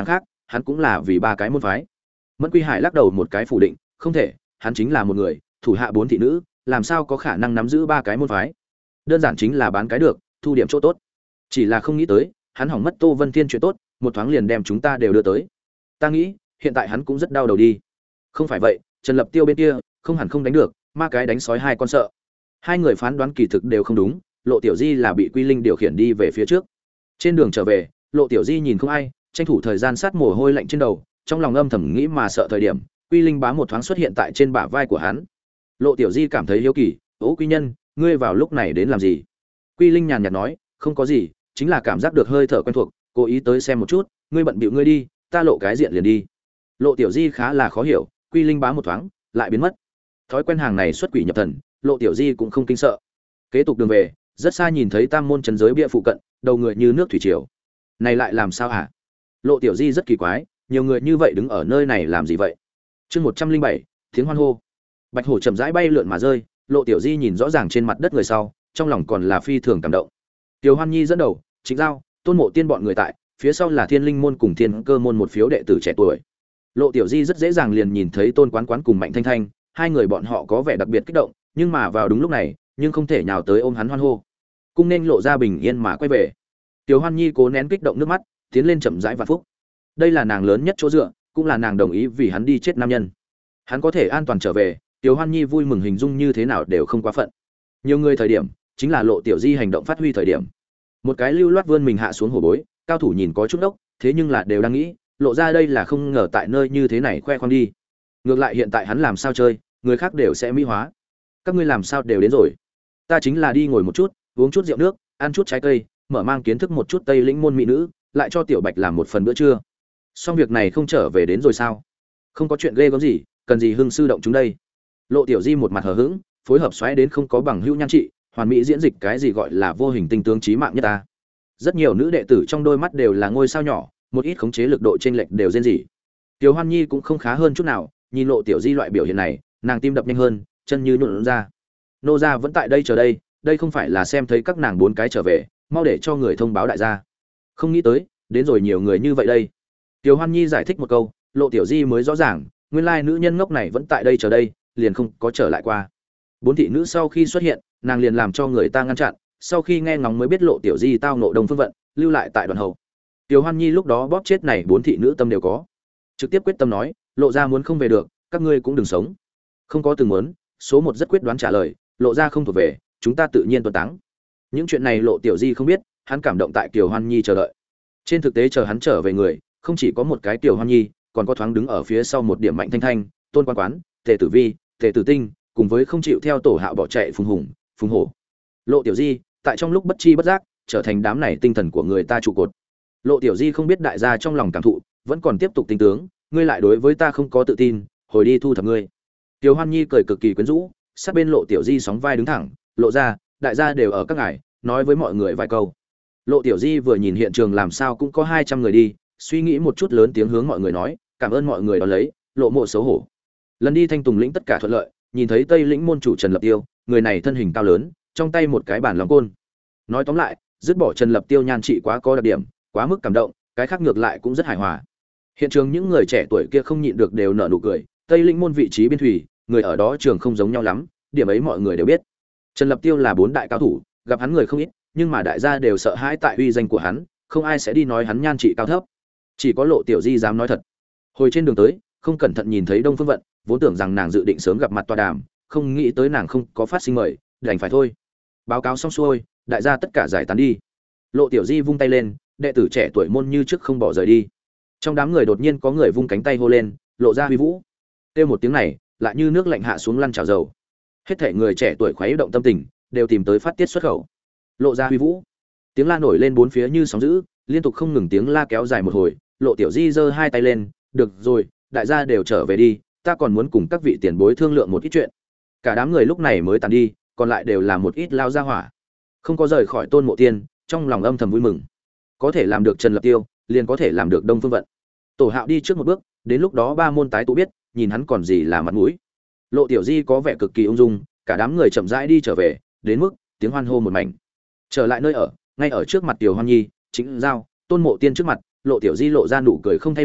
hắn cũng là vì ba cái môn phái. Mẫn Quy Hải lắc đầu một cái phủ định, không thể, hắn chính là một người, thủ hạ bốn thị nữ, làm sao có khả năng nắm giữ ba cái môn phái? Đơn giản chính là bán cái được, thu điểm chỗ tốt. Chỉ là không nghĩ tới, hắn hỏng mất Tô Vân Thiên chuyện tốt, một thoáng liền đem chúng ta đều đưa tới. Ta nghĩ, hiện tại hắn cũng rất đau đầu đi. Không phải vậy, Trần Lập Tiêu bên kia, không hẳn không đánh được, ma cái đánh sói hai con sợ. Hai người phán đoán kỳ thực đều không đúng, Lộ Tiểu Di là bị Quy Linh điều khiển đi về phía trước. Trên đường trở về, Lộ Tiểu Di nhìn không ai, tranh thủ thời gian sát mồ hôi lạnh trên đầu, trong lòng âm thầm nghĩ mà sợ thời điểm, Quy Linh bá một thoáng xuất hiện tại trên bả vai của hắn. Lộ Tiểu Di cảm thấy hiếu kỳ, "Ố Quy Nhân, ngươi vào lúc này đến làm gì?" Quy Linh nhàn nhạt nói, "Không có gì, chính là cảm giác được hơi thở quen thuộc, cố ý tới xem một chút, ngươi bận bịu ngươi đi, ta lộ cái diện liền đi." Lộ Tiểu Di khá là khó hiểu, Quy Linh bá một thoáng, lại biến mất. Thói quen hàng này xuất quỷ nhập thần, Lộ Tiểu Di cũng không kinh sợ. Kế tục đường về, rất xa nhìn thấy Tam môn trấn giới bia phụ cận, đầu người như nước thủy triều. Này lại làm sao hả? Lộ Tiểu Di rất kỳ quái, nhiều người như vậy đứng ở nơi này làm gì vậy? Chương một trăm linh bảy, tiếng hoan hô. Bạch hổ chậm rãi bay lượn mà rơi, Lộ Tiểu Di nhìn rõ ràng trên mặt đất người sau, trong lòng còn là phi thường cảm động. Tiểu Hoan Nhi dẫn đầu, Trịnh Giao, Tôn Mộ Tiên bọn người tại, phía sau là Thiên Linh môn cùng Thiên Cơ môn một phiếu đệ tử trẻ tuổi. Lộ Tiểu Di rất dễ dàng liền nhìn thấy Tôn Quán Quán cùng Mạnh Thanh Thanh, hai người bọn họ có vẻ đặc biệt kích động, nhưng mà vào đúng lúc này, nhưng không thể nhào tới ôm hắn hoan hô. Cung nên lộ ra bình yên mà quay về. Tiểu Hoan Nhi cố nén kích động nước mắt, tiến lên chậm rãi vạn phúc. Đây là nàng lớn nhất chỗ dựa, cũng là nàng đồng ý vì hắn đi chết nam nhân. Hắn có thể an toàn trở về, Tiểu Hoan Nhi vui mừng hình dung như thế nào đều không quá phận. Nhiều người thời điểm, chính là Lộ Tiểu Di hành động phát huy thời điểm. Một cái lưu loát vươn mình hạ xuống hổ bối, cao thủ nhìn có chút đốc, thế nhưng là đều đang nghĩ, lộ ra đây là không ngờ tại nơi như thế này khoe khoang đi. Ngược lại hiện tại hắn làm sao chơi, người khác đều sẽ mỹ hóa. Các ngươi làm sao đều đến rồi? Ta chính là đi ngồi một chút, uống chút rượu nước, ăn chút trái cây, mở mang kiến thức một chút Tây Lĩnh môn mỹ nữ, lại cho Tiểu Bạch làm một phần bữa trưa. Xong việc này không trở về đến rồi sao? Không có chuyện ghê gớm gì, cần gì hưng sư động chúng đây? Lộ Tiểu Di một mặt hờ hững, phối hợp xoáy đến không có bằng hữu nhan trị, hoàn mỹ diễn dịch cái gì gọi là vô hình tinh tướng chí mạng nhất ta. Rất nhiều nữ đệ tử trong đôi mắt đều là ngôi sao nhỏ, một ít khống chế lực độ chênh lệch đều rên rỉ. Tiểu Hoan Nhi cũng không khá hơn chút nào, nhìn Lộ Tiểu Di loại biểu hiện này, nàng tim đập nhanh hơn, chân như nhũn ra. Nô gia vẫn tại đây chờ đây, đây không phải là xem thấy các nàng bốn cái trở về, mau để cho người thông báo đại gia. Không nghĩ tới, đến rồi nhiều người như vậy đây. Tiểu Hoan Nhi giải thích một câu, Lộ Tiểu Di mới rõ ràng, nguyên lai nữ nhân ngốc này vẫn tại đây chờ đây, liền không có trở lại qua. Bốn thị nữ sau khi xuất hiện, nàng liền làm cho người ta ngăn chặn, sau khi nghe ngóng mới biết Lộ Tiểu Di tao nộ Đông Phương Vận, lưu lại tại đoàn hậu. Tiểu Hoan Nhi lúc đó bóp chết này bốn thị nữ tâm đều có. Trực tiếp quyết tâm nói, Lộ gia muốn không về được, các ngươi cũng đừng sống. Không có từng muốn, số một rất quyết đoán trả lời, Lộ gia không thuộc về, chúng ta tự nhiên tuân táng. Những chuyện này Lộ Tiểu Di không biết, hắn cảm động tại Tiểu Hoan Nhi chờ đợi. Trên thực tế chờ hắn trở về người, không chỉ có một cái Tiểu Hoan Nhi, còn có thoáng đứng ở phía sau một điểm Mạnh Thanh Thanh, Tôn Quan Quán, Tề Tử Vi, Tề Tử Tinh, cùng với không chịu theo tổ hạo bỏ chạy Phùng Hùng, Phùng Hổ. Lộ Tiểu Di, tại trong lúc bất chi bất giác, trở thành đám này tinh thần của người ta trụ cột. Lộ Tiểu Di không biết đại gia trong lòng cảm thụ, vẫn còn tiếp tục tinh tướng, ngươi lại đối với ta không có tự tin, hồi đi thu thập ngươi. Tiểu Hoan Nhi cười cực kỳ quyến rũ, sát bên Lộ Tiểu Di sóng vai đứng thẳng, lộ ra, đại gia đều ở các ngài, nói với mọi người vài câu. Lộ Tiểu Di vừa nhìn hiện trường làm sao cũng có hai trăm người đi, suy nghĩ một chút lớn tiếng hướng mọi người nói, cảm ơn mọi người đón lấy, Lộ Mộ xấu hổ. Lần đi Thanh Tùng lĩnh tất cả thuận lợi, nhìn thấy Tây Lĩnh môn chủ Trần Lập Tiêu, người này thân hình cao lớn, trong tay một cái bản lòng côn. Nói tóm lại, dứt bỏ Trần Lập Tiêu nhan trị quá có đặc điểm, quá mức cảm động, cái khác ngược lại cũng rất hài hòa. Hiện trường những người trẻ tuổi kia không nhịn được đều nở nụ cười, Tây Lĩnh môn vị trí biên thủy, người ở đó trường không giống nhau lắm, điểm ấy mọi người đều biết. Trần Lập Tiêu là bốn đại cao thủ, gặp hắn người không ít, nhưng mà đại gia đều sợ hãi tại uy danh của hắn, không ai sẽ đi nói hắn nhan trị cao thấp. Chỉ có Lộ Tiểu Di dám nói thật. Hồi trên đường tới, không cẩn thận nhìn thấy Đông Phương Vận, vốn tưởng rằng nàng dự định sớm gặp mặt tọa đàm, không nghĩ tới nàng không có phát sinh mời, đành phải thôi. Báo cáo xong xuôi, đại gia tất cả giải tán đi. Lộ Tiểu Di vung tay lên, đệ tử trẻ tuổi môn như trước không bỏ rời đi. Trong đám người đột nhiên có người vung cánh tay hô lên, lộ ra huy vũ. Kêu một tiếng này, lại như nước lạnh hạ xuống lăn trào dầu. Hết thảy người trẻ tuổi khuấy động tâm tình, đều tìm tới phát tiết xuất khẩu. Lộ ra huy vũ. Tiếng la nổi lên bốn phía như sóng dữ, liên tục không ngừng tiếng la kéo dài một hồi, Lộ Tiểu Di giơ hai tay lên, "Được rồi, đại gia đều trở về đi, ta còn muốn cùng các vị tiền bối thương lượng một ít chuyện." Cả đám người lúc này mới tàn đi, còn lại đều là một ít lao gia hỏa. Không có rời khỏi Tôn Mộ Tiên, trong lòng âm thầm vui mừng. Có thể làm được Trần Lập Tiêu, liền có thể làm được Đông Phương Vận. Tổ Hạo đi trước một bước, đến lúc đó ba môn tái tụ biết, nhìn hắn còn gì là mặt mũi. Lộ Tiểu Di có vẻ cực kỳ ung dung, cả đám người chậm rãi đi trở về, đến mức tiếng hoan hô một mảnh. Trở lại nơi ở, ngay ở trước mặt Tiểu Hoan Nhi, Chính Giao, Tôn Mộ Tiên trước mặt, Lộ Tiểu Di lộ ra nụ cười không thay đổi,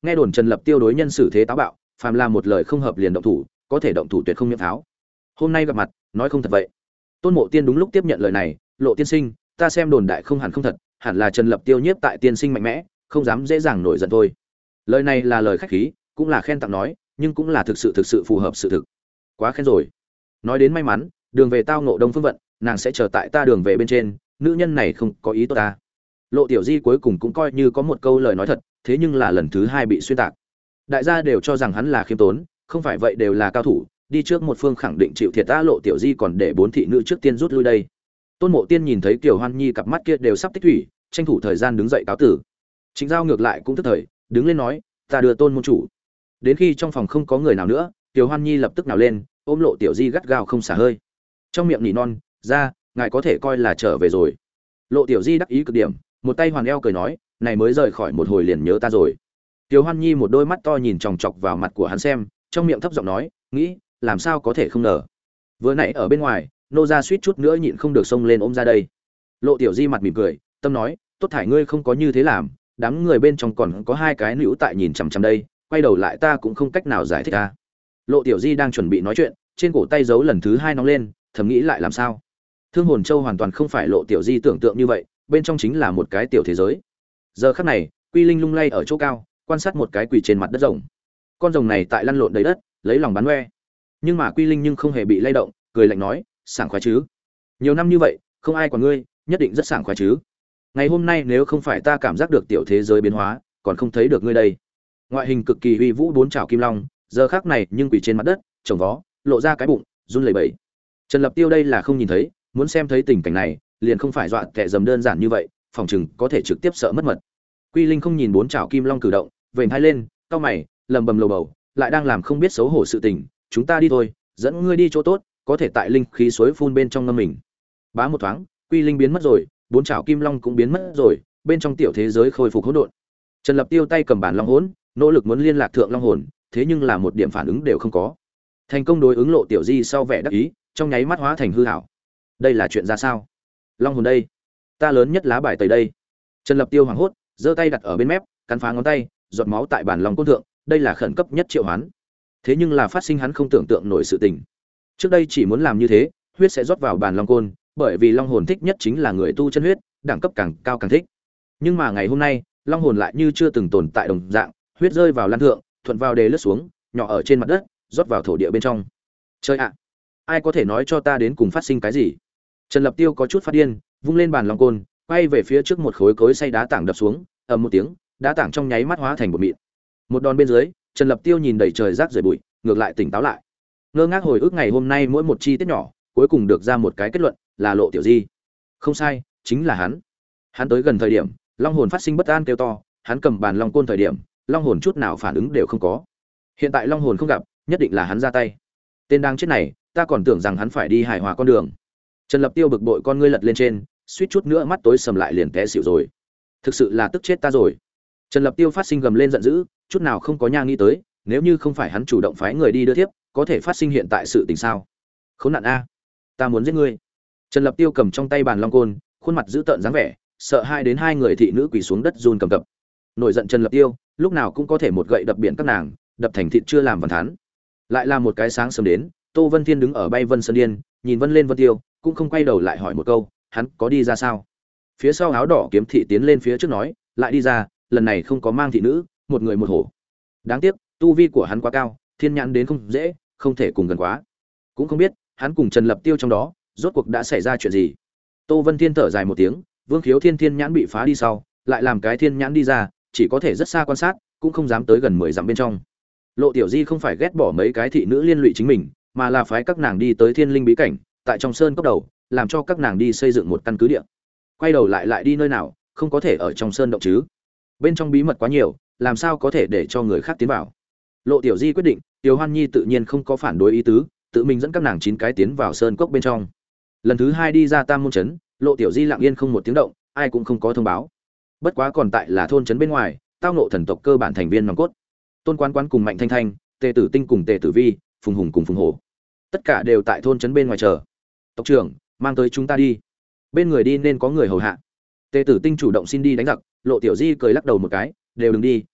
nghe đồn Trần Lập Tiêu đối nhân xử thế táo bạo, phàm là một lời không hợp liền động thủ, có thể động thủ tuyệt không miễn tháo. Hôm nay gặp mặt, nói không thật vậy. Tôn Mộ Tiên đúng lúc tiếp nhận lời này, Lộ tiên sinh, ta xem đồn đại không hẳn không thật, hẳn là Trần Lập Tiêu nhiếp tại tiên sinh mạnh mẽ, không dám dễ dàng nổi giận thôi. Lời này là lời khách khí, cũng là khen tặng nói, nhưng cũng là thực sự thực sự phù hợp sự thực. Quá khen rồi. Nói đến may mắn, đường về tao ngộ Đông Phương Vận, nàng sẽ chờ tại ta đường về bên trên, nữ nhân này không có ý tốt ta. Lộ Tiểu Di cuối cùng cũng coi như có một câu lời nói thật, thế nhưng là lần thứ hai bị xuyên tạc. Đại gia đều cho rằng hắn là khiêm tốn, không phải vậy đều là cao thủ, đi trước một phương khẳng định chịu thiệt ta. Lộ Tiểu Di còn để bốn thị nữ trước tiên rút lui đây. Tôn Mộ Tiên nhìn thấy Kiều Hoan Nhi cặp mắt kia đều sắp tích thủy, tranh thủ thời gian đứng dậy cáo tử. Trịnh Giao ngược lại cũng tức thời, đứng lên nói, ta đưa Tôn môn chủ. Đến khi trong phòng không có người nào nữa, Kiều Hoan Nhi lập tức nào lên, ôm Lộ Tiểu Di gắt gao không xả hơi. Trong miệng nỉ non, ra, ngài có thể coi là trở về rồi. Lộ Tiểu Di đắc ý cực điểm, một tay hoàn eo cười nói, này mới rời khỏi một hồi liền nhớ ta rồi. Kiều Hoan Nhi một đôi mắt to nhìn chòng chọc vào mặt của hắn xem, trong miệng thấp giọng nói, nghĩ, làm sao có thể không nở. Vừa nãy ở bên ngoài, nô gia suýt chút nữa nhịn không được xông lên ôm ra đây. Lộ Tiểu Di mặt mỉm cười, tâm nói, tốt thải ngươi không có như thế làm, đám người bên trong còn có hai cái nữ tại nhìn chằm chằm đây, quay đầu lại ta cũng không cách nào giải thích ta. Lộ Tiểu Di đang chuẩn bị nói chuyện, trên cổ tay giấu lần thứ hai nóng lên, thầm nghĩ lại làm sao. Thương Hồn Châu hoàn toàn không phải Lộ Tiểu Di tưởng tượng như vậy, bên trong chính là một cái tiểu thế giới. Giờ khắc này, Quy Linh lung lay ở chỗ cao, quan sát một cái quỷ trên mặt đất rồng. Con rồng này tại lăn lộn đầy đất, lấy lòng bán oe. Nhưng mà Quy Linh nhưng không hề bị lay động, cười lạnh nói, sảng khoái chứ? Nhiều năm như vậy, không ai quản ngươi, nhất định rất sảng khoái chứ? Ngày hôm nay nếu không phải ta cảm giác được tiểu thế giới biến hóa, còn không thấy được ngươi đây. Ngoại hình cực kỳ uy vũ bốn trảo kim long, giờ khắc này nhưng quỷ trên mặt đất, trồng vó, lộ ra cái bụng, run lẩy bẩy. Trần Lập Tiêu đây là không nhìn thấy, muốn xem thấy tình cảnh này, liền không phải dọa kẻ dầm đơn giản như vậy, phòng chừng có thể trực tiếp sợ mất mật. Quy Linh không nhìn bốn trảo kim long cử động, vểnh hai lên, cau mày, lầm bầm lầu bầu, lại đang làm không biết xấu hổ sự tình, chúng ta đi thôi, dẫn ngươi đi chỗ tốt, có thể tại linh khí suối phun bên trong ngâm mình. Bá một thoáng, Quy Linh biến mất rồi, bốn trảo kim long cũng biến mất rồi, bên trong tiểu thế giới khôi phục hỗn độn. Trần Lập Tiêu tay cầm bản long hồn, nỗ lực muốn liên lạc thượng long hồn, thế nhưng là một điểm phản ứng đều không có. Thành công đối ứng Lộ Tiểu Di sau vẻ đắc ý, trong nháy mắt hóa thành hư ảo. Đây là chuyện ra sao? Long hồn đây, ta lớn nhất lá bài tẩy đây. Trần Lập Tiêu hoảng hốt, giơ tay đặt ở bên mép, cắn phá ngón tay, giọt máu tại bản long côn thượng, đây là khẩn cấp nhất triệu hoán. Thế nhưng là phát sinh hắn không tưởng tượng nổi sự tình. Trước đây chỉ muốn làm như thế, huyết sẽ rót vào bản long côn, bởi vì long hồn thích nhất chính là người tu chân huyết, đẳng cấp càng cao càng thích. Nhưng mà ngày hôm nay, long hồn lại như chưa từng tồn tại đồng dạng, huyết rơi vào lan thượng, thuận vào đề lướt xuống, nhỏ ở trên mặt đất, rót vào thổ địa bên trong. Chơi ạ, ai có thể nói cho ta đến cùng phát sinh cái gì? Trần Lập Tiêu có chút phát điên, vung lên bàn long côn, quay về phía trước một khối cối xay đá tảng đập xuống, ầm một tiếng, đá tảng trong nháy mắt hóa thành bột mịn. Một đòn bên dưới, Trần Lập Tiêu nhìn đầy trời rác rưởi bụi, ngược lại tỉnh táo lại. Ngơ ngác hồi ức ngày hôm nay mỗi một chi tiết nhỏ, cuối cùng được ra một cái kết luận, là Lộ Tiểu Di. Không sai, chính là hắn. Hắn tới gần thời điểm, long hồn phát sinh bất an kêu to, hắn cầm bàn long côn thời điểm, long hồn chút nào phản ứng đều không có. Hiện tại long hồn không gặp, nhất định là hắn ra tay. Tên đang chết này, ta còn tưởng rằng hắn phải đi hài hòa con đường. Trần Lập Tiêu bực bội con ngươi lật lên trên, suýt chút nữa mắt tối sầm lại liền té xỉu rồi. Thực sự là tức chết ta rồi. Trần Lập Tiêu phát sinh gầm lên giận dữ, chút nào không có nha nghĩ tới, nếu như không phải hắn chủ động phái người đi đưa tiếp, có thể phát sinh hiện tại sự tình sao? Khốn nạn a, ta muốn giết ngươi. Trần Lập Tiêu cầm trong tay bàn long côn, khuôn mặt dữ tợn dáng vẻ, sợ hai đến hai người thị nữ quỳ xuống đất run cầm cập. Nổi giận Trần Lập Tiêu, lúc nào cũng có thể một gậy đập biển các nàng, đập thành thịt chưa làm văn thán. Lại là một cái sáng sớm đến, Tô Vân Thiên đứng ở bay Vân Sơn Điên, nhìn Vân lên Vân Tiêu, cũng không quay đầu lại hỏi một câu, hắn có đi ra sao? Phía sau áo đỏ kiếm thị tiến lên phía trước nói, lại đi ra, lần này không có mang thị nữ, một người một hổ. Đáng tiếc, tu vi của hắn quá cao, thiên nhãn đến không dễ, không thể cùng gần quá. Cũng không biết, hắn cùng Trần Lập Tiêu trong đó, rốt cuộc đã xảy ra chuyện gì. Tô Vân Thiên thở dài một tiếng, Vương Khiếu Thiên thiên nhãn bị phá đi sau, lại làm cái thiên nhãn đi ra, chỉ có thể rất xa quan sát, cũng không dám tới gần mười dặm bên trong. Lộ Tiểu Di không phải ghét bỏ mấy cái thị nữ liên lụy chính mình, mà là phái các nàng đi tới Thiên Linh bí cảnh, tại trong sơn cốc đầu, làm cho các nàng đi xây dựng một căn cứ địa. Quay đầu lại lại đi nơi nào, không có thể ở trong sơn động chứ? Bên trong bí mật quá nhiều, làm sao có thể để cho người khác tiến vào? Lộ Tiểu Di quyết định, Tiểu Hoan Nhi tự nhiên không có phản đối ý tứ, tự mình dẫn các nàng chín cái tiến vào sơn cốc bên trong. Lần thứ hai đi ra Tam môn trấn, Lộ Tiểu Di lặng yên không một tiếng động, ai cũng không có thông báo. Bất quá còn tại là thôn trấn bên ngoài, tao ngộ thần tộc cơ bản thành viên nòng cốt. Tôn Quán Quán cùng Mạnh Thanh Thanh, Tề Tử Tinh cùng Tề Tử Vi, Phùng Hùng cùng Phùng Hổ, tất cả đều tại thôn trấn bên ngoài chờ. Tộc trưởng, mang tới chúng ta đi. Bên người đi nên có người hầu hạ. Tề Tử Tinh chủ động xin đi đánh giặc, Lộ Tiểu Di cười lắc đầu một cái, đều đừng đi,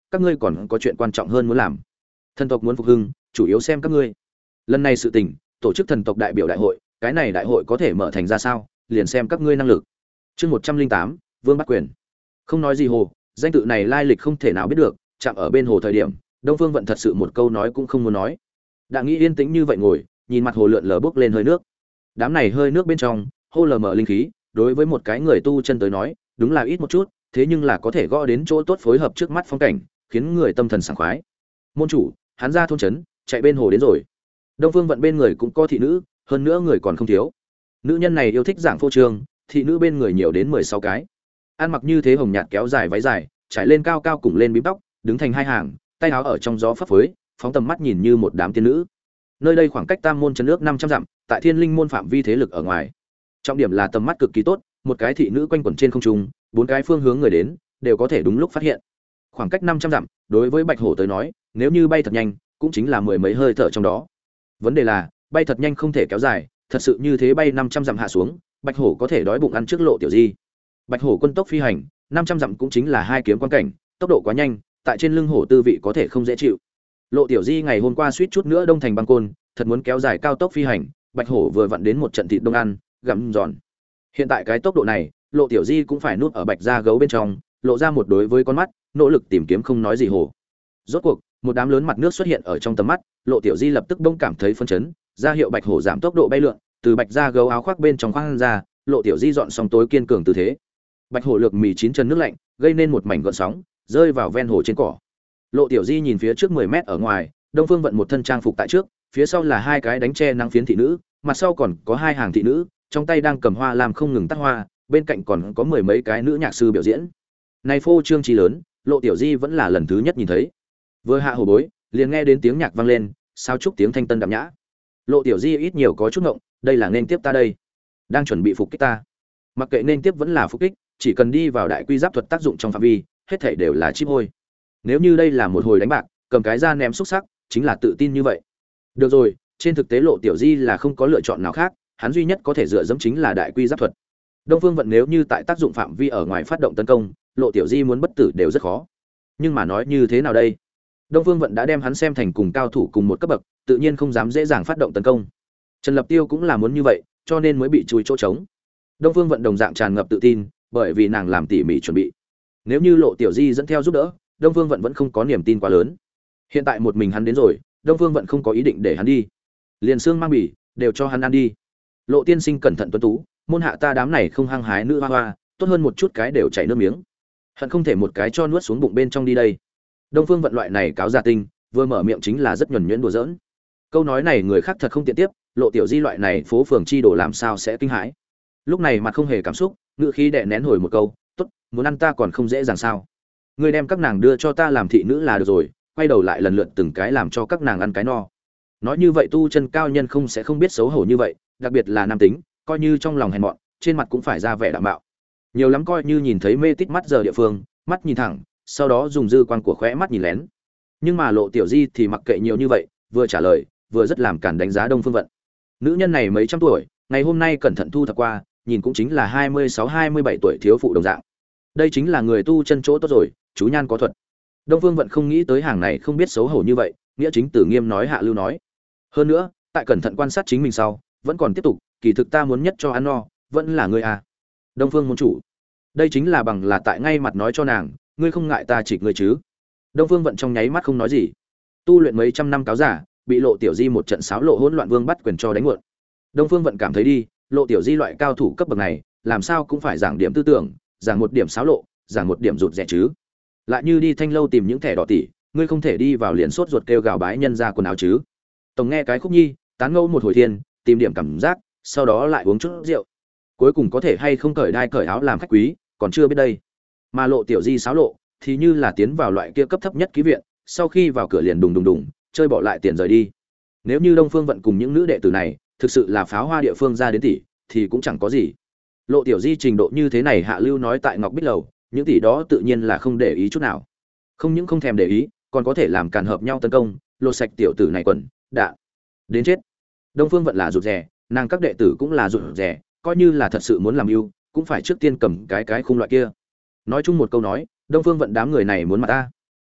các ngươi còn có chuyện quan trọng hơn muốn làm. Thần tộc muốn phục hưng, chủ yếu xem các ngươi. Lần này sự tình, tổ chức thần tộc đại biểu đại hội, cái này đại hội có thể mở thành ra sao, liền xem các ngươi năng lực. Chương một trăm linh tám, Vương Bắt Quyền. Không nói gì hồ, danh tự này lai lịch không thể nào biết được, chạm ở bên hồ thời điểm, Đông Phương Vận thật sự một câu nói cũng không muốn nói. Đã nghĩ yên tĩnh như vậy ngồi, nhìn mặt hồ lượn lờ bốc lên hơi nước. Đám này hơi nước bên trong, hô lờ mờ linh khí, đối với một cái người tu chân tới nói, đúng là ít một chút, thế nhưng là có thể gõ đến chỗ tốt phối hợp trước mắt phong cảnh, khiến người tâm thần sảng khoái. Môn chủ, hắn ra thôn trấn, chạy bên hồ đến rồi. Đông Phương Vận bên người cũng có thị nữ, hơn nữa người còn không thiếu. Nữ nhân này yêu thích dạng phô trương, thị nữ bên người nhiều đến mười sáu cái. Ăn mặc như thế hồng nhạt kéo dài váy dài, trải lên cao cao cùng lên bím tóc, đứng thành hai hàng, tay áo ở trong gió phấp phới, phóng tầm mắt nhìn như một đám tiên nữ. Nơi đây khoảng cách Tam môn trấn nước năm trăm dặm, tại Thiên Linh môn phạm vi thế lực ở ngoài. Trọng điểm là tầm mắt cực kỳ tốt, một cái thị nữ quanh quẩn trên không trung, bốn cái phương hướng người đến đều có thể đúng lúc phát hiện. Khoảng cách năm trăm dặm, đối với Bạch Hổ tới nói, nếu như bay thật nhanh, cũng chính là mười mấy hơi thở trong đó. Vấn đề là, bay thật nhanh không thể kéo dài, thật sự như thế bay năm trăm dặm hạ xuống, Bạch Hổ có thể đói bụng ăn trước Lộ Tiểu Di. Bạch Hổ quân tốc phi hành, năm trăm dặm cũng chính là hai kiếm quan cảnh, tốc độ quá nhanh, tại trên lưng hổ tư vị có thể không dễ chịu. Lộ Tiểu Di ngày hôm qua suýt chút nữa đông thành băng côn, thật muốn kéo dài cao tốc phi hành, Bạch Hổ vừa vặn đến một trận thịt đông ăn, gặm giòn. Hiện tại cái tốc độ này, Lộ Tiểu Di cũng phải nuốt ở Bạch da gấu bên trong, lộ ra một đối với con mắt, nỗ lực tìm kiếm không nói gì hổ. Rốt cuộc, một đám lớn mặt nước xuất hiện ở trong tầm mắt, Lộ Tiểu Di lập tức bỗng cảm thấy phấn chấn, ra hiệu Bạch Hổ giảm tốc độ bay lượn, từ Bạch da gấu áo khoác bên trong khoang ra, Lộ Tiểu Di dọn xong tối kiên cường tư thế. Bạch Hổ lược mì chín chân nước lạnh, gây nên một mảnh gợn sóng, rơi vào ven hồ trên cỏ. Lộ Tiểu Di nhìn phía trước mười mét ở ngoài, Đông Phương Vận một thân trang phục tại trước, phía sau là hai cái đánh che nắng phiến thị nữ, mặt sau còn có hai hàng thị nữ, trong tay đang cầm hoa làm không ngừng tắt hoa, bên cạnh còn có mười mấy cái nữ nhạc sư biểu diễn. Này phô trương trí lớn, Lộ Tiểu Di vẫn là lần thứ nhất nhìn thấy. Vừa hạ hồ bối, liền nghe đến tiếng nhạc vang lên, sao chúc tiếng thanh tân đạm nhã. Lộ Tiểu Di ít nhiều có chút ngộng, đây là nên tiếp ta đây, đang chuẩn bị phục kích ta. Mặc kệ nên tiếp vẫn là phục kích, chỉ cần đi vào đại quy giáp thuật tác dụng trong phạm vi, hết thảy đều là chip hôi. Nếu như đây là một hồi đánh bạc, cầm cái ra ném xúc sắc, chính là tự tin như vậy. Được rồi, trên thực tế Lộ Tiểu Di là không có lựa chọn nào khác, hắn duy nhất có thể dựa dẫm chính là đại quy giáp thuật. Đông Phương Vận nếu như tại tác dụng phạm vi ở ngoài phát động tấn công, Lộ Tiểu Di muốn bất tử đều rất khó. Nhưng mà nói như thế nào đây? Đông Phương Vận đã đem hắn xem thành cùng cao thủ cùng một cấp bậc, tự nhiên không dám dễ dàng phát động tấn công. Trần Lập Tiêu cũng là muốn như vậy, cho nên mới bị chui chỗ trống. Đông Phương Vận đồng dạng tràn ngập tự tin, bởi vì nàng làm tỉ mỉ chuẩn bị. Nếu như Lộ Tiểu Di dẫn theo giúp đỡ, Đông Phương Vận vẫn không có niềm tin quá lớn. Hiện tại một mình hắn đến rồi, Đông Phương Vận không có ý định để hắn đi. Liền xương mang bỉ, đều cho hắn ăn đi. Lộ tiên sinh cẩn thận tuấn tú, môn hạ ta đám này không hăng hái nữ hoa hoa, tốt hơn một chút cái đều chảy nước miếng. Hận không thể một cái cho nuốt xuống bụng bên trong đi đây. Đông Phương Vận loại này cáo giả tinh, vừa mở miệng chính là rất nhuần nhuyễn đùa giỡn. Câu nói này người khác thật không tiện tiếp, Lộ Tiểu Di loại này phố phường chi đồ làm sao sẽ kinh hãi. Lúc này mặt không hề cảm xúc, ngữ khí đè nén hồi một câu, "Tốt, muốn ăn ta còn không dễ dàng sao? Ngươi đem các nàng đưa cho ta làm thị nữ là được rồi." Quay đầu lại lần lượt từng cái làm cho các nàng ăn cái no. Nói như vậy tu chân cao nhân không sẽ không biết xấu hổ như vậy, đặc biệt là nam tính, coi như trong lòng hèn mọn, trên mặt cũng phải ra vẻ đạm bạo. Nhiều lắm coi như nhìn thấy mê tít mắt giờ địa phương, mắt nhìn thẳng, sau đó dùng dư quan của khóe mắt nhìn lén. Nhưng mà Lộ Tiểu Di thì mặc kệ nhiều như vậy, vừa trả lời, vừa rất làm cản đánh giá Đông Phương Vận. Nữ nhân này mấy trăm tuổi, ngày hôm nay cẩn thận thu thập qua, nhìn cũng chính là hai mươi sáu hai mươi bảy tuổi thiếu phụ đồng dạng. Đây chính là người tu chân chỗ tốt rồi, chú nhan có thuật. Đông Phương Vận không nghĩ tới hàng này không biết xấu hổ như vậy, nghĩa chính tử nghiêm nói hạ lưu nói. Hơn nữa, tại cẩn thận quan sát chính mình sau, vẫn còn tiếp tục, kỳ thực ta muốn nhất cho ăn no, vẫn là ngươi à. Đông Phương môn chủ. Đây chính là bằng là tại ngay mặt nói cho nàng, ngươi không ngại ta chỉ ngươi chứ. Đông Phương Vận trong nháy mắt không nói gì. Tu luyện mấy trăm năm cáo giả, bị Lộ Tiểu Di một trận sáo lộ hỗn loạn vương bắt quyền cho đánh muộn. Đông Phương Vận cảm thấy đi, Lộ Tiểu Di loại cao thủ cấp bậc này, làm sao cũng phải giảng điểm tư tưởng, giảng một điểm sáo lộ, giảng một điểm rụt rẻ chứ. Lại như đi thanh lâu tìm những thẻ đỏ tỷ, ngươi không thể đi vào liền sốt ruột kêu gào bái nhân ra quần áo chứ. Tổng nghe cái khúc nhi, tán ngẫu một hồi thiên, tìm điểm cảm giác, sau đó lại uống chút rượu. Cuối cùng có thể hay không cởi đai cởi áo làm khách quý, còn chưa biết đây. Mà Lộ Tiểu Di sáo lộ, thì như là tiến vào loại kia cấp thấp nhất ký viện, sau khi vào cửa liền đùng đùng đùng, chơi bỏ lại tiền rời đi. Nếu như Đông Phương Vận cùng những nữ đệ tử này, thực sự là pháo hoa địa phương ra đến tỷ, thì cũng chẳng có gì. Lộ Tiểu Di trình độ như thế này hạ lưu nói tại Ngọc Bích lầu, những tỷ đó tự nhiên là không để ý chút nào. Không những không thèm để ý, còn có thể làm càn hợp nhau tấn công, lột sạch tiểu tử này quần, đạ. Đến chết. Đông Phương Vận là rụt rè, nàng các đệ tử cũng là rụt rè, coi như là thật sự muốn làm ưu, cũng phải trước tiên cầm cái cái khung loại kia. Nói chung một câu nói, Đông Phương Vận đám người này muốn mặt ta.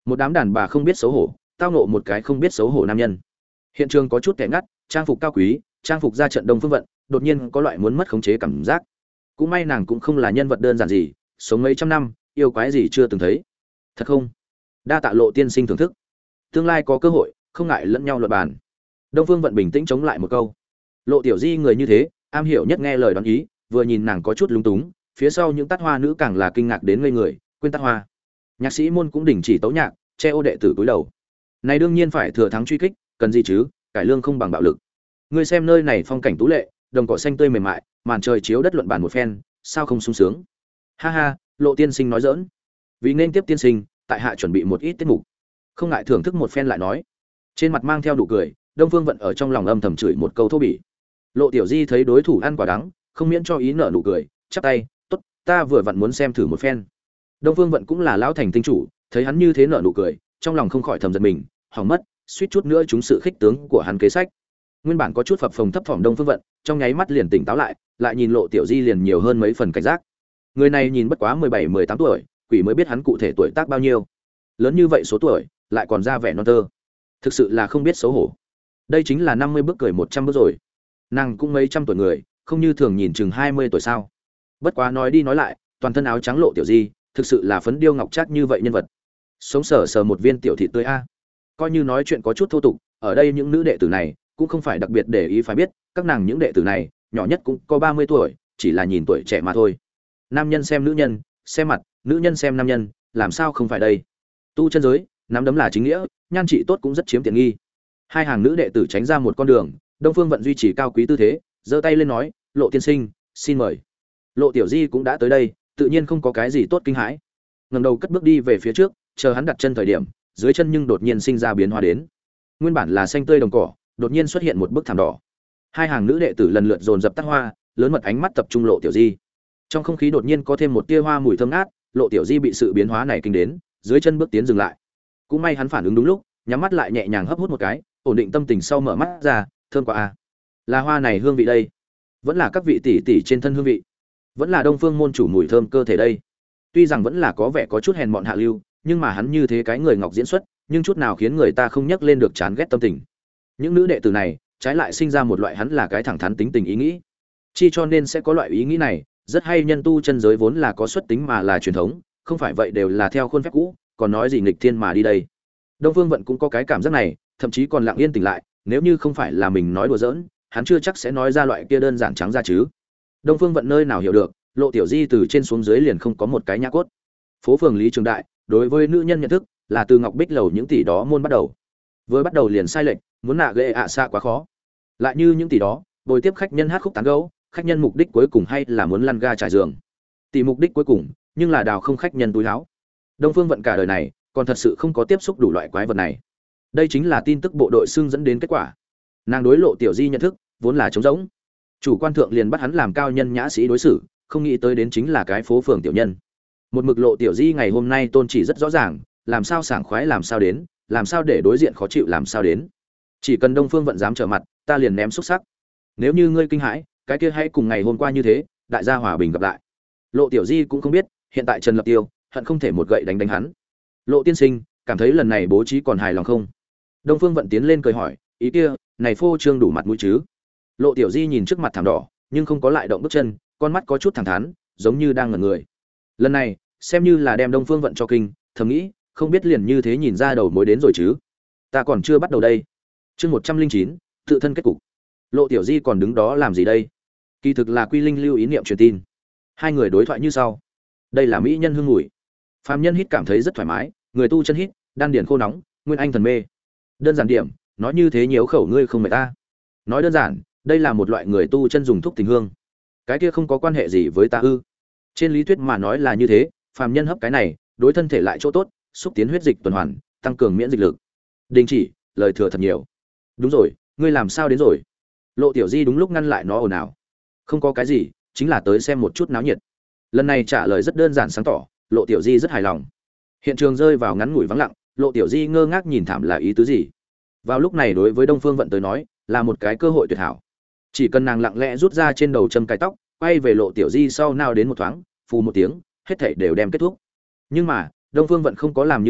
Một đám đàn bà không biết xấu hổ, tao nộ một cái không biết xấu hổ nam nhân. Hiện trường có chút kẻ ngắt, trang phục cao quý, trang phục ra trận Đông Phương Vận, đột nhiên có loại muốn mất khống chế cảm giác. Cũng may nàng cũng không là nhân vật đơn giản gì, sống mấy trăm năm, yêu quái gì chưa từng thấy. Thật không? Đa tạ Lộ tiên sinh thưởng thức. Tương lai có cơ hội, không ngại lẫn nhau luận bàn. Đông Phương Vận bình tĩnh chống lại một câu. Lộ Tiểu Di người như thế, am hiểu nhất nghe lời đoán ý, vừa nhìn nàng có chút lúng túng, phía sau những tát hoa nữ càng là kinh ngạc đến ngây người, quên tát hoa. Nhạc sĩ môn cũng đình chỉ tấu nhạc, che ô đệ tử cúi đầu. Này đương nhiên phải thừa thắng truy kích, cần gì chứ, cải lương không bằng bạo lực. Ngươi xem nơi này phong cảnh tú lệ, đồng cỏ xanh tươi mềm mại, màn trời chiếu đất luận bàn một phen, sao không sung sướng. Ha ha, Lộ tiên sinh nói giỡn. Vì nên tiếp tiên sinh, tại hạ chuẩn bị một ít tiết mục, không ngại thưởng thức một phen lại nói. Trên mặt mang theo nụ cười, Đông Phương Vận ở trong lòng âm thầm chửi một câu thô bỉ. Lộ Tiểu Di thấy đối thủ ăn quả đắng, không miễn cho ý nở nụ cười, chắp tay, "Tốt, ta vừa vặn muốn xem thử một phen." Đông Phương Vận cũng là lão thành tinh chủ, thấy hắn như thế nở nụ cười, trong lòng không khỏi thầm giận mình, hỏng mất, suýt chút nữa chúng sự khích tướng của hắn kế sách. Nguyên bản có chút phập phồng thấp thỏm Đông Phương Vận, trong nháy mắt liền tỉnh táo lại, lại nhìn Lộ Tiểu Di liền nhiều hơn mấy phần cảnh giác. Người này nhìn bất quá mười bảy mười tám tuổi, quỷ mới biết hắn cụ thể tuổi tác bao nhiêu. Lớn như vậy số tuổi, lại còn ra vẻ non tơ. Thực sự là không biết xấu hổ. Đây chính là năm mươi bước cười một trăm bước rồi. Nàng cũng mấy trăm tuổi người, không như thường nhìn chừng hai mươi tuổi sao? Bất quá nói đi nói lại, toàn thân áo trắng Lộ Tiểu Di, thực sự là phấn điêu ngọc trác như vậy nhân vật. Sống sờ sờ một viên tiểu thị tươi a. Coi như nói chuyện có chút thô tục, ở đây những nữ đệ tử này cũng không phải đặc biệt để ý phải biết, các nàng những đệ tử này, nhỏ nhất cũng có ba mươi tuổi, chỉ là nhìn tuổi trẻ mà thôi. Nam nhân xem nữ nhân, xem mặt, nữ nhân xem nam nhân, làm sao không phải đây? Tu chân giới, nắm đấm là chính nghĩa, nhan trị tốt cũng rất chiếm tiện nghi. Hai hàng nữ đệ tử tránh ra một con đường, Đông Phương Vận duy trì cao quý tư thế, giơ tay lên nói, "Lộ tiên sinh, xin mời." Lộ Tiểu Di cũng đã tới đây, tự nhiên không có cái gì tốt kinh hãi. Ngẩng đầu cất bước đi về phía trước, chờ hắn đặt chân thời điểm, dưới chân nhưng đột nhiên sinh ra biến hóa đến. Nguyên bản là xanh tươi đồng cỏ, đột nhiên xuất hiện một bức thảm đỏ. Hai hàng nữ đệ tử lần lượt dồn dập tắt hoa, lớn mật ánh mắt tập trung Lộ Tiểu Di. Trong không khí đột nhiên có thêm một tia hoa mùi thơm ngát, Lộ Tiểu Di bị sự biến hóa này kinh đến, dưới chân bước tiến dừng lại. Cũng may hắn phản ứng đúng lúc, nhắm mắt lại nhẹ nhàng hấp hút một cái, ổn định tâm tình sau mở mắt ra, thơm quá a. Là hoa này hương vị đây, vẫn là các vị tỷ tỷ trên thân hương vị, vẫn là Đông Phương môn chủ mùi thơm cơ thể đây. Tuy rằng vẫn là có vẻ có chút hèn mọn hạ lưu, nhưng mà hắn như thế cái người ngọc diễn xuất, nhưng chút nào khiến người ta không nhắc lên được chán ghét tâm tình. Những nữ đệ tử này, trái lại sinh ra một loại hắn là cái thẳng thắn tính tình ý nghĩ. Chi cho nên sẽ có loại ý nghĩ này, rất hay nhân tu chân giới vốn là có xuất tính mà là truyền thống, không phải vậy đều là theo khuôn phép cũ, còn nói gì nghịch thiên mà đi đây. Đông Phương Vận cũng có cái cảm giác này, thậm chí còn lặng yên tỉnh lại, nếu như không phải là mình nói đùa giỡn, hắn chưa chắc sẽ nói ra loại kia đơn giản trắng ra chứ. Đông Phương Vận nơi nào hiểu được, Lộ Tiểu Di từ trên xuống dưới liền không có một cái nhã cốt. Phố phường Lý Trường Đại, đối với nữ nhân nhận thức là từ Ngọc Bích lầu những tỷ đó môn bắt đầu. Với bắt đầu liền sai lệch, muốn nạ ghệ ạ xa quá khó. Lại như những tỷ đó, bồi tiếp khách nhân hát khúc tán gẫu, khách nhân mục đích cuối cùng hay là muốn lăn ga trải giường. Tỷ mục đích cuối cùng, nhưng là đào không khách nhân túi áo. Đông Phương Vận cả đời này, còn thật sự không có tiếp xúc đủ loại quái vật này. Đây chính là tin tức bộ đội xưng dẫn đến kết quả. Nàng đối Lộ Tiểu Di nhận thức vốn là trống rỗng. Chủ quan thượng liền bắt hắn làm cao nhân nhã sĩ đối xử, không nghĩ tới đến chính là cái phố phường tiểu nhân. Một mực Lộ Tiểu Di ngày hôm nay tôn chỉ rất rõ ràng, làm sao sảng khoái làm sao đến, làm sao để đối diện khó chịu làm sao đến. Chỉ cần Đông Phương Vận dám trở mặt, ta liền ném xúc sắc. Nếu như ngươi kinh hãi, cái kia hãy cùng ngày hôm qua như thế, đại gia hòa bình gặp lại. Lộ Tiểu Di cũng không biết, hiện tại Trần Lập Tiêu hận không thể một gậy đánh đánh hắn. Lộ tiên sinh, cảm thấy lần này bố trí còn hài lòng không? Đông Phương Vận tiến lên cười hỏi, ý kia, này phô trương đủ mặt mũi chứ? Lộ Tiểu Di nhìn trước mặt thảm đỏ, nhưng không có lại động bước chân, con mắt có chút thẳng thắn, giống như đang ngẩn người. Lần này, xem như là đem Đông Phương Vận cho kinh, thầm nghĩ, không biết liền như thế nhìn ra đầu mối đến rồi chứ? Ta còn chưa bắt đầu đây. Chương một trăm linh chín, tự thân kết cục. Lộ Tiểu Di còn đứng đó làm gì đây? Kỳ thực là Quy Linh lưu ý niệm truyền tin. Hai người đối thoại như sau. Đây là mỹ nhân hương ngủi. Phàm nhân hít cảm thấy rất thoải mái, người tu chân hít, đan điền khô nóng, nguyên anh thần mê. Đơn giản điểm, nói như thế nhiều khẩu ngươi không mệt ta. Nói đơn giản, đây là một loại người tu chân dùng thuốc tình hương. Cái kia không có quan hệ gì với ta ư? Trên lý thuyết mà nói là như thế, phàm nhân hấp cái này, đối thân thể lại chỗ tốt, xúc tiến huyết dịch tuần hoàn, tăng cường miễn dịch lực. Đình chỉ, lời thừa thật nhiều. Đúng rồi, ngươi làm sao đến rồi? Lộ Tiểu Di đúng lúc ngăn lại nó ồn ào. Không có cái gì, chính là tới xem một chút náo nhiệt. Lần này trả lời rất đơn giản sáng tỏ, Lộ Tiểu Di rất hài lòng. Hiện trường rơi vào ngắn ngủi vắng lặng, Lộ Tiểu Di ngơ ngác nhìn thảm là ý tứ gì. Vào lúc này đối với Đông Phương Vận tới nói, là một cái cơ hội tuyệt hảo. Chỉ cần nàng lặng lẽ rút ra trên đầu châm cái tóc, quay về Lộ Tiểu Di sau nào đến một thoáng, phù một tiếng, hết thảy đều đem kết thúc. Nhưng mà, Đông Phương Vận không có làm như thế,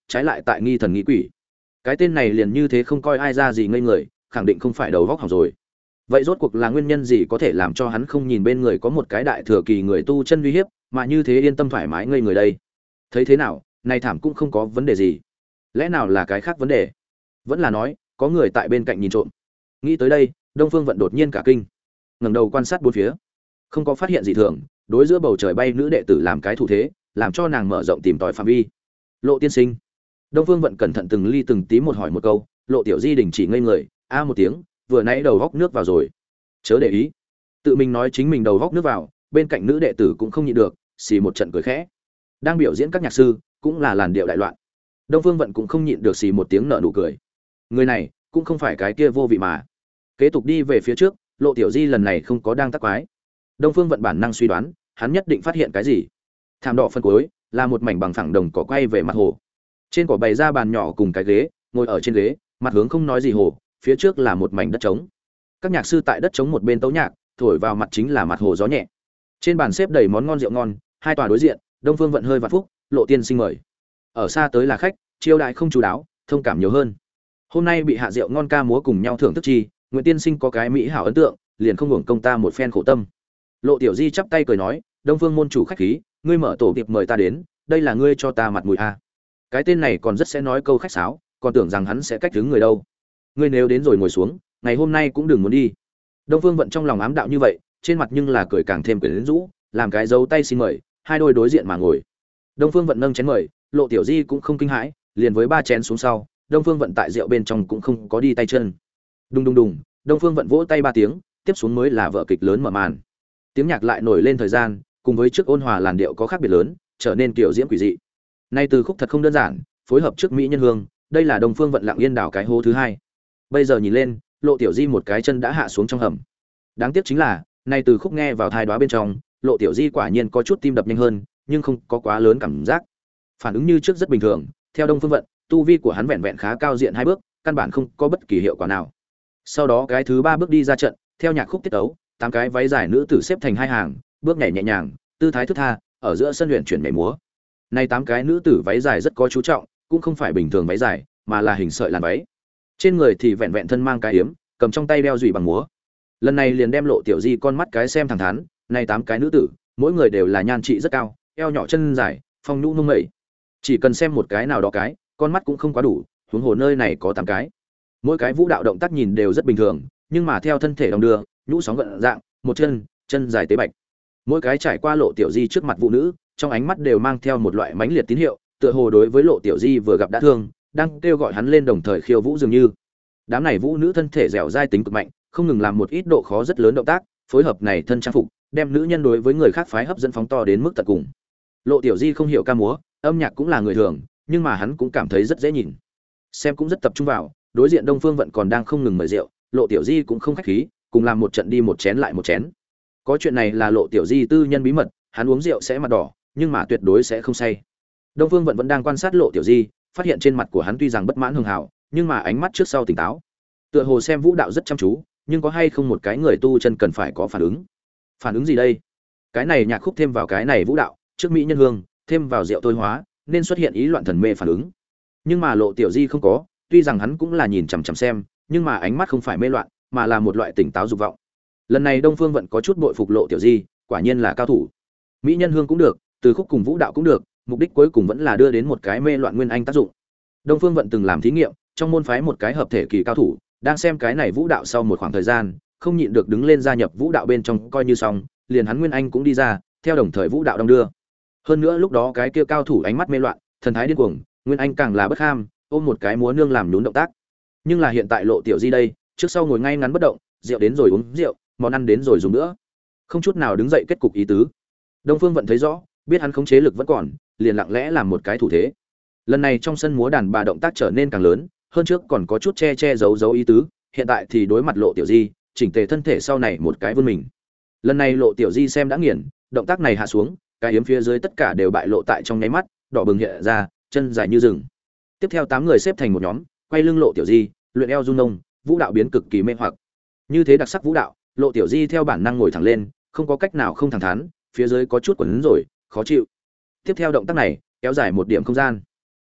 trái lại tại nghi thần nghi quỷ. Cái tên này liền như thế không coi ai ra gì ngây người, khẳng định không phải đầu vóc hỏng rồi. Vậy rốt cuộc là nguyên nhân gì có thể làm cho hắn không nhìn bên người có một cái đại thừa kỳ người tu chân uy hiếp, mà như thế yên tâm thoải mái ngây người đây? Thấy thế nào, này thảm cũng không có vấn đề gì. Lẽ nào là cái khác vấn đề? Vẫn là nói, có người tại bên cạnh nhìn trộm. Nghĩ tới đây, Đông Phương Vận đột nhiên cả kinh, ngẩng đầu quan sát bốn phía, không có phát hiện gì thường, đối giữa bầu trời bay nữ đệ tử làm cái thủ thế, làm cho nàng mở rộng tìm tòi phạm vi. Lộ tiên sinh. Đông Phương Vận cẩn thận từng ly từng tí một hỏi một câu, Lộ Tiểu Di đình chỉ ngây người, a một tiếng, vừa nãy đầu góc nước vào rồi. Chớ để ý. Tự mình nói chính mình đầu góc nước vào, bên cạnh nữ đệ tử cũng không nhịn được, xì một trận cười khẽ. Đang biểu diễn các nhạc sư, cũng là làn điệu đại loạn. Đông Phương Vận cũng không nhịn được xì một tiếng nở nụ cười. Người này, cũng không phải cái kia vô vị mà. Kế tục đi về phía trước, Lộ Tiểu Di lần này không có đang tác quái. Đông Phương Vận bản năng suy đoán, hắn nhất định phát hiện cái gì. Thảm đỏ phân cuối, là một mảnh bằng phẳng đồng cỏ quay về mặt hồ. Trên cỏ bày ra bàn nhỏ cùng cái ghế, ngồi ở trên ghế, mặt hướng không nói gì hồ, phía trước là một mảnh đất trống. Các nhạc sư tại đất trống một bên tấu nhạc, thổi vào mặt chính là mặt hồ gió nhẹ. Trên bàn xếp đầy món ngon rượu ngon, hai tòa đối diện, Đông Phương Vận hơi vạn phúc, Lộ tiên sinh mời. Ở xa tới là khách, chiêu đãi không chú đáo, thông cảm nhiều hơn. Hôm nay bị hạ rượu ngon ca múa cùng nhau thưởng thức chi, Nguyệt tiên sinh có cái mỹ hảo ấn tượng, liền không hưởng công ta một phen khổ tâm. Lộ Tiểu Di chắp tay cười nói, Đông Phương môn chủ khách khí, ngươi mở tổ tiệc mời ta đến, đây là ngươi cho ta mặt mũi a. Cái tên này còn rất sẽ nói câu khách sáo, còn tưởng rằng hắn sẽ cách đứng người đâu. Ngươi nếu đến rồi ngồi xuống, ngày hôm nay cũng đừng muốn đi. Đông Phương Vận trong lòng ám đạo như vậy, trên mặt nhưng là cười càng thêm quyến rũ, làm cái dấu tay xin mời, hai đôi đối diện mà ngồi. Đông Phương Vận nâng chén mời, Lộ Tiểu Di cũng không kinh hãi, liền với ba chén xuống sau, Đông Phương Vận tại rượu bên trong cũng không có đi tay chân. Đùng đùng đùng, Đông Phương Vận vỗ tay ba tiếng, tiếp xuống mới là vở kịch lớn mở màn. Tiếng nhạc lại nổi lên thời gian, cùng với trước ôn hòa làn điệu có khác biệt lớn, trở nên kiểu diễm quỷ dị. Nay từ khúc thật không đơn giản, phối hợp trước mỹ nhân hương, đây là Đông Phương Vận lặng yên đào cái hố thứ hai. Bây giờ nhìn lên, Lộ Tiểu Di một cái chân đã hạ xuống trong hầm. Đáng tiếc chính là, nay từ khúc nghe vào thai đoá bên trong, Lộ Tiểu Di quả nhiên có chút tim đập nhanh hơn, nhưng không có quá lớn cảm giác. Phản ứng như trước rất bình thường, theo Đông Phương Vận, tu vi của hắn vẹn vẹn khá cao diện hai bước, căn bản không có bất kỳ hiệu quả nào. Sau đó cái thứ ba bước đi ra trận, theo nhạc khúc tiết tấu, tám cái váy dài nữ tử xếp thành hai hàng, bước nhảy nhẹ nhàng, tư thái thức tha, ở giữa sân luyện chuyển nhảy múa. Nay tám cái nữ tử váy dài rất có chú trọng, cũng không phải bình thường váy dài, mà là hình sợi làn váy. Trên người thì vẹn vẹn thân mang cái yếm, cầm trong tay đeo dùy bằng múa. Lần này liền đem Lộ Tiểu Di con mắt cái xem thẳng thắn, nay tám cái nữ tử, mỗi người đều là nhan trị rất cao, eo nhỏ chân dài, phong nhũ mông mẩy. Chỉ cần xem một cái nào đó cái, con mắt cũng không quá đủ, huống hồ nơi này có tám cái. Mỗi cái vũ đạo động tác nhìn đều rất bình thường, nhưng mà theo thân thể đồng đưa, nhũ sóng gợn dạng, một chân, chân dài tế bạch. Mỗi cái trải qua Lộ Tiểu Di trước mặt vũ nữ, trong ánh mắt đều mang theo một loại mãnh liệt tín hiệu, tựa hồ đối với Lộ Tiểu Di vừa gặp đã thương, đang kêu gọi hắn lên đồng thời khiêu vũ dường như. Đám này vũ nữ thân thể dẻo dai tính cực mạnh, không ngừng làm một ít độ khó rất lớn động tác, phối hợp này thân trang phục, đem nữ nhân đối với người khác phái hấp dẫn phóng to đến mức tận cùng. Lộ Tiểu Di không hiểu ca múa, âm nhạc cũng là người thường, nhưng mà hắn cũng cảm thấy rất dễ nhìn. Xem cũng rất tập trung vào, đối diện Đông Phương Vận còn đang không ngừng mời rượu, Lộ Tiểu Di cũng không khách khí, cùng làm một trận đi một chén lại một chén. Có chuyện này là Lộ Tiểu Di tư nhân bí mật, hắn uống rượu sẽ mặt đỏ, nhưng mà tuyệt đối sẽ không say. Đông Phương Vận vẫn đang quan sát Lộ Tiểu Di, phát hiện trên mặt của hắn tuy rằng bất mãn hường hào, nhưng mà ánh mắt trước sau tỉnh táo. Tựa hồ xem vũ đạo rất chăm chú, nhưng có hay không một cái người tu chân cần phải có phản ứng. Phản ứng gì đây? Cái này nhạc khúc thêm vào cái này vũ đạo, trước mỹ nhân hương, thêm vào rượu tôi hóa, nên xuất hiện ý loạn thần mê phản ứng. Nhưng mà Lộ Tiểu Di không có, tuy rằng hắn cũng là nhìn chằm chằm xem, nhưng mà ánh mắt không phải mê loạn, mà là một loại tỉnh táo dục vọng. Lần này Đông Phương Vận có chút bội phục Lộ Tiểu Di, quả nhiên là cao thủ. Mỹ nhân hương cũng được, từ khúc cùng vũ đạo cũng được, mục đích cuối cùng vẫn là đưa đến một cái mê loạn nguyên anh tác dụng. Đông Phương Vận từng làm thí nghiệm, trong môn phái một cái hợp thể kỳ cao thủ, đang xem cái này vũ đạo sau một khoảng thời gian, không nhịn được đứng lên gia nhập vũ đạo bên trong coi như xong, liền hắn nguyên anh cũng đi ra, theo đồng thời vũ đạo đong đưa. Hơn nữa lúc đó cái kia cao thủ ánh mắt mê loạn, thần thái điên cuồng, nguyên anh càng là bất ham, ôm một cái múa nương làm nhún động tác. Nhưng là hiện tại Lộ Tiểu Di đây, trước sau ngồi ngay ngắn bất động, rượu đến rồi uống rượu, món ăn đến rồi dùng nữa, không chút nào đứng dậy kết cục ý tứ. Đông Phương Vận thấy rõ, biết hắn khống chế lực vẫn còn, liền lặng lẽ làm một cái thủ thế. Lần này trong sân múa đàn bà động tác trở nên càng lớn, hơn trước còn có chút che che giấu giấu ý tứ, hiện tại thì đối mặt Lộ Tiểu Di, chỉnh tề thân thể sau này một cái vươn mình. Lần này Lộ Tiểu Di xem đã nghiền, động tác này hạ xuống, cái yếm phía dưới tất cả đều bại lộ tại trong nháy mắt, đỏ bừng hiện ra, chân dài như rừng. Tiếp theo tám người xếp thành một nhóm, quay lưng Lộ Tiểu Di, luyện eo rung nông, vũ đạo biến cực kỳ mê hoặc. Như thế đặc sắc vũ đạo, Lộ Tiểu Di theo bản năng ngồi thẳng lên, không có cách nào không thẳng thắn, phía dưới có chút quấn rồi, khó chịu. Tiếp theo động tác này, kéo dài một điểm không gian.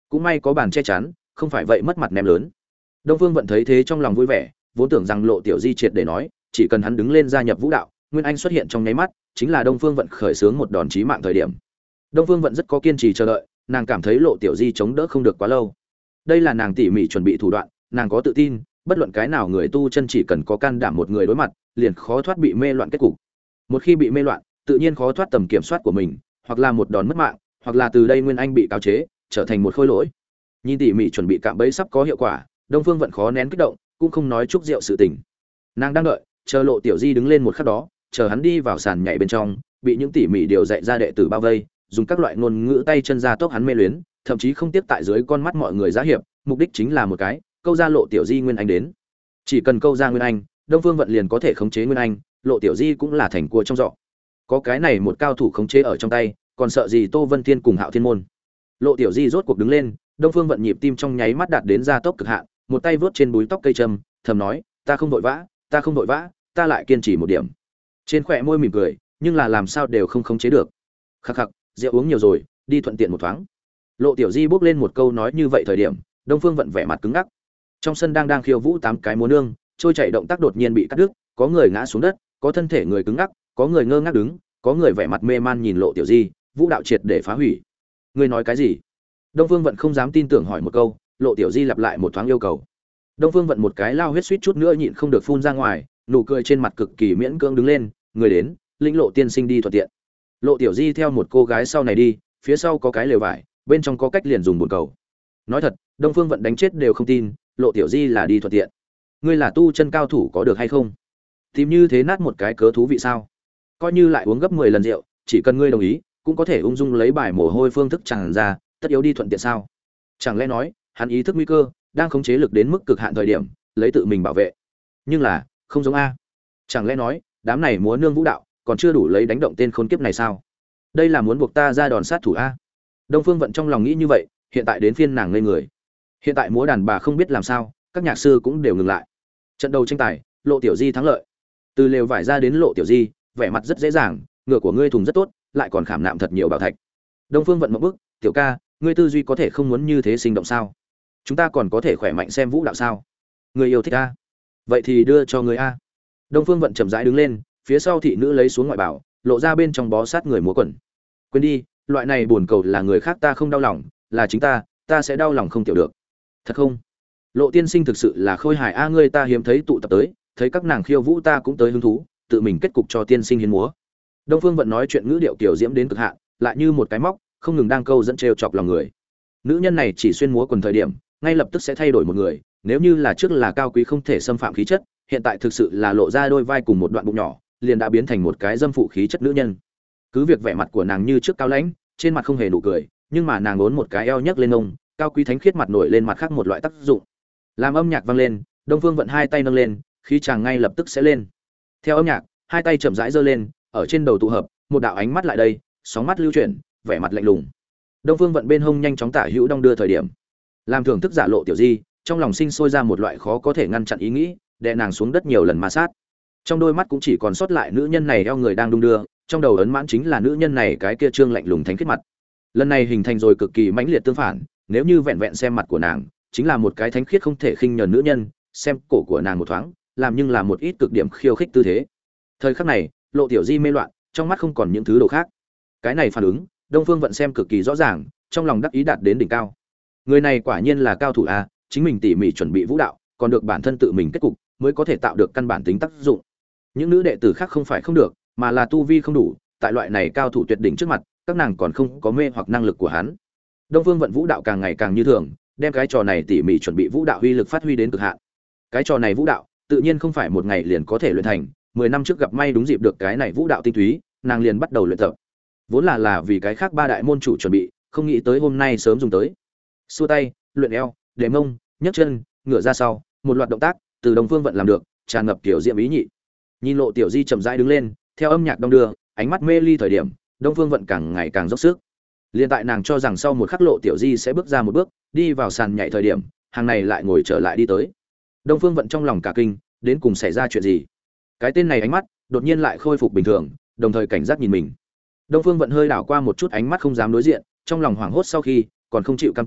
cũng may có bàn che chắn, không phải vậy mất mặt ném lớn. Đông Phương Vận thấy thế trong lòng vui vẻ, vốn tưởng rằng Lộ Tiểu Di triệt để nói, chỉ cần hắn đứng lên gia nhập vũ đạo, Nguyên Anh xuất hiện trong nháy mắt, chính là Đông Phương Vận khởi xướng một đòn chí mạng thời điểm. Đông Phương Vận rất có kiên trì chờ đợi, nàng cảm thấy Lộ Tiểu Di chống đỡ không được quá lâu. Đây là nàng tỉ mỉ chuẩn bị thủ đoạn, nàng có tự tin, bất luận cái nào người tu chân chỉ cần có can đảm một người đối mặt, liền khó thoát bị mê loạn kết cục. Một khi bị mê loạn, tự nhiên khó thoát tầm kiểm soát của mình, hoặc là một đòn mất mạng, hoặc là từ đây Nguyên Anh bị cáo chế, trở thành một khôi lỗi. Nhìn tỉ mỉ chuẩn bị cạm bẫy sắp có hiệu quả, Đông Phương Vận khó nén kích động, cũng không nói chúc rượu sự tình. Nàng đang đợi, chờ Lộ Tiểu Di đứng lên một khắc đó, chờ hắn đi vào sàn nhảy bên trong, bị những tỉ mỉ điều dạy ra đệ tử bao vây, dùng các loại ngôn ngữ tay chân ra tốc hắn mê luyến, thậm chí không tiếp tại dưới con mắt mọi người giá hiệp, mục đích chính là một cái, câu ra Lộ Tiểu Di Nguyên Anh đến. Chỉ cần câu ra Nguyên Anh, Đông Phương Vận liền có thể khống chế Nguyên Anh, Lộ Tiểu Di cũng là thành cua trong giỏ. Có cái này một cao thủ khống chế ở trong tay, còn sợ gì Tô Vân Thiên cùng Hạo Thiên môn. Lộ Tiểu Di rốt cuộc đứng lên, Đông Phương Vận nhịp tim trong nháy mắt đạt đến gia tốc cực hạn, một tay vớt trên búi tóc cây trầm, thầm nói, ta không vội vã, ta không vội vã, ta lại kiên trì một điểm. Trên khóe môi mỉm cười, nhưng là làm sao đều không khống chế được. Khắc khắc, rượu uống nhiều rồi, đi thuận tiện một thoáng. Lộ Tiểu Di bước lên một câu nói như vậy thời điểm, Đông Phương Vận vẻ mặt cứng ngắc. Trong sân đang đang khiêu vũ tám cái múa nương, trôi chảy động tác đột nhiên bị cắt đứt, có người ngã xuống đất, có thân thể người cứng ngắc, có người ngơ ngác đứng, có người vẻ mặt mê man nhìn Lộ Tiểu Di, vũ đạo triệt để phá hủy. Ngươi nói cái gì? Đông Phương Vận không dám tin tưởng hỏi một câu, Lộ Tiểu Di lặp lại một thoáng yêu cầu. Đông Phương Vận một cái lao huyết suýt chút nữa nhịn không được phun ra ngoài, nụ cười trên mặt cực kỳ miễn cưỡng đứng lên, người đến, lĩnh Lộ tiên sinh đi thuận tiện. Lộ Tiểu Di theo một cô gái sau này đi, phía sau có cái lều vải, bên trong có cách liền dùng bồn cầu. Nói thật, Đông Phương Vận đánh chết đều không tin, Lộ Tiểu Di là đi thuận tiện. Ngươi là tu chân cao thủ có được hay không? Tìm như thế nát một cái cớ thú vị sao? Coi như lại uống gấp mười lần rượu, chỉ cần ngươi đồng ý, cũng có thể ung dung lấy bài mồ hôi phương thức chẳng ra, tất yếu đi thuận tiện sao? Chẳng lẽ nói, hắn ý thức nguy cơ, đang khống chế lực đến mức cực hạn thời điểm, lấy tự mình bảo vệ. Nhưng là, không giống a. Chẳng lẽ nói, đám này múa nương vũ đạo, còn chưa đủ lấy đánh động tên khốn kiếp này sao? Đây là muốn buộc ta ra đòn sát thủ a. Đông Phương Vận trong lòng nghĩ như vậy, hiện tại đến phiên nàng ngây người. Hiện tại múa đàn bà không biết làm sao, các nhạc sư cũng đều ngừng lại. Trận đầu tranh tài, Lộ Tiểu Di thắng lợi. Từ lều vải ra đến Lộ Tiểu Di, vẻ mặt rất dễ dàng, ngựa của ngươi thùng rất tốt, lại còn khảm nạm thật nhiều bảo thạch. Đông Phương Vận một bước, tiểu ca, ngươi tư duy có thể không muốn như thế sinh động sao? Chúng ta còn có thể khỏe mạnh xem vũ đạo sao? Ngươi yêu thích a? Vậy thì đưa cho ngươi a. Đông Phương Vận chậm rãi đứng lên, phía sau thị nữ lấy xuống ngoại bảo, lộ ra bên trong bó sát người múa quần. Quên đi, loại này buồn cầu là người khác ta không đau lòng, là chính ta, ta sẽ đau lòng không tiểu được. Thật không? Lộ tiên sinh thực sự là khôi hài a, ngươi ta hiếm thấy tụ tập tới, thấy các nàng khiêu vũ ta cũng tới hứng thú, tự mình kết cục cho tiên sinh hiến múa. Đông Phương Vận nói chuyện ngữ điệu kiểu diễm đến cực hạn, lại như một cái móc, không ngừng đang câu dẫn trêu chọc lòng người. Nữ nhân này chỉ xuyên múa quần thời điểm, ngay lập tức sẽ thay đổi một người, nếu như là trước là cao quý không thể xâm phạm khí chất, hiện tại thực sự là lộ ra đôi vai cùng một đoạn bụng nhỏ, liền đã biến thành một cái dâm phụ khí chất nữ nhân. Cứ việc vẻ mặt của nàng như trước cao lãnh, trên mặt không hề nụ cười, nhưng mà nàng uốn một cái eo nhấc lên ông, cao quý thánh khiết mặt nổi lên mặt khác một loại tác dụng. Làm âm nhạc vang lên, Đông Phương Vận hai tay nâng lên, khí chàng ngay lập tức sẽ lên. Theo âm nhạc, hai tay chậm rãi giơ lên, ở trên đầu tụ hợp, một đạo ánh mắt lại đây, sóng mắt lưu chuyển, vẻ mặt lạnh lùng. Đông Phương Vận bên hông nhanh chóng tả hữu đong đưa thời điểm, làm thưởng thức giả Lộ Tiểu Di, trong lòng sinh sôi ra một loại khó có thể ngăn chặn ý nghĩ, đè nàng xuống đất nhiều lần ma sát. Trong đôi mắt cũng chỉ còn sót lại nữ nhân này eo người đang đung đưa, trong đầu ấn mãn chính là nữ nhân này cái kia trương lạnh lùng thánh khiết mặt. Lần này hình thành rồi cực kỳ mãnh liệt tương phản, nếu như vẹn vẹn xem mặt của nàng, chính là một cái thánh khiết không thể khinh nhờn nữ nhân, xem cổ của nàng một thoáng, làm nhưng là một ít cực điểm khiêu khích tư thế. Thời khắc này, Lộ Tiểu Di mê loạn, trong mắt không còn những thứ đồ khác. Cái này phản ứng, Đông Phương Vận xem cực kỳ rõ ràng, trong lòng đắc ý đạt đến đỉnh cao. Người này quả nhiên là cao thủ a, chính mình tỉ mỉ chuẩn bị vũ đạo, còn được bản thân tự mình kết cục, mới có thể tạo được căn bản tính tác dụng. Những nữ đệ tử khác không phải không được, mà là tu vi không đủ, tại loại này cao thủ tuyệt đỉnh trước mặt, các nàng còn không có mê hoặc năng lực của hắn. Đông Phương Vận vũ đạo càng ngày càng như thường, đem cái trò này tỉ mỉ chuẩn bị vũ đạo uy lực phát huy đến cực hạn. Cái trò này vũ đạo, tự nhiên không phải một ngày liền có thể luyện thành, mười năm trước gặp may đúng dịp được cái này vũ đạo tinh túy, nàng liền bắt đầu luyện tập. Vốn là là vì cái khác ba đại môn chủ chuẩn bị, không nghĩ tới hôm nay sớm dùng tới. Xua tay, luyện eo, để mông, nhấc chân, ngửa ra sau, một loạt động tác, từ Đông Phương Vận làm được, tràn ngập kiểu diệm ý nhị. Nhìn Lộ Tiểu Di chậm rãi đứng lên, theo âm nhạc đong đưa, ánh mắt mê ly thời điểm, Đông Phương Vận càng ngày càng dốc sức. Liên tại nàng cho rằng sau một khắc Lộ Tiểu Di sẽ bước ra một bước, đi vào sàn nhảy thời điểm, hàng này lại ngồi trở lại đi tới. Đông Phương Vận trong lòng cả kinh, đến cùng xảy ra chuyện gì? Cái tên này ánh mắt đột nhiên lại khôi phục bình thường, đồng thời cảnh giác nhìn mình. Đông Phương Vận hơi đảo qua một chút ánh mắt không dám đối diện, trong lòng hoảng hốt sau khi, còn không chịu cam tâm,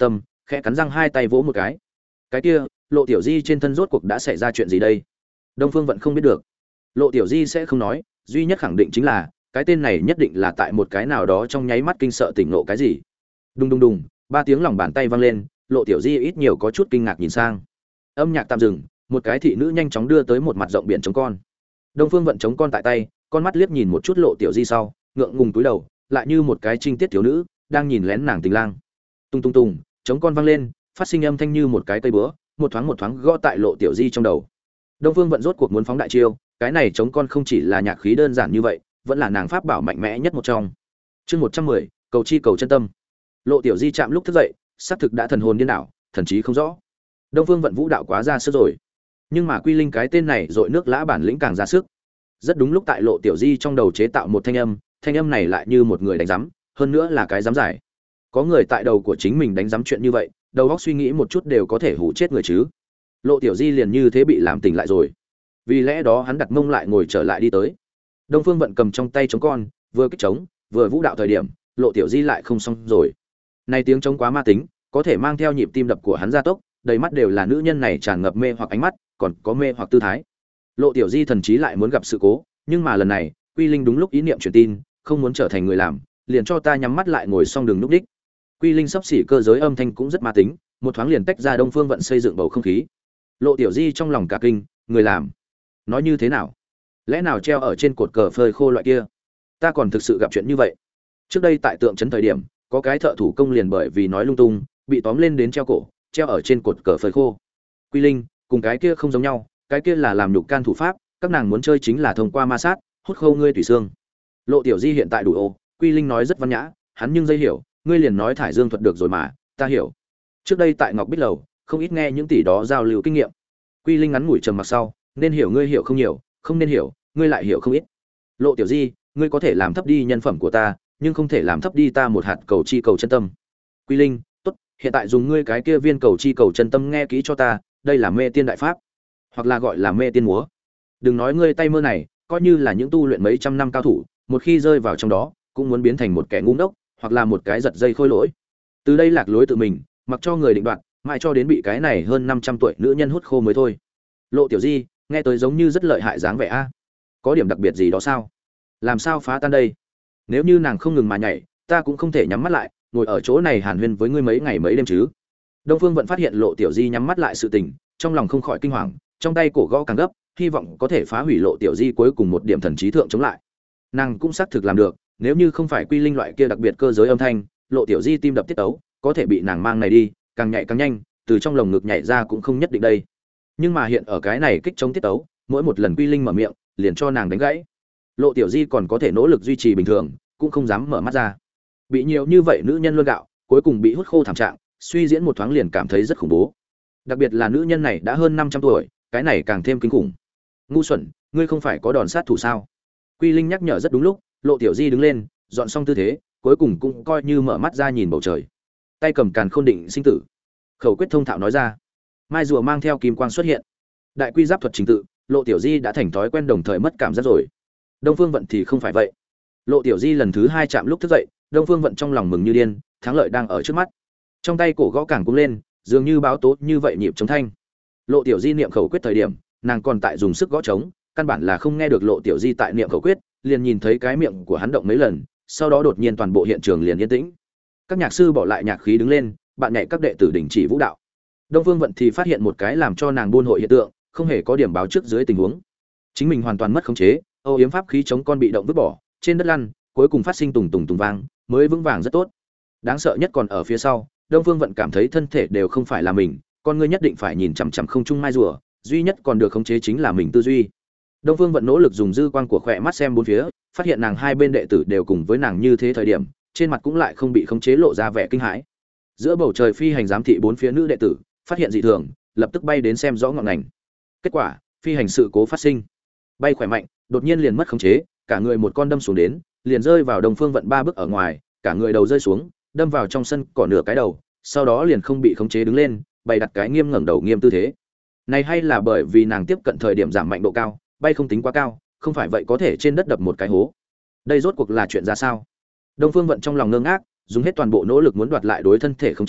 khẽ cắn răng hai tay vỗ một cái. Cái kia, Lộ Tiểu Di trên thân rốt cuộc đã xảy ra chuyện gì đây? Đông Phương vẫn không biết được. Lộ Tiểu Di sẽ không nói, duy nhất khẳng định chính là cái tên này nhất định là tại một cái nào đó trong nháy mắt kinh sợ tỉnh ngộ cái gì. Đùng đùng đùng, ba tiếng lòng bàn tay vang lên, Lộ Tiểu Di ít nhiều có chút kinh ngạc nhìn sang. Âm nhạc tạm dừng, một cái thị nữ nhanh chóng đưa tới một mặt rộng biển trống con. Đông Phương vận trống con tại tay, con mắt liếc nhìn một chút Lộ Tiểu Di sau, ngượng ngùng túi đầu, lại như một cái trinh tiết thiếu nữ đang nhìn lén nàng tình lang. Tung tung tung, trống con vang lên, phát sinh âm thanh như một cái cây búa, một thoáng một thoáng gõ tại Lộ Tiểu Di trong đầu. Đông Phương vận rốt cuộc muốn phóng đại chiêu, cái này trống con không chỉ là nhạc khí đơn giản như vậy, vẫn là nàng pháp bảo mạnh mẽ nhất một trong. Chương một trăm mười, cầu chi cầu chân tâm. Lộ Tiểu Di chạm lúc thức dậy, xác thực đã thần hồn điên đảo, thần trí không rõ. Đông Phương vận vũ đạo quá ra sức rồi, nhưng mà Quy Linh cái tên này dội nước lã bản lĩnh càng ra sức. Rất đúng lúc tại Lộ Tiểu Di trong đầu chế tạo một thanh âm, thanh âm này lại như một người đánh giám, hơn nữa là cái giám giải. Có người tại đầu của chính mình đánh giám chuyện như vậy, đầu óc suy nghĩ một chút đều có thể hù chết người chứ. Lộ Tiểu Di liền như thế bị làm tỉnh lại rồi. Vì lẽ đó hắn đặt mông lại ngồi trở lại đi tới. Đông Phương vận cầm trong tay trống con, vừa kích trống, vừa vũ đạo thời điểm, Lộ Tiểu Di lại không xong rồi. Này tiếng trống quá ma tính, có thể mang theo nhịp tim đập của hắn gia tốc, đầy mắt đều là nữ nhân này tràn ngập mê hoặc ánh mắt, còn có mê hoặc tư thái. Lộ Tiểu Di thần trí lại muốn gặp sự cố, nhưng mà lần này, Quy Linh đúng lúc ý niệm truyền tin, không muốn trở thành người làm, liền cho ta nhắm mắt lại ngồi xong đường núp đích. Quy Linh sắp xỉ cơ giới âm thanh cũng rất ma tính, một thoáng liền tách ra Đông Phương vận xây dựng bầu không khí. Lộ Tiểu Di trong lòng cả kinh, người làm, nói như thế nào? Lẽ nào treo ở trên cột cờ phơi khô loại kia? Ta còn thực sự gặp chuyện như vậy. Trước đây tại tượng trấn thời điểm, có cái thợ thủ công liền bởi vì nói lung tung, bị tóm lên đến treo cổ, treo ở trên cột cờ phơi khô. Quy Linh, cùng cái kia không giống nhau, cái kia là làm nhục can thủ pháp, các nàng muốn chơi chính là thông qua ma sát, hút khô ngươi tùy xương. Lộ Tiểu Di hiện tại đủ ô, Quy Linh nói rất văn nhã, hắn nhưng dây hiểu, ngươi liền nói thải dương thuật được rồi mà, ta hiểu. Trước đây tại Ngọc Bích lầu, không ít nghe những tỷ đó giao lưu kinh nghiệm. Quy Linh ngắn ngủi trầm mặc sau, nên hiểu ngươi hiểu không nhiều, không nên hiểu, ngươi lại hiểu không ít. Lộ Tiểu Di, ngươi có thể làm thấp đi nhân phẩm của ta, nhưng không thể làm thấp đi ta một hạt cầu chi cầu chân tâm. Quy Linh, tốt, hiện tại dùng ngươi cái kia viên cầu chi cầu chân tâm nghe kỹ cho ta, đây là mê tiên đại pháp, hoặc là gọi là mê tiên múa. Đừng nói ngươi tay mơ này, coi như là những tu luyện mấy trăm năm cao thủ, một khi rơi vào trong đó, cũng muốn biến thành một kẻ ngu ngốc, hoặc là một cái giật dây khôi lỗi. Từ đây lạc lối tự mình, mặc cho người định đoạt, mãi cho đến bị cái này hơn năm trăm tuổi nữ nhân hút khô mới thôi. Lộ Tiểu Di, nghe tới giống như rất lợi hại dáng vẻ a. Có điểm đặc biệt gì đó sao? Làm sao phá tan đây? Nếu như nàng không ngừng mà nhảy, ta cũng không thể nhắm mắt lại, ngồi ở chỗ này hàn huyên với ngươi mấy ngày mấy đêm chứ. Đông Phương vẫn phát hiện Lộ Tiểu Di nhắm mắt lại sự tình, trong lòng không khỏi kinh hoàng, trong tay cổ gõ càng gấp, hy vọng có thể phá hủy Lộ Tiểu Di cuối cùng một điểm thần trí thượng chống lại. Nàng cũng xác thực làm được, nếu như không phải Quy Linh loại kia đặc biệt cơ giới âm thanh, Lộ Tiểu Di tim đập tiết tấu, có thể bị nàng mang này đi, càng nhạy càng nhanh, từ trong lồng ngực nhảy ra cũng không nhất định đây. Nhưng mà hiện ở cái này kích chống tiết tấu, mỗi một lần Quy Linh mở miệng, liền cho nàng đánh gãy. Lộ Tiểu Di còn có thể nỗ lực duy trì bình thường, cũng không dám mở mắt ra. Bị nhiều như vậy nữ nhân luôn gạo, cuối cùng bị hút khô thảm trạng, suy diễn một thoáng liền cảm thấy rất khủng bố. Đặc biệt là nữ nhân này đã hơn năm trăm tuổi, cái này càng thêm kinh khủng. Ngu xuẩn, ngươi không phải có đòn sát thủ sao? Quy Linh nhắc nhở rất đúng lúc, Lộ Tiểu Di đứng lên, dọn xong tư thế, cuối cùng cũng coi như mở mắt ra nhìn bầu trời. Tay cầm càn khôn định sinh tử, khẩu quyết thông thạo nói ra. Mai rùa mang theo kim quang xuất hiện. Đại quy giáp thuật trình tự, Lộ Tiểu Di đã thành thói quen đồng thời mất cảm giác rồi. Đông Phương Vận thì không phải vậy. Lộ Tiểu Di lần thứ hai chạm lúc thức dậy, Đông Phương Vận trong lòng mừng như điên, thắng lợi đang ở trước mắt. Trong tay cổ gõ càng cũng lên, dường như báo tố như vậy nhịp chống thanh. Lộ Tiểu Di niệm khẩu quyết thời điểm, nàng còn tại dùng sức gõ trống, căn bản là không nghe được Lộ Tiểu Di tại niệm khẩu quyết, liền nhìn thấy cái miệng của hắn động mấy lần, sau đó đột nhiên toàn bộ hiện trường liền yên tĩnh. Các nhạc sư bỏ lại nhạc khí đứng lên, bạn nhảy các đệ tử đình chỉ vũ đạo. Đông Phương Vận thì phát hiện một cái làm cho nàng buôn hội hiện tượng, không hề có điểm báo trước dưới tình huống. Chính mình hoàn toàn mất khống chế, âu yếm pháp khí chống con bị động vứt bỏ, trên đất lăn, cuối cùng phát sinh tùng tùng tùng vang, mới vững vàng rất tốt. Đáng sợ nhất còn ở phía sau, Đông Phương Vận cảm thấy thân thể đều không phải là mình, con ngươi nhất định phải nhìn chằm chằm không trung mai rùa, duy nhất còn được khống chế chính là mình tư duy. Đông Phương Vận nỗ lực dùng dư quang của khỏe mắt xem bốn phía, phát hiện nàng hai bên đệ tử đều cùng với nàng như thế thời điểm, trên mặt cũng lại không bị khống chế lộ ra vẻ kinh hãi. Giữa bầu trời phi hành giám thị bốn phía nữ đệ tử, phát hiện dị thường, lập tức bay đến xem rõ ngọn ngành. Kết quả, phi hành sự cố phát sinh. Bay khỏe mạnh, đột nhiên liền mất khống chế, cả người một con đâm xuống đến, liền rơi vào Đông Phương Vận ba bước ở ngoài, cả người đầu rơi xuống, đâm vào trong sân cỏ nửa cái đầu, sau đó liền không bị khống chế đứng lên, bày đặt cái nghiêm ngẩng đầu nghiêm tư thế. Này hay là bởi vì nàng tiếp cận thời điểm giảm mạnh độ cao, bay không tính quá cao, không phải vậy có thể trên đất đập một cái hố. Đây rốt cuộc là chuyện ra sao? Đông Phương Vận trong lòng ngơ ngác, dùng hết toàn bộ nỗ lực muốn đoạt lại đối thân thể khống chế,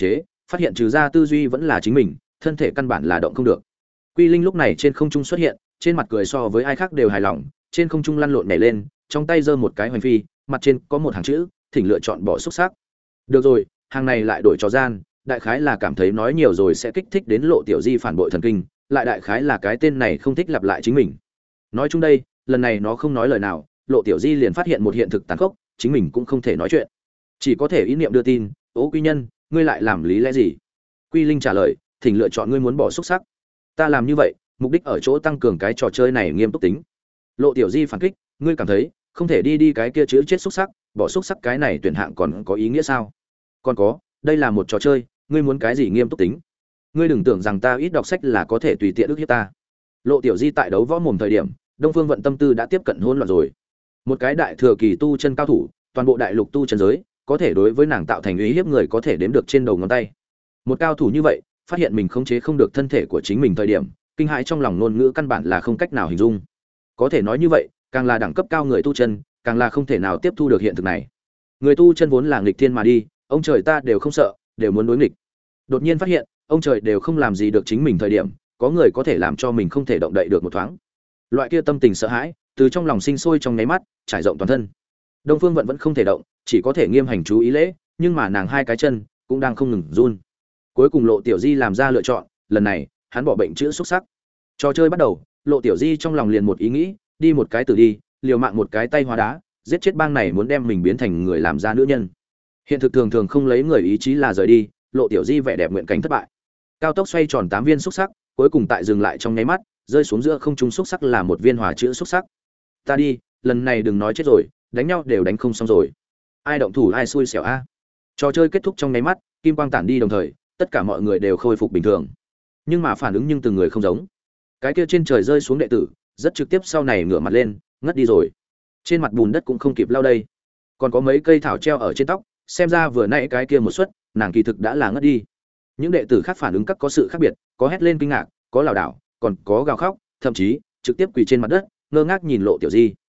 phát hiện trừ ra tư duy vẫn là chính mình, thân thể căn bản là động không được. Quy Linh lúc này trên không trung xuất hiện, trên mặt cười so với ai khác đều hài lòng, trên không trung lăn lộn nhảy lên, trong tay giơ một cái hoành phi, mặt trên có một hàng chữ, thỉnh lựa chọn bỏ xúc sắc. Được rồi, hàng này lại đổi trò gian, đại khái là cảm thấy nói nhiều rồi sẽ kích thích đến Lộ Tiểu Di phản bội thần kinh, lại đại khái là cái tên này không thích lặp lại chính mình. Nói chung đây, lần này nó không nói lời nào, Lộ Tiểu Di liền phát hiện một hiện thực tàn khốc, chính mình cũng không thể nói chuyện, chỉ có thể ý niệm đưa tin. Ô Quy Nhân, ngươi lại làm lý lẽ gì? Quy Linh trả lời, thỉnh lựa chọn ngươi muốn bỏ xúc sắc. Ta làm như vậy, mục đích ở chỗ tăng cường cái trò chơi này nghiêm túc tính. Lộ Tiểu Di phản kích, ngươi cảm thấy không thể đi đi cái kia chữ chết xúc sắc, bỏ xúc sắc cái này tuyển hạng còn có ý nghĩa sao? Còn có, đây là một trò chơi, ngươi muốn cái gì nghiêm túc tính? Ngươi đừng tưởng rằng ta ít đọc sách là có thể tùy tiện ức hiếp ta. Lộ Tiểu Di tại đấu võ mồm thời điểm, Đông Phương Vận tâm tư đã tiếp cận hỗn loạn rồi. Một cái đại thừa kỳ tu chân cao thủ, toàn bộ đại lục tu chân giới, có thể đối với nàng tạo thành uy hiếp người có thể đếm được trên đầu ngón tay. Một cao thủ như vậy, phát hiện mình khống chế không được thân thể của chính mình thời điểm, kinh hãi trong lòng ngôn ngữ căn bản là không cách nào hình dung. Có thể nói như vậy, càng là đẳng cấp cao người tu chân, càng là không thể nào tiếp thu được hiện thực này. Người tu chân vốn là nghịch thiên mà đi, ông trời ta đều không sợ, đều muốn đối nghịch. Đột nhiên phát hiện, ông trời đều không làm gì được chính mình thời điểm, có người có thể làm cho mình không thể động đậy được một thoáng. Loại kia tâm tình sợ hãi, từ trong lòng sinh sôi trong nháy mắt, trải rộng toàn thân. Đông Phương Vận vẫn không thể động, chỉ có thể nghiêm hành chú ý lễ, nhưng mà nàng hai cái chân cũng đang không ngừng run. Cuối cùng Lộ Tiểu Di làm ra lựa chọn, lần này, hắn bỏ bệnh chữa xúc sắc. Trò chơi bắt đầu, Lộ Tiểu Di trong lòng liền một ý nghĩ, đi một cái tử đi, liều mạng một cái tay hóa đá, giết chết bang này muốn đem mình biến thành người làm ra nữ nhân. Hiện thực thường thường không lấy người ý chí là rời đi, Lộ Tiểu Di vẻ đẹp nguyện cảnh thất bại. Cao tốc xoay tròn tám viên xúc sắc, cuối cùng tại dừng lại trong nháy mắt, rơi xuống giữa không trung xúc sắc là một viên hỏa chữa xúc sắc. Ta đi, lần này đừng nói chết rồi, đánh nhau đều đánh không xong rồi. Ai động thủ ai xui xẻo a. Trò chơi kết thúc trong nháy mắt, kim quang tản đi đồng thời, tất cả mọi người đều khôi phục bình thường. Nhưng mà phản ứng nhưng từng người không giống. Cái kia trên trời rơi xuống đệ tử, rất trực tiếp sau này ngửa mặt lên, ngất đi rồi. Trên mặt bùn đất cũng không kịp lau đây. Còn có mấy cây thảo treo ở trên tóc, xem ra vừa nãy cái kia một suất, nàng kỳ thực đã là ngất đi. Những đệ tử khác phản ứng các có sự khác biệt, có hét lên kinh ngạc, có lảo đảo, còn có gào khóc, thậm chí trực tiếp quỳ trên mặt đất, ngơ ngác nhìn Lộ Tiểu Di.